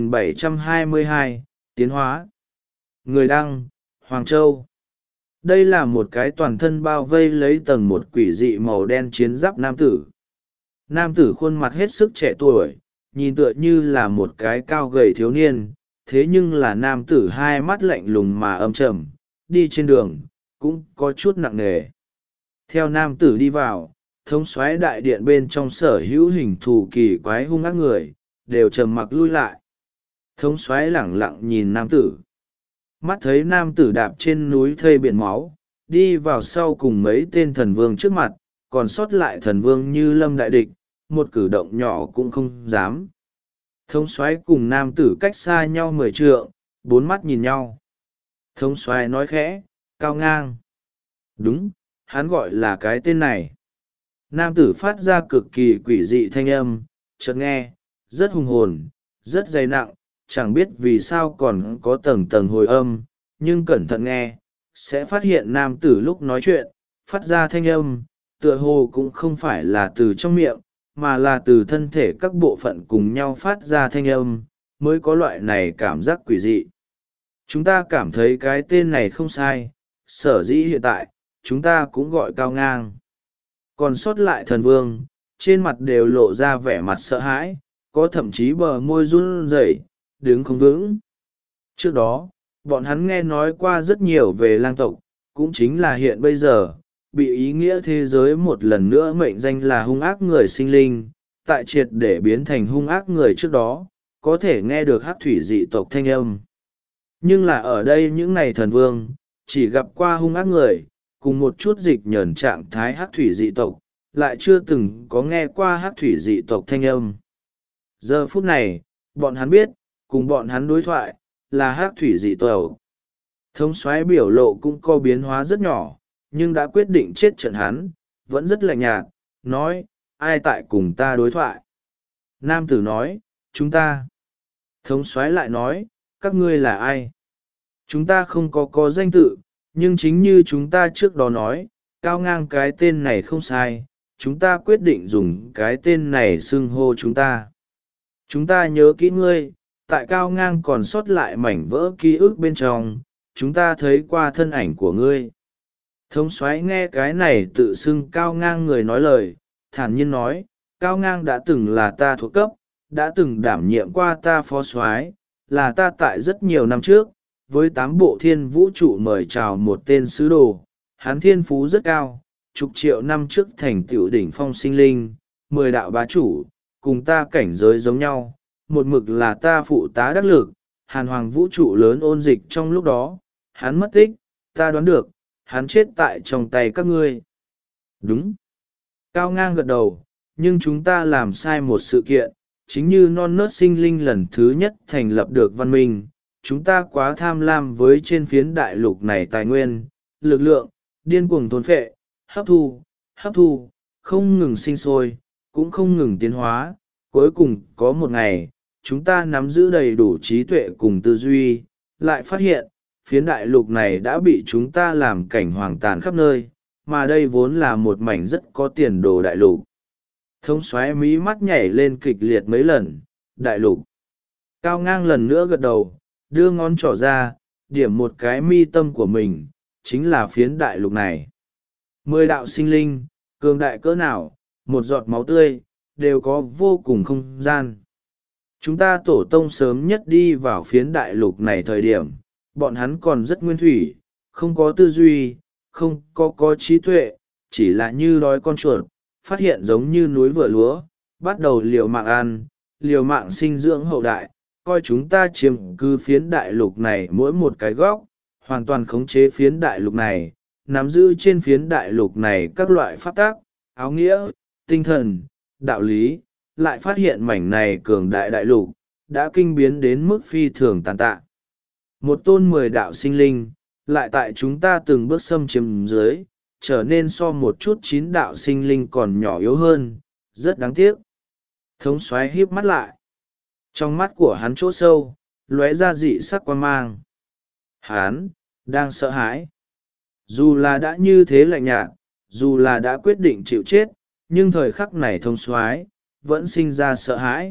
3722, Tiến hóa. Người đăng, Hoàng Châu. Đây là một cái toàn thân bao vây lấy tầng một quỷ dị màu đen chiến giáp nam tử. Nam tử khuôn mặt hết sức trẻ tuổi, nhìn tựa như là một cái cao gầy thiếu niên, thế nhưng là nam tử hai mắt lạnh lùng mà âm trầm, đi trên đường, cũng có chút nặng nề. Theo nam tử đi vào, thống soái đại điện bên trong sở hữu hình thù kỳ quái hung ác người, đều trầm mặc lui lại. Thống soái lẳng lặng nhìn nam tử. Mắt thấy nam tử đạp trên núi thây biển máu, đi vào sau cùng mấy tên thần vương trước mặt, còn sót lại thần vương như lâm đại địch, một cử động nhỏ cũng không dám. Thống soái cùng nam tử cách xa nhau 10 trượng, bốn mắt nhìn nhau. Thống soái nói khẽ, Cao Ngang. Đúng, hắn gọi là cái tên này. Nam tử phát ra cực kỳ quỷ dị thanh âm, chợt nghe, rất hùng hồn, rất dày nặng, chẳng biết vì sao còn có tầng tầng hồi âm, nhưng cẩn thận nghe, sẽ phát hiện nam tử lúc nói chuyện, phát ra thanh âm, tựa hồ cũng không phải là từ trong miệng, mà là từ thân thể các bộ phận cùng nhau phát ra thanh âm, mới có loại này cảm giác quỷ dị. Chúng ta cảm thấy cái tên này không sai, sở dĩ hiện tại, chúng ta cũng gọi Cao Ngang. Còn sót lại thần vương, trên mặt đều lộ ra vẻ mặt sợ hãi, có thậm chí bờ môi run rẩy, đứng không vững. Trước đó, bọn hắn nghe nói qua rất nhiều về lang tộc, cũng chính là hiện bây giờ, bị ý nghĩa thế giới một lần nữa mệnh danh là hung ác người sinh linh, tại triệt để biến thành hung ác người trước đó, có thể nghe được hắc thủy dị tộc thanh âm. Nhưng là ở đây những này thần vương, chỉ gặp qua hung ác người, cùng một chút dịch nhờn trạng thái hắc thủy dị tộc, lại chưa từng có nghe qua hắc thủy dị tộc thanh âm. Giờ phút này, bọn hắn biết, cùng bọn hắn đối thoại, là hắc thủy dị tộc. Thống soái biểu lộ cũng có biến hóa rất nhỏ, nhưng đã quyết định chết trận hắn, vẫn rất lạnh nhạt, nói, ai tại cùng ta đối thoại. Nam tử nói, chúng ta. Thống soái lại nói, các ngươi là ai? Chúng ta không có danh tự, nhưng chính như chúng ta trước đó nói, Cao Ngang cái tên này không sai, chúng ta quyết định dùng cái tên này xưng hô chúng ta. Chúng ta nhớ kỹ ngươi, tại Cao Ngang còn sót lại mảnh vỡ ký ức bên trong, chúng ta thấy qua thân ảnh của ngươi. Thống soái nghe cái này tự xưng Cao Ngang người nói lời, thản nhiên nói, Cao Ngang đã từng là ta thuộc cấp, đã từng đảm nhiệm qua ta phó soái, là ta tại rất nhiều năm trước, với 8 bộ thiên vũ trụ mời chào một tên sứ đồ, hắn thiên phú rất cao, chục triệu năm trước thành tựu đỉnh phong sinh linh, 10 đạo bá chủ, cùng ta cảnh giới giống nhau, một mực là ta phụ tá đắc lực, Hàn Hoàng vũ trụ lớn ôn dịch trong lúc đó, hắn mất tích, ta đoán được, hắn chết tại trong tay các ngươi. Đúng. Cao Ngang gật đầu, nhưng chúng ta làm sai một sự kiện, chính như non nớt sinh linh lần thứ nhất thành lập được văn minh, chúng ta quá tham lam với trên phiến đại lục này tài nguyên, lực lượng, điên cuồng thôn phệ, hấp thu, không ngừng sinh sôi, cũng không ngừng tiến hóa. Cuối cùng có một ngày, chúng ta nắm giữ đầy đủ trí tuệ cùng tư duy, lại phát hiện, phiến đại lục này đã bị chúng ta làm cảnh hoàng tàn khắp nơi, mà đây vốn là một mảnh rất có tiền đồ đại lục. Thống soái mí mắt nhảy lên kịch liệt mấy lần, đại lục. Cao Ngang lần nữa gật đầu, đưa ngón trỏ ra, điểm một cái mi tâm của mình, chính là phiến đại lục này. 10 đạo sinh linh, cường đại cỡ nào, một giọt máu tươi, đều có vô cùng không gian. Chúng ta tổ tông sớm nhất đi vào phiến đại lục này thời điểm, bọn hắn còn rất nguyên thủy, không có tư duy, không có trí tuệ, chỉ là như đói con chuột, phát hiện giống như núi vựa lúa, bắt đầu liều mạng ăn, liều mạng sinh dưỡng hậu đại, coi chúng ta chiếm cứ phiến đại lục này mỗi một cái góc, hoàn toàn khống chế phiến đại lục này, nắm giữ trên phiến đại lục này các loại pháp tác, áo nghĩa, tinh thần, đạo lý, lại phát hiện mảnh này cường đại đại lục, đã kinh biến đến mức phi thường tàn tạ. Một tôn 10 đạo sinh linh, lại tại chúng ta từng bước xâm chiếm dưới, trở nên so một chút chín đạo sinh linh còn nhỏ yếu hơn, rất đáng tiếc. Thống soái híp mắt lại. Trong mắt của hắn chỗ sâu, lóe ra dị sắc quan mang. Hắn đang sợ hãi. Dù là đã như thế lạnh nhạt, dù là đã quyết định chịu chết, nhưng thời khắc này thống soái vẫn sinh ra sợ hãi.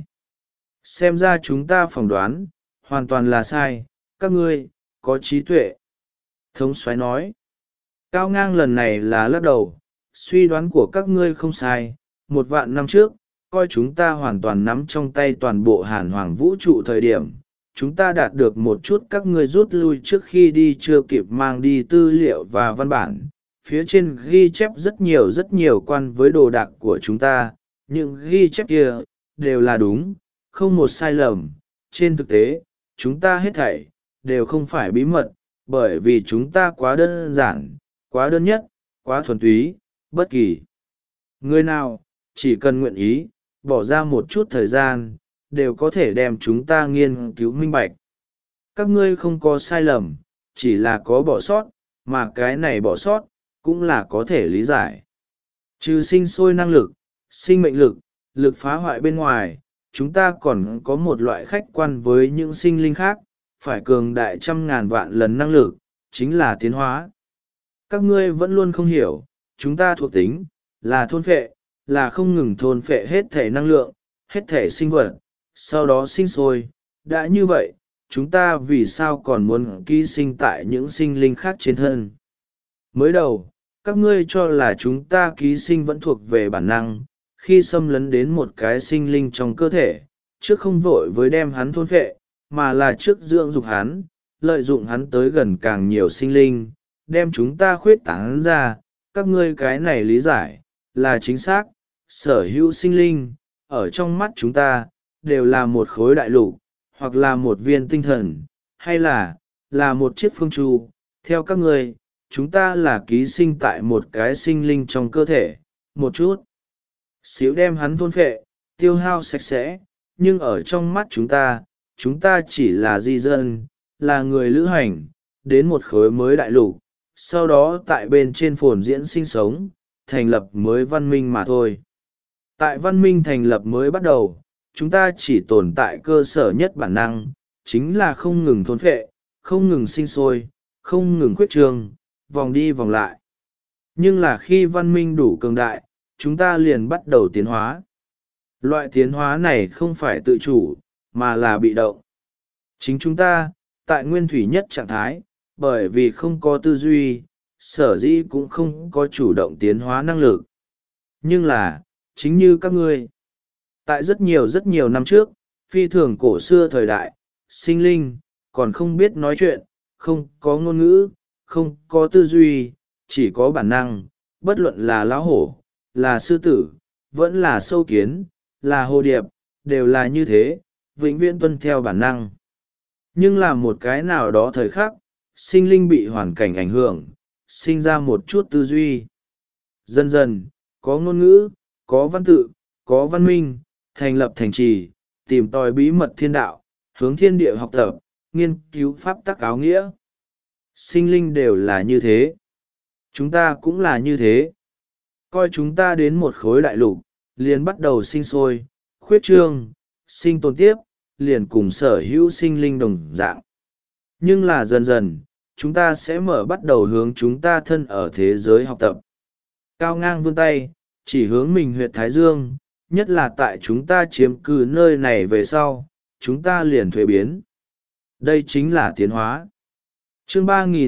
Xem ra chúng ta phỏng đoán hoàn toàn là sai, các ngươi có trí tuệ. Thống soái nói. Cao Ngang lần này là lắc đầu, suy đoán của các ngươi không sai. 1.000 năm trước, coi chúng ta hoàn toàn nắm trong tay toàn bộ Hàn Hoàng vũ trụ thời điểm, chúng ta đạt được một chút các ngươi rút lui trước khi đi chưa kịp mang đi tư liệu và văn bản. Phía trên ghi chép rất nhiều quan với đồ đạc của chúng ta, những ghi chép kia đều là đúng, không một sai lầm. Trên thực tế, chúng ta hết thảy đều không phải bí mật, bởi vì chúng ta quá đơn giản, quá đơn nhất, quá thuần túy. Bất kỳ người nào chỉ cần nguyện ý bỏ ra một chút thời gian, đều có thể đem chúng ta nghiên cứu minh bạch. Các ngươi không có sai lầm, chỉ là có bỏ sót, mà cái này bỏ sót cũng là có thể lý giải. Trừ sinh sôi năng lực, sinh mệnh lực, lực phá hoại bên ngoài, chúng ta còn có một loại khách quan với những sinh linh khác, phải cường đại 100.000 vạn lần năng lực, chính là tiến hóa. Các ngươi vẫn luôn không hiểu, chúng ta thuộc tính là thôn phệ, là không ngừng thôn phệ hết thể năng lượng, hết thể sinh vật, sau đó sinh sôi. Đã như vậy, chúng ta vì sao còn muốn ký sinh tại những sinh linh khác trên thân? Mới đầu, các ngươi cho là chúng ta ký sinh vẫn thuộc về bản năng, khi xâm lấn đến một cái sinh linh trong cơ thể, trước không vội với đem hắn thôn phệ, mà là trước dưỡng dục hắn, lợi dụng hắn tới gần càng nhiều sinh linh, đem chúng ta khuyết tán ra. Các ngươi cái này lý giải là chính xác. Sở hữu sinh linh ở trong mắt chúng ta đều là một khối đại lục, hoặc là một viên tinh thần, hay là một chiếc phương tru. Theo các ngươi, chúng ta là ký sinh tại một cái sinh linh trong cơ thể, một chút xíu đem hắn thôn phệ, tiêu hao sạch sẽ. Nhưng ở trong mắt chúng ta chỉ là di dân, là người lữ hành đến một khối mới đại lục, sau đó tại bên trên phồn diễn sinh sống, thành lập mới văn minh mà thôi. Tại văn minh thành lập mới bắt đầu, chúng ta chỉ tồn tại cơ sở nhất bản năng, chính là không ngừng thôn phệ, không ngừng sinh sôi, không ngừng khuyết trương, vòng đi vòng lại. Nhưng là khi văn minh đủ cường đại, chúng ta liền bắt đầu tiến hóa. Loại tiến hóa này không phải tự chủ, mà là bị động. Chính chúng ta, tại nguyên thủy nhất trạng thái, bởi vì không có tư duy, sở dĩ cũng không có chủ động tiến hóa năng lực. Nhưng là, chính như các ngươi, tại rất nhiều năm trước, phi thường cổ xưa thời đại, sinh linh còn không biết nói chuyện, không có ngôn ngữ, không có tư duy, chỉ có bản năng. Bất luận là lão hổ, là sư tử, vẫn là sâu kiến, là hồ điệp, đều là như thế, vĩnh viễn tuân theo bản năng. Nhưng là một cái nào đó thời khắc, sinh linh bị hoàn cảnh ảnh hưởng, sinh ra một chút tư duy. Dần dần, có ngôn ngữ, có văn tự, có văn minh, thành lập thành trì, tìm tòi bí mật thiên đạo, hướng thiên địa học tập, nghiên cứu pháp tắc áo nghĩa. Sinh linh đều là như thế. Chúng ta cũng là như thế. Coi chúng ta đến một khối đại lục, liền bắt đầu sinh sôi, khuyết trương, sinh tồn tiếp, liền cùng sở hữu sinh linh đồng dạng. Nhưng là dần dần, chúng ta sẽ mở bắt đầu hướng chúng ta thân ở thế giới học tập. Cao Ngang vươn tay, chỉ hướng mình huyệt Thái Dương, nhất là tại chúng ta chiếm cư nơi này về sau, chúng ta liền thuế biến. Đây chính là tiến hóa. Chương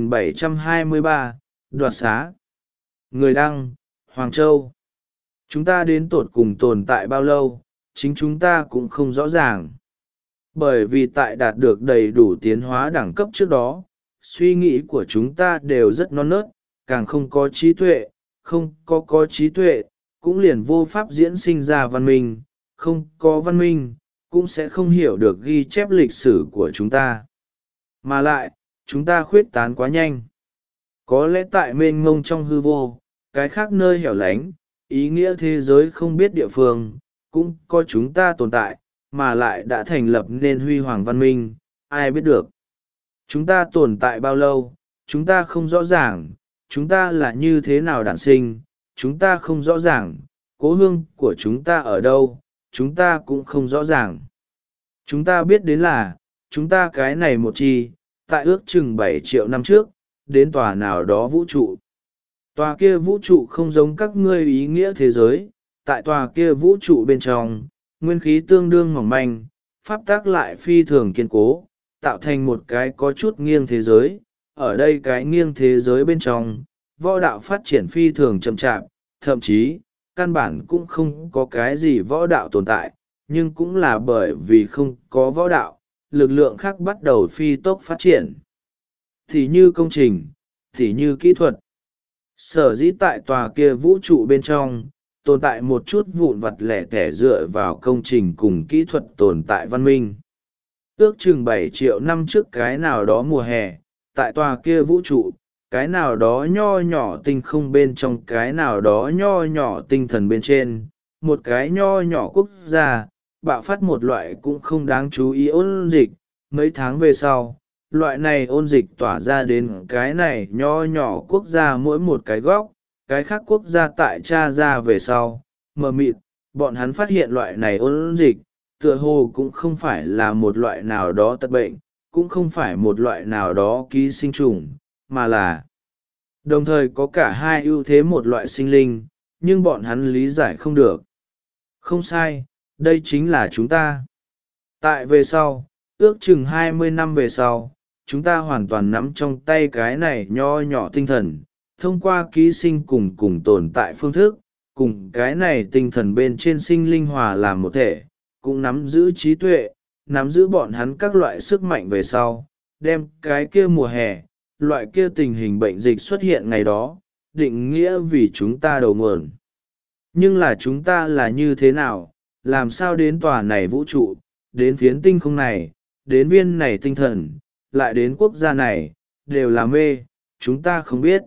3723, đoạt xá. Người đăng, Hoàng Châu. Chúng ta đến tột cùng tồn tại bao lâu, chính chúng ta cũng không rõ ràng. Bởi vì tại đạt được đầy đủ tiến hóa đẳng cấp trước đó, suy nghĩ của chúng ta đều rất non nớt, càng không có trí tuệ, không có trí tuệ, cũng liền vô pháp diễn sinh ra văn minh, không có văn minh, cũng sẽ không hiểu được ghi chép lịch sử của chúng ta. Mà lại, chúng ta khuyết tán quá nhanh. Có lẽ tại mênh mông trong hư vô, cái khác nơi hẻo lánh, ý nghĩa thế giới không biết địa phương, cũng có chúng ta tồn tại, mà lại đã thành lập nên huy hoàng văn minh, ai biết được. Chúng ta tồn tại bao lâu, chúng ta không rõ ràng chúng ta là như thế nào đản sinh, chúng ta không rõ ràng cố hương của chúng ta ở đâu, chúng ta cũng không rõ ràng. Chúng ta biết đến là chúng ta cái này một chi tại ước chừng 7 triệu năm trước đến tòa nào đó vũ trụ. Tòa kia vũ trụ không giống các ngươi ý nghĩa thế giới, tại tòa kia vũ trụ bên trong nguyên khí tương đương mỏng manh, pháp tác lại phi thường kiên cố, tạo thành một cái có chút nghiêng thế giới. Ở đây cái nghiêng thế giới bên trong võ đạo phát triển phi thường chậm chạp, thậm chí căn bản cũng không có cái gì võ đạo tồn tại, nhưng cũng là bởi vì không có võ đạo, lực lượng khác bắt đầu phi tốc phát triển. Thì như công trình, thì như kỹ thuật. Sở dĩ tại tòa kia vũ trụ bên trong tồn tại một chút vụn vặt lẻ tẻ dựa vào công trình cùng kỹ thuật tồn tại văn minh. Ước chừng 7 triệu năm trước cái nào đó mùa hè, tại tòa kia vũ trụ, cái nào đó nho nhỏ tinh không bên trong cái nào đó nho nhỏ tinh thần bên trên, một cái nho nhỏ quốc gia bạo phát một loại cũng không đáng chú ý ôn dịch. Mấy tháng về sau, loại này ôn dịch tỏa ra đến cái này nho nhỏ quốc gia mỗi một cái góc, cái khác quốc gia tại tra ra về sau mờ mịt. Bọn hắn phát hiện loại này ôn dịch tựa hồ cũng không phải là một loại nào đó tật bệnh, cũng không phải một loại nào đó ký sinh trùng, mà là đồng thời có cả hai ưu thế một loại sinh linh, nhưng bọn hắn lý giải không được. Không sai, đây chính là chúng ta. Tại về sau, ước chừng 20 năm về sau, chúng ta hoàn toàn nắm trong tay cái này nho nhỏ tinh thần, thông qua ký sinh cùng tồn tại phương thức, cùng cái này tinh thần bên trên sinh linh hòa làm một thể, cũng nắm giữ trí tuệ, nắm giữ bọn hắn các loại sức mạnh về sau, đem cái kia mùa hè, loại kia tình hình bệnh dịch xuất hiện ngày đó, định nghĩa vì chúng ta đầu nguồn. Nhưng là chúng ta là như thế nào, làm sao đến tòa này vũ trụ, đến phiến tinh không này, đến viên này tinh thần, lại đến quốc gia này, đều là mê, chúng ta không biết.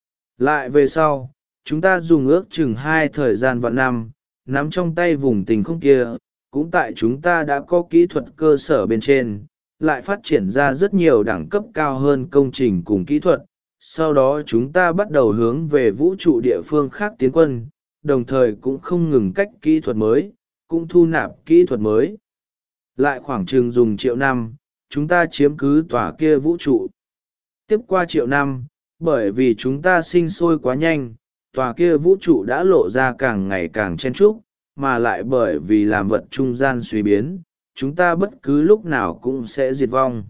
Lại về sau, chúng ta dùng ước chừng 2 thời gian vạn năm, nắm trong tay vùng tinh không kia, cũng tại chúng ta đã có kỹ thuật cơ sở bên trên, lại phát triển ra rất nhiều đẳng cấp cao hơn công trình cùng kỹ thuật. Sau đó chúng ta bắt đầu hướng về vũ trụ địa phương khác tiến quân, đồng thời cũng không ngừng cách kỹ thuật mới, cũng thu nạp kỹ thuật mới. Lại khoảng chừng dùng triệu năm, chúng ta chiếm cứ tòa kia vũ trụ. Tiếp qua triệu năm, bởi vì chúng ta sinh sôi quá nhanh, tòa kia vũ trụ đã lộ ra càng ngày càng chen chúc, mà lại bởi vì làm vật trung gian suy biến, chúng ta bất cứ lúc nào cũng sẽ diệt vong.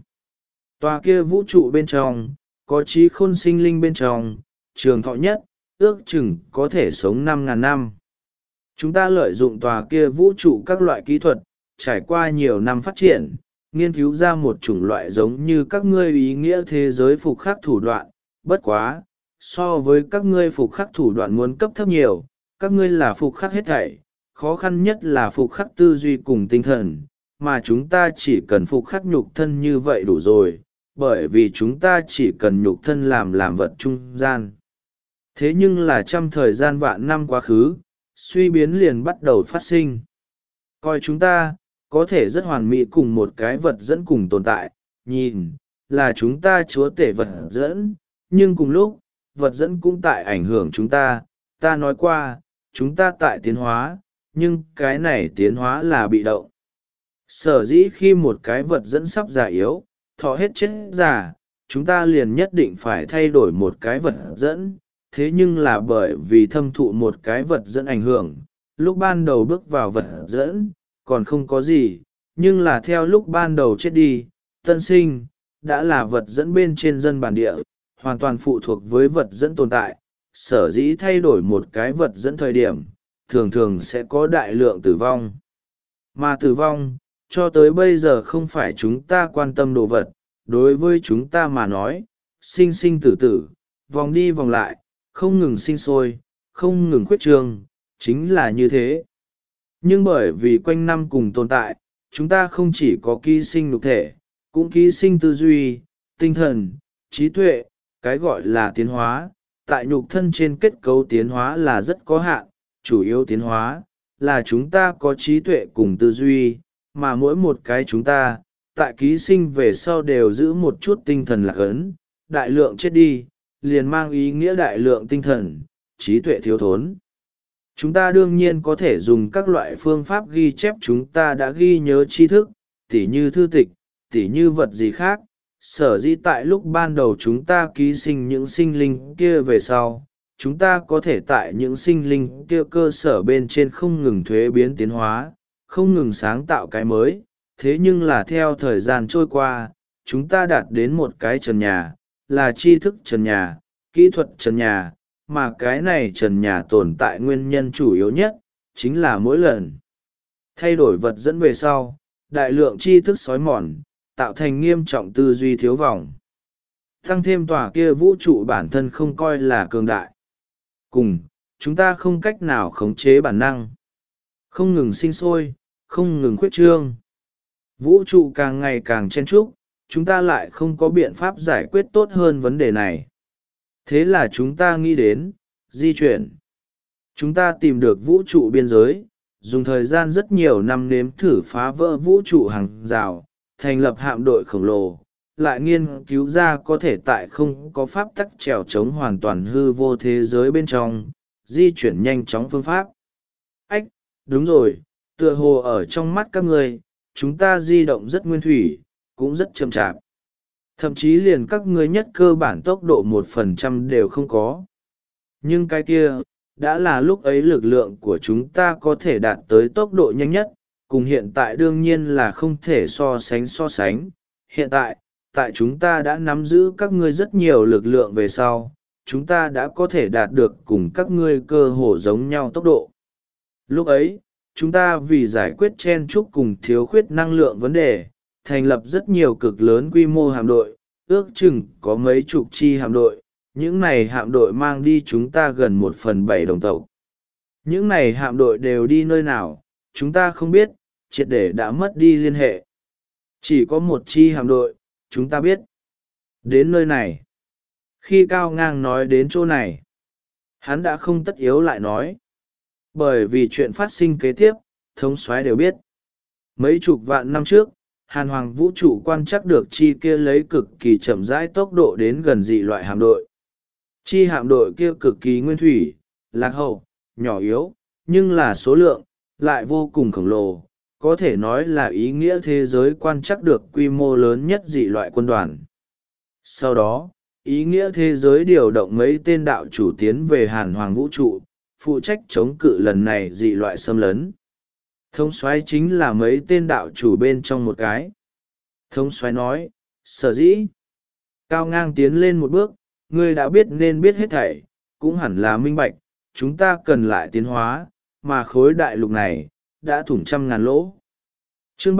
Tòa kia vũ trụ bên trong, có trí khôn sinh linh bên trong, trường thọ nhất, ước chừng có thể sống 5.000 năm. Chúng ta lợi dụng tòa kia vũ trụ các loại kỹ thuật, trải qua nhiều năm phát triển, nghiên cứu ra một chủng loại giống như các ngươi ý nghĩa thế giới phục khắc thủ đoạn. Bất quá, so với các ngươi phục khắc thủ đoạn muốn cấp thấp nhiều, các ngươi là phục khắc hết thảy, khó khăn nhất là phục khắc tư duy cùng tinh thần, mà chúng ta chỉ cần phục khắc nhục thân như vậy đủ rồi, bởi vì chúng ta chỉ cần nhục thân làm vật trung gian. Thế nhưng là trăm thời gian vạn năm quá khứ, suy biến liền bắt đầu phát sinh. Coi chúng ta, có thể rất hoàn mỹ cùng một cái vật dẫn cùng tồn tại, nhìn, là chúng ta chúa tể vật dẫn, nhưng cùng lúc, vật dẫn cũng tại ảnh hưởng chúng ta. Ta nói qua, chúng ta tại tiến hóa, nhưng cái này tiến hóa là bị động. Sở dĩ khi một cái vật dẫn sắp già yếu, thọ hết chết già, chúng ta liền nhất định phải thay đổi một cái vật dẫn. Thế nhưng là bởi vì thâm thụ một cái vật dẫn ảnh hưởng, lúc ban đầu bước vào vật dẫn, còn không có gì, nhưng là theo lúc ban đầu chết đi, tân sinh, đã là vật dẫn bên trên dân bản địa, hoàn toàn phụ thuộc với vật dẫn tồn tại. Sở dĩ thay đổi một cái vật dẫn thời điểm, thường thường sẽ có đại lượng tử vong. Mà tử vong, cho tới bây giờ không phải chúng ta quan tâm đồ vật, đối với chúng ta mà nói, sinh sinh tử tử, vòng đi vòng lại, không ngừng sinh sôi, không ngừng khuyết trương, chính là như thế. Nhưng bởi vì quanh năm cùng tồn tại, chúng ta không chỉ có ký sinh nhục thể, cũng ký sinh tư duy, tinh thần, trí tuệ. Cái gọi là tiến hóa, tại nhục thân trên kết cấu tiến hóa là rất có hạn, chủ yếu tiến hóa là chúng ta có trí tuệ cùng tư duy, mà mỗi một cái chúng ta, tại ký sinh về sau đều giữ một chút tinh thần lạc ấn, đại lượng chết đi, liền mang ý nghĩa đại lượng tinh thần, trí tuệ thiếu thốn. Chúng ta đương nhiên có thể dùng các loại phương pháp ghi chép chúng ta đã ghi nhớ tri thức, tỉ như thư tịch, tỉ như vật gì khác. Sở dĩ tại lúc ban đầu chúng ta ký sinh những sinh linh kia về sau, chúng ta có thể tại những sinh linh kia cơ sở bên trên không ngừng thuế biến tiến hóa, không ngừng sáng tạo cái mới. Thế nhưng là theo thời gian trôi qua, chúng ta đạt đến một cái trần nhà, là tri thức trần nhà, kỹ thuật trần nhà, mà cái này trần nhà tồn tại nguyên nhân chủ yếu nhất, chính là mỗi lần thay đổi vật dẫn về sau, đại lượng tri thức xói mòn, tạo thành nghiêm trọng tư duy thiếu vòng. Tăng thêm tòa kia vũ trụ bản thân không coi là cường đại. Cùng, chúng ta không cách nào khống chế bản năng. Không ngừng sinh sôi, không ngừng khuyết trương. Vũ trụ càng ngày càng chen chúc, chúng ta lại không có biện pháp giải quyết tốt hơn vấn đề này. Thế là chúng ta nghĩ đến, di chuyển. Chúng ta tìm được vũ trụ biên giới, dùng thời gian rất nhiều năm nếm thử phá vỡ vũ trụ hàng rào, thành lập hạm đội khổng lồ, lại nghiên cứu ra có thể tại không có pháp tắc trèo trống hoàn toàn hư vô thế giới bên trong, di chuyển nhanh chóng phương pháp. Ách, đúng rồi, tựa hồ ở trong mắt các ngươi, chúng ta di động rất nguyên thủy, cũng rất chậm chạp. Thậm chí liền các ngươi nhất cơ bản tốc độ 1% đều không có. Nhưng cái kia, đã là lúc ấy lực lượng của chúng ta có thể đạt tới tốc độ nhanh nhất, cùng hiện tại đương nhiên là không thể so sánh. Hiện tại, tại chúng ta đã nắm giữ các ngươi rất nhiều lực lượng về sau, chúng ta đã có thể đạt được cùng các ngươi cơ hồ giống nhau tốc độ. Lúc ấy, chúng ta vì giải quyết chen chúc cùng thiếu khuyết năng lượng vấn đề, thành lập rất nhiều cực lớn quy mô hạm đội, ước chừng có mấy chục chi hạm đội. Những này hạm đội mang đi chúng ta gần 1/7 đồng tộc. Những này hạm đội đều đi nơi nào, chúng ta không biết, triệt để đã mất đi liên hệ. Chỉ có một chi hạm đội, chúng ta biết. Đến nơi này. Khi Cao Ngang nói đến chỗ này, hắn đã không tất yếu lại nói. Bởi vì chuyện phát sinh kế tiếp, thống soái đều biết. Mấy chục vạn năm trước, Hàn Hoàng vũ trụ quan trắc được chi kia lấy cực kỳ chậm rãi tốc độ đến gần dị loại hạm đội. Chi hạm đội kia cực kỳ nguyên thủy, lạc hậu, nhỏ yếu, nhưng là số lượng, lại vô cùng khổng lồ, có thể nói là ý nghĩa thế giới quan trắc được quy mô lớn nhất dị loại quân đoàn. Sau đó, ý nghĩa thế giới điều động mấy tên đạo chủ tiến về Hàn Hoàng vũ trụ, phụ trách chống cự lần này dị loại xâm lấn. Thống soái chính là mấy tên đạo chủ bên trong một cái. Thống soái nói, sở dĩ. Cao Ngang tiến lên một bước, ngươi đã biết nên biết hết thảy, cũng hẳn là minh bạch, chúng ta cần lại tiến hóa, mà khối đại lục này, đã thủng 100.000 lỗ. Chương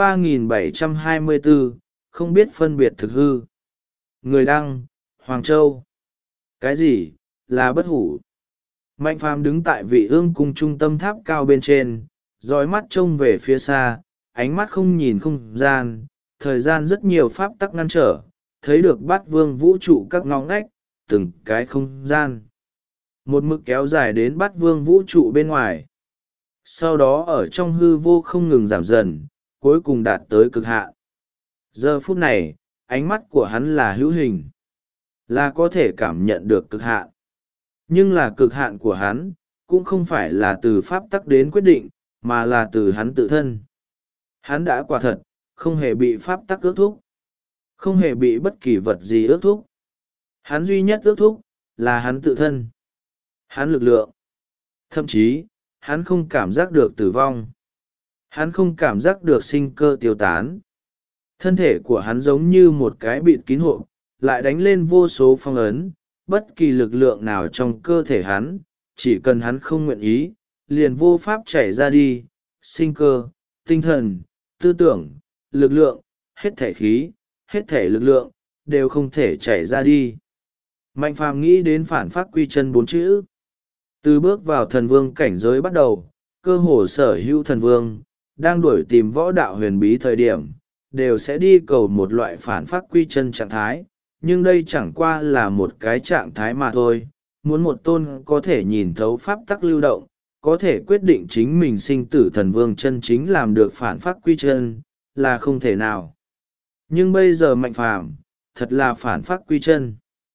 3724, không biết phân biệt thực hư. Người đăng, Hoàng Châu. Cái gì, là bất hủ? Mạnh Phàm đứng tại vị ương cung trung tâm tháp cao bên trên, dõi mắt trông về phía xa, ánh mắt không nhìn không gian, thời gian rất nhiều pháp tắc ngăn trở, thấy được bát vương vũ trụ các ngõ ngách, từng cái không gian. Một mực kéo dài đến bát vương vũ trụ bên ngoài. Sau đó ở trong hư vô không ngừng giảm dần, cuối cùng đạt tới cực hạn. Giờ phút này, ánh mắt của hắn là hữu hình, là có thể cảm nhận được cực hạn. Nhưng là cực hạn của hắn, cũng không phải là từ pháp tắc đến quyết định, mà là từ hắn tự thân. Hắn đã quả thật, không hề bị pháp tắc ước thúc, không hề bị bất kỳ vật gì ước thúc. Hắn duy nhất ước thúc, là hắn tự thân. Hắn lực lượng. Thậm chí, hắn không cảm giác được tử vong. Hắn không cảm giác được sinh cơ tiêu tán. Thân thể của hắn giống như một cái bịt kín hộp, lại đánh lên vô số phong ấn, bất kỳ lực lượng nào trong cơ thể hắn, chỉ cần hắn không nguyện ý, liền vô pháp chảy ra đi, sinh cơ, tinh thần, tư tưởng, lực lượng, hết thể khí, hết thể lực lượng, đều không thể chảy ra đi. Mạnh Phàm nghĩ đến phản phát quy chân 4 chữ. Từ bước vào thần vương cảnh giới bắt đầu, cơ hồ sở hữu thần vương, đang đuổi tìm võ đạo huyền bí thời điểm, đều sẽ đi cầu một loại phản phát quy chân trạng thái, nhưng đây chẳng qua là một cái trạng thái mà thôi. Muốn một tôn có thể nhìn thấu pháp tắc lưu động, có thể quyết định chính mình sinh tử thần vương chân chính làm được phản phát quy chân, là không thể nào. Nhưng bây giờ Mạnh Phàm thật là phản phát quy chân.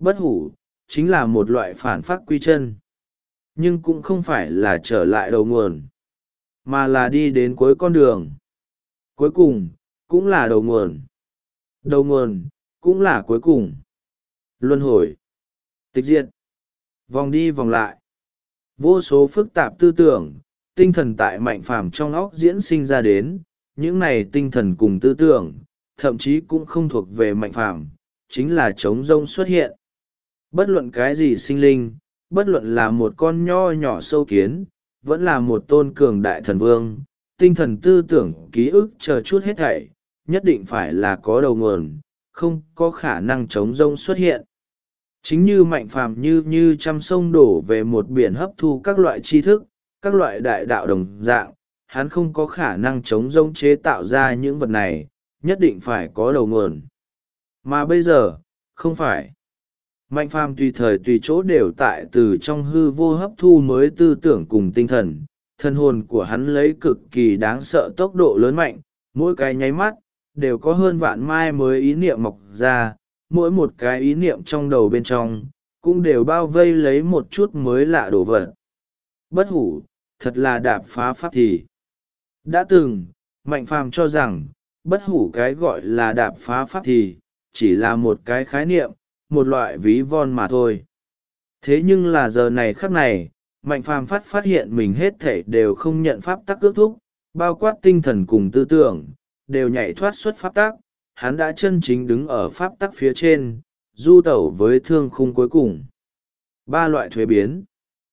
Bất hủ chính là một loại phản phát quy chân, nhưng cũng không phải là trở lại đầu nguồn, mà là đi đến cuối con đường. Cuối cùng cũng là đầu nguồn, đầu nguồn cũng là cuối cùng. Luân hồi, tịch diệt, vòng đi vòng lại, vô số phức tạp tư tưởng, tinh thần tại Mạnh Phàm trong óc diễn sinh ra đến. Những này tinh thần cùng tư tưởng thậm chí cũng không thuộc về Mạnh Phàm, chính là trống rỗng xuất hiện. Bất luận cái gì sinh linh, bất luận là một con nho nhỏ sâu kiến, vẫn là một tôn cường đại thần vương, tinh thần tư tưởng ký ức chờ chút hết thảy, nhất định phải là có đầu nguồn, không có khả năng trống rỗng xuất hiện. Chính như Mạnh Phàm như trăm sông đổ về một biển hấp thu các loại tri thức, các loại đại đạo đồng dạng, hắn không có khả năng trống rỗng chế tạo ra những vật này, nhất định phải có đầu nguồn. Mà bây giờ, không phải. Mạnh Phàm tùy thời tùy chỗ đều tại từ trong hư vô hấp thu mới tư tưởng cùng tinh thần, thân hồn của hắn lấy cực kỳ đáng sợ tốc độ lớn mạnh, mỗi cái nháy mắt, đều có hơn vạn mai mới ý niệm mọc ra, mỗi một cái ý niệm trong đầu bên trong, cũng đều bao vây lấy một chút mới lạ đồ vật. Bất hủ, thật là đạp phá pháp thì. Đã từng, Mạnh Phàm cho rằng, bất hủ cái gọi là đạp phá pháp thì, chỉ là một cái khái niệm, một loại ví von mà thôi. Thế nhưng là giờ này khắc này, Mạnh Phàm phát hiện mình hết thể đều không nhận pháp tắc ước thúc, bao quát tinh thần cùng tư tưởng, đều nhảy thoát xuất pháp tắc, hắn đã chân chính đứng ở pháp tắc phía trên, du tẩu với thương khung cuối cùng. Ba loại thuế biến.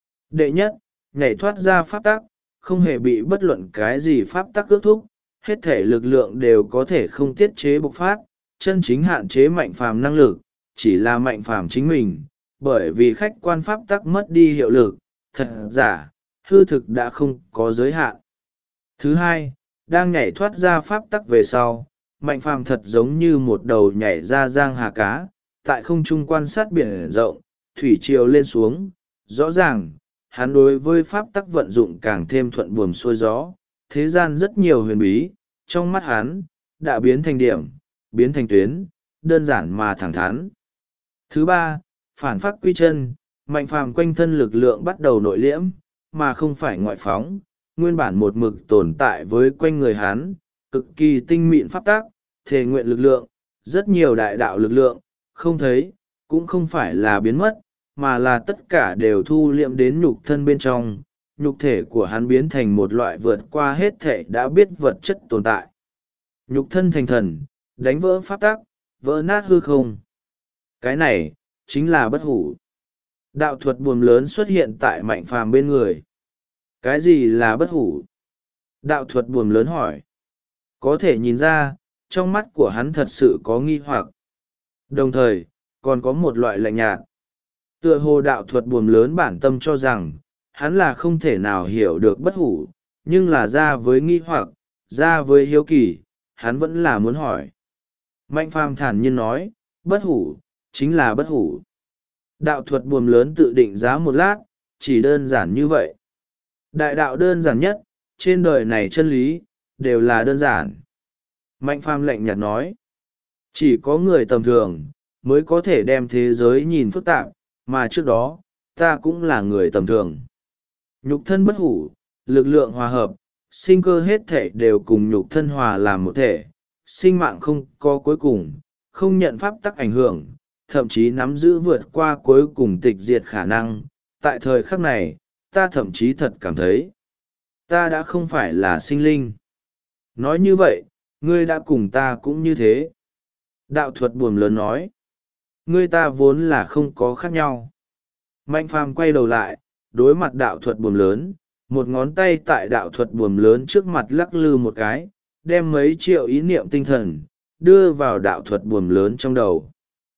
Đệ nhất, nhảy thoát ra pháp tắc, không hề bị bất luận cái gì pháp tắc ước thúc, hết thể lực lượng đều có thể không tiết chế bộc phát, chân chính hạn chế Mạnh Phàm năng lực, chỉ là Mạnh Phàm chính mình, bởi vì khách quan pháp tắc mất đi hiệu lực, thật giả, hư thực đã không có giới hạn. Thứ hai, đang nhảy thoát ra pháp tắc về sau, Mạnh Phàm thật giống như một đầu nhảy ra giang hà cá, tại không trung quan sát biển rộng, thủy triều lên xuống, rõ ràng, hắn đối với pháp tắc vận dụng càng thêm thuận buồm xuôi gió, thế gian rất nhiều huyền bí, trong mắt hắn, đã biến thành điểm, biến thành tuyến, đơn giản mà thẳng thắn. Thứ ba, phản phát quy chân, Mạnh Phàm quanh thân lực lượng bắt đầu nội liễm, mà không phải ngoại phóng, nguyên bản một mực tồn tại với quanh người hắn, cực kỳ tinh mịn pháp tác, thể nguyện lực lượng, rất nhiều đại đạo lực lượng, không thấy, cũng không phải là biến mất, mà là tất cả đều thu liệm đến nhục thân bên trong, nhục thể của hắn biến thành một loại vượt qua hết thể đã biết vật chất tồn tại. Nhục thân thành thần, đánh vỡ pháp tắc, vỡ nát hư không. Cái này, chính là bất hủ. Đạo thuật buồm lớn xuất hiện tại Mạnh Phàm bên người. Cái gì là bất hủ? Đạo thuật buồm lớn hỏi. Có thể nhìn ra, trong mắt của hắn thật sự có nghi hoặc. Đồng thời, còn có một loại lạnh nhạt. Tựa hồ đạo thuật buồm lớn bản tâm cho rằng, hắn là không thể nào hiểu được bất hủ, nhưng là ra với nghi hoặc, ra với hiếu kỳ, hắn vẫn là muốn hỏi. Mạnh Phàm thản nhiên nói, bất hủ, chính là bất hủ. Đạo thuật buồm lớn tự định giá một lát, chỉ đơn giản như vậy. Đại đạo đơn giản nhất, trên đời này chân lý, đều là đơn giản. Mạnh Phàm lạnh nhạt nói, chỉ có người tầm thường, mới có thể đem thế giới nhìn phức tạp, mà trước đó, ta cũng là người tầm thường. Nhục thân bất hủ, lực lượng hòa hợp, sinh cơ hết thể đều cùng nhục thân hòa làm một thể, sinh mạng không có cuối cùng, không nhận pháp tắc ảnh hưởng, thậm chí nắm giữ vượt qua cuối cùng tịch diệt khả năng. Tại thời khắc này, ta thậm chí thật cảm thấy, ta đã không phải là sinh linh. Nói như vậy, ngươi đã cùng ta cũng như thế. Đạo thuật buồm lớn nói, ngươi ta vốn là không có khác nhau. Mạnh Phàm quay đầu lại, đối mặt đạo thuật buồm lớn, một ngón tay tại đạo thuật buồm lớn trước mặt lắc lư một cái, đem mấy triệu ý niệm tinh thần, đưa vào đạo thuật buồm lớn trong đầu.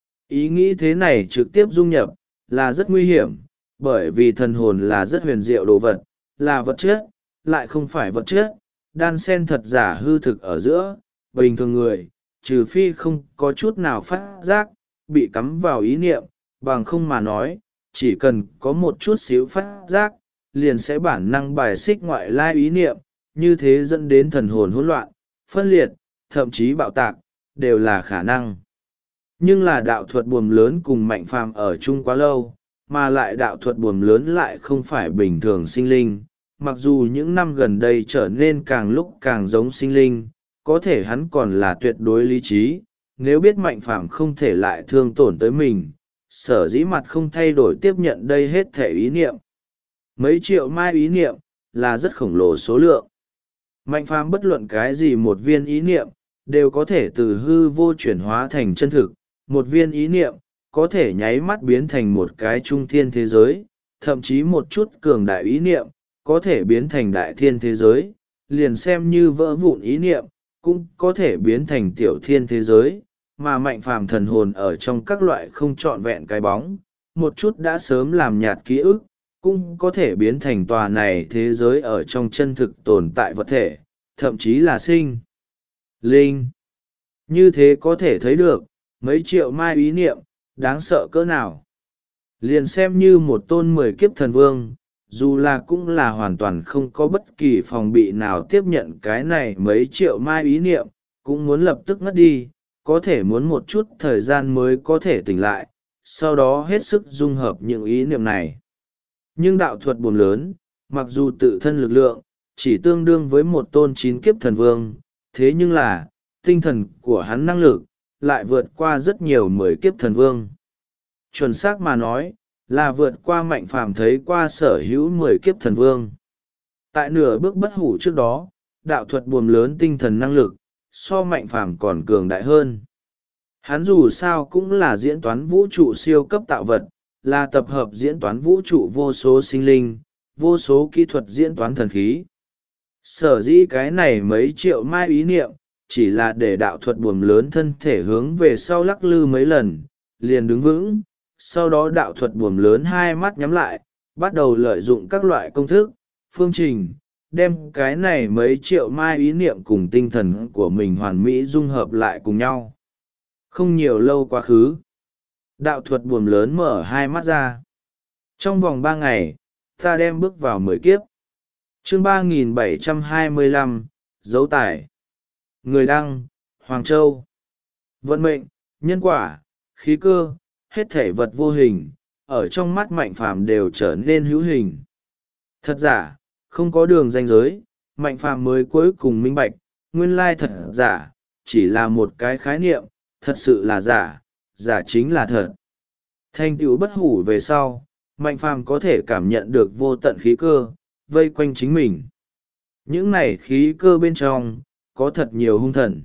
Ý nghĩ thế này trực tiếp dung nhập, là rất nguy hiểm, bởi vì thần hồn là rất huyền diệu đồ vật, là vật chất, lại không phải vật chất, đan xen thật giả hư thực ở giữa, bình thường người, trừ phi không có chút nào phát giác, bị cắm vào ý niệm, bằng không mà nói, chỉ cần có một chút xíu phát giác, liền sẽ bản năng bài xích ngoại lai ý niệm, như thế dẫn đến thần hồn hỗn loạn, phân liệt, thậm chí bạo tạc, đều là khả năng. Nhưng là đạo thuật buồm lớn cùng mạnh phàm ở chung quá lâu, mà lại đạo thuật buồm lớn lại không phải bình thường sinh linh. Mặc dù những năm gần đây trở nên càng lúc càng giống sinh linh, có thể hắn còn là tuyệt đối lý trí. Nếu biết mạnh phàm không thể lại thương tổn tới mình, sở dĩ mặt không thay đổi tiếp nhận đây hết thể ý niệm. Mấy triệu mai ý niệm là rất khổng lồ số lượng. Mạnh phàm bất luận cái gì một viên ý niệm đều có thể từ hư vô chuyển hóa thành chân thực. Một viên ý niệm có thể nháy mắt biến thành một cái trung thiên thế giới, thậm chí một chút cường đại ý niệm có thể biến thành đại thiên thế giới, liền xem như vỡ vụn ý niệm cũng có thể biến thành tiểu thiên thế giới. Mà mạnh phàm thần hồn ở trong các loại không trọn vẹn cái bóng, một chút đã sớm làm nhạt ký ức, cũng có thể biến thành tòa này thế giới ở trong chân thực tồn tại vật thể, thậm chí là sinh linh. Như thế có thể thấy được mấy triệu mai ý niệm đáng sợ cỡ nào. Liền xem như một tôn 10 kiếp thần vương, dù là cũng là hoàn toàn không có bất kỳ phòng bị nào tiếp nhận cái này mấy triệu mai ý niệm, cũng muốn lập tức ngất đi, có thể muốn một chút thời gian mới có thể tỉnh lại, sau đó hết sức dung hợp những ý niệm này. Nhưng đạo thuật buồm lớn, mặc dù tự thân lực lượng chỉ tương đương với một tôn 9 kiếp thần vương, thế nhưng là tinh thần của hắn năng lực lại vượt qua rất nhiều 10 kiếp thần vương. Chuẩn xác mà nói là vượt qua mạnh phàm thấy qua sở hữu 10 kiếp thần vương. Tại nửa bước bất hủ trước đó, đạo thuật buồm lớn tinh thần năng lực so mạnh phàm còn cường đại hơn. Hắn dù sao cũng là diễn toán vũ trụ siêu cấp tạo vật, là tập hợp diễn toán vũ trụ vô số sinh linh, vô số kỹ thuật diễn toán thần khí. Sở dĩ cái này mấy triệu mai ý niệm, chỉ là để đạo thuật buồm lớn thân thể hướng về sau lắc lư mấy lần, liền đứng vững. Sau đó đạo thuật buồm lớn hai mắt nhắm lại, bắt đầu lợi dụng các loại công thức, phương trình, đem cái này mấy triệu mai ý niệm cùng tinh thần của mình hoàn mỹ dung hợp lại cùng nhau. Không nhiều lâu quá khứ, đạo thuật buồm lớn mở hai mắt ra. Trong vòng 3 ngày, ta đem bước vào 10 kiếp. Chương 3725, dấu tải. Người đăng, Hoàng Châu. Vận mệnh, nhân quả, khí cơ, hết thể vật vô hình, ở trong mắt mạnh phàm đều trở nên hữu hình. Thật giả, không có đường ranh giới, mạnh phàm mới cuối cùng minh bạch, nguyên lai thật giả, chỉ là một cái khái niệm, thật sự là giả, giả chính là thật. Thành tựu bất hủ về sau, mạnh phàm có thể cảm nhận được vô tận khí cơ, vây quanh chính mình. Những này khí cơ bên trong, có thật nhiều hung thần.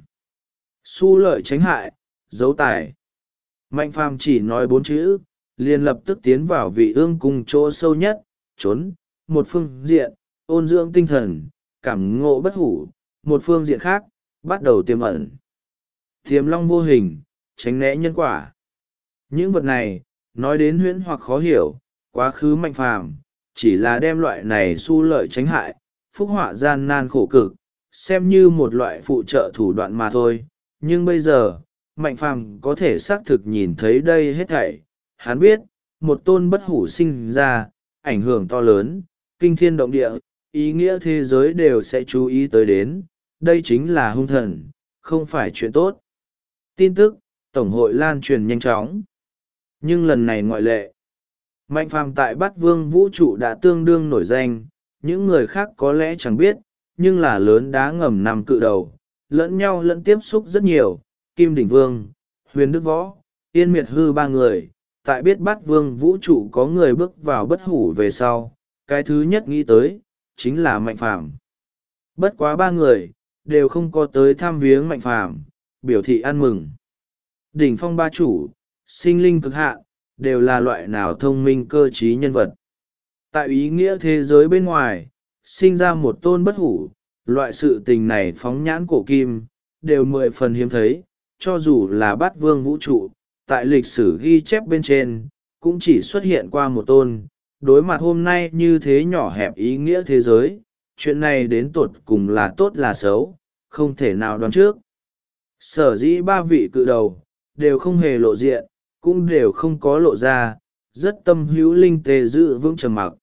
Xu lợi tránh hại, dấu tài. Mạnh phàm chỉ nói 4 chữ, liền lập tức tiến vào vị ương cung chỗ sâu nhất, trốn, một phương diện, ôn dưỡng tinh thần, cảm ngộ bất hủ, một phương diện khác, bắt đầu tiềm ẩn. Tiềm long vô hình, tránh né nhân quả. Những vật này, nói đến huyễn hoặc khó hiểu, quá khứ mạnh phàm, chỉ là đem loại này xu lợi tránh hại, phúc họa gian nan khổ cực, xem như một loại phụ trợ thủ đoạn mà thôi. Nhưng bây giờ, mạnh phàm có thể xác thực nhìn thấy đây hết thảy. Hắn biết, một tôn bất hủ sinh ra, ảnh hưởng to lớn, kinh thiên động địa, ý nghĩa thế giới đều sẽ chú ý tới đến. Đây chính là hung thần, không phải chuyện tốt. Tin tức, Tổng hội lan truyền nhanh chóng. Nhưng lần này ngoại lệ. Mạnh phàm tại Bát Vương vũ trụ đã tương đương nổi danh, những người khác có lẽ chẳng biết, nhưng là lớn đá ngầm nằm cự đầu, lẫn nhau lẫn tiếp xúc rất nhiều. Kim Đỉnh Vương, Huyền Đức Võ, Yên Miệt Hư 3 người, tại biết Bát Vương vũ trụ có người bước vào bất hủ về sau, cái thứ nhất nghĩ tới, chính là Mạnh phàm. Bất quá 3 người, đều không có tới thăm viếng Mạnh phàm, biểu thị ăn mừng. Đỉnh phong ba chủ, sinh linh cực hạn, đều là loại nào thông minh cơ trí nhân vật. Tại ý nghĩa thế giới bên ngoài, sinh ra một tôn bất hủ, loại sự tình này phóng nhãn cổ kim, đều 10 phần hiếm thấy, cho dù là Bát Vương vũ trụ, tại lịch sử ghi chép bên trên, cũng chỉ xuất hiện qua một tôn. Đối mặt hôm nay như thế nhỏ hẹp ý nghĩa thế giới, chuyện này đến tột cùng là tốt là xấu, không thể nào đoán trước. Sở dĩ 3 vị cự đầu, đều không hề lộ diện, cũng đều không có lộ ra, rất tâm hữu linh tê giữ vững trầm mặc.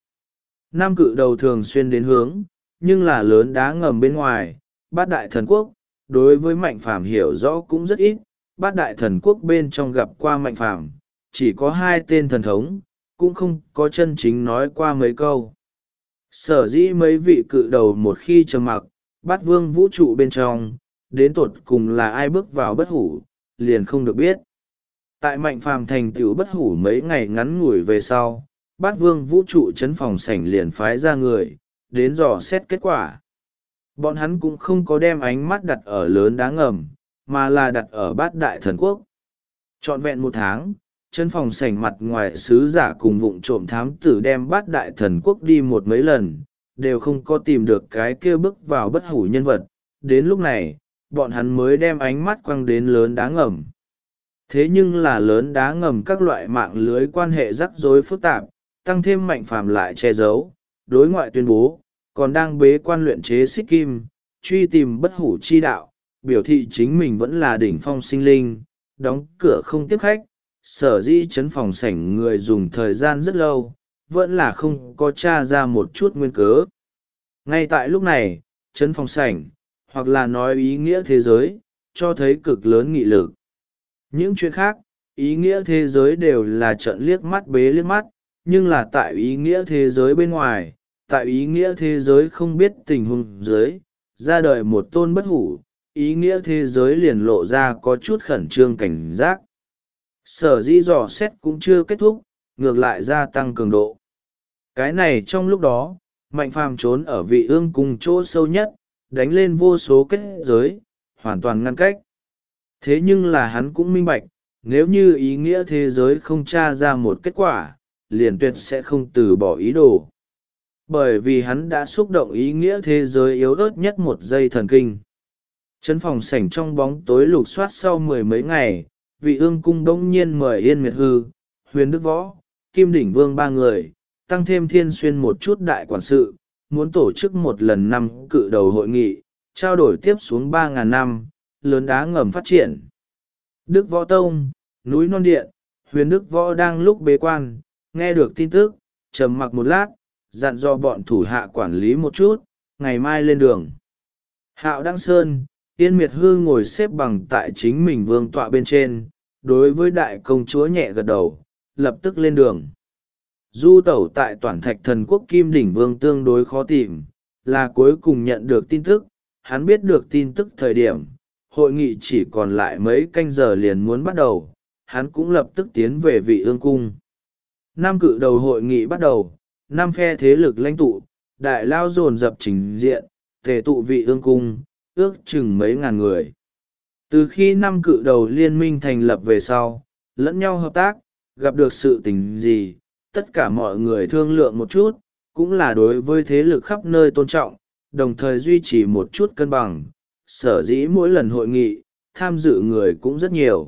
5 cự đầu thường xuyên đến hướng, nhưng là lớn đá ngầm bên ngoài, 8 đại thần quốc, đối với mạnh phàm hiểu rõ cũng rất ít, bát đại thần quốc bên trong gặp qua Mạnh Phàm chỉ có hai tên thần thống, cũng không có chân chính nói qua mấy câu. Sở dĩ mấy vị cự đầu một khi trầm mặc, bát vương vũ trụ bên trong, đến tột cùng là ai bước vào bất hủ, liền không được biết. Tại Mạnh Phàm thành tựu bất hủ mấy ngày ngắn ngủi về sau, bát vương vũ trụ chấn phòng sảnh liền phái ra người, đến dò xét kết quả. Bọn hắn cũng không có đem ánh mắt đặt ở lớn đá ngầm, mà là đặt ở bát đại thần quốc. Trọn vẹn một tháng, chân phòng sảnh mặt ngoài sứ giả cùng vụng trộm thám tử đem bát đại thần quốc đi một mấy lần, đều không có tìm được cái kia bước vào bất hủ nhân vật. Đến lúc này, bọn hắn mới đem ánh mắt quăng đến lớn đá ngầm. Thế nhưng là lớn đá ngầm các loại mạng lưới quan hệ rắc rối phức tạp, tăng thêm Mạnh Phàm lại che giấu, đối ngoại tuyên bố, còn đang bế quan luyện chế xích kim, truy tìm bất hủ chi đạo, biểu thị chính mình vẫn là đỉnh phong sinh linh, đóng cửa không tiếp khách. Sở dĩ chấn phòng sảnh người dùng thời gian rất lâu, vẫn là không có tra ra một chút nguyên cớ. Ngay tại lúc này, chấn phòng sảnh, hoặc là nói ý nghĩa thế giới, cho thấy cực lớn nghị lực. Những chuyện khác, ý nghĩa thế giới đều là trận liếc mắt bế liếc mắt, nhưng là tại ý nghĩa thế giới bên ngoài, tại ý nghĩa thế giới không biết tình huống dưới, ra đời một tôn bất hủ, ý nghĩa thế giới liền lộ ra có chút khẩn trương cảnh giác. Sở dĩ dò xét cũng chưa kết thúc, ngược lại gia tăng cường độ. Cái này trong lúc đó, Mạnh Phàm trốn ở vị ương cung chỗ sâu nhất, đánh lên vô số kết giới, hoàn toàn ngăn cách. Thế nhưng là hắn cũng minh bạch, nếu như ý nghĩa thế giới không tra ra một kết quả, liền tuyệt sẽ không từ bỏ ý đồ. Bởi vì hắn đã xúc động ý nghĩa thế giới yếu ớt nhất một giây thần kinh. Trấn phòng sảnh trong bóng tối lục soát sau mười mấy ngày, vị ương cung bỗng nhiên mời Yên Miệt Hư, Huyền Đức Võ, Kim Đỉnh Vương ba người, tăng thêm Thiên Xuyên một chút đại quản sự, muốn tổ chức một lần năm cự đầu hội nghị, trao đổi tiếp xuống 3.000 năm, lớn đá ngầm phát triển. Đức Võ Tông, núi Non Điện, Huyền Đức Võ đang lúc bế quan, nghe được tin tức, trầm mặc một lát, dặn dò bọn thủ hạ quản lý một chút, ngày mai lên đường. Hạo Đăng Sơn, Yên Miệt Hư ngồi xếp bằng tại chính mình vương tọa bên trên, đối với đại công chúa nhẹ gật đầu, lập tức lên đường. Du tẩu tại Toản Thạch Thần Quốc Kim Đỉnh Vương tương đối khó tìm, là cuối cùng nhận được tin tức. Hắn biết được tin tức thời điểm, hội nghị chỉ còn lại mấy canh giờ liền muốn bắt đầu, hắn cũng lập tức tiến về vị ương cung. Năm cự đầu hội nghị bắt đầu, năm phe thế lực lãnh tụ, đại lao dồn dập trình diện, tề tụ vị ương cung, ước chừng mấy ngàn người. Từ khi năm cự đầu liên minh thành lập về sau, lẫn nhau hợp tác, gặp được sự tình gì, tất cả mọi người thương lượng một chút, cũng là đối với thế lực khắp nơi tôn trọng, đồng thời duy trì một chút cân bằng. Sở dĩ mỗi lần hội nghị, tham dự người cũng rất nhiều.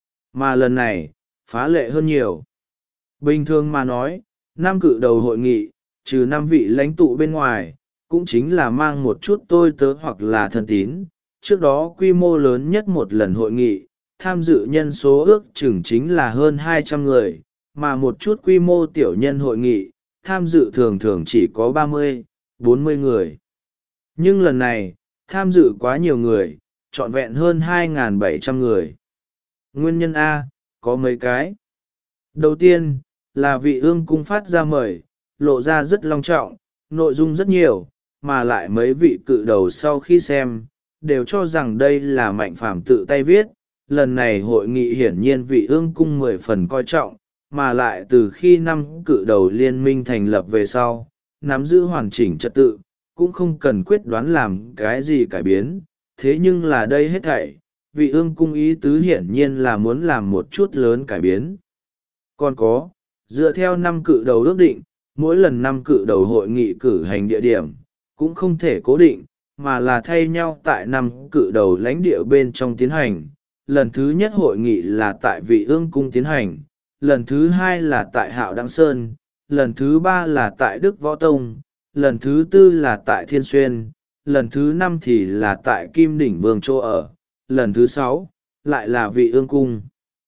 Mà lần này, phá lệ hơn nhiều. Bình thường mà nói, năm cự đầu hội nghị, trừ 5 vị lãnh tụ bên ngoài, cũng chính là mang một chút tôi tớ hoặc là thân tín. Trước đó quy mô lớn nhất một lần hội nghị, tham dự nhân số ước chừng chính là hơn 200 người, mà một chút quy mô tiểu nhân hội nghị, tham dự thường thường chỉ có 30, 40 người. Nhưng lần này, tham dự quá nhiều người, trọn vẹn hơn 2.700 người. Nguyên nhân A, có mấy cái. Đầu tiên, là vị ương cung phát ra mời, lộ ra rất long trọng, nội dung rất nhiều, mà lại mấy vị cự đầu sau khi xem, đều cho rằng đây là Mạnh Phàm tự tay viết. Lần này hội nghị hiển nhiên vị ương cung 10 phần coi trọng, mà lại từ khi năm cự đầu liên minh thành lập về sau, nắm giữ hoàn chỉnh trật tự, cũng không cần quyết đoán làm cái gì cải biến. Thế nhưng là đây hết thảy, vị ương cung ý tứ hiển nhiên là muốn làm một chút lớn cải biến. Còn có, dựa theo năm cự đầu ước định, mỗi lần năm cự đầu hội nghị cử hành địa điểm, cũng không thể cố định, mà là thay nhau tại năm cự đầu lãnh địa bên trong tiến hành. Lần thứ nhất hội nghị là tại vị ương cung tiến hành, lần thứ hai là tại Hạo Đăng Sơn, lần thứ ba là tại Đức Võ Tông, lần thứ tư là tại Thiên Xuyên, lần thứ năm thì là tại Kim Đỉnh Vương chỗ ở, lần thứ sáu lại là vị ương cung.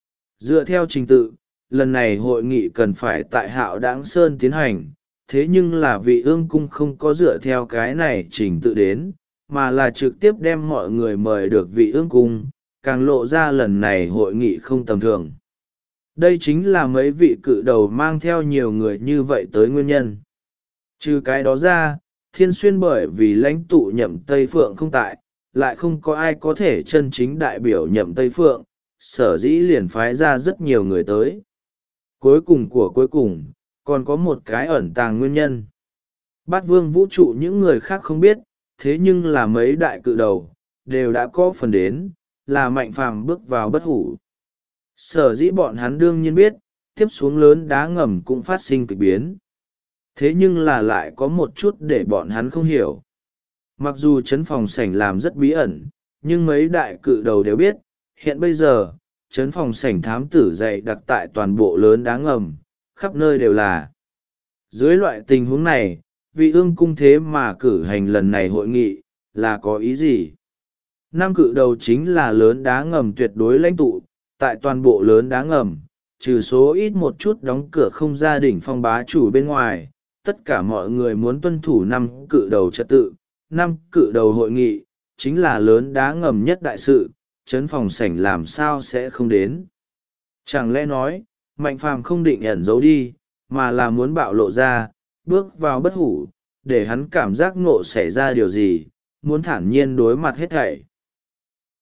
Dựa theo trình tự, lần này hội nghị cần phải tại Hạo Đăng Sơn tiến hành, thế nhưng là vị ương cung không có dựa theo cái này trình tự đến, mà là trực tiếp đem mọi người mời được vị ương cung, càng lộ ra lần này hội nghị không tầm thường. Đây chính là mấy vị cự đầu mang theo nhiều người như vậy tới nguyên nhân. Trừ cái đó ra, Thiên Xuyên bởi vì lãnh tụ Nhậm Tây Phượng không tại, lại không có ai có thể chân chính đại biểu Nhậm Tây Phượng, sở dĩ liền phái ra rất nhiều người tới. Cuối cùng của cuối cùng, còn có một cái ẩn tàng nguyên nhân. Bát Vương vũ trụ những người khác không biết, thế nhưng là mấy đại cự đầu, đều đã có phần đến, là Mạnh Phàm bước vào bất hủ. Sở dĩ bọn hắn đương nhiên biết, tiếp xuống lớn đá ngầm cũng phát sinh kịch biến. Thế nhưng là lại có một chút để bọn hắn không hiểu. Mặc dù trấn phòng sảnh làm rất bí ẩn, nhưng mấy đại cự đầu đều biết, hiện bây giờ, trấn phòng sảnh thám tử dày đặc tại toàn bộ lớn đá ngầm, khắp nơi đều là. Dưới loại tình huống này, vị ương cung thế mà cử hành lần này hội nghị, là có ý gì? Năm cự đầu chính là lớn đá ngầm tuyệt đối lãnh tụ, tại toàn bộ lớn đá ngầm, trừ số ít một chút đóng cửa không gia đình phong bá chủ bên ngoài, tất cả mọi người muốn tuân thủ năm cự đầu trật tự. Năm cự đầu hội nghị, chính là lớn đá ngầm nhất đại sự, trấn phòng sảnh làm sao sẽ không đến. Chẳng lẽ nói, Mạnh Phàm không định ẩn giấu đi, mà là muốn bạo lộ ra, bước vào bất hủ, để hắn cảm giác ngộ xảy ra điều gì, muốn thản nhiên đối mặt hết thảy.